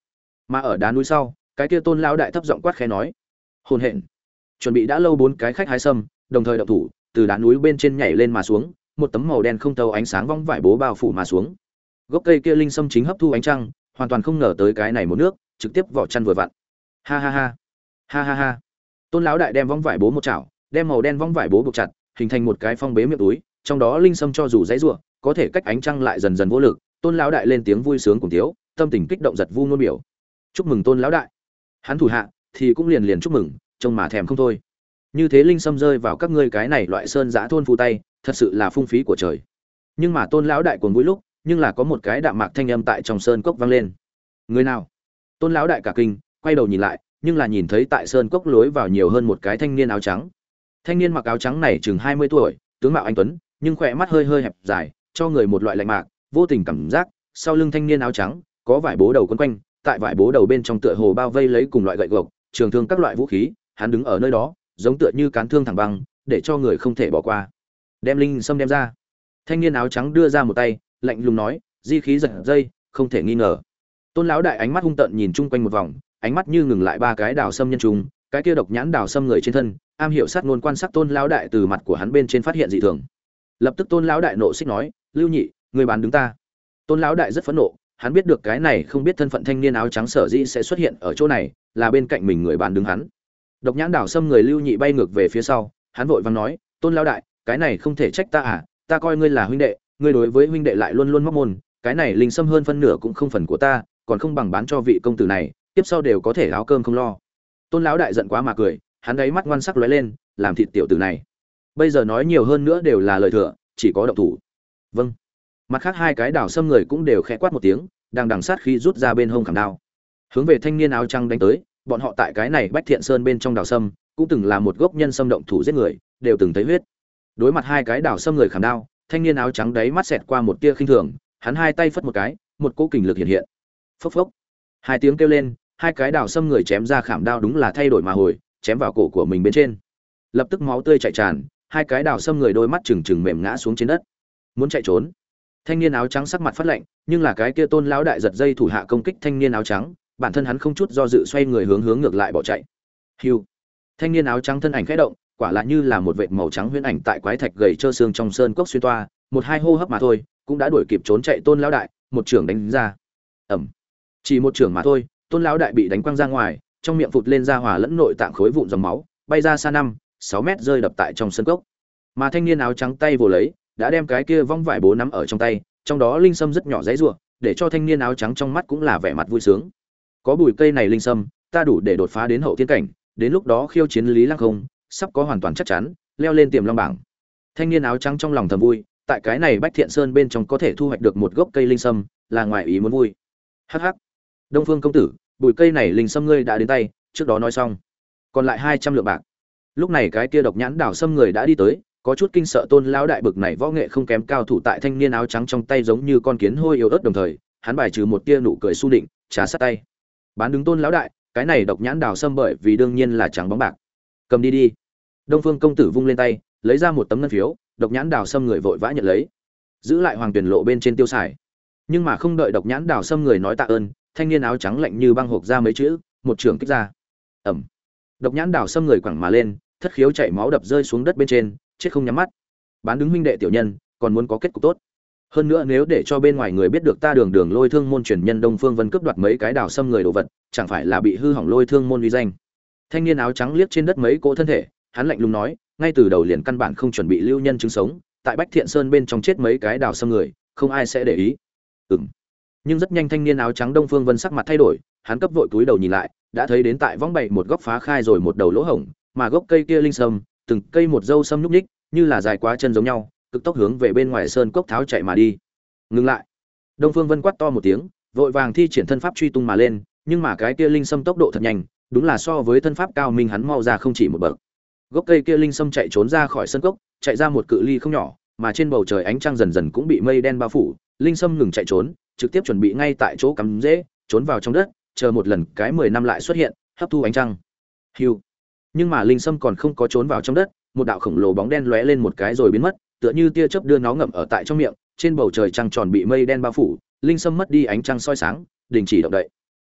Mà ở đá núi sau, cái kia Tôn lão đại thấp giọng quát khẽ nói: "Hồn hện." Chuẩn bị đã lâu bốn cái khách hái sâm, đồng thời động thủ, từ đá núi bên trên nhảy lên mà xuống, một tấm màu đen không thấu ánh sáng vong vải bố bao phủ mà xuống. Gốc cây kia linh sâm chính hấp thu ánh trăng, hoàn toàn không ngờ tới cái này một nước, trực tiếp vỏ chăn vừa vặn. Ha ha ha. Ha ha ha. Tôn lão đại đem vong vải bố một chảo, đem màu đen vong vải bố buộc chặt, hình thành một cái phong bế miệng túi, trong đó linh sâm cho dù dãy rủa, có thể cách ánh trăng lại dần dần vô lực. Tôn lão đại lên tiếng vui sướng cùng thiếu, tâm tình kích động giật vu nôn biểu. Chúc mừng Tôn lão đại. Hắn thủ hạ thì cũng liền liền chúc mừng, trông mà thèm không thôi. Như thế linh sâm rơi vào các ngươi cái này loại sơn giã thôn phù tay, thật sự là phung phí của trời. Nhưng mà Tôn lão đại cuồng vui lúc, nhưng là có một cái đạm mạc thanh âm tại trong sơn cốc vang lên. Người nào? Tôn lão đại cả kinh, quay đầu nhìn lại, nhưng là nhìn thấy tại sơn cốc lối vào nhiều hơn một cái thanh niên áo trắng. Thanh niên mặc áo trắng này chừng hai mươi tuổi, tướng mạo anh tuấn, nhưng khỏe mắt hơi hơi hẹp dài, cho người một loại lạnh mạc, vô tình cảm giác. Sau lưng thanh niên áo trắng có vải bố đầu quấn quanh, tại vải bố đầu bên trong tựa hồ bao vây lấy cùng loại gậy gộc, trường thương các loại vũ khí, hắn đứng ở nơi đó, giống tựa như cán thương thẳng băng, để cho người không thể bỏ qua. Đem linh sâm đem ra. Thanh niên áo trắng đưa ra một tay, lạnh lùng nói, di khí giật dây, không thể nghi ngờ. Tôn lão đại ánh mắt hung tợn nhìn chung quanh một vòng, ánh mắt như ngừng lại ba cái đào sâm nhân trùng, cái kia độc nhãn đào sâm người trên thân, am hiểu sát ngôn quan sát Tôn lão đại từ mặt của hắn bên trên phát hiện dị thường. Lập tức Tôn lão đại nộ xích nói, Lưu Nhị, người bán đứng ta. Tôn lão đại rất phẫn nộ, hắn biết được cái này không biết thân phận thanh niên áo trắng sở dĩ sẽ xuất hiện ở chỗ này, là bên cạnh mình người bán đứng hắn. Độc nhãn đào sâm người Lưu Nhị bay ngược về phía sau, hắn vội vàng nói, Tôn lão đại, cái này không thể trách ta à, ta coi ngươi là huynh đệ, ngươi đối với huynh đệ lại luôn luôn móc môn, cái này linh sâm hơn phân nửa cũng không phần của ta, còn không bằng bán cho vị công tử này, tiếp sau đều có thể áo cơm không lo. Tôn lão đại giận quá mà cười, hắn ấy mắt ngoan sắc lóe lên, làm thịt tiểu tử này. Bây giờ nói nhiều hơn nữa đều là lời thừa, chỉ có động thủ. Vâng. Mặt khác hai cái đào sâm người cũng đều khẽ quát một tiếng, đang đằng sát khí rút ra bên hông khảm đao, hướng về thanh niên áo trắng đánh tới. Bọn họ tại cái này Bách Thiện Sơn bên trong đào sâm, cũng từng là một gốc nhân sâm động thủ giết người, đều từng thấy huyết. Đối mặt hai cái đào sâm người khảm đao, thanh niên áo trắng đấy mắt xẹt qua một tia khinh thường, hắn hai tay phất một cái, một cỗ kình lực hiện hiện. Phốc phốc. Hai tiếng kêu lên, hai cái đào sâm người chém ra khảm đao đúng là thay đổi mà hồi, chém vào cổ của mình bên trên. Lập tức máu tươi chảy tràn, hai cái đào sâm người đôi mắt trừng trừng mềm ngã xuống trên đất. Muốn chạy trốn. Thanh niên áo trắng sắc mặt phát lạnh, nhưng là cái kia Tôn lão đại giật dây thủ hạ công kích thanh niên áo trắng, bản thân hắn không chút do dự xoay người hướng hướng ngược lại bỏ chạy. Hưu. Thanh niên áo trắng thân ảnh khẽ động, quả là như là một vệt màu trắng huyễn ảnh tại quái thạch gầy trơ xương trong sơn cốc xuyên toa, một hai hô hấp mà thôi, cũng đã đuổi kịp trốn chạy Tôn lão đại, một trường đánh ra. Ầm. Chỉ một trường mà thôi, Tôn lão đại bị đánh quăng ra ngoài, trong miệng phụt lên ra hòa lẫn nội tạng khối vụn dòng máu, bay ra xa năm, sáu mét rơi đập tại trong sơn cốc. Mà thanh niên áo trắng tay vồ lấy, đã đem cái kia vong vải bố nắm ở trong tay, trong đó linh sâm rất nhỏ giấy rủa, để cho thanh niên áo trắng trong mắt cũng là vẻ mặt vui sướng. Có bùi cây này linh sâm, ta đủ để đột phá đến hậu thiên cảnh, đến lúc đó khiêu chiến Lý Lăng Không, sắp có hoàn toàn chắc chắn, leo lên tiềm long bảng. Thanh niên áo trắng trong lòng thầm vui, tại cái này Bách Thiện Sơn bên trong có thể thu hoạch được một gốc cây linh sâm, là ngoài ý muốn vui. Hắc hắc. Đông Phương công tử, bùi cây này linh sâm ngươi đã đến tay, trước đó nói xong. Còn lại hai trăm lượng bạc. Lúc này cái kia độc nhãn đảo sâm người đã đi tới, có chút kinh sợ Tôn lão đại bực này võ nghệ không kém cao thủ tại thanh niên áo trắng trong tay giống như con kiến hôi yếu ớt đồng thời, hắn bài trừ một tia nụ cười su định, trà sát tay. Bán đứng Tôn lão đại, cái này độc nhãn đào sâm bởi vì đương nhiên là trắng bóng bạc. Cầm đi đi. Đông Phương công tử vung lên tay, lấy ra một tấm ngân phiếu, độc nhãn đào sâm người vội vã nhận lấy, giữ lại hoàng tuyển lộ bên trên tiêu xài. Nhưng mà không đợi độc nhãn đào sâm người nói tạ ơn, thanh niên áo trắng lạnh như băng hộc ra mấy chữ, một trường kích ra. Ẩm. Độc nhãn đào sâm người quẳng mà lên, thất khiếu chảy máu đập rơi xuống đất bên trên, chết không nhắm mắt. Bán đứng huynh đệ tiểu nhân, còn muốn có kết cục tốt. Hơn nữa nếu để cho bên ngoài người biết được ta Đường Đường Lôi Thương môn truyền nhân Đông Phương Vân cướp đoạt mấy cái đào sâm người đồ vật, chẳng phải là bị hư hỏng Lôi Thương môn uy danh. Thanh niên áo trắng liếc trên đất mấy cỗ thân thể, hắn lạnh lùng nói, ngay từ đầu liền căn bản không chuẩn bị lưu nhân chứng sống, tại Bách Thiện Sơn bên trong chết mấy cái đào sâm người, không ai sẽ để ý. Ừm. Nhưng rất nhanh thanh niên áo trắng Đông Phương Vân sắc mặt thay đổi, hắn cấp vội cúi đầu nhìn lại, đã thấy đến tại võng bày một góc phá khai rồi một đầu lỗ hổng, mà gốc cây kia linh sâm, từng cây một dâu sâm nhúc nhích, như là dài quá chân giống nhau, cực tốc hướng về bên ngoài sơn cốc tháo chạy mà đi. Ngừng lại. Đông Phương Vân quát to một tiếng, vội vàng thi triển thân pháp truy tung mà lên, nhưng mà cái kia linh sâm tốc độ thật nhanh, đúng là so với thân pháp cao minh hắn mau ra không chỉ một bậc. Gốc cây kia linh sâm chạy trốn ra khỏi sơn cốc, chạy ra một cự ly không nhỏ, mà trên bầu trời ánh trăng dần dần cũng bị mây đen bao phủ, linh sâm ngừng chạy trốn, trực tiếp chuẩn bị ngay tại chỗ cắm rễ, trốn vào trong đất, chờ một lần cái mười năm lại xuất hiện, hấp thu ánh trăng. Hưu. Nhưng mà linh sâm còn không có trốn vào trong đất, một đạo khổng lồ bóng đen lóe lên một cái rồi biến mất, tựa như tia chớp đưa nó ngậm ở tại trong miệng, trên bầu trời trăng tròn bị mây đen bao phủ, linh sâm mất đi ánh trăng soi sáng, đình chỉ động đậy.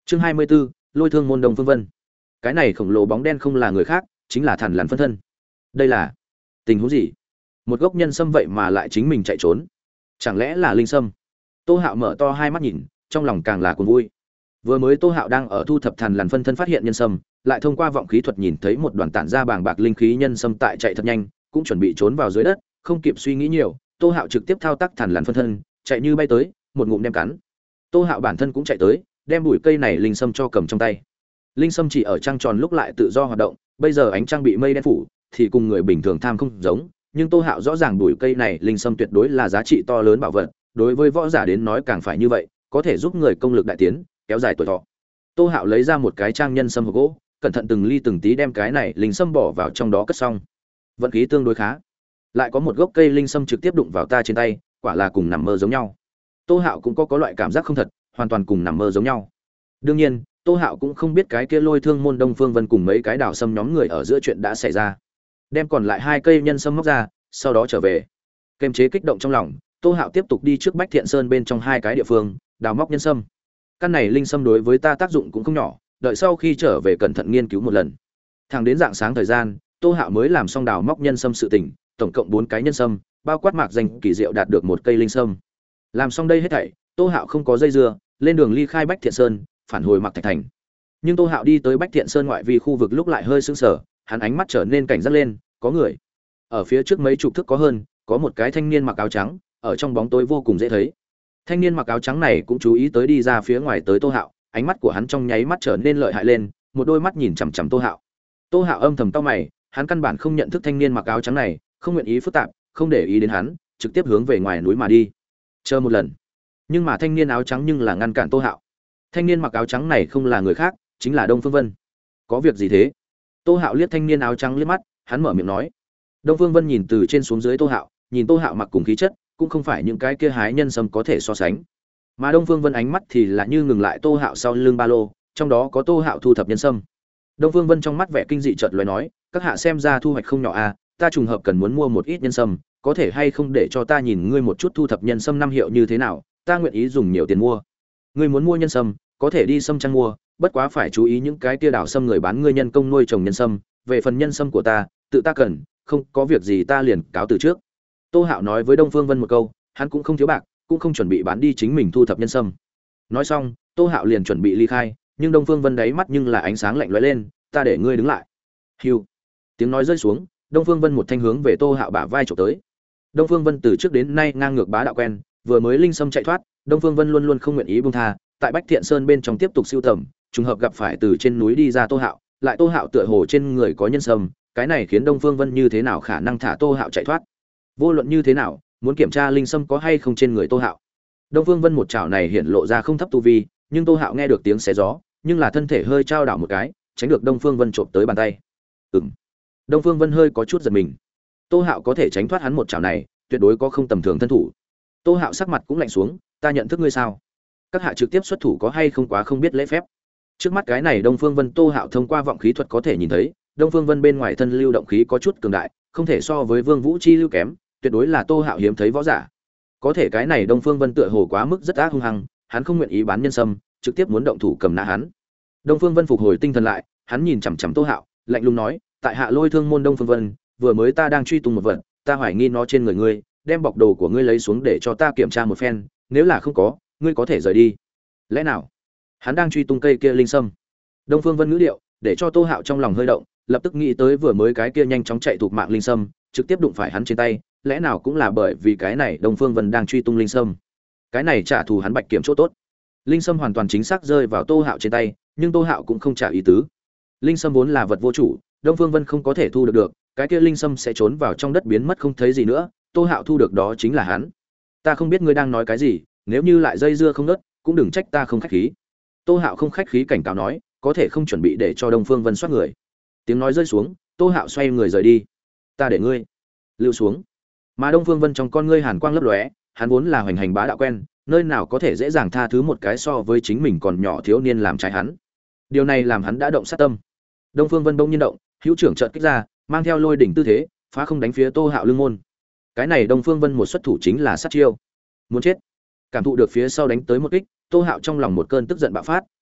Chương hai mươi 24, Lôi Thương môn Đông Phương Vân. Cái này khổng lồ bóng đen không là người khác, chính là Thằn Lằn phân thân. Đây là tình huống gì? Một gốc nhân sâm vậy mà lại chính mình chạy trốn, chẳng lẽ là linh sâm? Tô Hạo mở to hai mắt nhìn, trong lòng càng là cuồng vui. Vừa mới Tô Hạo đang ở thu thập Thằn Lằn phân thân phát hiện nhân sâm, lại thông qua vọng khí thuật nhìn thấy một đoàn tản ra bàng bạc linh khí nhân sâm tại chạy thật nhanh, cũng chuẩn bị trốn vào dưới đất, không kịp suy nghĩ nhiều, Tô Hạo trực tiếp thao tác Thằn Lằn phân thân, chạy như bay tới, một ngụm đem cắn. Tô Hạo bản thân cũng chạy tới, đem bụi cây này linh sâm cho cầm trong tay. Linh sâm chỉ ở trăng tròn lúc lại tự do hoạt động, bây giờ ánh trăng bị mây đen phủ, thì cùng người bình thường tham không giống, nhưng Tô Hạo rõ ràng bụi cây này linh sâm tuyệt đối là giá trị to lớn bảo vật, đối với võ giả đến nói càng phải như vậy, có thể giúp người công lực đại tiến, kéo dài tuổi thọ. Tô Hạo lấy ra một cái trang nhân sâm hộp gỗ, cẩn thận từng ly từng tí đem cái này linh sâm bỏ vào trong đó cất xong. Vận khí tương đối khá. Lại có một gốc cây linh sâm trực tiếp đụng vào ta trên tay, quả là cùng nằm mơ giống nhau. Tô Hạo cũng có có loại cảm giác không thật, hoàn toàn cùng nằm mơ giống nhau. Đương nhiên, Tô Hạo cũng không biết cái kia Lôi Thương môn Đông Phương Vân cùng mấy cái đảo sâm nhóm người ở giữa chuyện đã xảy ra. Đem còn lại hai cây nhân sâm móc ra, sau đó trở về. Kiềm chế kích động trong lòng, Tô Hạo tiếp tục đi trước Bách Thiện Sơn bên trong hai cái địa phương, đào móc nhân sâm. Căn này linh sâm đối với ta tác dụng cũng không nhỏ, đợi sau khi trở về cẩn thận nghiên cứu một lần. Thẳng đến rạng sáng thời gian, Tô Hạo mới làm xong đào móc nhân sâm sự tình, tổng cộng bốn cái nhân sâm, bao quát mạc danh kỳ diệu đạt được một cây linh sâm. Làm xong đây hết thảy, Tô Hạo không có dây dưa, lên đường ly khai Bách Thiện Sơn, phản hồi Mạc Thạch Thành. Nhưng Tô Hạo đi tới Bách Thiện Sơn ngoại vi khu vực lúc lại hơi sững sờ, hắn ánh mắt trở nên cảnh giác lên, có người. Ở phía trước mấy chục thước có hơn, có một cái thanh niên mặc áo trắng, ở trong bóng tối vô cùng dễ thấy. Thanh niên mặc áo trắng này cũng chú ý tới đi ra phía ngoài tới Tô Hạo, ánh mắt của hắn trong nháy mắt trở nên lợi hại lên, một đôi mắt nhìn chằm chằm Tô Hạo. Tô Hạo âm thầm cau mày, hắn căn bản không nhận thức thanh niên mặc áo trắng này, không nguyện ý phức tạp, không để ý đến hắn, trực tiếp hướng về ngoài núi mà đi. Chờ một lần. Nhưng mà thanh niên áo trắng nhưng là ngăn cản Tô Hạo. Thanh niên mặc áo trắng này không là người khác, chính là Đông Phương Vân. Có việc gì thế? Tô Hạo liếc thanh niên áo trắng liếc mắt, hắn mở miệng nói. Đông Phương Vân nhìn từ trên xuống dưới Tô Hạo, nhìn Tô Hạo mặc cùng khí chất, cũng không phải những cái kia hái nhân sâm có thể so sánh. Mà Đông Phương Vân ánh mắt thì là như ngừng lại Tô Hạo sau lưng ba lô, trong đó có Tô Hạo thu thập nhân sâm. Đông Phương Vân trong mắt vẻ kinh dị chợt lóe nói, các hạ xem ra thu hoạch không nhỏ à, ta trùng hợp cần muốn mua một ít nhân sâm, có thể hay không để cho ta nhìn ngươi một chút thu thập nhân sâm năm hiệu như thế nào, ta nguyện ý dùng nhiều tiền mua. Ngươi muốn mua nhân sâm, có thể đi sâm trang mua, bất quá phải chú ý những cái kia đảo sâm người bán ngươi nhân công nuôi trồng nhân sâm, về phần nhân sâm của ta, tự ta cần, không có việc gì ta liền cáo từ trước. Tô Hạo nói với Đông Phương Vân một câu, hắn cũng không thiếu bạc, cũng không chuẩn bị bán đi chính mình thu thập nhân sâm. Nói xong, Tô Hạo liền chuẩn bị ly khai, nhưng Đông Phương Vân đáy mắt nhưng là ánh sáng lạnh lóe lên, ta để ngươi đứng lại. Hưu. Tiếng nói rơi xuống, Đông Phương Vân một thanh hướng về Tô Hạo bả vai chụp tới. Đông Phương Vân từ trước đến nay ngang ngược bá đạo quen, vừa mới linh sâm chạy thoát, Đông Phương Vân luôn luôn không nguyện ý buông tha, tại Bách Thiện Sơn bên trong tiếp tục siêu tầm, trùng hợp gặp phải từ trên núi đi ra Tô Hạo, lại Tô Hạo tựa hồ trên người có nhân sâm, cái này khiến Đông Phương Vân như thế nào khả năng thả Tô Hạo chạy thoát. Vô luận như thế nào, muốn kiểm tra linh sâm có hay không trên người Tô Hạo. Đông Phương Vân một chảo này hiện lộ ra không thấp tu vi, nhưng Tô Hạo nghe được tiếng xé gió, nhưng là thân thể hơi trao đảo một cái, tránh được Đông Phương Vân chộp tới bàn tay. Ừm. Đông Phương Vân hơi có chút giật mình. Tô Hạo có thể tránh thoát hắn một chảo này, tuyệt đối có không tầm thường thân thủ. Tô Hạo sắc mặt cũng lạnh xuống, ta nhận thức ngươi sao? Các hạ trực tiếp xuất thủ có hay không quá không biết lễ phép. Trước mắt cái này Đông Phương Vân Tô Hạo thông qua vọng khí thuật có thể nhìn thấy, Đông Phương Vân bên ngoài thân lưu động khí có chút cường đại, không thể so với Vương Vũ Chi lưu kém, tuyệt đối là Tô Hạo hiếm thấy võ giả. Có thể cái này Đông Phương Vân tựa hồ quá mức rất ác hung hăng, hắn không nguyện ý bán nhân sâm, trực tiếp muốn động thủ cầm nã hắn. Đông Phương Vân phục hồi tinh thần lại, hắn nhìn chằm chằm Tô Hạo, lạnh lùng nói, tại hạ Lôi Thương môn Đông Phương Vân, vừa mới ta đang truy tung một vật, ta hoài nghi nó trên người ngươi, đem bọc đồ của ngươi lấy xuống để cho ta kiểm tra một phen, nếu là không có, ngươi có thể rời đi. Lẽ nào? Hắn đang truy tung cây kia linh sâm. Đông Phương Vân ngữ điệu, để cho Tô Hạo trong lòng hơi động, lập tức nghĩ tới vừa mới cái kia nhanh chóng chạy thuộc mạng linh sâm, trực tiếp đụng phải hắn trên tay, lẽ nào cũng là bởi vì cái này Đông Phương Vân đang truy tung linh sâm. Cái này trả thù hắn Bạch Kiểm chỗ tốt. Linh sâm hoàn toàn chính xác rơi vào Tô Hạo trên tay, nhưng Tô Hạo cũng không trả ý tứ. Linh sâm vốn là vật vô chủ, Đông Phương Vân không có thể thu được được, cái kia linh sâm sẽ trốn vào trong đất biến mất không thấy gì nữa, Tô Hạo thu được đó chính là hắn. Ta không biết ngươi đang nói cái gì, nếu như lại dây dưa không ngớt, cũng đừng trách ta không khách khí. Tô Hạo không khách khí cảnh cáo nói, có thể không chuẩn bị để cho Đông Phương Vân soát người. Tiếng nói rơi xuống, Tô Hạo xoay người rời đi. Ta để ngươi lưu xuống. Mà Đông Phương Vân trong con ngươi hàn quang lấp lóe, hắn vốn là hoành hành bá đạo quen, nơi nào có thể dễ dàng tha thứ một cái so với chính mình còn nhỏ thiếu niên làm trái hắn. Điều này làm hắn đã động sát tâm. Đông Phương Vân bỗng nhiên động, hữu trưởng chợt kích ra, mang theo lôi đỉnh tư thế, phá không đánh phía Tô Hạo lưng môn. Cái này Đông Phương Vân một xuất thủ chính là sát chiêu. Muốn chết. Cảm thụ được phía sau đánh tới một kích, Tô Hạo trong lòng một cơn tức giận bạo phát,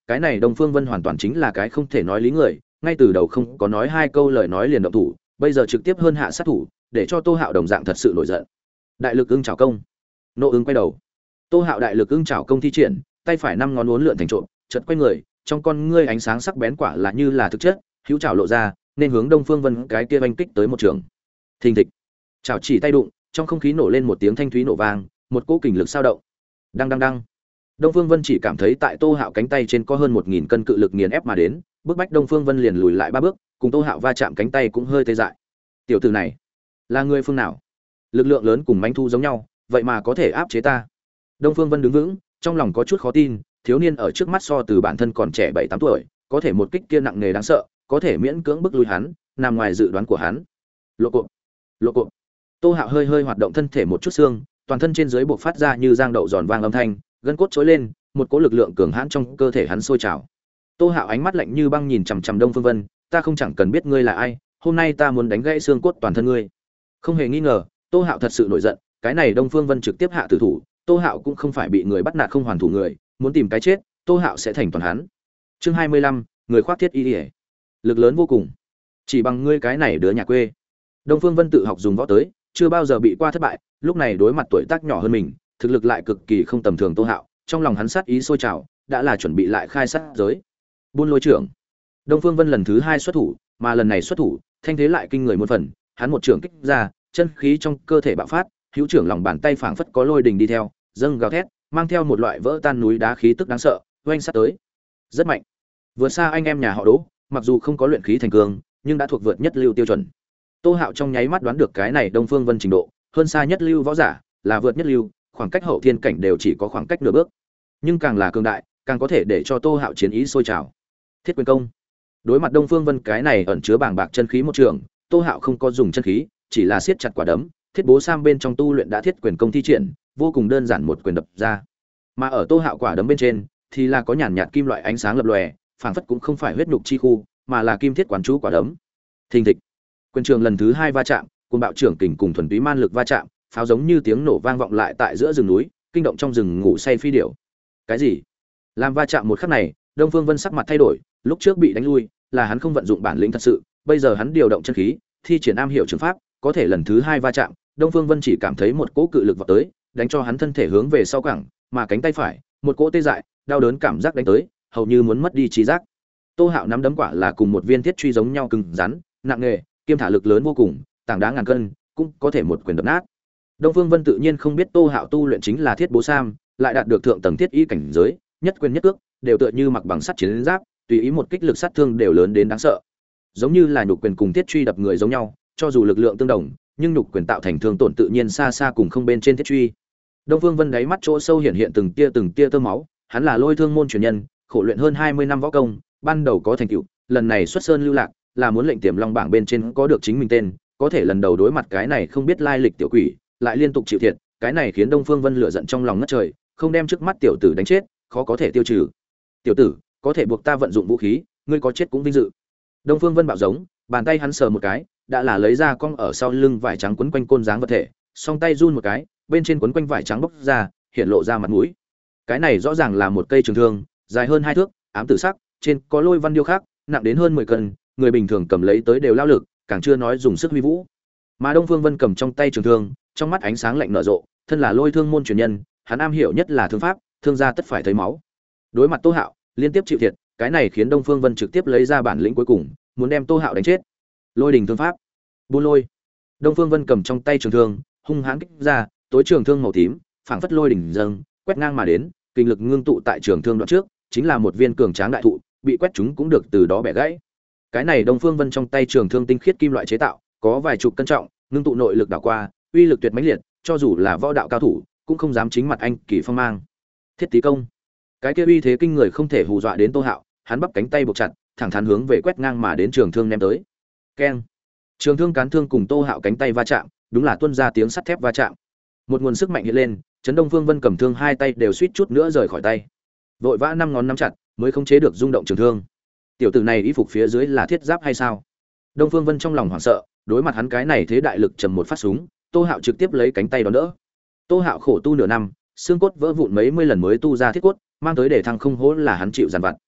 cái này Đông Phương Vân hoàn toàn chính là cái không thể nói lý người, ngay từ đầu không có nói hai câu lời nói liền động thủ, bây giờ trực tiếp hơn hạ sát thủ, để cho Tô Hạo đồng dạng thật sự nổi giận. Đại lực ưng chảo công. Nộ ưng quay đầu. Tô Hạo đại lực ưng chảo công thi triển, tay phải năm ngón uốn lượn thành trộm, chợt quay người, trong con ngươi ánh sáng sắc bén quả là như là thực chất, hữu chảo lộ ra, nên hướng Đông Phương Vân cái kia oanh kích tới một trường. Thình thịch. Chảo chỉ tay đụng, trong không khí nổ lên một tiếng thanh thúy nổ vang, một cỗ kình lực sao động. Đăng đăng đăng. Đông Phương Vân chỉ cảm thấy tại Tô Hạo cánh tay trên có hơn một nghìn cân cự lực nghiền ép mà đến, bước bách Đông Phương Vân liền lùi lại ba bước, cùng Tô Hạo va chạm cánh tay cũng hơi tê dại. Tiểu tử này, là người phương nào? Lực lượng lớn cùng mãnh thu giống nhau, vậy mà có thể áp chế ta. Đông Phương Vân đứng vững, trong lòng có chút khó tin, thiếu niên ở trước mắt so từ bản thân còn trẻ bảy tám tuổi, có thể một kích kia nặng nề đáng sợ, có thể miễn cưỡng bức lui hắn, nằm ngoài dự đoán của hắn. Lộ cộp, lộ cộp. Tô Hạo hơi hơi hoạt động thân thể một chút xương, toàn thân trên dưới bộc phát ra như giang đậu giòn vang âm thanh, gân cốt trỗi lên, một cỗ lực lượng cường hãn trong cơ thể hắn sôi trào. Tô Hạo ánh mắt lạnh như băng nhìn chằm chằm Đông Phương Vân, ta không chẳng cần biết ngươi là ai, hôm nay ta muốn đánh gãy xương cốt toàn thân ngươi. Không hề nghi ngờ, Tô Hạo thật sự nổi giận, cái này Đông Phương Vân trực tiếp hạ tử thủ, Tô Hạo cũng không phải bị người bắt nạt không hoàn thủ người, muốn tìm cái chết, Tô Hạo sẽ thành toàn hắn. Chương hai mươi lăm, người khoác thiết y liễu. Lực lớn vô cùng. Chỉ bằng ngươi cái này đứa nhà quê. Đông Phương Vân tự học dùng võ tới, chưa bao giờ bị qua thất bại, lúc này đối mặt tuổi tác nhỏ hơn mình, thực lực lại cực kỳ không tầm thường Tô Hạo, trong lòng hắn sát ý sôi trào, đã là chuẩn bị lại khai sát giới. Buôn lôi trưởng. Đông Phương Vân lần thứ hai xuất thủ, mà lần này xuất thủ, thanh thế lại kinh người muôn phần, hắn một trưởng kích ra, chân khí trong cơ thể bạo phát, hữu trưởng lòng bàn tay phảng phất có lôi đình đi theo, dâng gào thét, mang theo một loại vỡ tan núi đá khí tức đáng sợ, oanh sát tới. Rất mạnh. Vượt xa anh em nhà họ Đỗ, mặc dù không có luyện khí thành cường, nhưng đã thuộc vượt nhất lưu tiêu chuẩn. Tô Hạo trong nháy mắt đoán được cái này Đông Phương Vân trình độ, hơn xa nhất lưu võ giả, là vượt nhất lưu, khoảng cách hậu thiên cảnh đều chỉ có khoảng cách nửa bước. Nhưng càng là cường đại, càng có thể để cho Tô Hạo chiến ý sôi trào. Thiết quyền công. Đối mặt Đông Phương Vân cái này ẩn chứa bàng bạc chân khí một trường, Tô Hạo không có dùng chân khí, chỉ là siết chặt quả đấm, thiết bố sam bên trong tu luyện đã thiết quyền công thi triển, vô cùng đơn giản một quyền đập ra. Mà ở Tô Hạo quả đấm bên trên, thì là có nhàn nhạt kim loại ánh sáng lập lòe, phảng phất cũng không phải huyết nhục chi khu, mà là kim thiết quán chú quả đấm. Thình thịch. Quyền trường lần thứ hai va chạm, cùng bạo trưởng kình cùng thuần túy man lực va chạm, pháo giống như tiếng nổ vang vọng lại tại giữa rừng núi, kinh động trong rừng ngủ say phi điểu. Cái gì? Làm va chạm một khắc này, Đông Phương Vân sắc mặt thay đổi, lúc trước bị đánh lui, là hắn không vận dụng bản lĩnh thật sự, bây giờ hắn điều động chân khí, thi triển am hiểu trường pháp, có thể lần thứ hai va chạm, Đông Phương Vân chỉ cảm thấy một cỗ cự lực vọt tới, đánh cho hắn thân thể hướng về sau cẳng, mà cánh tay phải, một cỗ tê dại, đau đớn cảm giác đánh tới, hầu như muốn mất đi trí giác. Tô Hạo nắm đấm quả là cùng một viên thiết truy giống nhau cứng rắn, nặng nề, kiêm thả lực lớn vô cùng, tảng đá ngàn cân, cũng có thể một quyền đập nát. Đông Phương Vân tự nhiên không biết Tô Hạo tu luyện chính là thiết bố sam, lại đạt được thượng tầng thiết y cảnh giới, nhất quyền nhất cước đều tựa như mặc bằng sắt chiến giáp, tùy ý một kích lực sát thương đều lớn đến đáng sợ. Giống như là nhục quyền cùng thiết truy đập người giống nhau, cho dù lực lượng tương đồng, nhưng nhục quyền tạo thành thương tổn tự nhiên xa xa cùng không bên trên thiết truy. Đông Phương Vân đáy mắt chỗ sâu hiện hiện từng tia từng tia tơ máu, hắn là Lôi Thương môn truyền nhân, khổ luyện hơn hai mươi năm võ công, ban đầu có thành tựu, lần này xuất sơn lưu lạc, là muốn lệnh Tiềm Long bảng bên trên có được chính mình tên, có thể lần đầu đối mặt cái này không biết lai lịch tiểu quỷ, lại liên tục chịu thiệt, cái này khiến Đông Phương Vân lửa giận trong lòng ngất trời, không đem trước mắt tiểu tử đánh chết, khó có thể tiêu trừ. Tiểu tử, có thể buộc ta vận dụng vũ khí, ngươi có chết cũng vinh dự. Đông Phương Vân bạo giống, bàn tay hắn sờ một cái, đã là lấy ra cong ở sau lưng vải trắng quấn quanh côn dáng vật thể, song tay run một cái, bên trên quấn quanh vải trắng bốc ra, hiện lộ ra mặt mũi. Cái này rõ ràng là một cây trường thương, dài hơn hai thước, ám tử sắc, trên có lôi văn điêu khắc, nặng đến hơn mười cân, người bình thường cầm lấy tới đều lao lực, càng chưa nói dùng sức huy vũ. Mà Đông Phương Vân cầm trong tay trường thương, trong mắt ánh sáng lạnh nở rộ, thân là Lôi Thương môn truyền nhân, hắn am hiểu nhất là thương pháp, thương gia tất phải thấy máu. Đối mặt Tô Hạo, liên tiếp chịu thiệt, cái này khiến Đông Phương Vân trực tiếp lấy ra bản lĩnh cuối cùng, muốn đem Tô Hạo đánh chết. Lôi đình thương pháp, buôn lôi. Đông Phương Vân cầm trong tay trường thương, hung hãn kích ra, tối trường thương màu tím, phảng phất lôi đỉnh dâng, quét ngang mà đến, kinh lực ngưng tụ tại trường thương đoạn trước, chính là một viên cường tráng đại thụ, bị quét chúng cũng được từ đó bẻ gãy. Cái này Đông Phương Vân trong tay trường thương tinh khiết kim loại chế tạo, có vài chục cân trọng, ngưng tụ nội lực đảo qua, uy lực tuyệt mãnh liệt, cho dù là võ đạo cao thủ, cũng không dám chính mặt anh kỳ phong mang. Thiết tí công, cái kia uy thế kinh người không thể hù dọa đến Tô Hạo, hắn bắp cánh tay buộc chặt, thẳng thắn hướng về quét ngang mà đến trường thương ném tới. Keng! Trường thương cán thương cùng Tô Hạo cánh tay va chạm, đúng là tuôn ra tiếng sắt thép va chạm. Một nguồn sức mạnh hiện lên, chấn Đông Phương Vân cầm thương hai tay đều suýt chút nữa rời khỏi tay. Vội vã năm ngón nắm chặt, mới khống chế được rung động trường thương. Tiểu tử này y phục phía dưới là thiết giáp hay sao? Đông Phương Vân trong lòng hoảng sợ, đối mặt hắn cái này thế đại lực trầm một phát súng, Tô Hạo trực tiếp lấy cánh tay đón đỡ. Tô Hạo khổ tu nửa năm, xương cốt vỡ vụn mấy mươi lần mới tu ra thiết cốt, mang tới để thăng không hố là hắn chịu dằn vặt.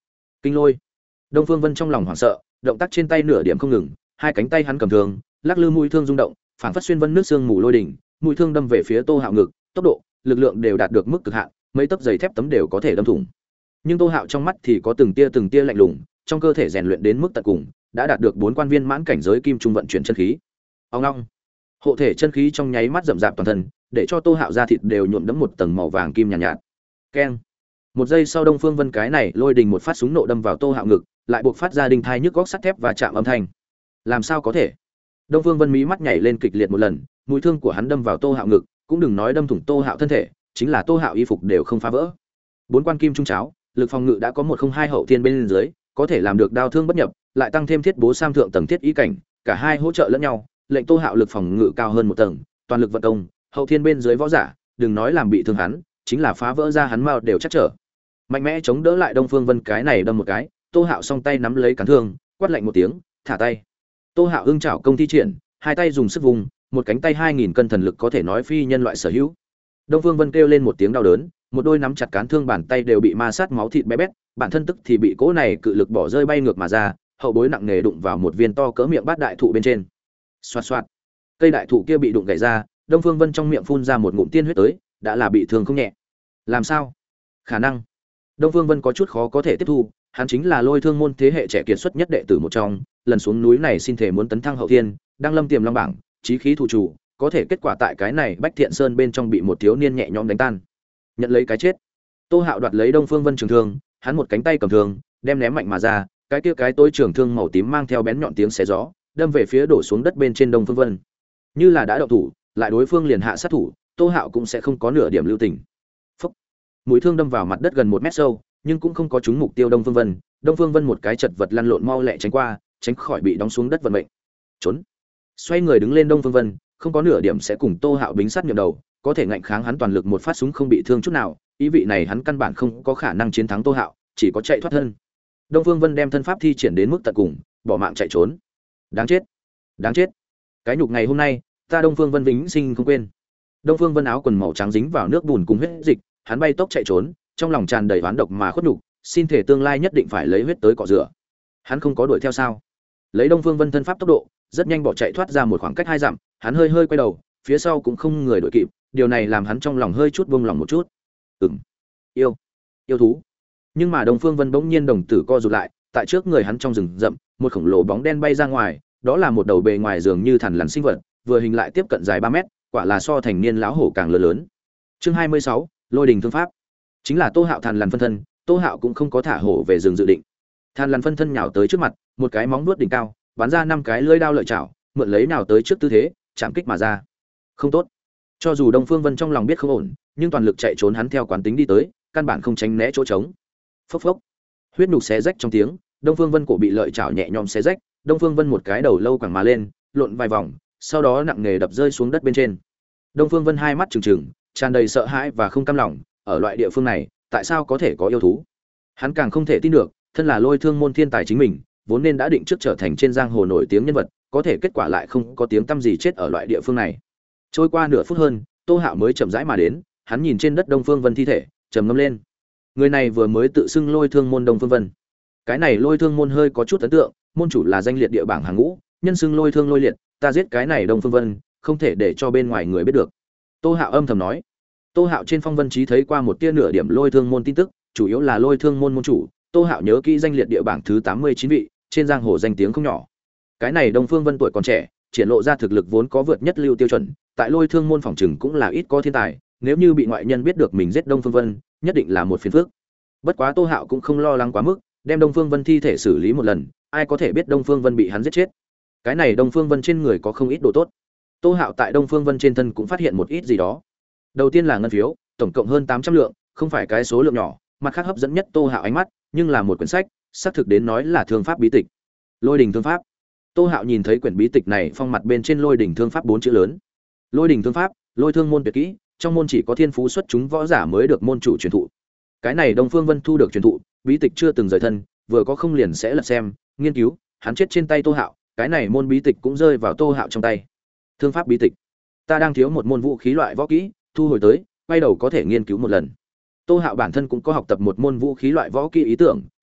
Kinh lôi. Đông Phương Vân trong lòng hoảng sợ, động tác trên tay nửa điểm không ngừng, hai cánh tay hắn cầm thương, lắc lư mũi thương rung động, phảng phất xuyên vân nước xương mù lôi đỉnh, mũi thương đâm về phía Tô Hạo ngực, tốc độ, lực lượng đều đạt được mức cực hạn, mấy tấc giày thép tấm đều có thể đâm thủng. Nhưng Tô Hạo trong mắt thì có từng tia từng tia lạnh lùng, trong cơ thể rèn luyện đến mức tận cùng, đã đạt được bốn quan viên mãn cảnh giới kim trung vận chuyển chân khí. Ong ong. Hộ thể chân khí trong nháy mắt rậm rạp toàn thân, để cho Tô Hạo da thịt đều nhuộm đẫm một tầng màu vàng kim nhàn nhạt, nhạt. Keng. Một giây sau Đông Phương Vân cái này lôi đình một phát súng nộ đâm vào Tô Hạo ngực, lại buộc phát ra đinh thai nhức góc sắt thép và chạm âm thanh. Làm sao có thể? Đông Phương Vân mí mắt nhảy lên kịch liệt một lần, mũi thương của hắn đâm vào Tô Hạo ngực, cũng đừng nói đâm thủng Tô Hạo thân thể, chính là Tô Hạo y phục đều không phá vỡ. Bốn quan kim trung cháo, lực phòng ngự đã có một không hai hậu thiên bên dưới, có thể làm được đao thương bất nhập, lại tăng thêm thiết bố sam thượng tầng thiết ý cảnh, cả hai hỗ trợ lẫn nhau, lệnh Tô Hạo lực phòng ngự cao hơn một tầng, toàn lực vận công, hậu thiên bên dưới võ giả, đừng nói làm bị thương hắn, chính là phá vỡ ra hắn mao đều chắc trở. Mạnh mẽ chống đỡ lại Đông Phương Vân cái này đâm một cái, Tô Hạo song tay nắm lấy cán thương, quát lạnh một tiếng, thả tay. Tô Hạo ưng chảo công thi triển, hai tay dùng sức vùng, một cánh tay hai nghìn cân thần lực có thể nói phi nhân loại sở hữu. Đông Phương Vân kêu lên một tiếng đau đớn, một đôi nắm chặt cán thương bàn tay đều bị ma sát máu thịt bé bét, bản thân tức thì bị cỗ này cự lực bỏ rơi bay ngược mà ra, hậu bối nặng nề đụng vào một viên to cỡ miệng bát đại thụ bên trên. Xoạt xoạt. Cây đại thụ kia bị đụng gãy ra, Đông Phương Vân trong miệng phun ra một ngụm tiên huyết tới, đã là bị thương không nhẹ. Làm sao? Khả năng. Đông Phương Vân có chút khó có thể tiếp thu, hắn chính là Lôi Thương môn thế hệ trẻ kiệt xuất nhất đệ tử một trong, lần xuống núi này xin thể muốn tấn thăng hậu thiên, đang lâm tiềm long bảng, chí khí thủ chủ, có thể kết quả tại cái này Bách Thiện Sơn bên trong bị một thiếu niên nhẹ nhõm đánh tan. Nhận lấy cái chết. Tô Hạo đoạt lấy Đông Phương Vân trường thương, hắn một cánh tay cầm thương, đem ném mạnh mà ra, cái kia cái tối trường thương màu tím mang theo bén nhọn tiếng xé gió, đâm về phía đổ xuống đất bên trên Đông Phương Vân. Như là đã động thủ, lại đối phương liền hạ sát thủ, Tô Hạo cũng sẽ không có nửa điểm lưu tình. Phốc. Mũi thương đâm vào mặt đất gần một mét sâu, nhưng cũng không có trúng mục tiêu Đông Phương Vân. Đông Phương Vân một cái chật vật lăn lộn mau lẹ tránh qua, tránh khỏi bị đóng xuống đất vận mệnh. Trốn. Xoay người đứng lên Đông Phương Vân, không có nửa điểm sẽ cùng Tô Hạo bính sát nhậm đầu, có thể ngạnh kháng hắn toàn lực một phát súng không bị thương chút nào, ý vị này hắn căn bản không có khả năng chiến thắng Tô Hạo, chỉ có chạy thoát thân. Đông Phương Vân đem thân pháp thi triển đến mức tận cùng, bỏ mạng chạy trốn. Đáng chết, đáng chết. Cái nhục ngày hôm nay, ta Đông Phương Vân vĩnh sinh không quên. Đông Phương Vân áo quần màu trắng dính vào nước bùn cùng huyết dịch, hắn bay tốc chạy trốn, trong lòng tràn đầy oán độc mà khuất nhục, xin thể tương lai nhất định phải lấy huyết tới cọ rửa. Hắn không có đuổi theo sao? Lấy Đông Phương Vân thân pháp tốc độ, rất nhanh bỏ chạy thoát ra một khoảng cách hai dặm, hắn hơi hơi quay đầu, phía sau cũng không người đuổi kịp, điều này làm hắn trong lòng hơi chút buông lòng một chút. Ừm, yêu, yêu thú. Nhưng mà Đông Phương Vân bỗng nhiên đồng tử co rụt lại, tại trước người hắn trong rừng rậm, một khổng lồ bóng đen bay ra ngoài, đó là một đầu bề ngoài dường như thằn lằn sinh vật, vừa hình lại tiếp cận dài ba mét, quả là so thành niên lão hổ càng lớn lớn. Chương hai mươi sáu, Lôi đình thương pháp. Chính là Tô Hạo thằn lằn phân thân, Tô Hạo cũng không có thả hổ về rừng dự định. Thằn lằn phân thân nhào tới trước mặt, một cái móng vuốt đỉnh cao, bắn ra năm cái lưỡi đao lợi chảo, mượn lấy nào tới trước tư thế, chạm kích mà ra. Không tốt. Cho dù Đông Phương Vân trong lòng biết không ổn, nhưng toàn lực chạy trốn hắn theo quán tính đi tới, căn bản không tránh né chỗ trống. Phốc phốc. Huyết nục xé rách trong tiếng, Đông Phương Vân cổ bị lợi chảo nhẹ nhõm xé rách, Đông Phương Vân một cái đầu lâu quẳng mà lên, lộn vài vòng, sau đó nặng nề đập rơi xuống đất bên trên. Đông Phương Vân hai mắt trừng trừng, tràn đầy sợ hãi và không cam lòng, ở loại địa phương này, tại sao có thể có yêu thú? Hắn càng không thể tin được, thân là Lôi Thương môn thiên tài chính mình, vốn nên đã định trước trở thành trên giang hồ nổi tiếng nhân vật, có thể kết quả lại không có tiếng tăm gì chết ở loại địa phương này. Trôi qua nửa phút hơn, Tô Hạo mới chậm rãi mà đến, hắn nhìn trên đất Đông Phương Vân thi thể, trầm ngâm lên. Người này vừa mới tự xưng Lôi Thương môn Đông Phương Vân. Cái này Lôi Thương môn hơi có chút ấn tượng, môn chủ là danh liệt địa bảng hàng ngũ, nhân xưng Lôi Thương Lôi Liệt, ta giết cái này Đông Phương Vân, không thể để cho bên ngoài người biết được. Tô Hạo âm thầm nói. Tô Hạo trên phong vân chí thấy qua một tia nửa điểm Lôi Thương môn tin tức, chủ yếu là Lôi Thương môn môn chủ, Tô Hạo nhớ kỹ danh liệt địa bảng thứ tám mươi chín vị, trên giang hồ danh tiếng không nhỏ. Cái này Đông Phương Vân tuổi còn trẻ, triển lộ ra thực lực vốn có vượt nhất lưu tiêu chuẩn, tại Lôi Thương môn phòng trừng cũng là ít có thiên tài, nếu như bị ngoại nhân biết được mình giết Đông Phương Vân, nhất định là một phiền phức. Bất quá Tô Hạo cũng không lo lắng quá mức, đem Đông Phương Vân thi thể xử lý một lần, ai có thể biết Đông Phương Vân bị hắn giết chết. Cái này Đông Phương Vân trên người có không ít đồ tốt. Tô Hạo tại Đông Phương Vân trên thân cũng phát hiện một ít gì đó. Đầu tiên là ngân phiếu, tổng cộng hơn tám trăm lượng, không phải cái số lượng nhỏ, mặt khác hấp dẫn nhất Tô Hạo ánh mắt, nhưng là một quyển sách, xác thực đến nói là thương pháp bí tịch. Lôi đình thương pháp. Tô Hạo nhìn thấy quyển bí tịch này phong mặt bên trên lôi đình thương pháp bốn chữ lớn. Lôi đình thương pháp, Lôi Thương môn tuyệt kỹ, trong môn chỉ có thiên phú xuất chúng võ giả mới được môn chủ truyền thụ. Cái này Đông Phương Vân thu được truyền thụ, bí tịch chưa từng rời thân, vừa có không liền sẽ lật xem, nghiên cứu, hắn chết trên tay Tô Hạo, cái này môn bí tịch cũng rơi vào Tô Hạo trong tay. Thương pháp bí tịch. Ta đang thiếu một môn vũ khí loại võ kỹ, thu hồi tới, quay đầu có thể nghiên cứu một lần. Tô Hạo bản thân cũng có học tập một môn vũ khí loại võ kỹ ý tưởng,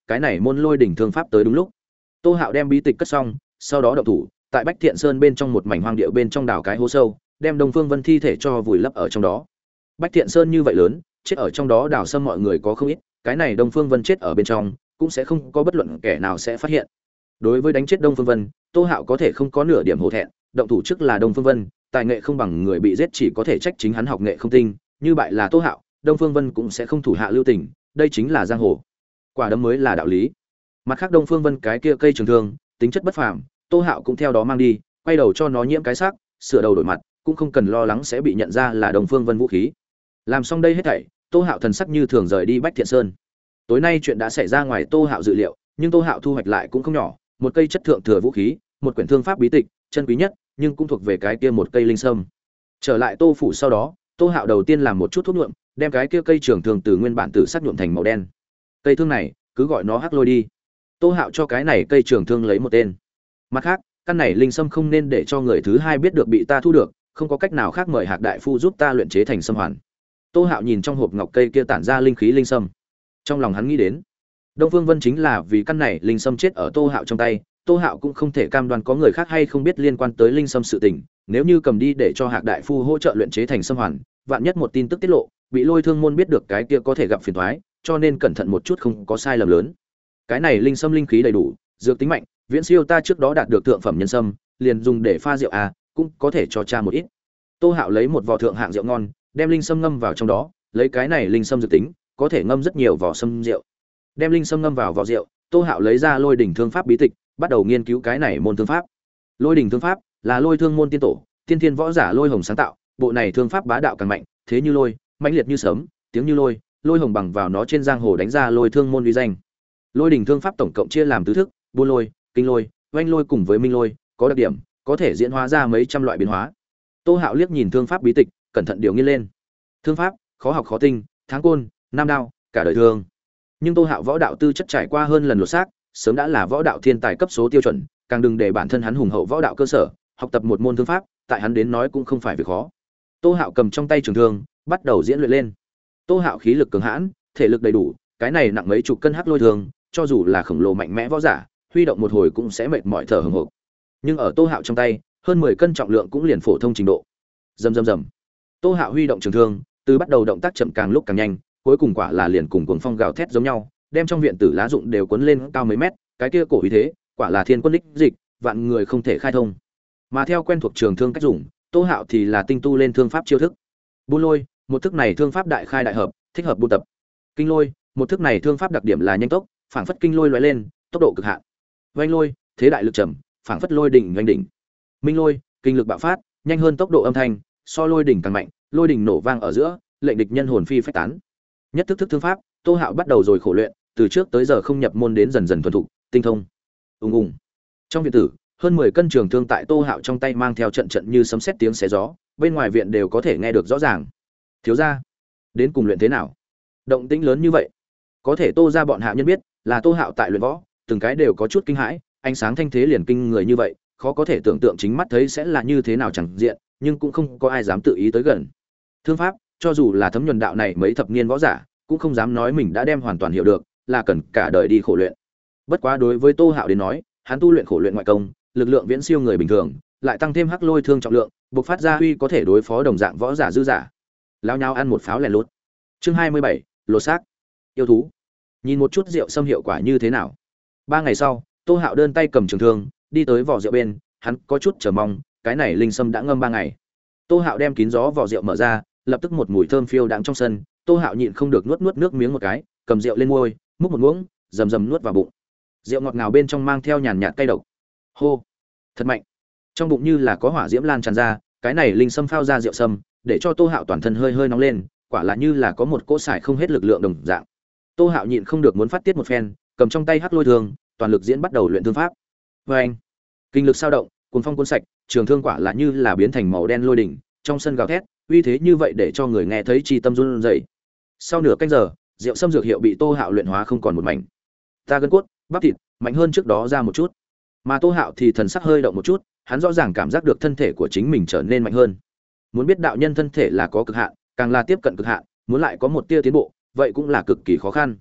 cái này môn lôi đỉnh thương pháp tới đúng lúc. Tô Hạo đem bí tịch cất xong, sau đó động thủ, tại Bách Thiện Sơn bên trong một mảnh hoang địa bên trong đào cái hố sâu, đem Đông Phương Vân thi thể cho vùi lấp ở trong đó. Bách Thiện Sơn như vậy lớn, chết ở trong đó đào xâm mọi người có không ít, cái này Đông Phương Vân chết ở bên trong, cũng sẽ không có bất luận kẻ nào sẽ phát hiện. Đối với đánh chết Đông Phương Vân, Tô Hạo có thể không có nửa điểm hổ thẹn, động thủ trước là Đông Phương Vân, tài nghệ không bằng người bị giết chỉ có thể trách chính hắn học nghệ không tinh, như bại là Tô Hạo, Đông Phương Vân cũng sẽ không thủ hạ lưu tình, đây chính là giang hồ. Quả đấm mới là đạo lý. Mặt khác Đông Phương Vân cái kia cây trường thương, tính chất bất phàm, Tô Hạo cũng theo đó mang đi, quay đầu cho nó nhiễm cái sắc, sửa đầu đổi mặt, cũng không cần lo lắng sẽ bị nhận ra là Đông Phương Vân vũ khí. Làm xong đây hết thảy, Tô Hạo thần sắc như thường rời đi Bách Thiện Sơn. Tối nay chuyện đã xảy ra ngoài Tô Hạo dự liệu, nhưng Tô Hạo thu hoạch lại cũng không nhỏ, một cây chất thượng thừa vũ khí, một quyển thương pháp bí tịch, chân quý nhất, nhưng cũng thuộc về cái kia một cây linh sâm. Trở lại Tô phủ sau đó, Tô Hạo đầu tiên làm một chút thuốc nhuộm, đem cái kia cây trường thương từ nguyên bản tử sắc nhuộm thành màu đen. Cây thương này, cứ gọi nó Hắc Lôi đi. Tô Hạo cho cái này cây trường thương lấy một tên. Mặt khác, căn này linh sâm không nên để cho người thứ hai biết được bị ta thu được, không có cách nào khác mời Hạc đại phu giúp ta luyện chế thành sâm hoàn. Tô Hạo nhìn trong hộp ngọc cây kia tản ra linh khí linh sâm, trong lòng hắn nghĩ đến, Đông Phương Vân chính là vì căn này linh sâm chết ở Tô Hạo trong tay, Tô Hạo cũng không thể cam đoan có người khác hay không biết liên quan tới linh sâm sự tình, nếu như cầm đi để cho Hạc đại phu hỗ trợ luyện chế thành sâm hoàn, vạn nhất một tin tức tiết lộ, bị Lôi Thương môn biết được cái kia có thể gặp phiền toái, cho nên cẩn thận một chút không có sai lầm lớn. Cái này linh sâm linh khí đầy đủ, dược tính mạnh, viễn siêu ta trước đó đạt được thượng phẩm nhân sâm, liền dùng để pha rượu à, cũng có thể cho cha một ít. Tô Hạo lấy một vò thượng hạng rượu ngon, đem linh sâm ngâm vào trong đó, lấy cái này linh sâm dược tính, có thể ngâm rất nhiều vỏ sâm rượu. Đem linh sâm ngâm vào vỏ rượu, Tô Hạo lấy ra Lôi đỉnh thương pháp bí tịch, bắt đầu nghiên cứu cái này môn thương pháp. Lôi đỉnh thương pháp là Lôi Thương môn tiên tổ, tiên thiên võ giả Lôi Hồng sáng tạo, bộ này thương pháp bá đạo càng mạnh, thế như lôi, mãnh liệt như sấm, tiếng như lôi, Lôi Hồng bằng vào nó trên giang hồ đánh ra Lôi Thương môn uy danh. Lôi đỉnh thương pháp tổng cộng chia làm tứ thức, buôn lôi, kinh lôi, oanh lôi cùng với minh lôi, có đặc điểm, có thể diễn hóa ra mấy trăm loại biến hóa. Tô Hạo liếc nhìn thương pháp bí tịch, cẩn thận điều nghiên lên. Thương pháp, khó học khó tinh, tháng côn, nam đao, cả đời thương. Nhưng Tô Hạo võ đạo tư chất trải qua hơn lần lột xác, sớm đã là võ đạo thiên tài cấp số tiêu chuẩn, càng đừng để bản thân hắn hùng hậu võ đạo cơ sở, học tập một môn thương pháp, tại hắn đến nói cũng không phải việc khó. Tô Hạo cầm trong tay trường thương, bắt đầu diễn luyện lên. Tô Hạo khí lực cường hãn, thể lực đầy đủ, cái này nặng mấy chục cân hắc lôi thương, cho dù là khổng lồ mạnh mẽ võ giả, huy động một hồi cũng sẽ mệt mỏi thở hổn hộc. Nhưng ở Tô Hạo trong tay, hơn mười cân trọng lượng cũng liền phổ thông trình độ. Rầm rầm rầm. Tô Hạo huy động trường thương, từ bắt đầu động tác chậm càng lúc càng nhanh, cuối cùng quả là liền cùng cuồng phong gào thét giống nhau, đem trong viện tử lá rụng đều cuốn lên cao mấy mét, cái kia cổ uy thế, quả là thiên quân đích dịch, vạn người không thể khai thông. Mà theo quen thuộc trường thương cách dùng, Tô Hạo thì là tinh tu lên thương pháp chiêu thức. Buôn lôi, một thức này thương pháp đại khai đại hợp, thích hợp buôn tập. Kinh lôi, một thức này thương pháp đặc điểm là nhanh tốc, phảng phất kinh lôi lóe lên, tốc độ cực hạn. Oanh lôi, thế đại lực trầm, phảng phất lôi đỉnh oanh đỉnh. Minh lôi, kinh lực bạo phát, nhanh hơn tốc độ âm thanh, so lôi đỉnh càng mạnh, lôi đỉnh nổ vang ở giữa, lệnh địch nhân hồn phi phách tán. Nhất thức thức thương pháp, Tô Hạo bắt đầu rồi khổ luyện, từ trước tới giờ không nhập môn đến dần dần thuần thục, tinh thông. Ùng ùng. Trong viện tử, hơn mười cân trường thương tại Tô Hạo trong tay mang theo trận trận như sấm sét tiếng xé gió, bên ngoài viện đều có thể nghe được rõ ràng. Thiếu gia, đến cùng luyện thế nào? Động tĩnh lớn như vậy. Có thể Tô gia bọn hạ nhân biết, là Tô Hạo tại luyện võ, từng cái đều có chút kinh hãi, ánh sáng thanh thế liền kinh người như vậy, khó có thể tưởng tượng chính mắt thấy sẽ là như thế nào chẳng diện, nhưng cũng không có ai dám tự ý tới gần. Thương pháp, cho dù là thấm nhuần đạo này mấy thập niên võ giả, cũng không dám nói mình đã đem hoàn toàn hiểu được, là cần cả đời đi khổ luyện. Bất quá đối với Tô Hạo đến nói, hắn tu luyện khổ luyện ngoại công, lực lượng viễn siêu người bình thường, lại tăng thêm hắc lôi thương trọng lượng, bộc phát ra uy có thể đối phó đồng dạng võ giả dư giả. Lao nhau ăn một pháo lẻ lút. Chương hai mươi bảy, lột xác. Yêu thú. Nhìn một chút rượu xâm hiệu quả như thế nào. Ba ngày sau, Tô Hạo đơn tay cầm trường thương, đi tới vỏ rượu bên, hắn có chút chờ mong, cái này linh sâm đã ngâm ba ngày. Tô Hạo đem kín gió vỏ rượu mở ra, lập tức một mùi thơm phiêu đãng trong sân, Tô Hạo nhịn không được nuốt nuốt nước miếng một cái, cầm rượu lên môi, múc một muỗng, rầm rầm nuốt vào bụng. Rượu ngọt ngào bên trong mang theo nhàn nhạt cay độc. Hô, thật mạnh. Trong bụng như là có hỏa diễm lan tràn ra, cái này linh sâm phao ra rượu sâm, để cho Tô Hạo toàn thân hơi hơi nóng lên, quả là như là có một cỗ xài không hết lực lượng đồng dạng. Tô Hạo nhịn không được muốn phát tiết một phen, cầm trong tay hắc lôi thương, toàn lực diễn bắt đầu luyện thương pháp. Oeng! Kinh lực sao động, cuồng phong cuốn sạch, trường thương quả là như là biến thành màu đen lôi đỉnh, trong sân gào thét, uy thế như vậy để cho người nghe thấy chi tâm run rẩy. Sau nửa canh giờ, rượu sâm dược hiệu bị Tô Hạo luyện hóa không còn một mảnh. Ta gân cốt, bắp thịt, mạnh hơn trước đó ra một chút. Mà Tô Hạo thì thần sắc hơi động một chút, hắn rõ ràng cảm giác được thân thể của chính mình trở nên mạnh hơn. Muốn biết đạo nhân thân thể là có cực hạn, càng là tiếp cận cực hạn, muốn lại có một tia tiến bộ, vậy cũng là cực kỳ khó khăn.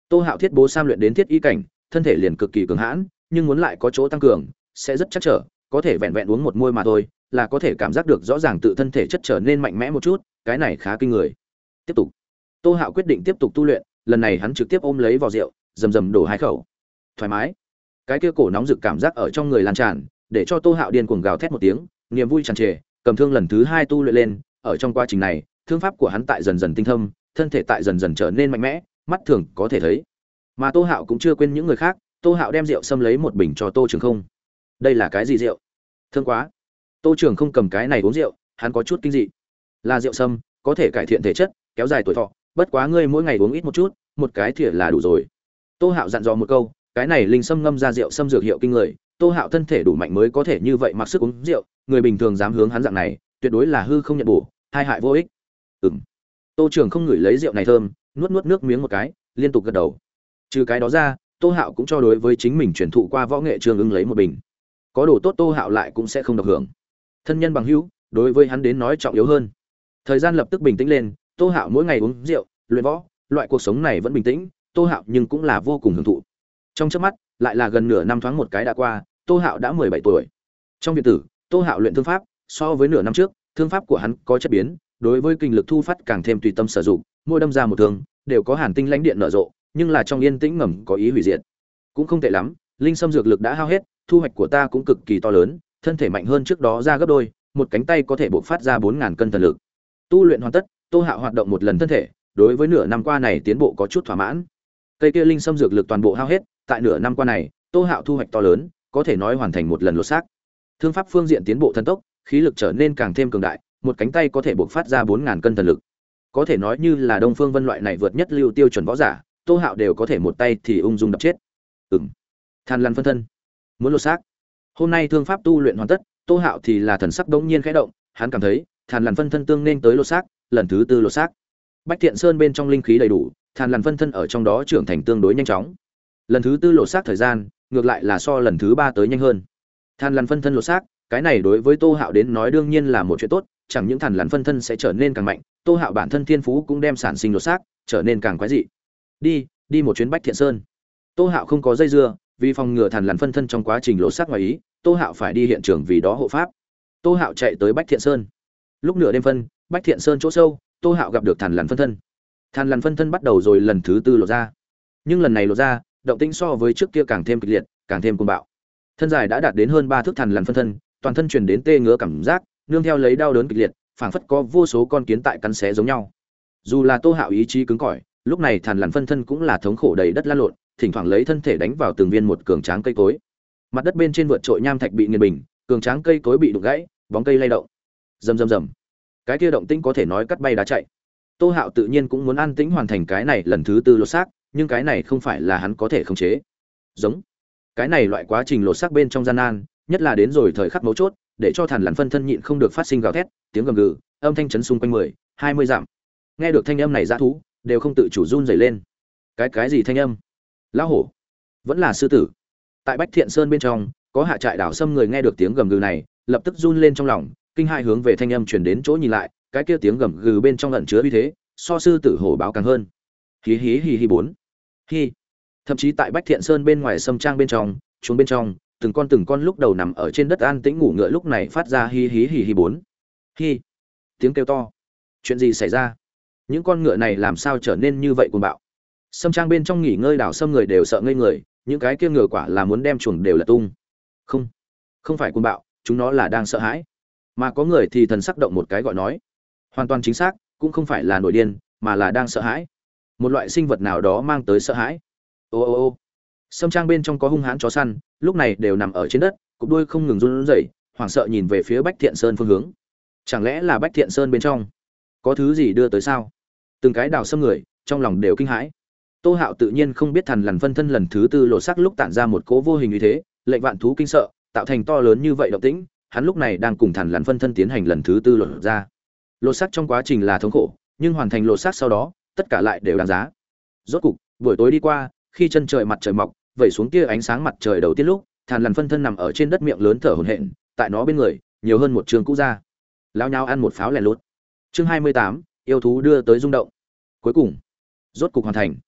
Tô Hạo thiết bố sam luyện đến thiết y cảnh, thân thể liền cực kỳ cường hãn, nhưng muốn lại có chỗ tăng cường, sẽ rất chắc trở, có thể vẹn vẹn uống một muôi mà thôi, là có thể cảm giác được rõ ràng tự thân thể chất trở nên mạnh mẽ một chút, cái này khá kinh người. Tiếp tục. Tô Hạo quyết định tiếp tục tu luyện, lần này hắn trực tiếp ôm lấy vò rượu, rầm rầm đổ hai khẩu. Thoải mái. Cái kia cổ nóng rực cảm giác ở trong người lan tràn, để cho Tô Hạo điên cuồng gào thét một tiếng, niềm vui tràn trề, cầm thương lần thứ hai tu luyện lên, ở trong quá trình này, thương pháp của hắn tại dần dần tinh thâm, thân thể tại dần dần trở nên mạnh mẽ, mắt thường có thể thấy. Mà Tô Hạo cũng chưa quên những người khác, Tô Hạo đem rượu xâm lấy một bình cho Tô Trường Không. Đây là cái gì rượu? Thương quá. Tô Trường Không cầm cái này uống rượu, hắn có chút kinh dị. Là rượu sâm, có thể cải thiện thể chất, kéo dài tuổi thọ, bất quá ngươi mỗi ngày uống ít một chút, một cái thìa là đủ rồi. Tô Hạo dặn dò một câu, cái này linh sâm ngâm ra rượu sâm dược hiệu kinh người, Tô Hạo thân thể đủ mạnh mới có thể như vậy mặc sức uống rượu, người bình thường dám hướng hắn dạng này, tuyệt đối là hư không nhận bổ, hai hại vô ích. Ừm. Tô Trường Không ngửi lấy rượu này thơm, nuốt nuốt nước miếng một cái, liên tục gật đầu. Trừ cái đó ra, Tô Hạo cũng cho đối với chính mình truyền thụ qua võ nghệ trường ứng lấy một bình. Có đồ tốt Tô Hạo lại cũng sẽ không độc hưởng. Thân nhân bằng hữu, đối với hắn đến nói trọng yếu hơn. Thời gian lập tức bình tĩnh lên, Tô Hạo mỗi ngày uống rượu, luyện võ, loại cuộc sống này vẫn bình tĩnh, Tô Hạo nhưng cũng là vô cùng hưởng thụ. Trong chớp mắt, lại là gần nửa năm thoáng một cái đã qua, Tô Hạo đã mười bảy tuổi. Trong viện tử, Tô Hạo luyện thương pháp, so với nửa năm trước, thương pháp của hắn có chất biến, đối với kinh lực thu phát càng thêm tùy tâm sử dụng, mỗi đâm ra một thương, đều có hàn tinh lãnh điện nở rộ, nhưng là trong yên tĩnh ngầm có ý hủy diệt. Cũng không tệ lắm, linh sâm dược lực đã hao hết, thu hoạch của ta cũng cực kỳ to lớn, thân thể mạnh hơn trước đó ra gấp đôi, một cánh tay có thể bộc phát ra bốn ngàn cân thần lực. Tu luyện hoàn tất, Tô Hạo hoạt động một lần thân thể, đối với nửa năm qua này tiến bộ có chút thỏa mãn. Cây kia linh sâm dược lực toàn bộ hao hết, tại nửa năm qua này, Tô Hạo thu hoạch to lớn, có thể nói hoàn thành một lần lột xác. Thương pháp phương diện tiến bộ thần tốc, khí lực trở nên càng thêm cường đại, một cánh tay có thể bộc phát ra bốn ngàn cân thần lực. Có thể nói như là Đông Phương Vân loại này vượt nhất lưu tiêu chuẩn võ giả, Tô Hạo đều có thể một tay thì ung dung đập chết. Ừm. Than lăn phân thân, muốn lột xác. Hôm nay thương pháp tu luyện hoàn tất, Tô Hạo thì là thần sắc đống nhiên khẽ động, hắn cảm thấy, Than lăn phân thân tương nên tới lột xác, lần thứ tư lột xác. Bách Thiện Sơn bên trong linh khí đầy đủ, Than lăn phân thân ở trong đó trưởng thành tương đối nhanh chóng. Lần thứ tư lột xác thời gian, ngược lại là so lần thứ ba tới nhanh hơn. Than lăn phân thân lột xác, cái này đối với Tô Hạo đến nói đương nhiên là một chuyện tốt, chẳng những Than lăn phân thân sẽ trở nên càng mạnh, Tô Hạo bản thân thiên phú cũng đem sản sinh lột xác, trở nên càng quái dị. Đi, đi một chuyến Bách Thiện Sơn. Tô Hạo không có dây dưa, vì phòng ngừa Than lăn phân thân trong quá trình lột xác ngoài ý, Tô Hạo phải đi hiện trường vì đó hộ pháp. Tô Hạo chạy tới Bách Thiện Sơn. Lúc nửa đêm phân, Bách Thiện Sơn chỗ sâu, Tô Hạo gặp được Than lăn phân thân. Than lăn phân thân bắt đầu rồi lần thứ tư lột ra. Nhưng lần này lột ra, động tĩnh so với trước kia càng thêm kịch liệt, càng thêm cuồng bạo. Thân dài đã đạt đến hơn ba thước Than lăn phân thân, toàn thân truyền đến tê ngứa cảm giác, nương theo lấy đau đớn kịch liệt, phảng phất có vô số con kiến tại cắn xé giống nhau. Dù là Tô Hạo ý chí cứng cỏi, lúc này Than lăn phân thân cũng là thống khổ đầy đất lăn lộn, thỉnh thoảng lấy thân thể đánh vào từng viên một cường tráng cây cối. Mặt đất bên trên vượt trội nham thạch bị nghiền bình, cường tráng cây cối bị đụng gãy, bóng cây lay động. Rầm rầm rầm. Cái kia động tĩnh có thể nói cắt bay đá chạy. Tô Hạo tự nhiên cũng muốn an tĩnh hoàn thành cái này lần thứ tư lột xác, nhưng cái này không phải là hắn có thể khống chế. Giống. Cái này loại quá trình lột xác bên trong gian nan, nhất là đến rồi thời khắc mấu chốt, để cho Than lăn phân thân nhịn không được phát sinh gào thét, tiếng gầm gừ, âm thanh chấn xung quanh mười, hai mươi dặm. Nghe được thanh âm này dã thú, đều không tự chủ run rẩy lên. Cái cái gì thanh âm? Lão hổ? Vẫn là sư tử? Tại Bách Thiện Sơn bên trong, có hạ trại đảo xâm người nghe được tiếng gầm gừ này, lập tức run lên trong lòng, kinh hãi hướng về thanh âm truyền đến chỗ nhìn lại, cái kia tiếng gầm gừ bên trong ẩn chứa uy thế, so sư tử hổ báo càng hơn. Hí hí hí hí bốn. Hi. Thậm chí tại Bách Thiện Sơn bên ngoài sâm trang bên trong, chuông bên trong, từng con từng con lúc đầu nằm ở trên đất an tĩnh ngủ ngựa lúc này phát ra hí hí hí hí bốn. Hi. Tiếng kêu to. Chuyện gì xảy ra? Những con ngựa này làm sao trở nên như vậy cuồng bạo? Sâm trang bên trong nghỉ ngơi đảo sâm người đều sợ ngây người, những cái kia ngựa quả là muốn đem chuồng đều là tung. Không, không phải cuồng bạo, chúng nó là đang sợ hãi. Mà có người thì thần sắc động một cái gọi nói, hoàn toàn chính xác, cũng không phải là nổi điên, mà là đang sợ hãi. Một loại sinh vật nào đó mang tới sợ hãi. Ô ô ô. Sâm trang bên trong có hung hãn chó săn, lúc này đều nằm ở trên đất, cụp đuôi không ngừng run rẩy, hoảng sợ nhìn về phía Bách Thiện Sơn phương hướng. Chẳng lẽ là Bách Thiện Sơn bên trong có thứ gì đưa tới sao? Từng cái đào xâm người, trong lòng đều kinh hãi. Tô Hạo tự nhiên không biết Than lằn phân thân lần thứ tư lột xác lúc tản ra một cỗ vô hình uy thế, lệnh vạn thú kinh sợ, tạo thành to lớn như vậy động tĩnh, hắn lúc này đang cùng Than lằn phân thân tiến hành lần thứ tư lột ra. Lột xác trong quá trình là thống khổ, nhưng hoàn thành lột xác sau đó, tất cả lại đều đáng giá. Rốt cục, buổi tối đi qua, khi chân trời mặt trời mọc, vẩy xuống kia ánh sáng mặt trời đầu tiên lúc, Than lằn phân thân nằm ở trên đất miệng lớn thở hổn hển, tại nó bên người, nhiều hơn một trường cũ ra. Lao nhau ăn một pháo lẻ lút. Chương hai mươi tám, yêu thú đưa tới rung động. Cuối cùng, rốt cục hoàn thành.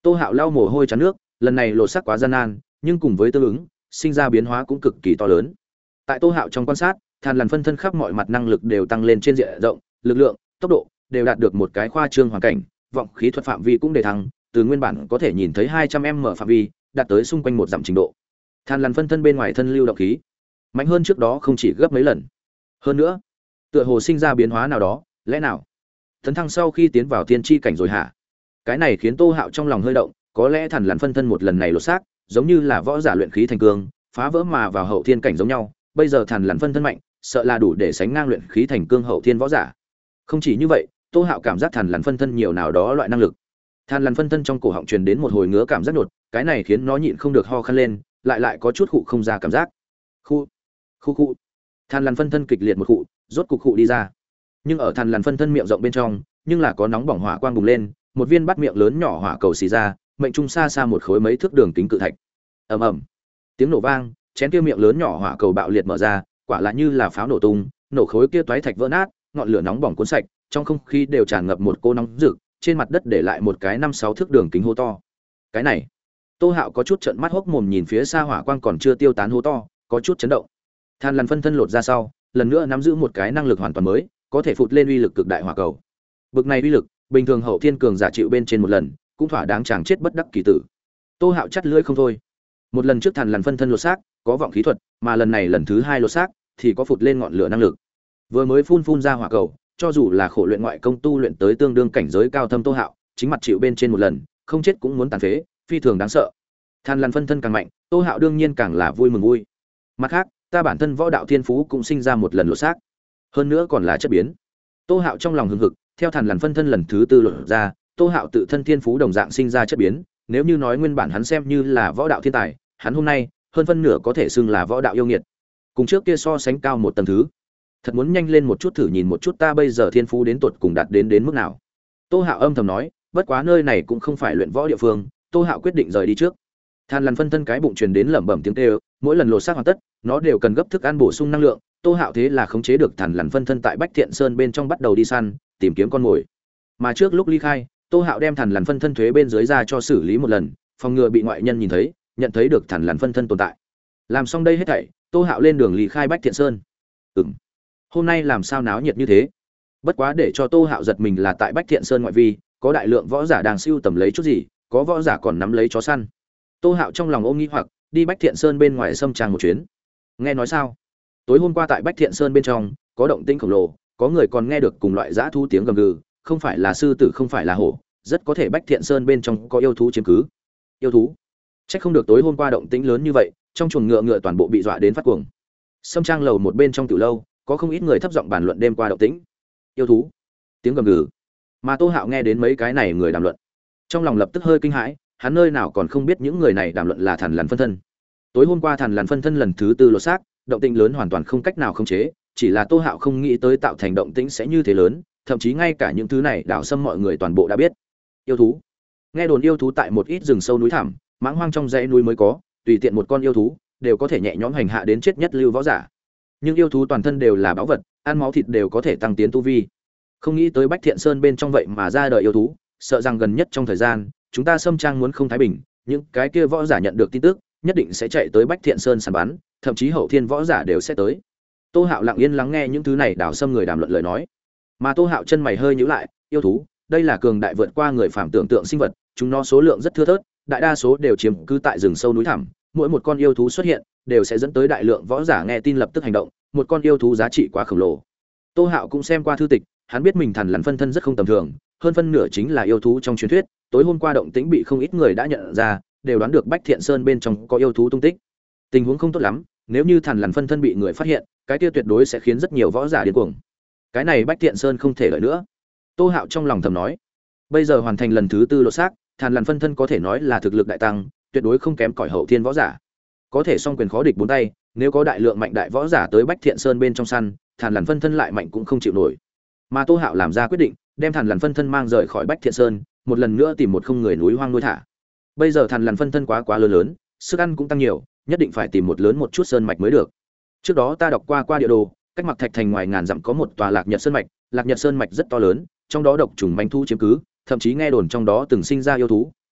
Tô Hạo lau mồ hôi trán nước, lần này lột xác quá gian nan, nhưng cùng với tương ứng, sinh ra biến hóa cũng cực kỳ to lớn. Tại Tô Hạo trong quan sát, than lằn phân thân khắp mọi mặt năng lực đều tăng lên trên diện rộng, lực lượng, tốc độ đều đạt được một cái khoa trương hoàn cảnh, vọng khí thuật phạm vi cũng đề thăng, từ nguyên bản có thể nhìn thấy hai trăm m phạm vi, đạt tới xung quanh một dặm trình độ. Than lằn phân thân bên ngoài thân lưu động khí, mạnh hơn trước đó không chỉ gấp mấy lần. Hơn nữa, tựa hồ sinh ra biến hóa nào đó, lẽ nào tấn thăng sau khi tiến vào tiên tri cảnh rồi hả? Cái này khiến Tô Hạo trong lòng hơi động, có lẽ thần lằn phân thân một lần này lột xác, giống như là võ giả luyện khí thành cương, phá vỡ mà vào hậu thiên cảnh giống nhau, bây giờ thần lằn phân thân mạnh, sợ là đủ để sánh ngang luyện khí thành cương hậu thiên võ giả. Không chỉ như vậy, Tô Hạo cảm giác thần lằn phân thân nhiều nào đó loại năng lực. Thần lằn phân thân trong cổ họng truyền đến một hồi ngứa cảm giác nhột, cái này khiến nó nhịn không được ho khan lên, lại lại có chút khụ không ra cảm giác. Khu, khu khu. Thần lằn phân thân kịch liệt một khụ, rốt cục khụ đi ra. Nhưng ở thần lằn phân thân miệng rộng bên trong, nhưng là có nóng bỏng hỏa quang bùng lên, một viên bát miệng lớn nhỏ hỏa cầu xì ra, mệnh trung xa xa một khối mấy thước đường kính cự thạch. Ầm ầm. Tiếng nổ vang, chén kia miệng lớn nhỏ hỏa cầu bạo liệt mở ra, quả là như là pháo nổ tung, nổ khối kia toái thạch vỡ nát, ngọn lửa nóng bỏng cuốn sạch, trong không khí đều tràn ngập một cô nóng rực, trên mặt đất để lại một cái năm sáu thước đường kính hố to. Cái này, Tô Hạo có chút trợn mắt hốc mồm nhìn phía xa hỏa quang còn chưa tiêu tán hố to, có chút chấn động. Than lằn phân thân lột ra sau, lần nữa nắm giữ một cái năng lực hoàn toàn mới, có thể phụt lên uy lực cực đại hỏa cầu. Bực này uy lực, bình thường hậu thiên cường giả chịu bên trên một lần, cũng thỏa đáng chàng chết bất đắc kỳ tử. Tô Hạo chắt lưỡi không thôi. Một lần trước thần lằn phân thân lột xác, có vọng khí thuật, mà lần này lần thứ hai lột xác, thì có phụt lên ngọn lửa năng lực. Vừa mới phun phun ra hỏa cầu, cho dù là khổ luyện ngoại công tu luyện tới tương đương cảnh giới cao thâm Tô Hạo, chính mặt chịu bên trên một lần, không chết cũng muốn tàn phế, phi thường đáng sợ. Thần lằn phân thân càng mạnh, Tô Hạo đương nhiên càng là vui mừng vui. Mặt khác, ta bản thân võ đạo thiên phú cũng sinh ra một lần lột xác, hơn nữa còn là chất biến. Tô Hạo trong lòng hừng hực, theo thần lằn phân thân lần thứ tư lột ra, Tô Hạo tự thân thiên phú đồng dạng sinh ra chất biến, nếu như nói nguyên bản hắn xem như là võ đạo thiên tài, hắn hôm nay hơn phân nửa có thể xưng là võ đạo yêu nghiệt. Cùng trước kia so sánh cao một tầng thứ. Thật muốn nhanh lên một chút thử nhìn một chút ta bây giờ thiên phú đến tột cùng đạt đến đến mức nào. Tô Hạo âm thầm nói, bất quá nơi này cũng không phải luyện võ địa phương, Tô Hạo quyết định rời đi trước. Than lằn phân thân cái bụng truyền đến lẩm bẩm tiếng kêu, mỗi lần lột xác hoàn tất, nó đều cần gấp thức ăn bổ sung năng lượng, Tô Hạo thế là khống chế được Than lằn phân thân tại Bách Thiện Sơn bên trong bắt đầu đi săn, tìm kiếm con mồi. Mà trước lúc ly khai, Tô Hạo đem Than lằn phân thân thuế bên dưới ra cho xử lý một lần, phòng ngừa bị ngoại nhân nhìn thấy, nhận thấy được Than lằn phân thân tồn tại. Làm xong đây hết thảy, Tô Hạo lên đường ly khai Bách Thiện Sơn. Ừm, hôm nay làm sao náo nhiệt như thế? Bất quá để cho Tô Hạo giật mình là tại Bách Thiện Sơn ngoại vi, có đại lượng võ giả đang sưu tầm lấy chút gì, có võ giả còn nắm lấy chó săn. Tô Hạo trong lòng ôm nghi hoặc, đi Bách Thiện Sơn bên ngoài xâm trang một chuyến. Nghe nói sao? Tối hôm qua tại Bách Thiện Sơn bên trong, có động tĩnh khổng lồ, có người còn nghe được cùng loại dã thú tiếng gầm gừ, không phải là sư tử không phải là hổ, rất có thể Bách Thiện Sơn bên trong có yêu thú chiếm cứ. Yêu thú? Chắc không được tối hôm qua động tĩnh lớn như vậy, trong chuồng ngựa ngựa toàn bộ bị dọa đến phát cuồng. Xâm trang lầu một bên trong tiểu lâu, có không ít người thấp giọng bàn luận đêm qua động tĩnh. Yêu thú? Tiếng gầm gừ. Mà Tô Hạo nghe đến mấy cái này người đàm luận, trong lòng lập tức hơi kinh hãi, hắn nơi nào còn không biết những người này đàm luận là thần lằn phân thân. Tối hôm qua thần lằn phân thân lần thứ tư lột xác, động tĩnh lớn hoàn toàn không cách nào khống chế, chỉ là Tô Hạo không nghĩ tới tạo thành động tĩnh sẽ như thế lớn, thậm chí ngay cả những thứ này đảo xâm mọi người toàn bộ đã biết. Yêu thú? Nghe đồn yêu thú tại một ít rừng sâu núi thẳm, mãng hoang trong dãy núi mới có, tùy tiện một con yêu thú đều có thể nhẹ nhõm hành hạ đến chết nhất lưu võ giả. Nhưng yêu thú toàn thân đều là báu vật, ăn máu thịt đều có thể tăng tiến tu vi. Không nghĩ tới Bách Thiện Sơn bên trong vậy mà ra đời yêu thú, sợ rằng gần nhất trong thời gian, chúng ta xâm trang muốn không thái bình, những cái kia võ giả nhận được tin tức, nhất định sẽ chạy tới Bách Thiện Sơn săn bắn, thậm chí hậu thiên võ giả đều sẽ tới. Tô Hạo lặng yên lắng nghe những thứ này đảo xâm người đàm luận lời nói. Mà Tô Hạo chân mày hơi nhíu lại, yêu thú, đây là cường đại vượt qua người phàm tưởng tượng sinh vật, chúng nó số lượng rất thưa thớt, đại đa số đều chiếm cứ tại rừng sâu núi thẳm, mỗi một con yêu thú xuất hiện, đều sẽ dẫn tới đại lượng võ giả nghe tin lập tức hành động, một con yêu thú giá trị quá khổng lồ. Tô Hạo cũng xem qua thư tịch, hắn biết mình thần lằn phân thân rất không tầm thường, hơn phân nửa chính là yêu thú trong truyền thuyết, tối hôm qua động tĩnh bị không ít người đã nhận ra, đều đoán được Bách Thiện Sơn bên trong có yêu thú tung tích. Tình huống không tốt lắm, nếu như thần lằn phân thân bị người phát hiện, cái kia tuyệt đối sẽ khiến rất nhiều võ giả điên cuồng. Cái này Bách Thiện Sơn không thể đợi nữa. Tô Hạo trong lòng thầm nói, bây giờ hoàn thành lần thứ tư lột xác, thần lằn phân thân có thể nói là thực lực đại tăng, tuyệt đối không kém cỏi hậu thiên võ giả. Có thể song quyền khó địch bốn tay, nếu có đại lượng mạnh đại võ giả tới Bách Thiện Sơn bên trong săn, thần lằn phân thân lại mạnh cũng không chịu nổi. Mà Tô Hạo làm ra quyết định, đem thần lằn phân thân mang rời khỏi Bách Thiện Sơn, một lần nữa tìm một không người núi hoang nuôi thả. Bây giờ thần lằn phân thân quá quá lớn lớn, sức ăn cũng tăng nhiều, nhất định phải tìm một lớn một chút sơn mạch mới được. Trước đó ta đọc qua qua địa đồ, cách Mặc Thạch thành ngoài ngàn dặm có một tòa Lạc Nhật sơn mạch, Lạc Nhật sơn mạch rất to lớn, trong đó độc trùng manh thú chiếm cứ, thậm chí nghe đồn trong đó từng sinh ra yêu thú,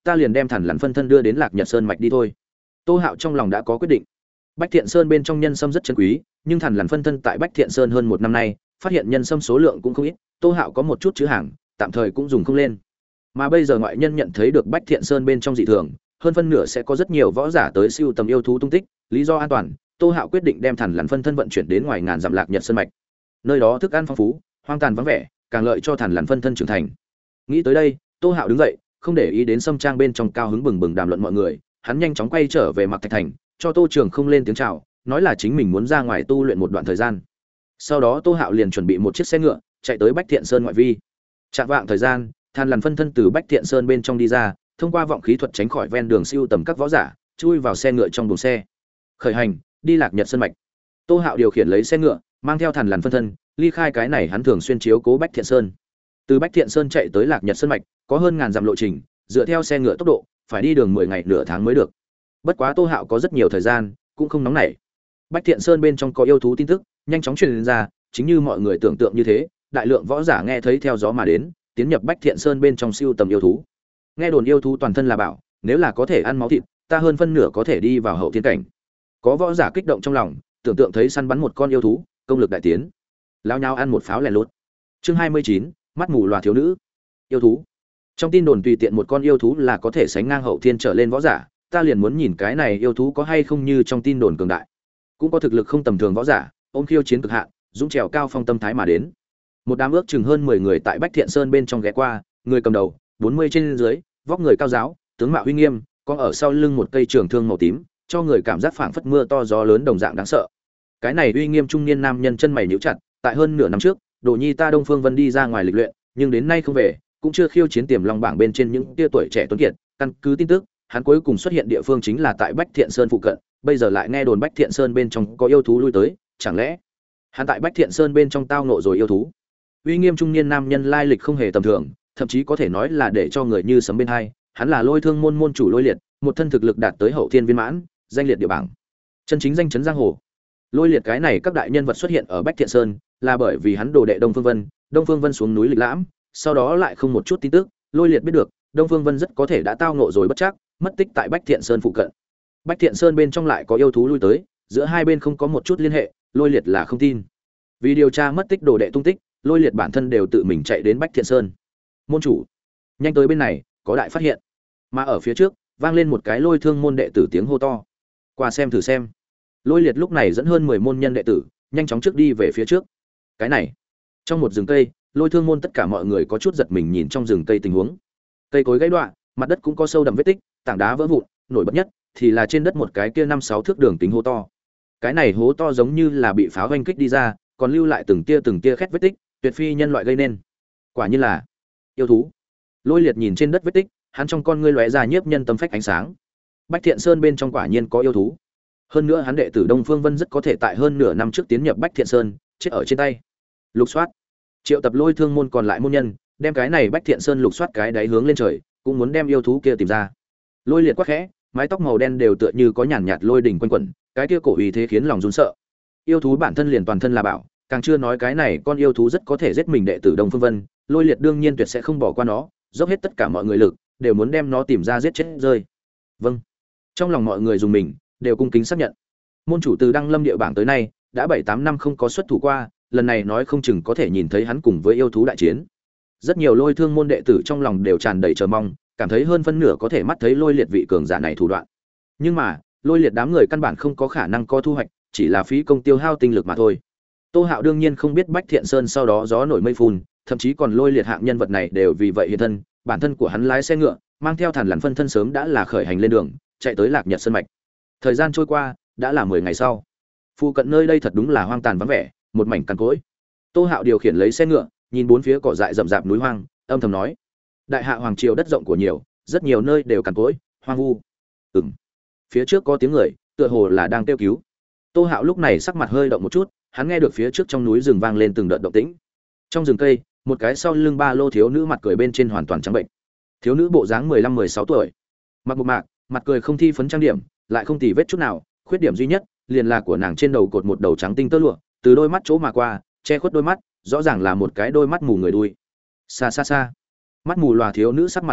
ta liền đem Thản Lằn phân thân đưa đến Lạc Nhật Sơn mạch đi thôi. Tô Hạo trong lòng đã có quyết định. Bách Thiện Sơn bên trong nhân sâm rất chân quý, nhưng Thản Lằn phân thân tại Bách Thiện Sơn hơn một năm nay, phát hiện nhân sâm số lượng cũng không ít, Tô Hạo có một chút chữ hàng, tạm thời cũng dùng không lên. Mà bây giờ ngoại nhân nhận thấy được Bách Thiện Sơn bên trong dị thường, hơn phân nửa sẽ có rất nhiều võ giả tới siêu tầm yêu thú tung tích, lý do an toàn, Tô Hạo quyết định đem Thản Lằn phân thân vận chuyển đến ngoài ngàn dặm Lạc Nhật Sơn mạch. Nơi đó thức ăn phong phú, hoang tàn vắng vẻ, càng lợi cho Thản Lằn phân thân trưởng thành. Nghĩ tới đây, Tô Hạo đứng dậy, không để ý đến sâm trang bên trong cao hứng bừng bừng đàm luận mọi người, hắn nhanh chóng quay trở về Mạc Thạch Thành, cho Tô Trường không lên tiếng chào, nói là chính mình muốn ra ngoài tu luyện một đoạn thời gian. Sau đó Tô Hạo liền chuẩn bị một chiếc xe ngựa, chạy tới Bách Thiện Sơn ngoại vi. Chạm vạng thời gian, Thản Lằn phân thân từ Bách Thiện Sơn bên trong đi ra, thông qua vọng khí thuật tránh khỏi ven đường siêu tầm các võ giả, chui vào xe ngựa trong buồng xe. Khởi hành, đi Lạc Nhật Sơn mạch. Tô Hạo điều khiển lấy xe ngựa, mang theo Thản Lằn phân thân, ly khai cái này hắn thường xuyên chiếu cố Bách Thiện Sơn. Từ Bách Thiện Sơn chạy tới Lạc Nhật Sơn mạch, có hơn ngàn dặm lộ trình, dựa theo xe ngựa tốc độ, phải đi đường mười ngày nửa tháng mới được. Bất quá Tô Hạo có rất nhiều thời gian, cũng không nóng nảy. Bách Thiện Sơn bên trong có yêu thú tin tức, nhanh chóng truyền ra, chính như mọi người tưởng tượng như thế, đại lượng võ giả nghe thấy theo gió mà đến, tiến nhập Bách Thiện Sơn bên trong siêu tầm yêu thú. Nghe đồn yêu thú toàn thân là bảo, nếu là có thể ăn máu thịt, ta hơn phân nửa có thể đi vào hậu thiên cảnh. Có võ giả kích động trong lòng, tưởng tượng thấy săn bắn một con yêu thú, công lực đại tiến. Lao nhau ăn một pháo lẻ lút. Chương hai mươi chín, mắt mù lòa thiếu nữ. Yêu thú. Trong tin đồn tùy tiện một con yêu thú là có thể sánh ngang hậu thiên trở lên võ giả, ta liền muốn nhìn cái này yêu thú có hay không như trong tin đồn cường đại. Cũng có thực lực không tầm thường võ giả, ôm khiêu chiến cực hạn, dũng trèo cao phong tâm thái mà đến. Một đám ước chừng hơn mười người tại Bách Thiện Sơn bên trong ghé qua, người cầm đầu, bốn mươi trên dưới, vóc người cao giáo, tướng mạo uy nghiêm, có ở sau lưng một cây trường thương màu tím, cho người cảm giác phảng phất mưa to gió lớn đồng dạng đáng sợ. Cái này uy nghiêm trung niên nam nhân chân mày nhíu chặt, tại hơn nửa năm trước, Đồ Nhi ta Đông Phương Vân đi ra ngoài lịch luyện, nhưng đến nay không về, cũng chưa khiêu chiến tiềm long bảng bên trên những tia tuổi trẻ tuấn kiệt, căn cứ tin tức, hắn cuối cùng xuất hiện địa phương chính là tại Bách Thiện Sơn phụ cận, bây giờ lại nghe đồn Bách Thiện Sơn bên trong có yêu thú lui tới, chẳng lẽ hắn tại Bách Thiện Sơn bên trong tao ngộ rồi yêu thú? Uy nghiêm trung niên nam nhân lai lịch không hề tầm thường, thậm chí có thể nói là để cho người như sấm bên hai, hắn là Lôi Thương môn môn chủ Lôi Liệt, một thân thực lực đạt tới hậu thiên viên mãn, danh liệt địa bảng. Chân chính danh chấn giang hồ. Lôi Liệt cái này các đại nhân vật xuất hiện ở Bách Thiện Sơn, là bởi vì hắn đồ đệ Đông Phương Vân, Đông Phương Vân xuống núi lịch lãm, sau đó lại không một chút tin tức, Lôi Liệt biết được, Đông Phương Vân rất có thể đã tao ngộ rồi bất trắc, mất tích tại Bách Thiện Sơn phụ cận. Bách Thiện Sơn bên trong lại có yêu thú lui tới, giữa hai bên không có một chút liên hệ, Lôi Liệt là không tin. Vì điều tra mất tích đồ đệ tung tích, Lôi Liệt bản thân đều tự mình chạy đến Bách Thiện Sơn. Môn chủ, nhanh tới bên này, có đại phát hiện. Mà ở phía trước, vang lên một cái Lôi Thương môn đệ tử tiếng hô to. Qua xem thử xem. Lôi Liệt lúc này dẫn hơn mười môn nhân đệ tử, nhanh chóng trước đi về phía trước. Cái này, trong một rừng cây, Lôi Thương môn tất cả mọi người có chút giật mình nhìn trong rừng cây tình huống. Cây cối gãy đoạn, mặt đất cũng có sâu đậm vết tích, tảng đá vỡ vụn, nổi bật nhất thì là trên đất một cái kia năm sáu thước đường kính hố to. Cái này hố to giống như là bị pháo hoành kích đi ra, còn lưu lại từng tia từng tia khét vết tích, tuyệt phi nhân loại gây nên. Quả nhiên là yêu thú. Lôi Liệt nhìn trên đất vết tích, hắn trong con ngươi lóe ra nhiếp nhân tâm phách ánh sáng. Bách Thiện Sơn bên trong quả nhiên có yêu thú. Hơn nữa hắn đệ tử Đông Phương Vân rất có thể tại hơn nửa năm trước tiến nhập Bách Thiện Sơn, chết ở trên tay. Lục soát. Triệu tập Lôi Thương môn còn lại môn nhân, đem cái này Bách Thiện Sơn lục soát cái đáy hướng lên trời, cũng muốn đem yêu thú kia tìm ra. Lôi Liệt quắc khẽ, mái tóc màu đen đều tựa như có nhàn nhạt lôi đỉnh quanh quẩn, cái kia cổ uy thế khiến lòng run sợ. Yêu thú bản thân liền toàn thân là bảo, càng chưa nói cái này con yêu thú rất có thể giết mình đệ tử Đông Phương Vân, Lôi Liệt đương nhiên tuyệt sẽ không bỏ qua nó, dốc hết tất cả mọi người lực, đều muốn đem nó tìm ra giết chết rơi. Vâng. Trong lòng mọi người dùng mình, đều cung kính xác nhận. Môn chủ từ Đăng Lâm địa bảng tới nay, đã bảy tám năm không có xuất thủ qua, lần này nói không chừng có thể nhìn thấy hắn cùng với yêu thú đại chiến. Rất nhiều Lôi Thương môn đệ tử trong lòng đều tràn đầy chờ mong, cảm thấy hơn phân nửa có thể mắt thấy Lôi Liệt vị cường giả này thủ đoạn. Nhưng mà, Lôi Liệt đám người căn bản không có khả năng có thu hoạch, chỉ là phí công tiêu hao tinh lực mà thôi. Tô Hạo đương nhiên không biết Bách Thiện Sơn sau đó gió nổi mây phun, thậm chí còn Lôi Liệt hạng nhân vật này đều vì vậy hiện thân, bản thân của hắn lái xe ngựa, mang theo Thản Lằn phân thân sớm đã là khởi hành lên đường, chạy tới Lạc Nhật Sơn mạch. Thời gian trôi qua, đã là mười ngày sau. Phụ cận nơi đây thật đúng là hoang tàn vắng vẻ, một mảnh cằn cỗi. Tô Hạo điều khiển lấy xe ngựa, nhìn bốn phía cỏ dại rậm rạp núi hoang, âm thầm nói: đại hạ hoàng triều đất rộng của nhiều, rất nhiều nơi đều cằn cỗi, hoang vu. Ừm. Phía trước có tiếng người, tựa hồ là đang kêu cứu. Tô Hạo lúc này sắc mặt hơi động một chút, hắn nghe được phía trước trong núi rừng vang lên từng đợt động tĩnh. Trong rừng cây, một cái sau lưng ba lô thiếu nữ mặt cười bên trên hoàn toàn trắng bệnh. Thiếu nữ bộ dáng mười lăm mười sáu tuổi, mặc một mạc, mặt cười không thi phấn trang điểm, lại không tì vết chút nào, khuyết điểm duy nhất liền là của nàng trên đầu cột một đầu trắng tinh tơ lụa, từ đôi mắt chỗ mà qua, che khuất đôi mắt, rõ ràng là một cái đôi mắt mù người đuôi. Xa xa xa, mắt mù lòa thiếu nữ sắc mặt trắng bệnh,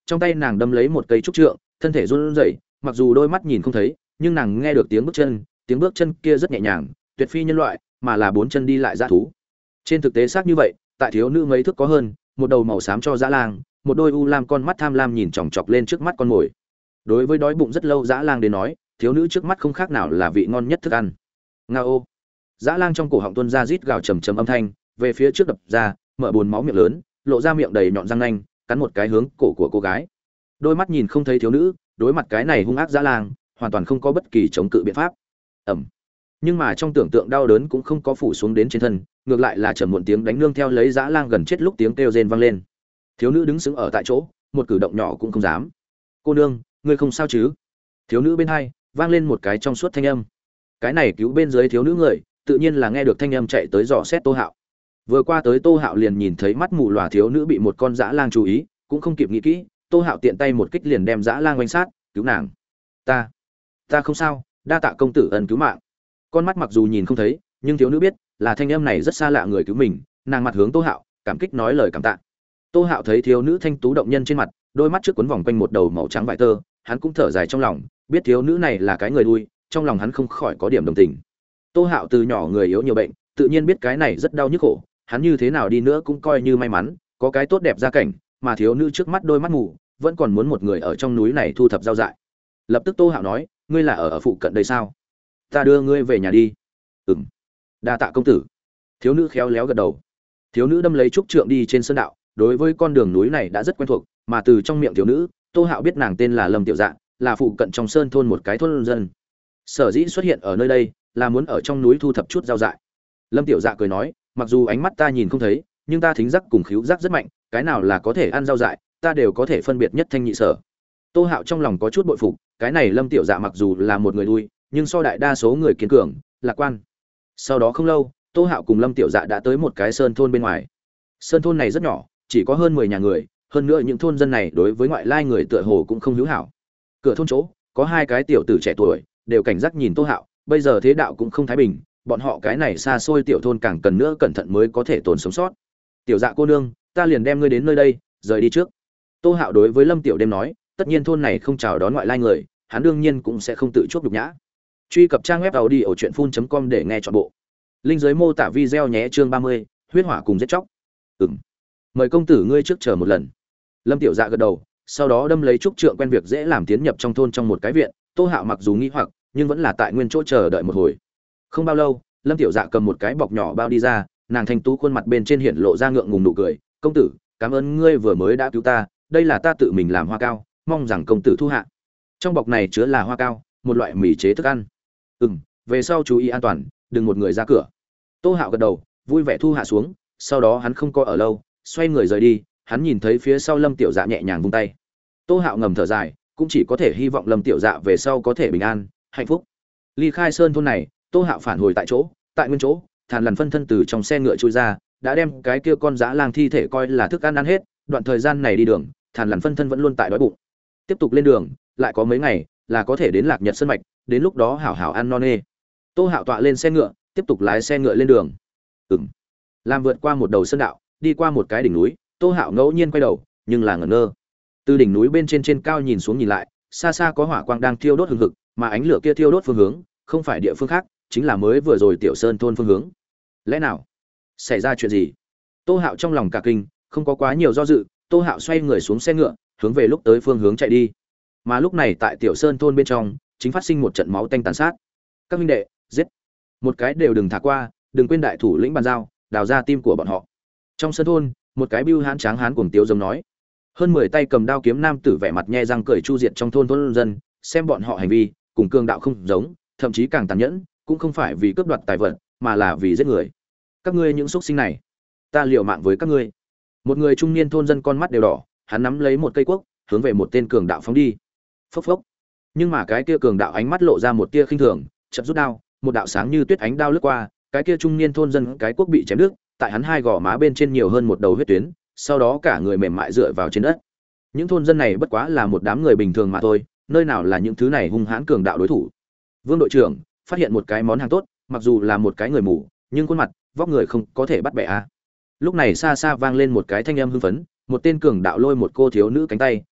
trong tay nàng đâm lấy một cây trúc trượng, thân thể run rẩy, mặc dù đôi mắt nhìn không thấy, nhưng nàng nghe được tiếng bước chân, tiếng bước chân kia rất nhẹ nhàng, tuyệt phi nhân loại, mà là bốn chân đi lại dã thú. Trên thực tế xác như vậy, tại thiếu nữ mấy thước có hơn, một đầu màu xám cho dã lang, một đôi u lam con mắt tham lam nhìn chòng chọc lên trước mắt con mồi. Đối với đói bụng rất lâu dã lang đến nói, thiếu nữ trước mắt không khác nào là vị ngon nhất thức ăn. Ngao. Dã lang trong cổ họng tuôn ra rít gào trầm trầm âm thanh, về phía trước đập ra, mở buồn máu miệng lớn, lộ ra miệng đầy nhọn răng nanh, cắn một cái hướng cổ của cô gái. Đôi mắt nhìn không thấy thiếu nữ, đối mặt cái này hung ác dã lang, hoàn toàn không có bất kỳ chống cự biện pháp. Ầm. Nhưng mà trong tưởng tượng đau đớn cũng không có phủ xuống đến trên thân, ngược lại là trầm muộn tiếng đánh nương theo lấy dã lang gần chết lúc tiếng kêu rên vang lên. Thiếu nữ đứng sững ở tại chỗ, một cử động nhỏ cũng không dám. "Cô nương, ngươi không sao chứ?" Thiếu nữ bên hai vang lên một cái trong suốt thanh âm. Cái này cứu bên dưới thiếu nữ người, tự nhiên là nghe được thanh âm chạy tới dò xét Tô Hạo. Vừa qua tới Tô Hạo liền nhìn thấy mắt mù lòa thiếu nữ bị một con dã lang chú ý, cũng không kịp nghĩ kỹ, Tô Hạo tiện tay một kích liền đem dã lang quanh sát, cứu nàng. "Ta, ta không sao, đa tạ công tử ân cứu mạng." Con mắt mặc dù nhìn không thấy, nhưng thiếu nữ biết, là thanh âm này rất xa lạ người cứu mình, nàng mặt hướng Tô Hạo, cảm kích nói lời cảm tạ. Tô Hạo thấy thiếu nữ thanh tú động nhân trên mặt, đôi mắt trước quấn vòng quanh một đầu màu trắng vải tơ, hắn cũng thở dài trong lòng, biết thiếu nữ này là cái người đuôi, trong lòng hắn không khỏi có điểm đồng tình. Tô Hạo từ nhỏ người yếu nhiều bệnh, tự nhiên biết cái này rất đau nhức khổ, hắn như thế nào đi nữa cũng coi như may mắn, có cái tốt đẹp gia cảnh, mà thiếu nữ trước mắt đôi mắt mù, vẫn còn muốn một người ở trong núi này thu thập rau dại. Lập tức Tô Hạo nói, ngươi là ở ở phụ cận đây sao? Ta đưa ngươi về nhà đi. Ừm. Đa tạ công tử. Thiếu nữ khéo léo gật đầu. Thiếu nữ đâm lấy trúc trượng đi trên sơn đạo, đối với con đường núi này đã rất quen thuộc, mà từ trong miệng thiếu nữ, Tô Hạo biết nàng tên là Lâm Tiểu Dạ, là phụ cận trong sơn thôn một cái thôn dân. Sở dĩ xuất hiện ở nơi đây, là muốn ở trong núi thu thập chút rau dại. Lâm Tiểu Dạ cười nói, mặc dù ánh mắt ta nhìn không thấy, nhưng ta thính giác cùng khứu giác rất mạnh, cái nào là có thể ăn rau dại, ta đều có thể phân biệt nhất thanh nhị sở. Tô Hạo trong lòng có chút bội phục, cái này Lâm Tiểu Dạ mặc dù là một người đuôi, nhưng so đại đa số người kiên cường, lạc quan. Sau đó không lâu, Tô Hạo cùng Lâm Tiểu Dạ đã tới một cái sơn thôn bên ngoài. Sơn thôn này rất nhỏ, chỉ có hơn mười nhà người, hơn nữa những thôn dân này đối với ngoại lai người tựa hồ cũng không hữu hảo. Cửa thôn chỗ, có hai cái tiểu tử trẻ tuổi, đều cảnh giác nhìn Tô Hạo, bây giờ thế đạo cũng không thái bình, bọn họ cái này xa xôi tiểu thôn càng cần nữa cẩn thận mới có thể tồn sống sót. Tiểu Dạ cô nương, ta liền đem ngươi đến nơi đây, rời đi trước. Tô Hạo đối với Lâm Tiểu Đêm nói, tất nhiên thôn này không chào đón ngoại lai người, hắn đương nhiên cũng sẽ không tự chuốc nhục nhã. Truy cập trang web audiochuyenphun.com để nghe trọn bộ. Linh dưới mô tả video nhé, chương ba mươi, huyết hỏa cùng giết chóc. Ừm. Mời công tử ngươi trước chờ một lần. Lâm Tiểu Dạ gật đầu, sau đó đâm lấy trúc trượng quen việc dễ làm tiến nhập trong thôn trong một cái viện. Tô Hạo mặc dù nghi hoặc, nhưng vẫn là tại nguyên chỗ chờ đợi một hồi. Không bao lâu, Lâm Tiểu Dạ cầm một cái bọc nhỏ bao đi ra, nàng thanh tú khuôn mặt bên trên hiện lộ ra ngượng ngùng nụ cười, "Công tử, cảm ơn ngươi vừa mới đã cứu ta, đây là ta tự mình làm hoa cao, mong rằng công tử thu hạ." Trong bọc này chứa là hoa cao, một loại mì chế thức ăn. "Ừm, về sau chú ý an toàn, đừng một người ra cửa." Tô Hạo gật đầu, vui vẻ thu hạ xuống, sau đó hắn không có ở lâu, xoay người rời đi, hắn nhìn thấy phía sau Lâm Tiểu Dạ nhẹ nhàng vung tay. Tô Hạo ngầm thở dài, cũng chỉ có thể hy vọng Lâm Tiểu Dạ về sau có thể bình an, hạnh phúc. Ly khai sơn thôn này, Tô Hạo phản hồi tại chỗ, tại nguyên chỗ, Thàn Lằn phân thân từ trong xe ngựa chui ra, đã đem cái kia con dã lang thi thể coi là thức ăn ăn hết, đoạn thời gian này đi đường, Thàn Lằn phân thân vẫn luôn tại đói bụng. Tiếp tục lên đường, lại có mấy ngày là có thể đến Lạc Nhật Sơn mạch, đến lúc đó hảo hảo ăn no nê. Tô Hạo tọa lên xe ngựa, tiếp tục lái xe ngựa lên đường. Ừm. Làm vượt qua một đầu sơn đạo, đi qua một cái đỉnh núi, Tô Hạo ngẫu nhiên quay đầu, nhưng là ngẩn ngơ. Từ đỉnh núi bên trên trên cao nhìn xuống nhìn lại, xa xa có hỏa quang đang thiêu đốt hừng hực, mà ánh lửa kia thiêu đốt phương hướng, không phải địa phương khác, chính là mới vừa rồi tiểu sơn thôn phương hướng. Lẽ nào xảy ra chuyện gì? Tô Hạo trong lòng cả kinh, không có quá nhiều do dự, Tô Hạo xoay người xuống xe ngựa, hướng về lúc tới phương hướng chạy đi. Mà lúc này tại tiểu sơn thôn bên trong, chính phát sinh một trận máu tanh tàn sát. Các huynh đệ, giết! Một cái đều đừng thả qua, đừng quên đại thủ lĩnh bàn giao, đào ra tim của bọn họ. Trong sân thôn, một cái bưu hán tráng hán cuồng tiếu giống nói. Hơn mười tay cầm đao kiếm nam tử vẻ mặt nhe răng cười chu diệt trong thôn thôn dân, xem bọn họ hành vi, cùng cương đạo không giống, thậm chí càng tàn nhẫn, cũng không phải vì cướp đoạt tài vật, mà là vì giết người. Các ngươi những xuất sinh này, ta liều mạng với các ngươi. Một người trung niên thôn dân con mắt đều đỏ, hắn nắm lấy một cây cuốc, hướng về một tên cường đạo phóng đi. Phốc phốc. Nhưng mà cái kia cường đạo ánh mắt lộ ra một tia khinh thường, chợt rút đao, một đạo sáng như tuyết ánh đao lướt qua, cái kia trung niên thôn dân cái cuốc bị chém đứt, tại hắn hai gò má bên trên nhiều hơn một đầu huyết tuyến, sau đó cả người mềm mại dựa vào trên đất. Những thôn dân này bất quá là một đám người bình thường mà thôi, nơi nào là những thứ này hung hãn cường đạo đối thủ. Vương đội trưởng phát hiện một cái món hàng tốt, mặc dù là một cái người mù, nhưng khuôn mặt, vóc người không có thể bắt bẻ a. Lúc này xa xa vang lên một cái thanh âm hưng phấn, một tên cường đạo lôi một cô thiếu nữ cánh tay,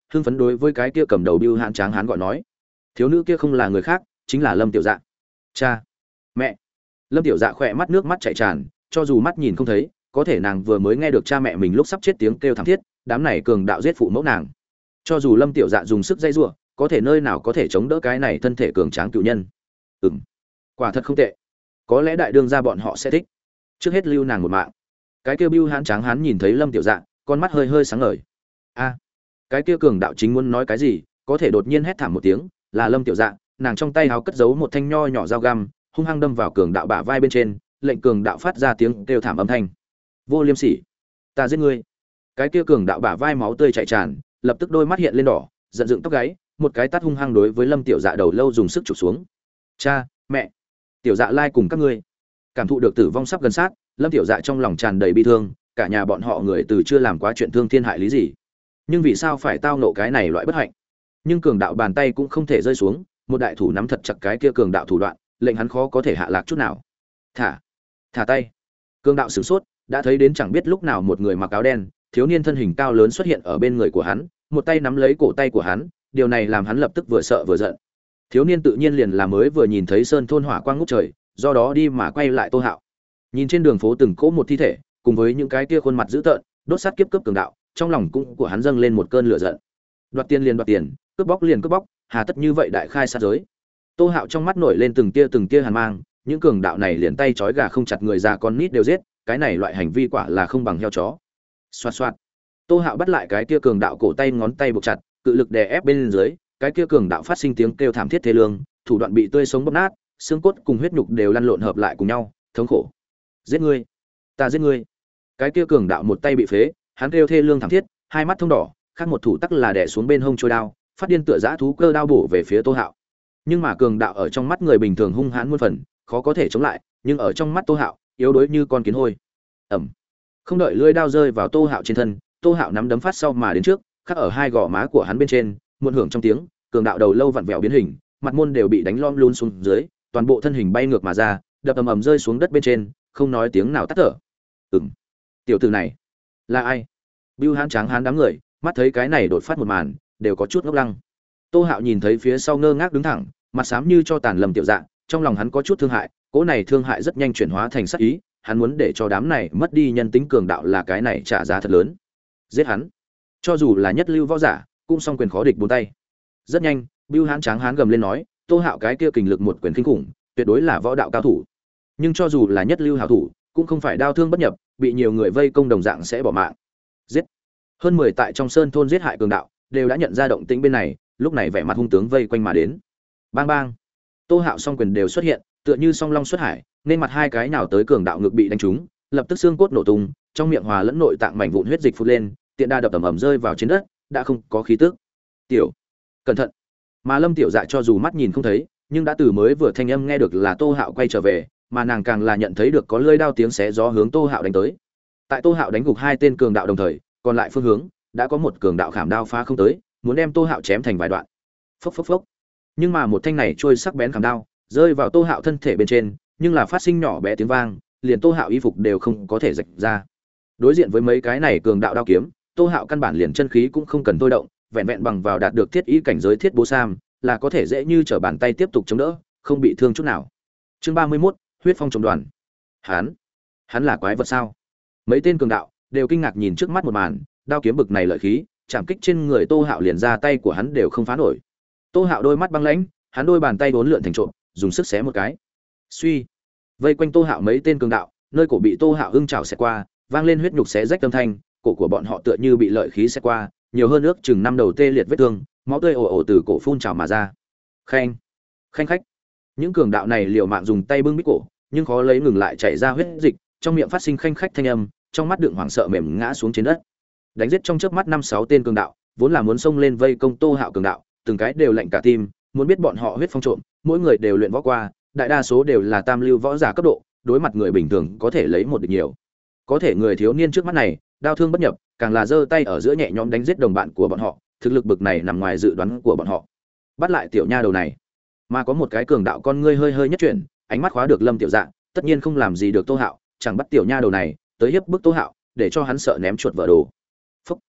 hưng phấn đối với cái kia cầm đầu bưu hãn tráng hán gọi nói. Thiếu nữ kia không là người khác, chính là Lâm Tiểu Dạ. Cha, mẹ. Lâm Tiểu Dạ khỏe mắt nước mắt chảy tràn, cho dù mắt nhìn không thấy, có thể nàng vừa mới nghe được cha mẹ mình lúc sắp chết tiếng kêu thảm thiết, đám này cường đạo giết phụ mẫu nàng. Cho dù Lâm Tiểu Dạ dùng sức dây giụa, có thể nơi nào có thể chống đỡ cái này thân thể cường tráng cựu nhân. Ừm, quả thật không tệ. Có lẽ đại đương gia bọn họ sẽ thích. Trước hết lưu nàng một mạng. Cái kia bưu hãn tráng hán nhìn thấy Lâm Tiểu Dạ, con mắt hơi hơi sáng ngời. A, cái kia cường đạo chính muốn nói cái gì, có thể đột nhiên hét thảm một tiếng, là Lâm Tiểu Dạ, nàng trong tay háo cất giấu một thanh nho nhỏ dao găm, hung hăng đâm vào cường đạo bả vai bên trên, lệnh cường đạo phát ra tiếng kêu thảm âm thanh. Vô liêm sỉ, ta giết ngươi. Cái kia cường đạo bả vai máu tươi chảy tràn, lập tức đôi mắt hiện lên đỏ, giận dựng tóc gáy, một cái tát hung hăng đối với Lâm Tiểu Dạ đầu lâu dùng sức chụp xuống. Cha, mẹ, Tiểu Dạ lai cùng các ngươi. Cảm thụ được tử vong sắp gần sát, Lâm Tiểu Dạ trong lòng tràn đầy bi thương, cả nhà bọn họ người từ chưa làm quá chuyện thương thiên hại lý gì, nhưng vì sao phải tao nộ cái này loại bất hạnh? Nhưng cường đạo bàn tay cũng không thể rơi xuống, một đại thủ nắm thật chặt cái kia cường đạo thủ đoạn, lệnh hắn khó có thể hạ lạc chút nào. Thả, thả tay. Cường đạo sửng sốt, đã thấy đến chẳng biết lúc nào một người mặc áo đen, thiếu niên thân hình cao lớn xuất hiện ở bên người của hắn, một tay nắm lấy cổ tay của hắn, điều này làm hắn lập tức vừa sợ vừa giận. Thiếu niên tự nhiên liền là mới vừa nhìn thấy sơn thôn hỏa quang ngút trời, do đó đi mà quay lại Tô Hạo. Nhìn trên đường phố từng cỗ một thi thể, cùng với những cái kia khuôn mặt dữ tợn, đốt sát kiếp cướp cường đạo, trong lòng cũng của hắn dâng lên một cơn lửa giận. Đoạt tiền liền đoạt tiền, cướp bóc liền cướp bóc, hà tất như vậy đại khai sát giới. Tô Hạo trong mắt nổi lên từng tia từng tia hàn mang, những cường đạo này liền tay trói gà không chặt người già con nít đều giết, cái này loại hành vi quả là không bằng heo chó. Xoạt xoạt. Tô Hạo bắt lại cái kia cường đạo cổ tay ngón tay buộc chặt, cự lực đè ép bên dưới, cái kia cường đạo phát sinh tiếng kêu thảm thiết thê lương, thủ đoạn bị tươi sống bóp nát, xương cốt cùng huyết nhục đều lăn lộn hợp lại cùng nhau, thống khổ. Giết ngươi, ta giết ngươi. Cái kia cường đạo một tay bị phế, hắn kêu thê lương thảm thiết, hai mắt thông đỏ, khác một thủ tắc là đè xuống bên hông trôi đao, phát điên tựa dã thú cơ đao bổ về phía Tô Hạo. Nhưng mà cường đạo ở trong mắt người bình thường hung hãn muôn phần, khó có thể chống lại, nhưng ở trong mắt Tô Hạo, yếu đuối như con kiến hôi. Ầm. Không đợi lưỡi đao rơi vào Tô Hạo trên thân, Tô Hạo nắm đấm phát sau mà đến trước, khắc ở hai gò má của hắn bên trên, muôn hưởng trong tiếng, cường đạo đầu lâu vặn vẹo biến hình, mặt môn đều bị đánh lom luôn xuống dưới, toàn bộ thân hình bay ngược mà ra, đập ầm ầm rơi xuống đất bên trên, không nói tiếng nào tắt thở. Ừm. Tiểu tử này là ai? Bưu Hán Tráng Hán đám người, mắt thấy cái này đột phát một màn, đều có chút ngốc lăng. Tô Hạo nhìn thấy phía sau ngơ ngác đứng thẳng, mặt xám như cho tàn Lâm Tiểu Dạ, trong lòng hắn có chút thương hại, cỗ này thương hại rất nhanh chuyển hóa thành sát ý, hắn muốn để cho đám này mất đi nhân tính cường đạo là cái này trả giá thật lớn. Giết hắn. Cho dù là nhất lưu võ giả, cũng song quyền khó địch bốn tay. Rất nhanh, Bưu Hán Tráng Hán gầm lên nói, Tô Hạo cái kia kình lực một quyền kinh khủng, tuyệt đối là võ đạo cao thủ. Nhưng cho dù là nhất lưu hảo thủ, cũng không phải đao thương bất nhập, bị nhiều người vây công đồng dạng sẽ bỏ mạng. Giết. Hơn mười tại trong sơn thôn giết hại cường đạo, đều đã nhận ra động tĩnh bên này, lúc này vẻ mặt hung tướng vây quanh mà đến. Bang bang. Tô Hạo song quyền đều xuất hiện, tựa như song long xuất hải, nên mặt hai cái nào tới cường đạo ngực bị đánh trúng, lập tức xương cốt nổ tung, trong miệng hòa lẫn nội tạng mảnh vụn huyết dịch phun lên, tiện đa đập ầm ầm rơi vào trên đất, đã không có khí tức. Tiểu, cẩn thận. Mà Lâm Tiểu Dạ cho dù mắt nhìn không thấy, nhưng đã từ mới vừa thanh âm nghe được là Tô Hạo quay trở về, mà nàng càng là nhận thấy được có lưỡi đao tiếng xé gió hướng Tô Hạo đánh tới. Tại Tô Hạo đánh gục hai tên cường đạo đồng thời, còn lại phương hướng đã có một cường đạo khảm đao phá không tới, muốn đem Tô Hạo chém thành vài đoạn. Phốc phốc phốc. Nhưng mà một thanh này trôi sắc bén khảm đao, rơi vào Tô Hạo thân thể bên trên, nhưng là phát sinh nhỏ bé tiếng vang, liền Tô Hạo y phục đều không có thể rạch ra. Đối diện với mấy cái này cường đạo đao kiếm, Tô Hạo căn bản liền chân khí cũng không cần thôi động, vẹn vẹn bằng vào đạt được thiết ý cảnh giới thiết bố sam, là có thể dễ như trở bàn tay tiếp tục chống đỡ, không bị thương chút nào. Chương ba mươi mốt, huyết phong trồng đoàn. Hắn, hắn là quái vật sao? Mấy tên cường đạo đều kinh ngạc nhìn trước mắt một màn, đao kiếm bực này lợi khí, chạm kích trên người Tô Hạo liền ra tay của hắn đều không phá nổi. Tô Hạo đôi mắt băng lãnh, hắn đôi bàn tay uốn lượn thành trộm, dùng sức xé một cái. Suy, vây quanh Tô Hạo mấy tên cường đạo, nơi cổ bị Tô Hạo hưng chảo xẹt qua, vang lên huyết nhục xé rách âm thanh, cổ của bọn họ tựa như bị lợi khí xẹt qua, nhiều hơn ước chừng năm đầu tê liệt vết thương, máu tươi ồ ồ từ cổ phun trào mà ra. Khanh, khanh khách. Những cường đạo này liều mạng dùng tay bưng bít cổ, nhưng khó lấy ngừng lại chảy ra huyết dịch, trong miệng phát sinh khanh khách thanh âm, trong mắt đựng hoảng sợ mềm ngã xuống trên đất. Đánh giết trong chớp mắt năm sáu tên cường đạo, vốn là muốn xông lên vây công Tô Hạo cường đạo, từng cái đều lạnh cả tim, muốn biết bọn họ huyết phong trộm, mỗi người đều luyện võ qua, đại đa số đều là tam lưu võ giả cấp độ, đối mặt người bình thường có thể lấy một địch nhiều. Có thể người thiếu niên trước mắt này, đao thương bất nhập, càng là giơ tay ở giữa nhẹ nhõm đánh giết đồng bạn của bọn họ, thực lực bực này nằm ngoài dự đoán của bọn họ. Bắt lại tiểu nha đầu này. Mà có một cái cường đạo con ngươi hơi hơi nhất chuyển, ánh mắt khóa được Lâm Tiểu Dạ, tất nhiên không làm gì được Tô Hạo, chẳng bắt tiểu nha đầu này, tới hiếp bức Tô Hạo, để cho hắn sợ ném chuột vỡ đồ. Phúc.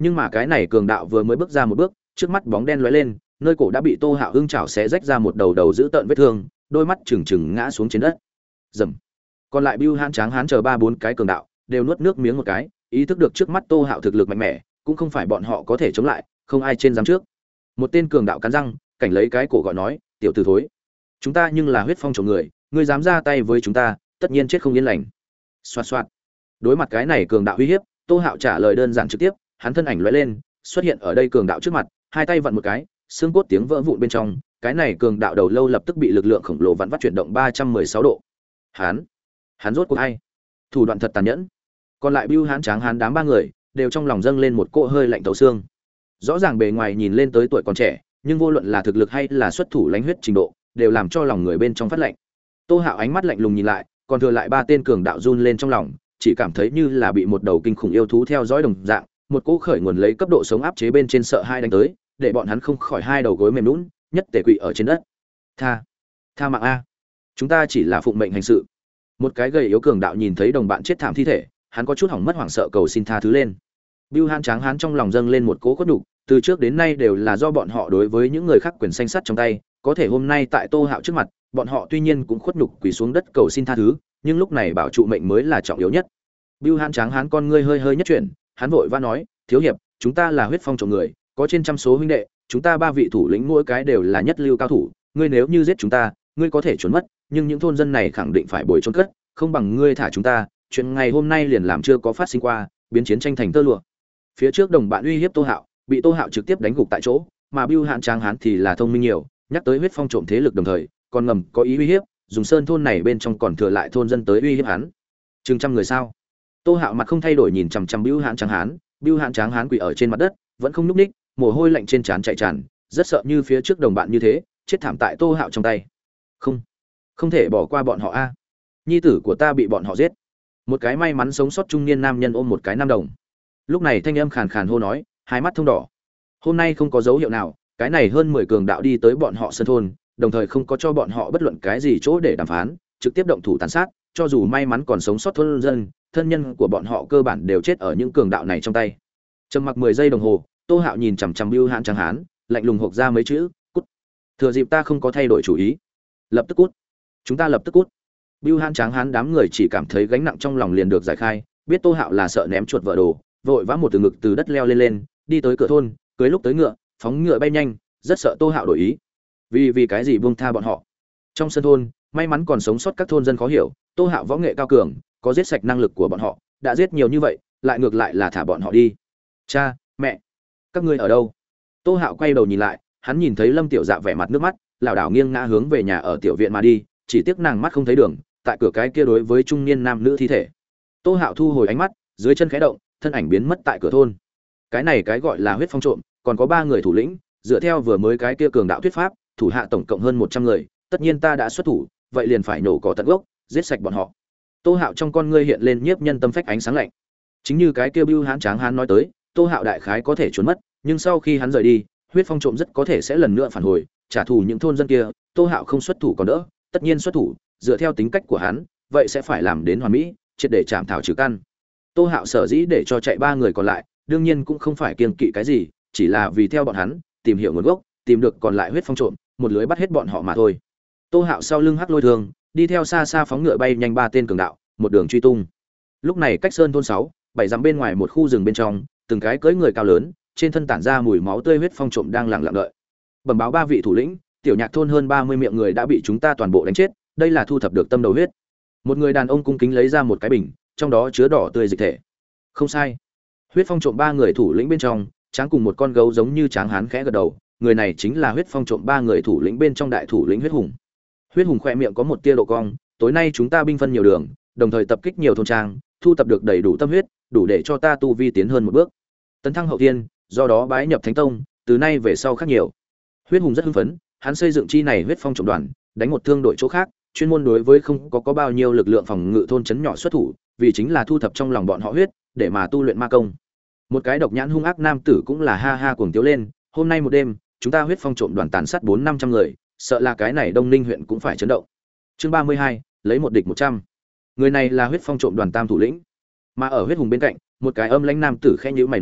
Nhưng mà cái này cường đạo vừa mới bước ra một bước, trước mắt bóng đen lóe lên, nơi cổ đã bị Tô Hạo ưng chảo xé rách ra một đầu đầu dữ tợn vết thương, đôi mắt trừng trừng ngã xuống trên đất. Rầm. Còn lại Bưu Hán Tráng Hán chờ ba bốn cái cường đạo, đều nuốt nước miếng một cái, ý thức được trước mắt Tô Hạo thực lực mạnh mẽ, cũng không phải bọn họ có thể chống lại, không ai trên dám trước. Một tên cường đạo cắn răng, cảnh lấy cái cổ gọi nói, tiểu tử thối, chúng ta nhưng là huyết phong trộm người, ngươi dám ra tay với chúng ta, tất nhiên chết không yên lành. Xoạt xoạt. Đối mặt cái này cường đạo uy hiếp, Tô Hạo trả lời đơn giản trực tiếp, hắn thân ảnh lóe lên, xuất hiện ở đây cường đạo trước mặt, hai tay vặn một cái, xương cốt tiếng vỡ vụn bên trong, cái này cường đạo đầu lâu lập tức bị lực lượng khổng lồ vặn vắt chuyển động ba trăm mười sáu độ. Hắn, hắn rốt cuộc hay? Thủ đoạn thật tàn nhẫn. Còn lại Bưu Hán Tráng Hán đám ba người, đều trong lòng dâng lên một cỗ hơi lạnh thấu xương. Rõ ràng bề ngoài nhìn lên tới tuổi còn trẻ, nhưng vô luận là thực lực hay là xuất thủ lãnh huyết trình độ, đều làm cho lòng người bên trong phát lạnh. Tô Hạo ánh mắt lạnh lùng nhìn lại, còn thừa lại ba tên cường đạo run lên trong lòng, chỉ cảm thấy như là bị một đầu kinh khủng yêu thú theo dõi đồng dạng, một cỗ khởi nguồn lấy cấp độ sống áp chế bên trên sợ hai đánh tới, để bọn hắn không khỏi hai đầu gối mềm nhũn, nhất tề quỵ ở trên đất. Tha, tha mạng a, chúng ta chỉ là phụng mệnh hành sự. Một cái gầy yếu cường đạo nhìn thấy đồng bạn chết thảm thi thể, hắn có chút hỏng mất hoảng sợ cầu xin tha thứ lên. Bưu Hán Tráng Hán trong lòng dâng lên một cỗ cốt đủ, từ trước đến nay đều là do bọn họ đối với những người khác quyền xanh sắt trong tay, có thể hôm nay tại Tô Hạo trước mặt, bọn họ tuy nhiên cũng khuất nhục quỳ xuống đất cầu xin tha thứ, nhưng lúc này bảo trụ mệnh mới là trọng yếu nhất. Bưu Hán Tráng Hán con ngươi hơi hơi nhất chuyển, hắn vội vã nói, thiếu hiệp, chúng ta là huyết phong trộm người, có trên trăm số huynh đệ, chúng ta ba vị thủ lĩnh mỗi cái đều là nhất lưu cao thủ, ngươi nếu như giết chúng ta, ngươi có thể trốn mất, nhưng những thôn dân này khẳng định phải bồi trốn cất, không bằng ngươi thả chúng ta, chuyện ngày hôm nay liền làm chưa có phát sinh qua, biến chiến tranh thành tơ lụa. Phía trước đồng bạn uy hiếp Tô Hạo, bị Tô Hạo trực tiếp đánh gục tại chỗ, mà Bưu Hán Tráng Hán thì là thông minh nhiều, nhắc tới huyết phong trộm thế lực đồng thời, còn ngầm có ý uy hiếp, dùng sơn thôn này bên trong còn thừa lại thôn dân tới uy hiếp hắn. Chừng trăm người sao? Tô Hạo mặt không thay đổi nhìn chằm chằm Bưu Hán Tráng Hán, Bưu Hán Tráng Hán quỳ ở trên mặt đất, vẫn không nhúc nhích, mồ hôi lạnh trên trán chảy tràn, rất sợ như phía trước đồng bạn như thế, chết thảm tại Tô Hạo trong tay. Không, không thể bỏ qua bọn họ a. Nhi tử của ta bị bọn họ giết. Một cái may mắn sống sót trung niên nam nhân ôm một cái nam đồng. Lúc này thanh âm khàn khàn hô nói, hai mắt thông đỏ. Hôm nay không có dấu hiệu nào, cái này hơn mười cường đạo đi tới bọn họ sân thôn, đồng thời không có cho bọn họ bất luận cái gì chỗ để đàm phán, trực tiếp động thủ tàn sát, cho dù may mắn còn sống sót thôn dân, thân nhân của bọn họ cơ bản đều chết ở những cường đạo này trong tay. Trầm mặc mười giây đồng hồ, Tô Hạo nhìn chằm chằm Bưu Hán Tráng Hán, lạnh lùng hộc ra mấy chữ, cút. Thừa dịp ta không có thay đổi chủ ý, lập tức cút. Chúng ta lập tức cút. Bưu Hán Tráng Hán đám người chỉ cảm thấy gánh nặng trong lòng liền được giải khai, biết Tô Hạo là sợ ném chuột vỡ đồ, vội vã một từ ngực từ đất leo lên lên, đi tới cửa thôn, cưới lúc tới ngựa, phóng ngựa bay nhanh, rất sợ Tô Hạo đổi ý. Vì vì cái gì buông tha bọn họ? Trong sân thôn, may mắn còn sống sót các thôn dân khó hiểu, Tô Hạo võ nghệ cao cường, có giết sạch năng lực của bọn họ, đã giết nhiều như vậy, lại ngược lại là thả bọn họ đi. Cha, mẹ, các ngươi ở đâu? Tô Hạo quay đầu nhìn lại, hắn nhìn thấy Lâm Tiểu Dạ vẻ mặt nước mắt, lảo đảo nghiêng ngã hướng về nhà ở tiểu viện mà đi, chỉ tiếc nàng mắt không thấy đường, tại cửa cái kia đối với trung niên nam nữ thi thể. Tô Hạo thu hồi ánh mắt, dưới chân khẽ động, thân ảnh biến mất tại cửa thôn. Cái này cái gọi là huyết phong trộm, còn có ba người thủ lĩnh, dựa theo vừa mới cái kia cường đạo thuyết pháp, thủ hạ tổng cộng hơn một trăm người, tất nhiên ta đã xuất thủ, vậy liền phải nổ cỏ tận gốc, giết sạch bọn họ. Tô Hạo trong con ngươi hiện lên nhiếp nhân tâm phách ánh sáng lạnh. Chính như cái kia Bưu Hán Tráng Hán nói tới, Tô Hạo đại khái có thể trốn mất, nhưng sau khi hắn rời đi, huyết phong trộm rất có thể sẽ lần nữa phản hồi, trả thù những thôn dân kia, Tô Hạo không xuất thủ còn đỡ, tất nhiên xuất thủ, dựa theo tính cách của hắn, vậy sẽ phải làm đến hoàn mỹ, triệt để chạm thảo trừ căn. Tô Hạo sở dĩ để cho chạy ba người còn lại, đương nhiên cũng không phải kiêng kỵ cái gì, chỉ là vì theo bọn hắn, tìm hiểu nguồn gốc, tìm được còn lại huyết phong trộm, một lưới bắt hết bọn họ mà thôi. Tô Hạo sau lưng hắc lôi thường, đi theo xa xa phóng ngựa bay nhanh ba tên cường đạo, một đường truy tung. Lúc này cách sơn thôn sáu, bảy dặm bên ngoài một khu rừng bên trong, từng cái cưỡi người cao lớn, trên thân tản ra mùi máu tươi huyết phong trộm đang lặng lặng đợi. Bẩm báo ba vị thủ lĩnh, tiểu nhạc thôn hơn ba mươi miệng người đã bị chúng ta toàn bộ đánh chết, đây là thu thập được tâm đầu huyết. Một người đàn ông cung kính lấy ra một cái bình, trong đó chứa đỏ tươi dịch thể. Không sai. Huyết phong trộm ba người thủ lĩnh bên trong, Tráng cùng một con gấu giống như Tráng Hán khẽ gật đầu, người này chính là huyết phong trộm ba người thủ lĩnh bên trong đại thủ lĩnh Huyết Hùng. Huyết Hùng khẽ miệng có một tia độ cong, tối nay chúng ta binh phân nhiều đường, đồng thời tập kích nhiều thôn trang, thu thập được đầy đủ tâm huyết, đủ để cho ta tu vi tiến hơn một bước. Tấn thăng hậu thiên, do đó bái nhập thánh tông, từ nay về sau khác nhiều. Huyết Hùng rất hưng phấn, hắn xây dựng chi này huyết phong trộm đoàn, đánh một thương đội chỗ khác, chuyên môn đối với không có có bao nhiêu lực lượng phòng ngự thôn trấn nhỏ xuất thủ, vì chính là thu thập trong lòng bọn họ huyết, để mà tu luyện ma công. Một cái độc nhãn hung ác nam tử cũng là ha ha cuồng tiếu lên, hôm nay một đêm, chúng ta huyết phong trộm đoàn tàn sát bốn năm trăm người, sợ là cái này Đông Ninh huyện cũng phải chấn động. Chương ba mươi hai, lấy một địch một trăm. Người này là huyết phong trộm đoàn tam thủ lĩnh. Mà ở Huyết Hùng bên cạnh, một cái âm lãnh nam tử khẽ nhíu mày nói,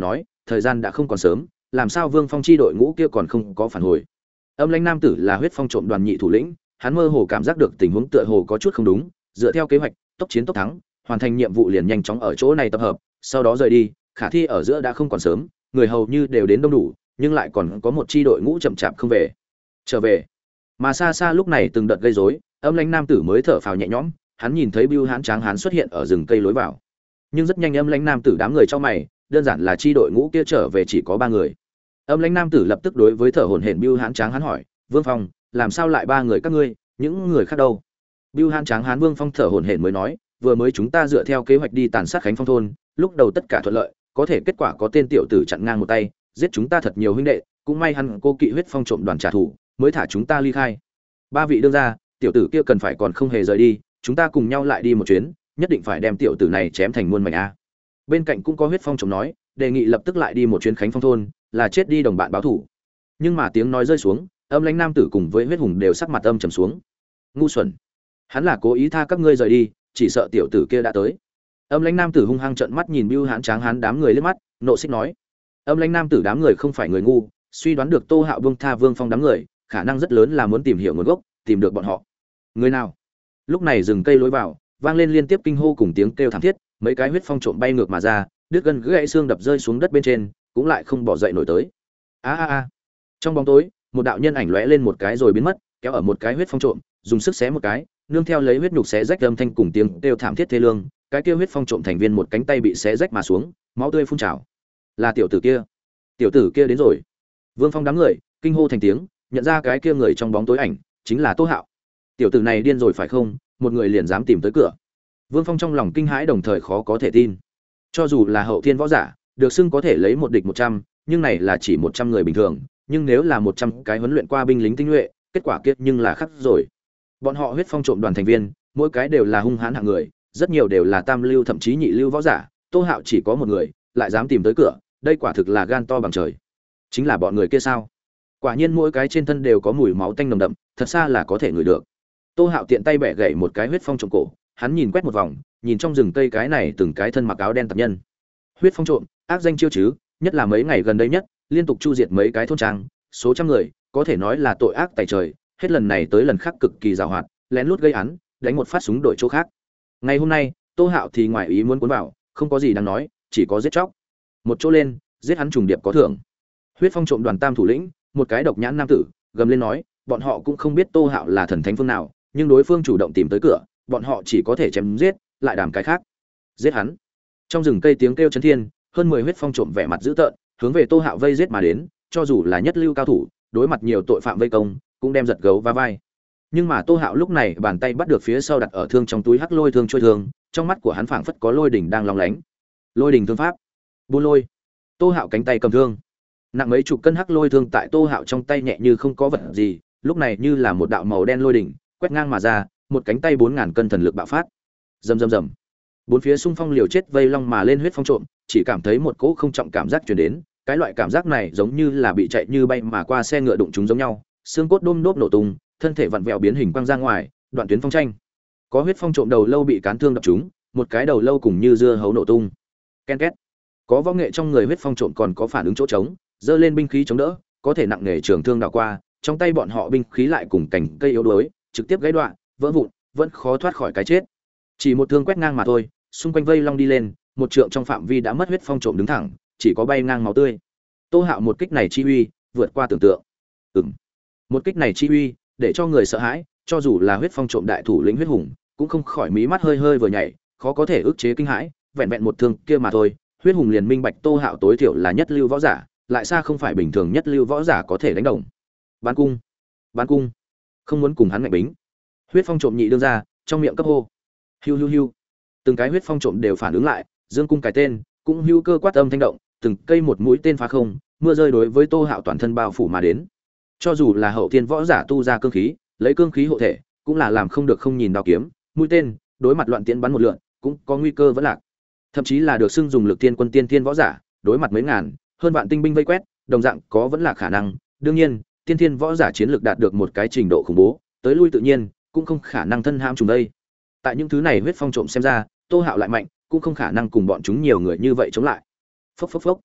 thời gian đã không còn sớm, làm sao Vương Phong chi đội ngũ kia còn không có phản hồi. Âm Lãnh nam tử là huyết phong trộm đoàn nhị thủ lĩnh, hắn mơ hồ cảm giác được tình huống tựa hồ có chút không đúng, dựa theo kế hoạch, tốc chiến tốc thắng, hoàn thành nhiệm vụ liền nhanh chóng ở chỗ này tập hợp, sau đó rời đi, khả thi ở giữa đã không còn sớm, người hầu như đều đến đông đủ, nhưng lại còn có một chi đội ngũ chậm chạp không về. Trở về. Mà xa xa lúc này từng đợt gây rối, Âm Lãnh nam tử mới thở phào nhẹ nhõm, hắn nhìn thấy Bưu Hán Tráng Hán xuất hiện ở rừng cây lối vào. Nhưng rất nhanh Âm Lãnh nam tử đám người trong mày, đơn giản là chi đội ngũ kia trở về chỉ có ba người. Âm Lãnh nam tử lập tức đối với thở hổn hển Bưu Hán Tráng Hán hỏi, "Vương Phong, làm sao lại ba người các ngươi, những người khác đâu?" Bưu Hán Tráng Hán Vương Phong thở hổn hển mới nói, "Vừa mới chúng ta dựa theo kế hoạch đi tàn sát Khánh Phong thôn, lúc đầu tất cả thuận lợi, có thể kết quả có tên tiểu tử chặn ngang một tay, giết chúng ta thật nhiều huynh đệ, cũng may hắn cô kỵ huyết phong trộm đoàn trả thù, mới thả chúng ta ly khai. Ba vị đương ra, tiểu tử kia cần phải còn không hề rời đi, chúng ta cùng nhau lại đi một chuyến, nhất định phải đem tiểu tử này chém thành muôn mảnh a." Bên cạnh cũng có huyết phong trộm nói, đề nghị lập tức lại đi một chuyến Khánh Phong thôn, là chết đi đồng bạn báo thủ. Nhưng mà tiếng nói rơi xuống, Âm Lãnh nam tử cùng với huyết hùng đều sắc mặt âm trầm xuống. Ngu xuẩn, hắn là cố ý tha các ngươi rời đi, chỉ sợ tiểu tử kia đã tới. Âm Lãnh nam tử hung hăng trợn mắt nhìn Bưu Hán Tráng Hán đám người liếc mắt, nộ xích nói. Âm Lãnh nam tử đám người không phải người ngu, suy đoán được Tô Hạo buông tha Vương Phong đám người, khả năng rất lớn là muốn tìm hiểu nguồn gốc, tìm được bọn họ. Người nào? Lúc này rừng cây lối vào, vang lên liên tiếp kinh hô cùng tiếng kêu thảm thiết, mấy cái huyết phong trộm bay ngược mà ra, đứt gân gãy xương đập rơi xuống đất bên trên, cũng lại không bỏ dậy nổi tới. A a a. Trong bóng tối, một đạo nhân ảnh lóe lên một cái rồi biến mất, kéo ở một cái huyết phong trộm, dùng sức xé một cái, nương theo lấy huyết nhục xé rách âm thanh cùng tiếng kêu thảm thiết thê lương, cái kia huyết phong trộm thành viên một cánh tay bị xé rách mà xuống, máu tươi phun trào. Là tiểu tử kia. Tiểu tử kia đến rồi. Vương Phong đám người kinh hô thành tiếng, nhận ra cái kia người trong bóng tối ảnh, chính là Tô Hạo. Tiểu tử này điên rồi phải không? Một người liền dám tìm tới cửa. Vương Phong trong lòng kinh hãi đồng thời khó có thể tin. Cho dù là hậu thiên võ giả, được xưng có thể lấy một địch một trăm, nhưng này là chỉ một trăm người bình thường, nhưng nếu là một trăm cái huấn luyện qua binh lính tinh nhuệ, kết quả kiệt nhưng là khác rồi. Bọn họ huyết phong trộm đoàn thành viên, mỗi cái đều là hung hãn hạng người, rất nhiều đều là tam lưu thậm chí nhị lưu võ giả, Tô Hạo chỉ có một người, lại dám tìm tới cửa, đây quả thực là gan to bằng trời. Chính là bọn người kia sao? Quả nhiên mỗi cái trên thân đều có mùi máu tanh nồng đậm, thật xa là có thể ngửi được. Tô Hạo tiện tay bẻ gãy một cái huyết phong trộm cổ, hắn nhìn quét một vòng, nhìn trong rừng cây cái này từng cái thân mặc áo đen tạp nhân. Huyết phong trộm, ác danh chiêu chứ, nhất là mấy ngày gần đây nhất, liên tục chu diệt mấy cái thôn trang, số trăm người, có thể nói là tội ác tày trời, hết lần này tới lần khác cực kỳ giàu hoạt, lén lút gây án, đánh một phát súng đổi chỗ khác. Ngày hôm nay, Tô Hạo thì ngoài ý muốn cuốn vào, không có gì đáng nói, chỉ có giết chóc. Một chỗ lên, giết hắn trùng điệp có thưởng. Huyết phong trộm đoàn tam thủ lĩnh, một cái độc nhãn nam tử, gầm lên nói, bọn họ cũng không biết Tô Hạo là thần thánh phương nào, nhưng đối phương chủ động tìm tới cửa, bọn họ chỉ có thể chém giết, lại đảm cái khác. Giết hắn. Trong rừng cây tiếng kêu chấn thiên, hơn mười huyết phong trộm vẻ mặt dữ tợn, hướng về Tô Hạo vây giết mà đến, cho dù là nhất lưu cao thủ, đối mặt nhiều tội phạm vây công, cũng đem giật gấu va vai. Nhưng mà Tô Hạo lúc này bàn tay bắt được phía sau đặt ở thương trong túi hắc lôi thương trôi thương, trong mắt của hắn phảng phất có lôi đỉnh đang lóng lánh. Lôi đỉnh thương pháp. Buôn lôi. Tô Hạo cánh tay cầm thương, nặng mấy chục cân hắc lôi thương tại Tô Hạo trong tay nhẹ như không có vật gì, lúc này như là một đạo màu đen lôi đỉnh, quét ngang mà ra, một cánh tay bốn ngàn cân thần lực bạo phát. Rầm rầm rầm. Bốn phía xung phong liều chết vây long mà lên huyết phong trộm, chỉ cảm thấy một cỗ không trọng cảm giác truyền đến, cái loại cảm giác này giống như là bị chạy như bay mà qua xe ngựa đụng chúng giống nhau, xương cốt đôm đốp nổ tung, thân thể vặn vẹo biến hình quăng ra ngoài, đoạn tuyến phong tranh. Có huyết phong trộm đầu lâu bị cán thương đập trúng, một cái đầu lâu cùng như dưa hấu nổ tung. Ken két. Có võ nghệ trong người huyết phong trộm còn có phản ứng chỗ trống, giơ lên binh khí chống đỡ, có thể nặng nề trường thương đảo qua, trong tay bọn họ binh khí lại cùng cành cây yếu đuối, trực tiếp gãy đoạn, vỡ vụn, vẫn khó thoát khỏi cái chết. Chỉ một thương quét ngang mà thôi, xung quanh vây long đi lên, một trượng trong phạm vi đã mất huyết phong trộm đứng thẳng, chỉ có bay ngang máu tươi. Tô Hạo một kích này chi uy, vượt qua tưởng tượng. Ừm. Một kích này chi uy, để cho người sợ hãi, cho dù là huyết phong trộm đại thủ lĩnh huyết hùng, cũng không khỏi mí mắt hơi hơi vừa nhảy, khó có thể ức chế kinh hãi, vẹn vẹn một thương kia mà thôi, huyết hùng liền minh bạch Tô Hạo tối thiểu là nhất lưu võ giả, lại xa không phải bình thường nhất lưu võ giả có thể đánh đồng. Bán cung, bán cung, không muốn cùng hắn ngạnh bính. Huyết phong trộm nhị đương ra, trong miệng cấp hô. Hiu hiu hiu. Từng cái huyết phong trộm đều phản ứng lại, dương cung cái tên, cũng hưu cơ quát âm thanh động, từng cây một mũi tên phá không, mưa rơi đối với Tô Hạo toàn thân bao phủ mà đến. Cho dù là hậu thiên võ giả tu ra cương khí, lấy cương khí hộ thể, cũng là làm không được không nhìn đao kiếm, mũi tên, đối mặt loạn tiễn bắn một lượn, cũng có nguy cơ vẫn lạc. Thậm chí là được xưng dùng lực tiên quân tiên thiên võ giả, đối mặt mấy ngàn, hơn vạn tinh binh vây quét, đồng dạng có vẫn là khả năng. Đương nhiên, tiên thiên võ giả chiến lược đạt được một cái trình độ khủng bố, tới lui tự nhiên, cũng không khả năng thân hãm trùng đây. Tại những thứ này huyết phong trộm xem ra, Tô Hạo lại mạnh, cũng không khả năng cùng bọn chúng nhiều người như vậy chống lại. Phốc phốc phốc.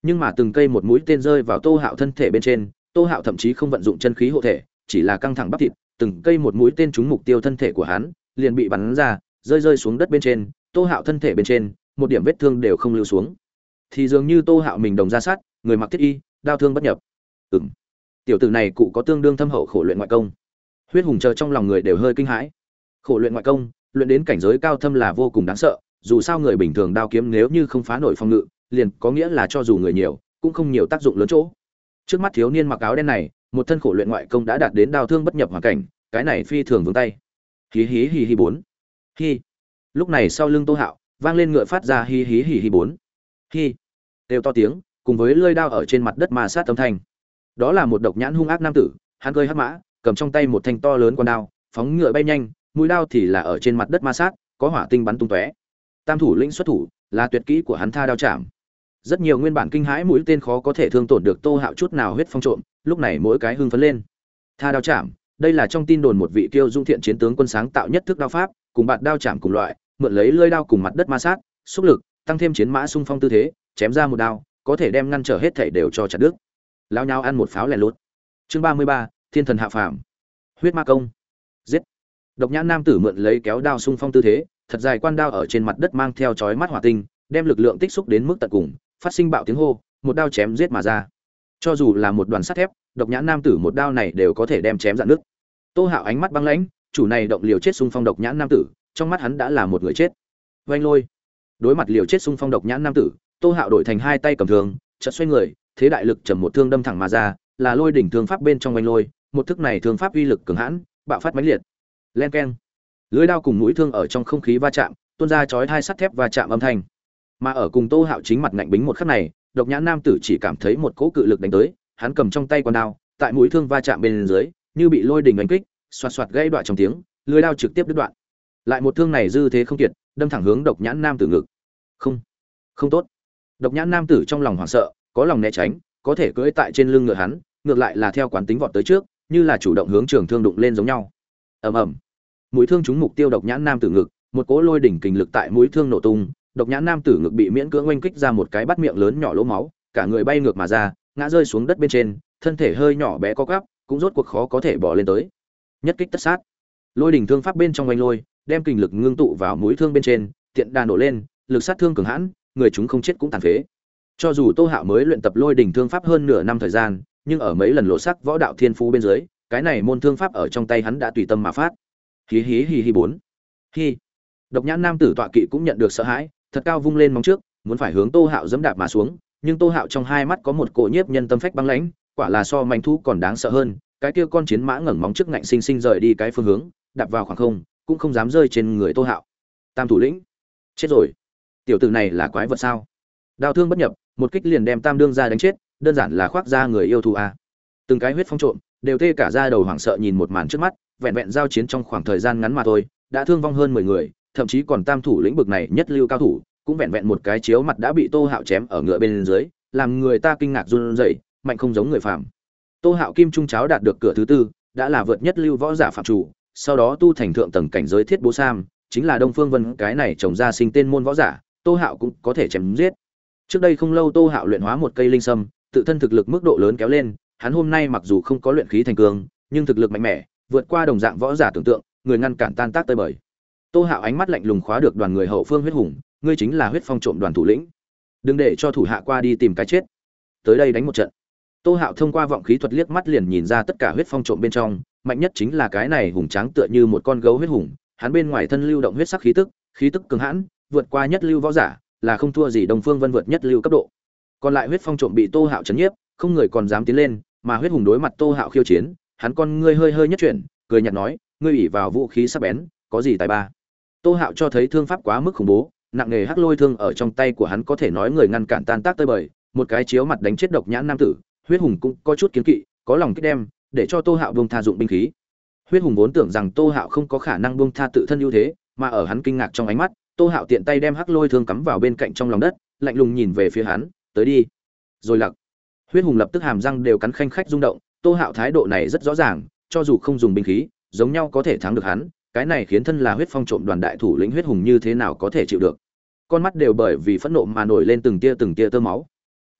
Nhưng mà từng cây một mũi tên rơi vào Tô Hạo thân thể bên trên, Tô Hạo thậm chí không vận dụng chân khí hộ thể, chỉ là căng thẳng bắp thịt, từng cây một mũi tên trúng mục tiêu thân thể của hắn, liền bị bắn ra, rơi rơi xuống đất bên trên, Tô Hạo thân thể bên trên, một điểm vết thương đều không lưu xuống. Thì dường như Tô Hạo mình đồng ra sát, người mặc thiết y, đao thương bất nhập. Ừm. Tiểu tử này cụ có tương đương thâm hậu khổ luyện ngoại công. Huyết Hùng chờ trong lòng người đều hơi kinh hãi. Khổ luyện ngoại công, luyện đến cảnh giới cao thâm là vô cùng đáng sợ, dù sao người bình thường đao kiếm nếu như không phá nổi phòng ngự, liền có nghĩa là cho dù người nhiều, cũng không nhiều tác dụng lớn chỗ. Trước mắt thiếu niên mặc áo đen này, một thân khổ luyện ngoại công đã đạt đến đao thương bất nhập hoàn cảnh, cái này phi thường vướng tay. Hí hí hí hí bốn. Hi. Lúc này sau lưng Tô Hạo, vang lên ngựa phát ra hí hí hí hí bốn. Hi. Đều to tiếng, cùng với lưỡi đao ở trên mặt đất ma sát âm thanh. Đó là một độc nhãn hung ác nam tử, hắn cơi hắc mã, cầm trong tay một thanh to lớn con đao, phóng ngựa bay nhanh, mũi đao thì là ở trên mặt đất ma sát, có hỏa tinh bắn tung tóe. Tam thủ lĩnh xuất thủ, là tuyệt kỹ của hắn Tha đao chạm. Rất nhiều nguyên bản kinh hãi mũi tên khó có thể thương tổn được Tô Hạo chút nào huyết phong trộm, lúc này mỗi cái hưng phấn lên. Tha đao chạm, đây là trong tin đồn một vị kiêu dung thiện chiến tướng quân sáng tạo nhất thức đao pháp, cùng bạn đao chạm cùng loại, mượn lấy lưỡi đao cùng mặt đất ma sát, xúc lực, tăng thêm chiến mã xung phong tư thế, chém ra một đao, có thể đem ngăn trở hết thảy đều cho chặt đứt. Lao nhau ăn một pháo lẻ lút. Chương ba mươi ba, Thiên thần hạ phàm. Huyết ma công. Giết. Độc nhãn nam tử mượn lấy kéo đao xung phong tư thế, thật dài quan đao ở trên mặt đất mang theo chói mắt hỏa tinh, đem lực lượng tích xúc đến mức tận cùng, phát sinh bạo tiếng hô, một đao chém giết mà ra. Cho dù là một đoàn sắt thép, độc nhãn nam tử một đao này đều có thể đem chém rạn nước. Tô Hạo ánh mắt băng lãnh, chủ này động liều chết xung phong độc nhãn nam tử, trong mắt hắn đã là một người chết. Vành lôi. Đối mặt liều chết xung phong độc nhãn nam tử, Tô Hạo đổi thành hai tay cầm thương, chợt xoay người, thế đại lực trầm một thương đâm thẳng mà ra, là lôi đỉnh thương pháp bên trong vành lôi, một thức này thương pháp uy lực cường hãn, bạo phát mãnh liệt. Len keng. Lưỡi đao cùng mũi thương ở trong không khí va chạm, tuôn ra chói hai sắt thép va chạm âm thanh. Mà ở cùng Tô Hạo chính mặt ngạnh bính một khắc này, độc nhãn nam tử chỉ cảm thấy một cỗ cự lực đánh tới, hắn cầm trong tay con đao, tại mũi thương va chạm bên dưới, như bị lôi đỉnh đánh kích, xoạt xoạt gãy đoạn trong tiếng, lưỡi đao trực tiếp đứt đoạn. Lại một thương này dư thế không kiệt, đâm thẳng hướng độc nhãn nam tử ngực. Không, không tốt. Độc nhãn nam tử trong lòng hoảng sợ, có lòng né tránh, có thể cưỡi tại trên lưng ngựa hắn, ngược lại là theo quán tính vọt tới trước, như là chủ động hướng trường thương đụng lên giống nhau. Ầm ầm. Mũi thương trúng mục tiêu độc nhãn nam tử ngực, một cỗ lôi đỉnh kình lực tại mũi thương nổ tung, độc nhãn nam tử ngực bị miễn cưỡng oanh kích ra một cái bắt miệng lớn nhỏ lỗ máu, cả người bay ngược mà ra, ngã rơi xuống đất bên trên, thân thể hơi nhỏ bé co quắp, cũng rốt cuộc khó có thể bỏ lên tới. Nhất kích tất sát. Lôi đỉnh thương pháp bên trong oanh lôi, đem kình lực ngưng tụ vào mũi thương bên trên, tiện đà nổ lên, lực sát thương cường hãn, người chúng không chết cũng tàn phế. Cho dù Tô Hạo mới luyện tập lôi đỉnh thương pháp hơn nửa năm thời gian, nhưng ở mấy lần lộ sắc võ đạo thiên phú bên dưới, cái này môn thương pháp ở trong tay hắn đã tùy tâm mà phát. Hí hí hí hí bốn. Hi. Độc nhãn nam tử tọa kỵ cũng nhận được sợ hãi, thật cao vung lên móng trước, muốn phải hướng Tô Hạo giẫm đạp mà xuống, nhưng Tô Hạo trong hai mắt có một cỗ nhiếp nhân tâm phách băng lãnh, quả là so manh thú còn đáng sợ hơn, cái kia con chiến mã ngẩng móng trước ngạnh sinh sinh rời đi cái phương hướng, đạp vào khoảng không, cũng không dám rơi trên người Tô Hạo. Tam thủ lĩnh, chết rồi. Tiểu tử này là quái vật sao? Đao thương bất nhập, một kích liền đem Tam đương ra đánh chết, đơn giản là khoác ra người yêu thù a. Từng cái huyết phong trộm, đều tê cả da đầu hoảng sợ nhìn một màn trước mắt, vẹn vẹn giao chiến trong khoảng thời gian ngắn mà thôi, đã thương vong hơn mười người, thậm chí còn tam thủ lĩnh bực này nhất lưu cao thủ, cũng vẹn vẹn một cái chiếu mặt đã bị Tô Hạo chém ở ngựa bên dưới, làm người ta kinh ngạc run rẩy, mạnh không giống người phàm. Tô Hạo kim trung cháo đạt được cửa thứ tư, đã là vượt nhất lưu võ giả phạm chủ, sau đó tu thành thượng tầng cảnh giới thiết bố sam, chính là Đông Phương Vân cái này trồng ra sinh tên môn võ giả, Tô Hạo cũng có thể chém giết. Trước đây không lâu Tô Hạo luyện hóa một cây linh sâm, tự thân thực lực mức độ lớn kéo lên, hắn hôm nay mặc dù không có luyện khí thành cường, nhưng thực lực mạnh mẽ, vượt qua đồng dạng võ giả tưởng tượng, người ngăn cản tan tác tơi bời. Tô Hạo ánh mắt lạnh lùng khóa được đoàn người hậu phương huyết hùng, ngươi chính là huyết phong trộm đoàn thủ lĩnh, đừng để cho thủ hạ qua đi tìm cái chết, tới đây đánh một trận. Tô Hạo thông qua vọng khí thuật liếc mắt liền nhìn ra tất cả huyết phong trộm bên trong, mạnh nhất chính là cái này hùng tráng tựa như một con gấu huyết hùng, hắn bên ngoài thân lưu động huyết sắc khí tức, khí tức cường hãn, vượt qua nhất lưu võ giả, là không thua gì Đông Phương Vân vượt nhất lưu cấp độ. Còn lại huyết phong trộm bị Tô Hạo chấn nhiếp, không người còn dám tiến lên, mà huyết hùng đối mặt Tô Hạo khiêu chiến, hắn con ngươi hơi hơi nhất chuyển, cười nhạt nói, ngươi ủy vào vũ khí sắc bén, có gì tài ba? Tô Hạo cho thấy thương pháp quá mức khủng bố, nặng nghề hắc lôi thương ở trong tay của hắn có thể nói người ngăn cản tan tác tơi bời, một cái chiếu mặt đánh chết độc nhãn nam tử, huyết hùng cũng có chút kiến kỵ, có lòng kích đem, để cho Tô Hạo buông tha dụng binh khí. Huyết hùng vốn tưởng rằng Tô Hạo không có khả năng buông tha tự thân ưu thế, mà ở hắn kinh ngạc trong ánh mắt, Tô Hạo tiện tay đem hắc lôi thương cắm vào bên cạnh trong lòng đất, lạnh lùng nhìn về phía hắn, tới đi. Rồi lặc. Huyết hùng lập tức hàm răng đều cắn khanh khách rung động, Tô Hạo thái độ này rất rõ ràng, cho dù không dùng binh khí, giống nhau có thể thắng được hắn, cái này khiến thân là huyết phong trộm đoàn đại thủ lĩnh huyết hùng như thế nào có thể chịu được. Con mắt đều bởi vì phẫn nộ mà nổi lên từng tia từng tia tơ máu.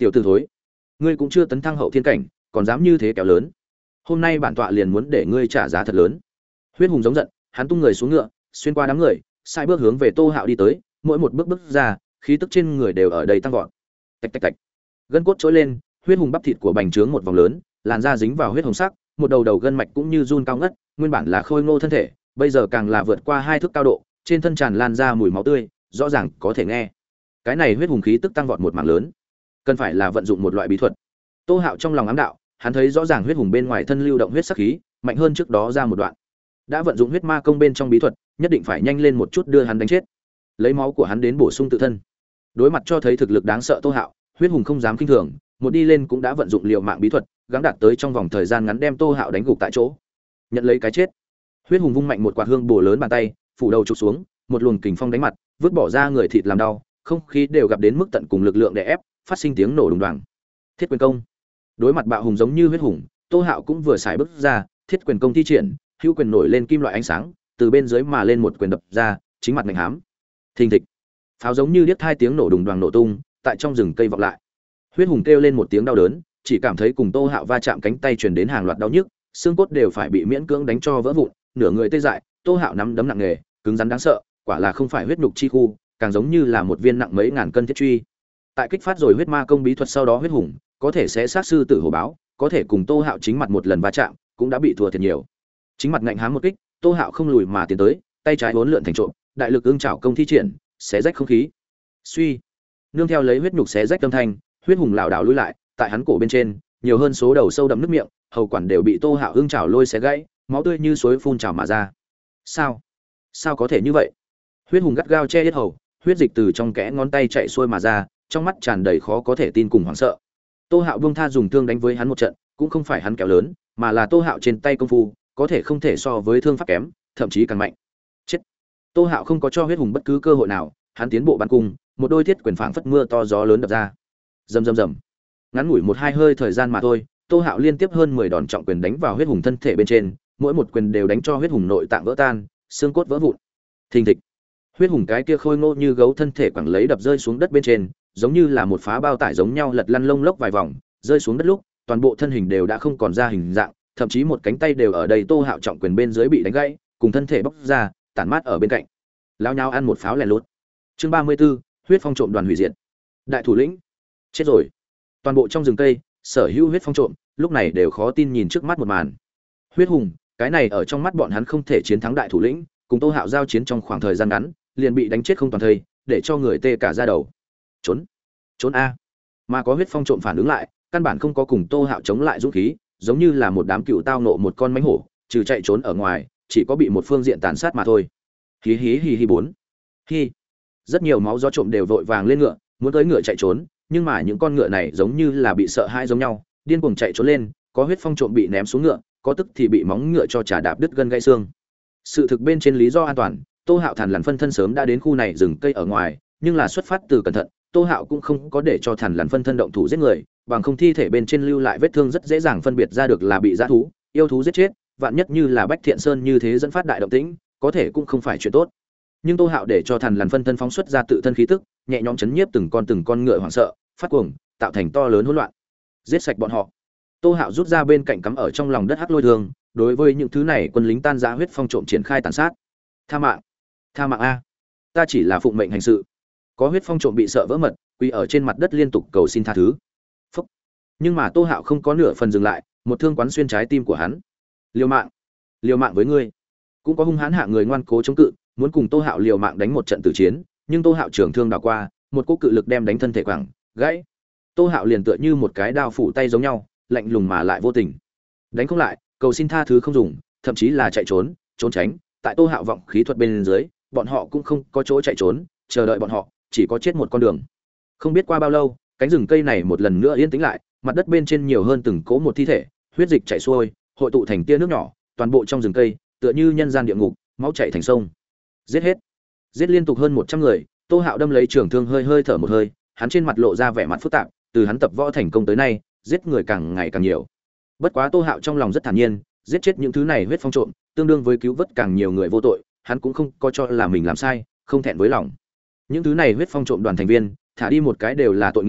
Tiểu tử thối, ngươi cũng chưa tấn thăng hậu thiên cảnh, còn dám như thế kéo lớn. Hôm nay bản tọa liền muốn để ngươi trả giá thật lớn. Huyết hùng giống giận, hắn tung người xuống ngựa, xuyên qua đám người, sai bước hướng về Tô Hạo đi tới, mỗi một bước bước ra, khí tức trên người đều ở đây tăng vọt. Tạch tạch tạch. Gân cốt trỗi lên, huyết hùng bắp thịt của bành trướng một vòng lớn, làn da dính vào huyết hồng sắc, một đầu đầu gân mạch cũng như run cao ngất, nguyên bản là khôi ngô thân thể, bây giờ càng là vượt qua hai thước cao độ, trên thân tràn lan ra mùi máu tươi, rõ ràng có thể nghe. Cái này huyết hùng khí tức tăng vọt một mảng lớn, cần phải là vận dụng một loại bí thuật. Tô Hạo trong lòng ám đạo, hắn thấy rõ ràng huyết hùng bên ngoài thân lưu động huyết sắc khí, mạnh hơn trước đó ra một đoạn. Đã vận dụng huyết ma công bên trong bí thuật, nhất định phải nhanh lên một chút đưa hắn đánh chết. Lấy máu của hắn đến bổ sung tự thân. Đối mặt cho thấy thực lực đáng sợ Tô Hạo, huyết hùng không dám khinh thường, một đi lên cũng đã vận dụng liều mạng bí thuật, gắng đạt tới trong vòng thời gian ngắn đem Tô Hạo đánh gục tại chỗ. Nhận lấy cái chết. Huyết hùng vung mạnh một quạt hương bổ lớn bàn tay, phủ đầu chụp xuống, một luồng kình phong đánh mặt, vứt bỏ ra người thịt làm đau, không khí đều gặp đến mức tận cùng lực lượng đè ép, phát sinh tiếng nổ đùng đoàng. Thiết quyền công. Đối mặt bạo hùng giống như huyết hùng, Tô Hạo cũng vừa xài bước ra, thiết quyền công thi triển, hữu quyền nổi lên kim loại ánh sáng, từ bên dưới mà lên một quyền đập ra, chính mặt mạnh hám. Thình thịch. Pháo giống như điếc hai tiếng nổ đùng đoàng nổ tung, tại trong rừng cây vọng lại. Huyết hùng kêu lên một tiếng đau đớn, chỉ cảm thấy cùng Tô Hạo va chạm cánh tay truyền đến hàng loạt đau nhức, xương cốt đều phải bị miễn cưỡng đánh cho vỡ vụn, nửa người tê dại. Tô Hạo nắm đấm nặng nề, cứng rắn đáng sợ, quả là không phải huyết nhục chi khu, càng giống như là một viên nặng mấy ngàn cân thiết truy. Tại kích phát rồi huyết ma công bí thuật sau đó, huyết hùng có thể sẽ sát sư tử hổ báo, có thể cùng Tô Hạo chính mặt một lần va chạm, cũng đã bị thua thiệt nhiều. Chính mặt ngạnh hám một kích, Tô Hạo không lùi mà tiến tới, tay trái uốn lượn thành trộm, đại lực ương chảo công thi triển, xé rách không khí. Suy, nương theo lấy huyết nhục xé rách âm thanh, huyết hùng lảo đảo lùi lại, tại hắn cổ bên trên, nhiều hơn số đầu sâu đậm nước miệng, hầu quản đều bị Tô Hạo ương chảo lôi xé gãy, máu tươi như suối phun trào mà ra. Sao? Sao có thể như vậy? Huyết hùng gắt gao che hết hầu, huyết dịch từ trong kẽ ngón tay chạy xuôi mà ra, trong mắt tràn đầy khó có thể tin cùng hoảng sợ. Tô Hạo buông tha dùng thương đánh với hắn một trận, cũng không phải hắn kéo lớn, mà là Tô Hạo trên tay công phu, có thể không thể so với thương pháp kém, thậm chí càng mạnh. Chết. Tô Hạo không có cho huyết hùng bất cứ cơ hội nào, hắn tiến bộ bắn cung, một đôi thiết quyền phảng phất mưa to gió lớn đập ra. Rầm rầm rầm. Ngắn ngủi một hai hơi thời gian mà thôi, Tô Hạo liên tiếp hơn mười đòn trọng quyền đánh vào huyết hùng thân thể bên trên, mỗi một quyền đều đánh cho huyết hùng nội tạng vỡ tan, xương cốt vỡ vụn. Thình thịch. Huyết hùng cái kia khôi ngô như gấu thân thể quẳng lấy đập rơi xuống đất bên trên, giống như là một phá bao tải giống nhau lật lăn lông lốc vài vòng, rơi xuống đất lúc, toàn bộ thân hình đều đã không còn ra hình dạng, thậm chí một cánh tay đều ở đây Tô Hạo trọng quyền bên dưới bị đánh gãy, cùng thân thể bóc ra, tản mát ở bên cạnh. Lao nhau ăn một pháo lẻ lút. Chương ba mươi 34, huyết phong trộm đoàn hủy diệt. Đại thủ lĩnh chết rồi. Toàn bộ trong rừng cây, sở hữu huyết phong trộm, lúc này đều khó tin nhìn trước mắt một màn. Huyết hùng, cái này ở trong mắt bọn hắn không thể chiến thắng đại thủ lĩnh, cùng Tô Hạo giao chiến trong khoảng thời gian ngắn, liền bị đánh chết không toàn thây, để cho người tê cả da đầu. Trốn, trốn a. Mà có huyết phong trộm phản ứng lại, căn bản không có cùng Tô Hạo chống lại dũng khí, giống như là một đám cựu tao nộ một con mãnh hổ, trừ chạy trốn ở ngoài, chỉ có bị một phương diện tàn sát mà thôi. Hí hí hí hí bốn. Hi. Rất nhiều máu gió trộm đều vội vàng lên ngựa, muốn tới ngựa chạy trốn, nhưng mà những con ngựa này giống như là bị sợ hãi giống nhau, điên cuồng chạy trốn lên, có huyết phong trộm bị ném xuống ngựa, có tức thì bị móng ngựa cho trả đạp đứt gân gãy xương. Sự thực bên trên lý do an toàn, Tô Hạo Thản Lằn phân thân sớm đã đến khu này rừng cây ở ngoài, nhưng là xuất phát từ cẩn thận, Tô Hạo cũng không có để cho Thản Lằn phân thân động thủ giết người, bằng không thi thể bên trên lưu lại vết thương rất dễ dàng phân biệt ra được là bị dã thú, yêu thú giết chết, vạn nhất như là Bách Thiện Sơn như thế dẫn phát đại động tĩnh, có thể cũng không phải chuyện tốt. Nhưng Tô Hạo để cho Thản Lằn phân thân phóng xuất ra tự thân khí tức, nhẹ nhõm chấn nhiếp từng con từng con ngựa hoảng sợ, phát cuồng, tạo thành to lớn hỗn loạn. Giết sạch bọn họ. Tô Hạo rút ra bên cạnh cắm ở trong lòng đất hắc lôi thương, đối với những thứ này quân lính tan rã huyết phong trộm triển khai tàn sát. Tha mạng, tha mạng a, ta chỉ là phụng mệnh hành sự. Có huyết phong trộm bị sợ vỡ mật, quỳ ở trên mặt đất liên tục cầu xin tha thứ. Phúc. Nhưng mà Tô Hạo không có nửa phần dừng lại, một thương quán xuyên trái tim của hắn. Liều mạng, liều mạng với ngươi. Cũng có hung hãn hạ người ngoan cố chống cự, muốn cùng Tô Hạo liều mạng đánh một trận tử chiến, nhưng Tô Hạo trường thương đảo qua, một cú cự lực đem đánh thân thể quẳng gãy. Tô Hạo liền tựa như một cái đao phủ tay giống nhau, lạnh lùng mà lại vô tình. Đánh không lại, cầu xin tha thứ không dùng, thậm chí là chạy trốn, trốn tránh, tại Tô Hạo vọng khí thuật bên dưới, bọn họ cũng không có chỗ chạy trốn, chờ đợi bọn họ, chỉ có chết một con đường. Không biết qua bao lâu, cánh rừng cây này một lần nữa yên tĩnh lại, mặt đất bên trên nhiều hơn từng cỗ một thi thể, huyết dịch chảy xuôi, hội tụ thành tia nước nhỏ, toàn bộ trong rừng cây, tựa như nhân gian địa ngục, máu chảy thành sông. Giết hết. Giết liên tục hơn một trăm người, Tô Hạo đâm lấy trường thương hơi hơi thở một hơi, hắn trên mặt lộ ra vẻ mặt phức tạp, từ hắn tập võ thành công tới nay, giết người càng ngày càng nhiều. Bất quá Tô Hạo trong lòng rất thản nhiên, giết chết những thứ này huyết phong trộm, tương đương với cứu vớt càng nhiều người vô tội, hắn cũng không có cho là mình làm sai, không thẹn với lòng. Những thứ này huyết phong trộm đoàn thành viên, thả đi một cái đều là tội nghiệt,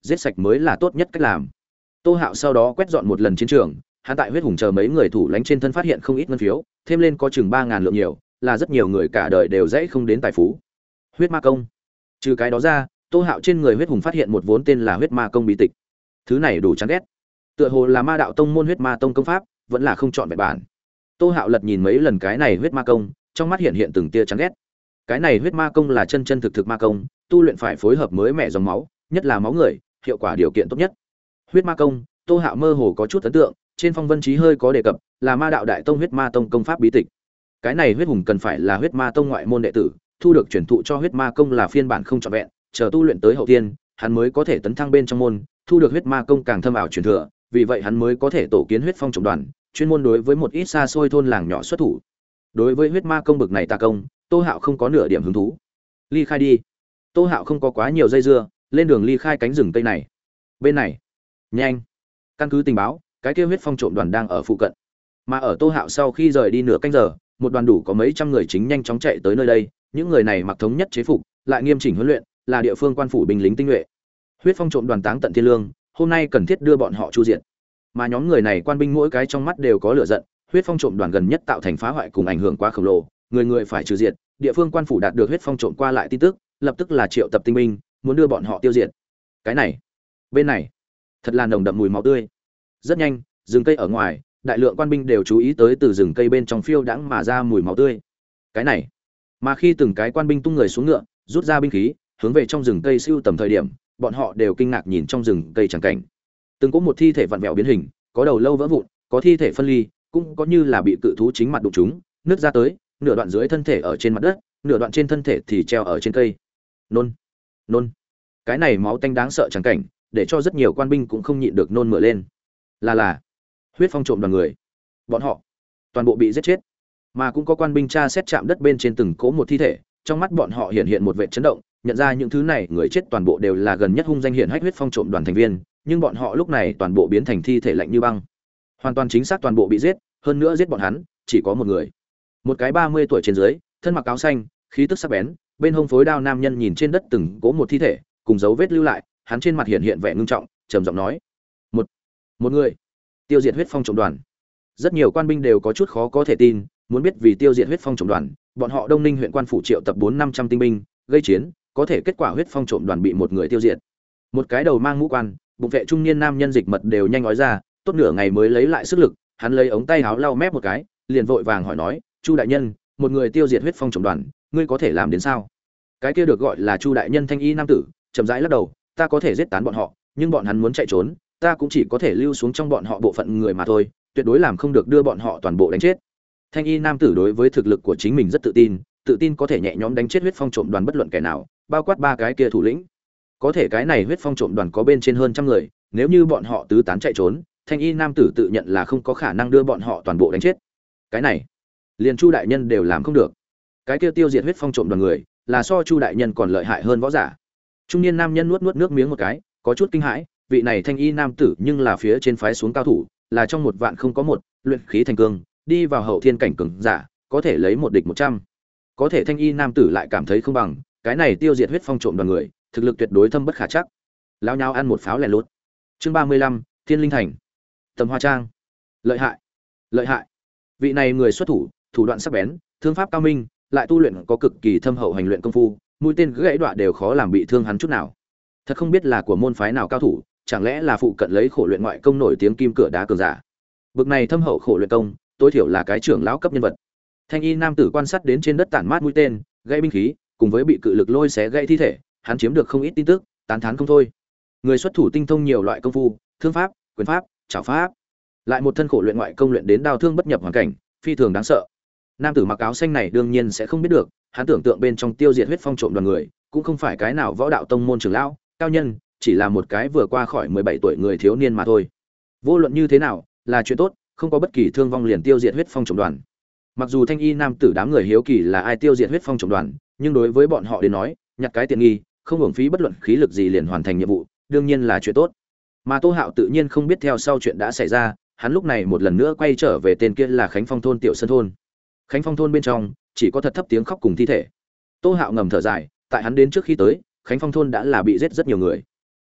giết sạch mới là tốt nhất cách làm. Tô Hạo sau đó quét dọn một lần chiến trường, hắn tại huyết hùng chờ mấy người thủ lãnh trên thân phát hiện không ít ngân phiếu, thêm lên có chừng ba ngàn lượng nhiều, là rất nhiều người cả đời đều dễ không đến tài phú. Huyết ma công. Trừ cái đó ra, Tô Hạo trên người huyết hùng phát hiện một vốn tên là huyết ma công bí tịch. Thứ này đủ chán ghét. Tựa hồ là ma đạo tông môn huyết ma tông công pháp, vẫn là không chọn vẹn bản. Tô Hạo lật nhìn mấy lần cái này huyết ma công, trong mắt hiện hiện từng tia chán ghét. Cái này huyết ma công là chân chân thực thực ma công, tu luyện phải phối hợp mới mẹ dòng máu, nhất là máu người, hiệu quả điều kiện tốt nhất. Huyết ma công, Tô Hạo mơ hồ có chút ấn tượng, trên phong vân chí hơi có đề cập, là ma đạo đại tông huyết ma tông công pháp bí tịch. Cái này huyết hùng cần phải là huyết ma tông ngoại môn đệ tử, thu được truyền thụ cho huyết ma công là phiên bản không trọn vẹn, chờ tu luyện tới hậu tiên, hắn mới có thể tấn thăng bên trong môn, thu được huyết ma công càng thâm ảo truyền thừa, vì vậy hắn mới có thể tổ kiến huyết phong trọng đoàn, chuyên môn đối với một ít xa xôi thôn làng nhỏ xuất thủ. Đối với huyết ma công bực này tà công, Tô Hạo không có nửa điểm hứng thú. Ly khai đi. Tô Hạo không có quá nhiều dây dưa, lên đường ly khai cánh rừng tây này. Bên này, nhanh. Căn cứ tình báo, cái kia huyết phong trộm đoàn đang ở phụ cận. Mà ở Tô Hạo sau khi rời đi nửa canh giờ, một đoàn đủ có mấy trăm người chính nhanh chóng chạy tới nơi đây, những người này mặc thống nhất chế phục, lại nghiêm chỉnh huấn luyện, là địa phương quan phủ binh lính tinh nhuệ. Huyết phong trộm đoàn táng tận thiên lương, hôm nay cần thiết đưa bọn họ chu diệt. Mà nhóm người này quan binh mỗi cái trong mắt đều có lửa giận, huyết phong trộm đoàn gần nhất tạo thành phá hoại cùng ảnh hưởng quá khổng lồ, người người phải trừ diệt, địa phương quan phủ đạt được huyết phong trộm qua lại tin tức, lập tức là triệu tập tinh binh, muốn đưa bọn họ tiêu diệt. Cái này, bên này, thật là nồng đậm mùi máu tươi. Rất nhanh, rừng cây ở ngoài, đại lượng quan binh đều chú ý tới từ rừng cây bên trong phiêu đãng mà ra mùi máu tươi. Cái này, mà khi từng cái quan binh tung người xuống ngựa, rút ra binh khí, hướng về trong rừng cây siêu tầm thời điểm, bọn họ đều kinh ngạc nhìn trong rừng cây chẳng cảnh. Từng có một thi thể vặn vẹo biến hình, có đầu lâu vỡ vụn, có thi thể phân ly, cũng có như là bị cự thú chính mặt đụng chúng, nứt ra tới, nửa đoạn dưới thân thể ở trên mặt đất, nửa đoạn trên thân thể thì treo ở trên cây. Nôn, nôn. Cái này máu tanh đáng sợ chẳng cảnh, để cho rất nhiều quan binh cũng không nhịn được nôn mửa lên. Là là huyết phong trộm đoàn người, bọn họ toàn bộ bị giết chết. Mà cũng có quan binh tra xét chạm đất bên trên từng cố một thi thể, trong mắt bọn họ hiện hiện một vẻ chấn động, nhận ra những thứ này người chết toàn bộ đều là gần nhất hung danh hiển hách huyết phong trộm đoàn thành viên, nhưng bọn họ lúc này toàn bộ biến thành thi thể lạnh như băng. Hoàn toàn chính xác toàn bộ bị giết, hơn nữa giết bọn hắn chỉ có một người. Một cái ba mươi tuổi trên dưới, thân mặc áo xanh, khí tức sắc bén, bên hông phối đao nam nhân nhìn trên đất từng cố một thi thể, cùng dấu vết lưu lại, hắn trên mặt hiện hiện vẻ ngưng trọng, trầm giọng nói: "Một, một người tiêu diệt huyết phong trộm đoàn." Rất nhiều quan binh đều có chút khó có thể tin, muốn biết vì tiêu diệt huyết phong trộm đoàn, bọn họ Đông Ninh huyện quan phủ triệu tập bốn năm trăm tinh binh, gây chiến, có thể kết quả huyết phong trộm đoàn bị một người tiêu diệt. Một cái đầu mang mũ quan, bụng vệ trung niên nam nhân dịch mật đều nhanh nói ra, tốt nửa ngày mới lấy lại sức lực, hắn lấy ống tay áo lau mép một cái, liền vội vàng hỏi nói: "Chu đại nhân, một người tiêu diệt huyết phong trộm đoàn, ngươi có thể làm đến sao?" Cái kia được gọi là Chu đại nhân thanh y nam tử, chậm rãi lắc đầu: "Ta có thể giết tán bọn họ, nhưng bọn hắn muốn chạy trốn, ta cũng chỉ có thể lưu xuống trong bọn họ bộ phận người mà thôi, tuyệt đối làm không được đưa bọn họ toàn bộ đánh chết." Thanh y nam tử đối với thực lực của chính mình rất tự tin, tự tin có thể nhẹ nhõm đánh chết huyết phong trộm đoàn bất luận kẻ nào, bao quát ba cái kia thủ lĩnh. Có thể cái này huyết phong trộm đoàn có bên trên hơn trăm người, nếu như bọn họ tứ tán chạy trốn, thanh y nam tử tự nhận là không có khả năng đưa bọn họ toàn bộ đánh chết. Cái này, liền Chu đại nhân đều làm không được. Cái kia tiêu diệt huyết phong trộm đoàn người, là so Chu đại nhân còn lợi hại hơn võ giả. Trung niên nam nhân nuốt nuốt nước miếng một cái, có chút kinh hãi, vị này thanh y nam tử nhưng là phía trên phái xuống cao thủ, là trong một vạn không có một, luyện khí thành cương, đi vào hậu thiên cảnh cường giả, có thể lấy một địch một trăm. Có thể thanh y nam tử lại cảm thấy không bằng, cái này tiêu diệt huyết phong trộm đoàn người, thực lực tuyệt đối thâm bất khả chắc. Lao nhau ăn một pháo lẻ lút. Chương ba mươi lăm, Thiên Linh Thành. Tầm Hoa Trang. Lợi hại, lợi hại. Vị này người xuất thủ, thủ đoạn sắc bén, thương pháp cao minh, lại tu luyện có cực kỳ thâm hậu hành luyện công phu, mũi tên gãy đoạn đều khó làm bị thương hắn chút nào. Thật không biết là của môn phái nào cao thủ, chẳng lẽ là phụ cận lấy khổ luyện ngoại công nổi tiếng kim cửa đá cường giả. Bực này thâm hậu khổ luyện công, tối thiểu là cái trưởng lão cấp nhân vật. Thanh y nam tử quan sát đến trên đất tản mát mũi tên, gãy binh khí, cùng với bị cự lực lôi xé gãy thi thể, hắn chiếm được không ít tin tức, tán thán không thôi. Người xuất thủ tinh thông nhiều loại công phu, thương pháp, quyền pháp, trảo pháp, lại một thân khổ luyện ngoại công luyện đến đao thương bất nhập hoàn cảnh, phi thường đáng sợ. Nam tử mặc áo xanh này đương nhiên sẽ không biết được, hắn tưởng tượng bên trong tiêu diệt huyết phong trộm đoàn người, cũng không phải cái nào võ đạo tông môn trưởng lão, cao nhân, chỉ là một cái vừa qua khỏi mười bảy tuổi người thiếu niên mà thôi. Vô luận như thế nào, là chuyện tốt, không có bất kỳ thương vong liền tiêu diệt huyết phong trộm đoàn. Mặc dù thanh y nam tử đám người hiếu kỳ là ai tiêu diệt huyết phong trộm đoàn, nhưng đối với bọn họ đến nói, nhặt cái tiện nghi, không hưởng phí bất luận khí lực gì liền hoàn thành nhiệm vụ, đương nhiên là chuyện tốt. Mà Tô Hạo tự nhiên không biết theo sau chuyện đã xảy ra, hắn lúc này một lần nữa quay trở về tên kia là Khánh Phong thôn tiểu sơn thôn. Khánh Phong thôn bên trong chỉ có thật thấp tiếng khóc cùng thi thể. Tô Hạo ngầm thở dài, tại hắn đến trước khi tới, Khánh Phong thôn đã là bị giết rất nhiều người.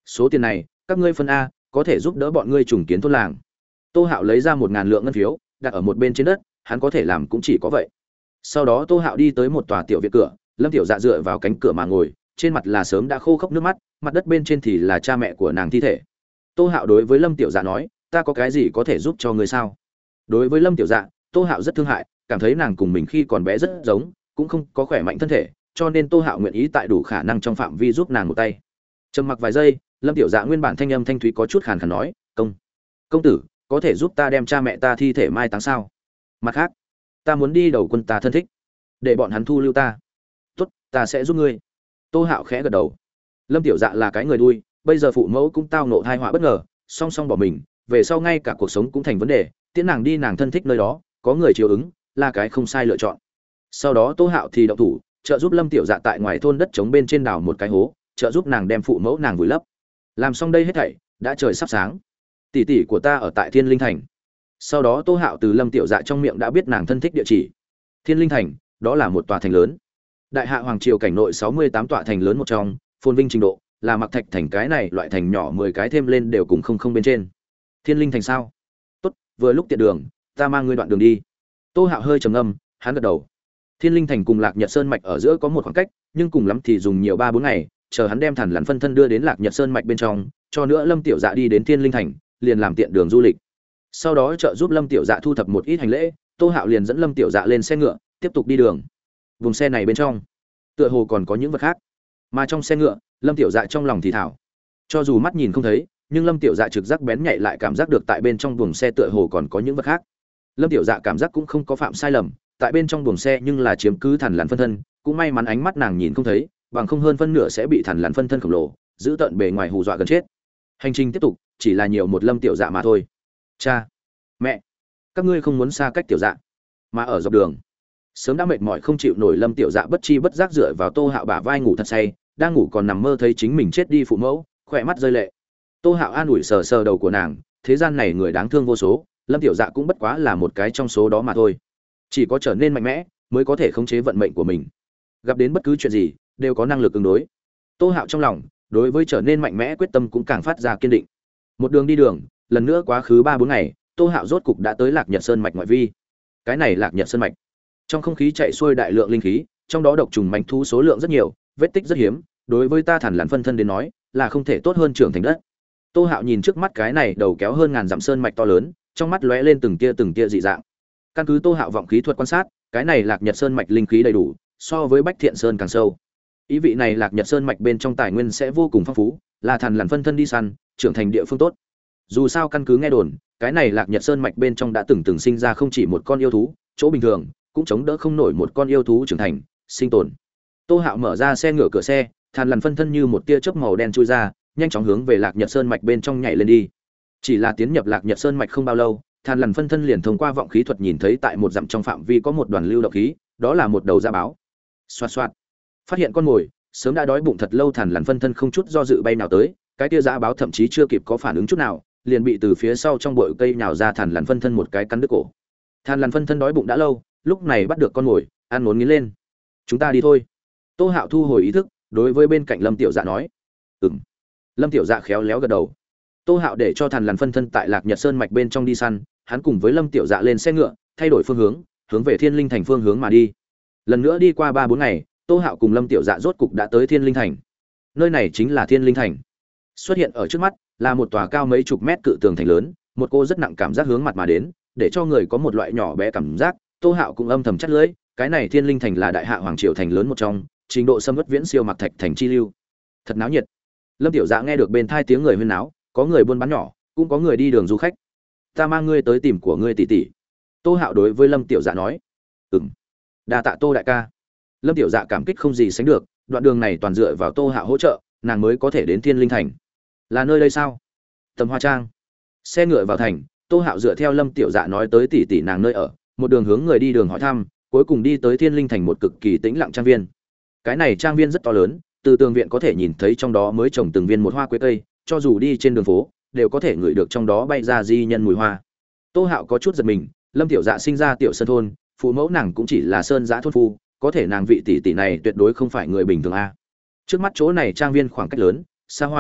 Số tiền này các ngươi phân a, có thể giúp đỡ bọn ngươi trùng kiến thôn làng. Tô Hạo lấy ra một ngàn lượng ngân phiếu đặt ở một bên trên đất, hắn có thể làm cũng chỉ có vậy. Sau đó Tô Hạo đi tới một tòa tiểu viện cửa, Lâm Tiểu Dạ dựa vào cánh cửa mà ngồi, trên mặt là sớm đã khô khốc nước mắt, mặt đất bên trên thì là cha mẹ của nàng thi thể. Tô Hạo đối với Lâm Tiểu Dạ nói, ta có cái gì có thể giúp cho ngươi sao? Đối với Lâm Tiểu Dạ, Tô Hạo rất thương hại, cảm thấy nàng cùng mình khi còn bé rất giống, cũng không có khỏe mạnh thân thể, cho nên Tô Hạo nguyện ý tại đủ khả năng trong phạm vi giúp nàng một tay. Trầm mặc vài giây, Lâm Tiểu Dạ nguyên bản thanh âm thanh thúy có chút khàn khàn nói, "Công, công tử, có thể giúp ta đem cha mẹ ta thi thể mai táng sao? Mặt khác, ta muốn đi đầu quân ta thân thích, để bọn hắn thu lưu ta." "Tốt, ta sẽ giúp ngươi." Tô Hạo khẽ gật đầu. Lâm Tiểu Dạ là cái người đuôi, bây giờ phụ mẫu cũng tao ngộ tai họa bất ngờ, song song bỏ mình, về sau ngay cả cuộc sống cũng thành vấn đề, tiễn nàng đi nàng thân thích nơi đó, có người chiều ứng, là cái không sai lựa chọn. Sau đó Tô Hạo thì động thủ, trợ giúp Lâm Tiểu Dạ tại ngoài thôn đất trống bên trên đào một cái hố, trợ giúp nàng đem phụ mẫu nàng vùi lấp. Làm xong đây hết thảy, đã trời sắp sáng. Tỷ tỷ của ta ở tại Thiên Linh Thành. Sau đó Tô Hạo từ Lâm Tiểu Dạ trong miệng đã biết nàng thân thích địa chỉ. Thiên Linh Thành, đó là một tòa thành lớn. Đại hạ hoàng triều cảnh nội sáu mươi tám tòa thành lớn một trong, phồn vinh trình độ, là Mặc Thạch thành cái này loại thành nhỏ mười cái thêm lên đều cùng không không bên trên. Thiên Linh Thành sao? Tốt, vừa lúc tiện đường, ta mang ngươi đoạn đường đi. Tô Hạo hơi trầm ngâm, hắn gật đầu. Thiên Linh Thành cùng Lạc Nhật Sơn mạch ở giữa có một khoảng cách, nhưng cùng lắm thì dùng nhiều ba bốn ngày, chờ hắn đem Thằn Lằn phân thân đưa đến Lạc Nhật Sơn mạch bên trong, cho nữa Lâm Tiểu Dạ đi đến Thiên Linh Thành, liền làm tiện đường du lịch. Sau đó trợ giúp Lâm Tiểu Dạ thu thập một ít hành lễ, Tô Hạo liền dẫn Lâm Tiểu Dạ lên xe ngựa, tiếp tục đi đường. Vùng xe này bên trong, tựa hồ còn có những vật khác. Mà trong xe ngựa, Lâm Tiểu Dạ trong lòng thì thào, cho dù mắt nhìn không thấy, nhưng Lâm Tiểu Dạ trực giác bén nhạy lại cảm giác được tại bên trong buồng xe tựa hồ còn có những vật khác. Lâm Tiểu Dạ cảm giác cũng không có phạm sai lầm, tại bên trong buồng xe nhưng là chiếm cứ Thằn Lằn phân thân, cũng may mắn ánh mắt nàng nhìn không thấy, bằng không hơn phân nửa sẽ bị Thằn Lằn phân thân khổng lồ giữ tận bề ngoài hù dọa gần chết. Hành trình tiếp tục, chỉ là nhiều một Lâm Tiểu Dạ mà thôi. Cha, mẹ, các ngươi không muốn xa cách Tiểu Dạ, mà ở dọc đường, sớm đã mệt mỏi không chịu nổi Lâm Tiểu Dạ bất chi bất giác dựa vào Tô Hạo bả vai ngủ thật say, đang ngủ còn nằm mơ thấy chính mình chết đi phụ mẫu, khỏe mắt rơi lệ. Tô Hạo an ủi sờ sờ đầu của nàng, thế gian này người đáng thương vô số, Lâm Tiểu Dạ cũng bất quá là một cái trong số đó mà thôi. Chỉ có trở nên mạnh mẽ mới có thể khống chế vận mệnh của mình. Gặp đến bất cứ chuyện gì đều có năng lực ứng đối. Tô Hạo trong lòng đối với trở nên mạnh mẽ quyết tâm cũng càng phát ra kiên định. Một đường đi đường, lần nữa quá khứ ba bốn ngày, Tô Hạo rốt cục đã tới Lạc Nhật Sơn mạch ngoại vi. Cái này Lạc Nhật Sơn mạch, trong không khí chạy xuôi đại lượng linh khí, trong đó độc trùng manh thú số lượng rất nhiều, vết tích rất hiếm, đối với ta Thằn Lằn phân thân đến nói, là không thể tốt hơn trưởng thành đất. Tô Hạo nhìn trước mắt cái này đầu kéo hơn ngàn dặm sơn mạch to lớn, trong mắt lóe lên từng tia từng tia dị dạng. Căn cứ Tô Hạo vọng khí thuật quan sát, cái này Lạc Nhật Sơn mạch linh khí đầy đủ, so với Bách Thiện Sơn càng sâu. Ý vị này Lạc Nhật Sơn mạch bên trong tài nguyên sẽ vô cùng phong phú, là Thằn Lằn phân thân đi săn, trưởng thành địa phương tốt. Dù sao căn cứ nghe đồn, cái này Lạc Nhật Sơn mạch bên trong đã từng từng sinh ra không chỉ một con yêu thú, chỗ bình thường cũng chống đỡ không nổi một con yêu thú trưởng thành, sinh tồn. Tô Hạo mở ra xe ngựa cửa xe, Thằn Lằn phân thân như một tia chớp màu đen chui ra, nhanh chóng hướng về Lạc Nhật Sơn mạch bên trong nhảy lên đi. Chỉ là tiến nhập Lạc Nhật Sơn mạch không bao lâu, Thằn Lằn phân thân liền thông qua vọng khí thuật nhìn thấy tại một dặm trong phạm vi có một đoàn lưu động khí, đó là một đầu dã báo. Xoạt xoạt. Phát hiện con mồi, sớm đã đói bụng thật lâu Thằn Lằn phân thân không chút do dự bay nào tới, cái tia dã báo thậm chí chưa kịp có phản ứng chút nào, liền bị từ phía sau trong bụi cây nhào ra Thằn Lằn phân thân một cái cắn đứt cổ. Thằn Lằn phân thân đói bụng đã lâu, lúc này bắt được con mồi, ăn ngốn nghiến lên. Chúng ta đi thôi. Tô Hạo thu hồi ý thức, đối với bên cạnh Lâm Tiểu Dạ nói. Ừm. Lâm Tiểu Dạ khéo léo gật đầu. Tô Hạo để cho Thằn Lằn phân thân tại Lạc Nhật Sơn mạch bên trong đi săn, hắn cùng với Lâm Tiểu Dạ lên xe ngựa, thay đổi phương hướng, hướng về Thiên Linh Thành phương hướng mà đi. Lần nữa đi qua ba bốn ngày, Tô Hạo cùng Lâm Tiểu Dạ rốt cục đã tới Thiên Linh Thành. Nơi này chính là Thiên Linh Thành. Xuất hiện ở trước mắt là một tòa cao mấy chục mét cự tường thành lớn, một cô rất nặng cảm giác hướng mặt mà đến, để cho người có một loại nhỏ bé cảm giác. Tô Hạo cũng âm thầm chắt lưỡi, cái này Thiên Linh Thành là đại hạ hoàng triều thành lớn một trong, trình độ xâm ất viễn siêu Mặc Thạch thành chi lưu. Thật náo nhiệt. Lâm Tiểu Dạ nghe được bên thai tiếng người huyên náo, có người buôn bán nhỏ, cũng có người đi đường du khách. Ta mang ngươi tới tìm của ngươi tỷ tỷ. Tô Hạo đối với Lâm Tiểu Dạ nói. Ừm. Đa tạ Tô đại ca. Lâm Tiểu Dạ cảm kích không gì sánh được, đoạn đường này toàn dựa vào Tô Hạo hỗ trợ, nàng mới có thể đến Thiên Linh Thành. Là nơi đây sao? Tầm Hoa Trang. Xe ngựa vào thành, Tô Hạo dựa theo Lâm Tiểu Dạ nói tới tỷ tỷ nàng nơi ở, một đường hướng người đi đường hỏi thăm, cuối cùng đi tới Thiên Linh Thành một cực kỳ tĩnh lặng trang viên. Cái này trang viên rất to lớn, từ tường viện có thể nhìn thấy trong đó mới trồng từng viên một hoa quế cây, cho dù đi trên đường phố, đều có thể ngửi được trong đó bay ra di nhân mùi hoa. Tô Hạo có chút giật mình, Lâm Tiểu Dạ sinh ra tiểu sơn thôn, phụ mẫu nàng cũng chỉ là sơn giã thôn phu, có thể nàng vị tỷ tỷ này tuyệt đối không phải người bình thường a. Trước mắt chỗ này trang viên khoảng cách lớn, xa hoa,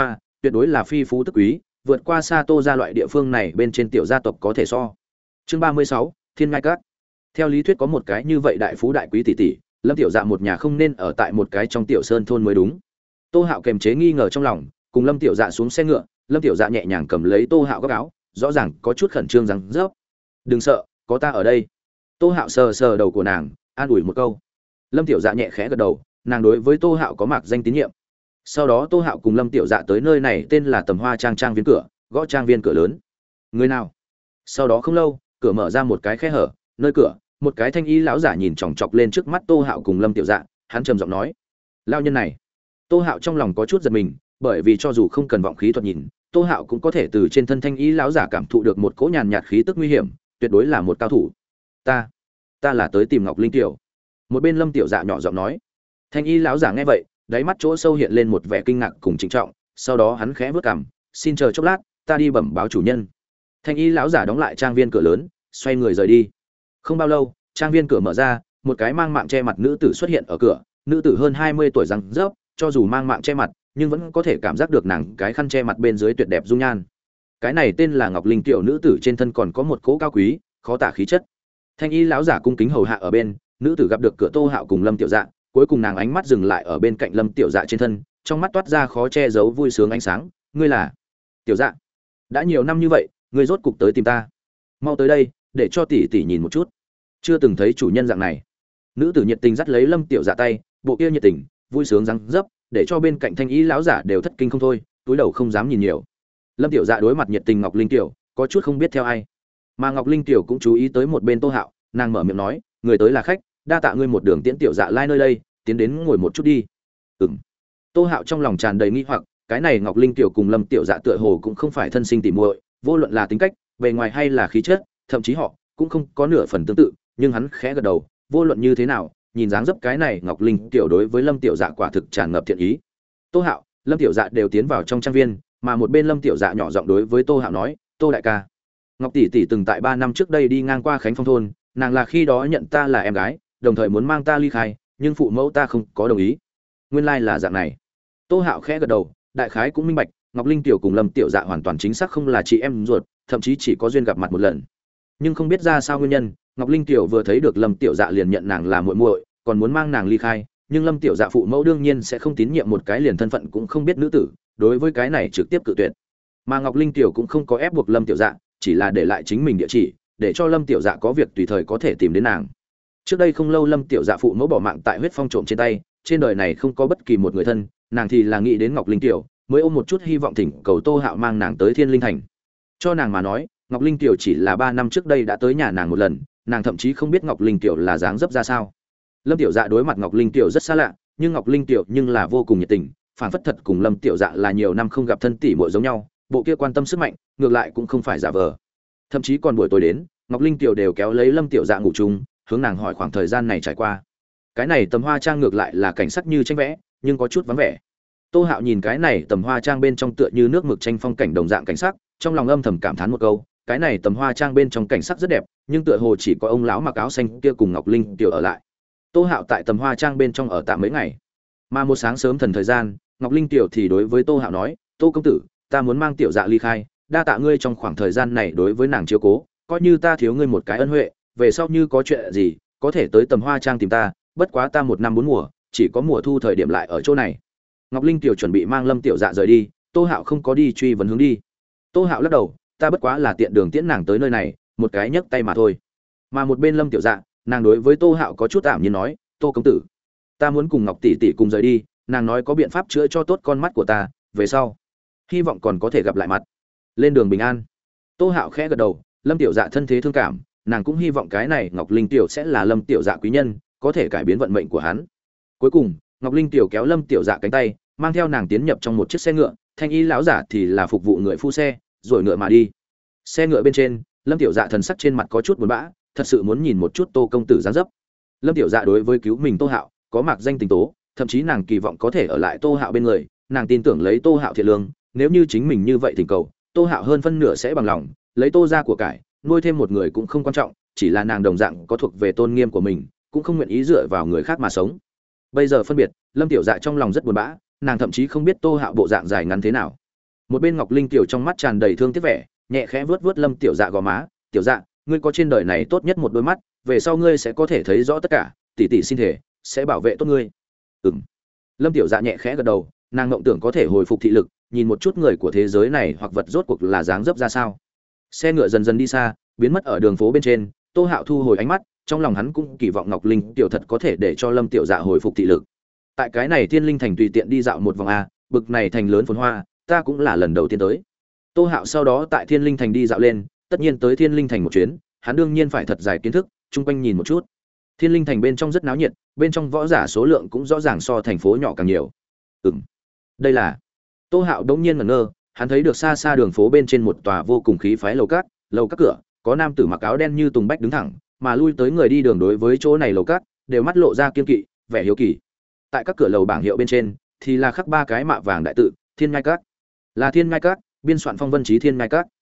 tuyệt đối là phi phú tức quý, vượt qua xa Tô gia loại địa phương này bên trên tiểu gia tộc có thể so. Chương ba mươi sáu, Thiên Ngai Các. Theo lý thuyết có một cái như vậy đại phú đại quý tỷ tỷ, Lâm Tiểu Dạ một nhà không nên ở tại một cái trong tiểu sơn thôn mới đúng. Tô Hạo kềm chế nghi ngờ trong lòng, cùng Lâm Tiểu Dạ xuống xe ngựa, Lâm Tiểu Dạ nhẹ nhàng cầm lấy Tô Hạo góc áo, rõ ràng có chút khẩn trương rằng rớp. "Đừng sợ, có ta ở đây." Tô Hạo sờ sờ đầu của nàng, an ủi một câu. Lâm Tiểu Dạ nhẹ khẽ gật đầu, nàng đối với Tô Hạo có mạc danh tín nhiệm. Sau đó Tô Hạo cùng Lâm Tiểu Dạ tới nơi này tên là Tầm Hoa Trang trang viên cửa, gõ trang viên cửa lớn. "Người nào?" Sau đó không lâu, cửa mở ra một cái khe hở, nơi cửa, một cái thanh y lão giả nhìn chòng chọc lên trước mắt Tô Hạo cùng Lâm Tiểu Dạ, hắn trầm giọng nói: "Lão nhân này." Tô Hạo trong lòng có chút giật mình, bởi vì cho dù không cần vọng khí thuật nhìn, Tô Hạo cũng có thể từ trên thân thanh y lão giả cảm thụ được một cỗ nhàn nhạt khí tức nguy hiểm, tuyệt đối là một cao thủ. "Ta, ta là tới tìm Ngọc Linh Tiểu." Một bên Lâm Tiểu Dạ nhỏ giọng nói. Thanh y lão giả nghe vậy, đáy mắt chỗ sâu hiện lên một vẻ kinh ngạc cùng trịnh trọng, sau đó hắn khẽ bước cằm, "Xin chờ chốc lát, ta đi bẩm báo chủ nhân." Thanh y lão giả đóng lại trang viên cửa lớn, xoay người rời đi. Không bao lâu, trang viên cửa mở ra, một cái mang mạng che mặt nữ tử xuất hiện ở cửa, nữ tử hơn hai mươi tuổi răng rớp, cho dù mang mạng che mặt, nhưng vẫn có thể cảm giác được nàng cái khăn che mặt bên dưới tuyệt đẹp dung nhan. Cái này tên là Ngọc Linh Tiểu nữ tử trên thân còn có một cỗ cao quý, khó tả khí chất. Thanh y lão giả cung kính hầu hạ ở bên, nữ tử gặp được cửa Tô Hạo cùng Lâm Tiểu Dạ, cuối cùng nàng ánh mắt dừng lại ở bên cạnh Lâm Tiểu Dạ trên thân, trong mắt toát ra khó che giấu vui sướng ánh sáng, "Ngươi là?" "Tiểu Dạ, đã nhiều năm như vậy, ngươi rốt cục tới tìm ta. Mau tới đây, để cho tỷ tỷ nhìn một chút. Chưa từng thấy chủ nhân dạng này." Nữ tử nhiệt tình dắt lấy Lâm Tiểu Dạ tay, bộ kia nhiệt tình, vui sướng răng dấp, để cho bên cạnh thanh y lão giả đều thất kinh không thôi, túi đầu không dám nhìn nhiều. Lâm Tiểu Dạ đối mặt nhiệt tình Ngọc Linh Tiểu, có chút không biết theo ai. Mà Ngọc Linh Tiểu cũng chú ý tới một bên Tô Hạo, nàng mở miệng nói: "Người tới là khách, đa tạ ngươi một đường tiễn Tiểu Dạ lai nơi đây, tiến đến ngồi một chút đi." Ừm. Tô Hạo trong lòng tràn đầy nghi hoặc, cái này Ngọc Linh Tiểu cùng Lâm Tiểu Dạ tựa hồ cũng không phải thân sinh tỉ muội, vô luận là tính cách, bề ngoài hay là khí chất, thậm chí họ cũng không có nửa phần tương tự, nhưng hắn khẽ gật đầu, vô luận như thế nào, nhìn dáng dấp cái này Ngọc Linh Tiểu đối với Lâm Tiểu Dạ quả thực tràn ngập thiện ý. Tô Hạo, Lâm Tiểu Dạ đều tiến vào trong trang viên, mà một bên Lâm Tiểu Dạ nhỏ giọng đối với Tô Hạo nói: "Tô đại ca, Ngọc tỷ tỷ từng tại ba năm trước đây đi ngang qua Khánh Phong thôn, nàng là khi đó nhận ta là em gái, đồng thời muốn mang ta ly khai, nhưng phụ mẫu ta không có đồng ý." Nguyên lai là dạng này. Tô Hạo khẽ gật đầu, đại khái cũng minh bạch, Ngọc Linh Tiểu cùng Lâm Tiểu Dạ hoàn toàn chính xác không là chị em ruột, thậm chí chỉ có duyên gặp mặt một lần. Nhưng không biết ra sao nguyên nhân, Ngọc Linh Tiểu vừa thấy được Lâm Tiểu Dạ liền nhận nàng là muội muội, còn muốn mang nàng ly khai, nhưng Lâm Tiểu Dạ phụ mẫu đương nhiên sẽ không tín nhiệm một cái liền thân phận cũng không biết nữ tử, đối với cái này trực tiếp cự tuyệt. Mà Ngọc Linh Tiểu cũng không có ép buộc Lâm Tiểu Dạ, chỉ là để lại chính mình địa chỉ, để cho Lâm Tiểu Dạ có việc tùy thời có thể tìm đến nàng. Trước đây không lâu Lâm Tiểu Dạ phụ mẫu bỏ mạng tại huyết phong trộm trên tay, trên đời này không có bất kỳ một người thân, nàng thì là nghĩ đến Ngọc Linh Tiểu, mới ôm một chút hy vọng thỉnh cầu Tô Hạo mang nàng tới Thiên Linh Thành. Cho nàng mà nói, Ngọc Linh Tiểu chỉ là ba năm trước đây đã tới nhà nàng một lần, nàng thậm chí không biết Ngọc Linh Tiểu là dáng dấp ra sao. Lâm Tiểu Dạ đối mặt Ngọc Linh Tiểu rất xa lạ, nhưng Ngọc Linh Tiểu nhưng là vô cùng nhiệt tình, phản phất thật cùng Lâm Tiểu Dạ là nhiều năm không gặp thân tỷ muội giống nhau, bộ kia quan tâm sức mạnh, ngược lại cũng không phải giả vờ. Thậm chí còn buổi tối đến, Ngọc Linh Tiểu đều kéo lấy Lâm Tiểu Dạ ngủ chung, hướng nàng hỏi khoảng thời gian này trải qua. Cái này Tầm Hoa Trang ngược lại là cảnh sắc như tranh vẽ, nhưng có chút vắng vẻ. Tô Hạo nhìn cái này Tầm Hoa Trang bên trong tựa như nước mực tranh phong cảnh đồng dạng cảnh sắc, trong lòng âm thầm cảm thán một câu, cái này Tầm Hoa Trang bên trong cảnh sắc rất đẹp, nhưng tựa hồ chỉ có ông lão mặc áo xanh kia cùng Ngọc Linh Tiểu ở lại. Tô Hạo tại Tầm Hoa Trang bên trong ở tạm mấy ngày. Mà một sáng sớm thần thời gian, Ngọc Linh Tiểu thì đối với Tô Hạo nói: "Tô công tử, ta muốn mang Tiểu Dạ ly khai, đa tạ ngươi trong khoảng thời gian này đối với nàng chiếu cố, coi như ta thiếu ngươi một cái ân huệ, về sau như có chuyện gì, có thể tới Tầm Hoa Trang tìm ta, bất quá ta một năm bốn mùa, chỉ có mùa thu thời điểm lại ở chỗ này." Ngọc Linh Tiểu chuẩn bị mang Lâm Tiểu Dạ rời đi, Tô Hạo không có đi truy vấn hướng đi. Tô Hạo lắc đầu, ta bất quá là tiện đường tiễn nàng tới nơi này, một cái nhấc tay mà thôi. Mà một bên Lâm Tiểu Dạ, nàng đối với Tô Hạo có chút ảm nhiên nói: "Tô công tử, ta muốn cùng Ngọc tỷ tỷ cùng rời đi, nàng nói có biện pháp chữa cho tốt con mắt của ta, về sau hy vọng còn có thể gặp lại mặt. Lên đường bình an." Tô Hạo khẽ gật đầu, Lâm Tiểu Dạ thân thế thương cảm, nàng cũng hy vọng cái này Ngọc Linh Tiểu sẽ là Lâm Tiểu Dạ quý nhân, có thể cải biến vận mệnh của hắn. Cuối cùng, Ngọc Linh Tiểu kéo Lâm Tiểu Dạ cánh tay, mang theo nàng tiến nhập trong một chiếc xe ngựa, thanh y lão giả thì là phục vụ người phu xe, rồi ngựa mà đi. Xe ngựa bên trên, Lâm Tiểu Dạ thần sắc trên mặt có chút buồn bã, thật sự muốn nhìn một chút Tô công tử dáng dấp. Lâm Tiểu Dạ đối với cứu mình Tô Hạo có mạc danh tình tố, thậm chí nàng kỳ vọng có thể ở lại Tô Hạo bên người, nàng tin tưởng lấy Tô Hạo thiện lương, nếu như chính mình như vậy thỉnh cầu, Tô Hạo hơn phân nửa sẽ bằng lòng, lấy Tô gia của cải, nuôi thêm một người cũng không quan trọng, chỉ là nàng đồng dạng có thuộc về tôn nghiêm của mình, cũng không nguyện ý dựa vào người khác mà sống. Bây giờ phân biệt, Lâm Tiểu Dạ trong lòng rất buồn bã, nàng thậm chí không biết Tô Hạo bộ dạng dài ngắn thế nào. Một bên Ngọc Linh tiểu trong mắt tràn đầy thương tiếc vẻ, nhẹ khẽ vuốt vuốt Lâm Tiểu Dạ gò má, "Tiểu Dạ, ngươi có trên đời này tốt nhất một đôi mắt, về sau ngươi sẽ có thể thấy rõ tất cả, tỷ tỷ xin thể sẽ bảo vệ tốt ngươi." Ừm. Lâm Tiểu Dạ nhẹ khẽ gật đầu, nàng ngậm tưởng có thể hồi phục thị lực, nhìn một chút người của thế giới này hoặc vật rốt cuộc là dáng dấp ra sao. Xe ngựa dần dần đi xa, biến mất ở đường phố bên trên, Tô Hạo thu hồi ánh mắt, trong lòng hắn cũng kỳ vọng Ngọc Linh tiểu thật có thể để cho Lâm Tiểu Dạ hồi phục thị lực. Tại cái này Thiên Linh thành tùy tiện đi dạo một vòng a, bực này thành lớn phồn hoa, ta cũng là lần đầu tiên tới. Tô Hạo sau đó tại Thiên Linh thành đi dạo lên, tất nhiên tới Thiên Linh thành một chuyến, hắn đương nhiên phải thật giải kiến thức, chung quanh nhìn một chút. Thiên Linh thành bên trong rất náo nhiệt, bên trong võ giả số lượng cũng rõ ràng so thành phố nhỏ càng nhiều. Ừm. Đây là Tô Hạo đống nhiên ngẩn ngơ, hắn thấy được xa xa đường phố bên trên một tòa vô cùng khí phái lầu cát, lầu các cửa, có nam tử mặc áo đen như Tùng Bách đứng thẳng, mà lui tới người đi đường đối với chỗ này lầu cát, đều mắt lộ ra kiên kỵ, vẻ hiếu kỳ. Tại các cửa lầu bảng hiệu bên trên, thì là khắc ba cái mạ vàng đại tự, Thiên Ngai Các. Là Thiên Ngai Các, biên soạn Phong Vân Chí Thiên Ngai Các.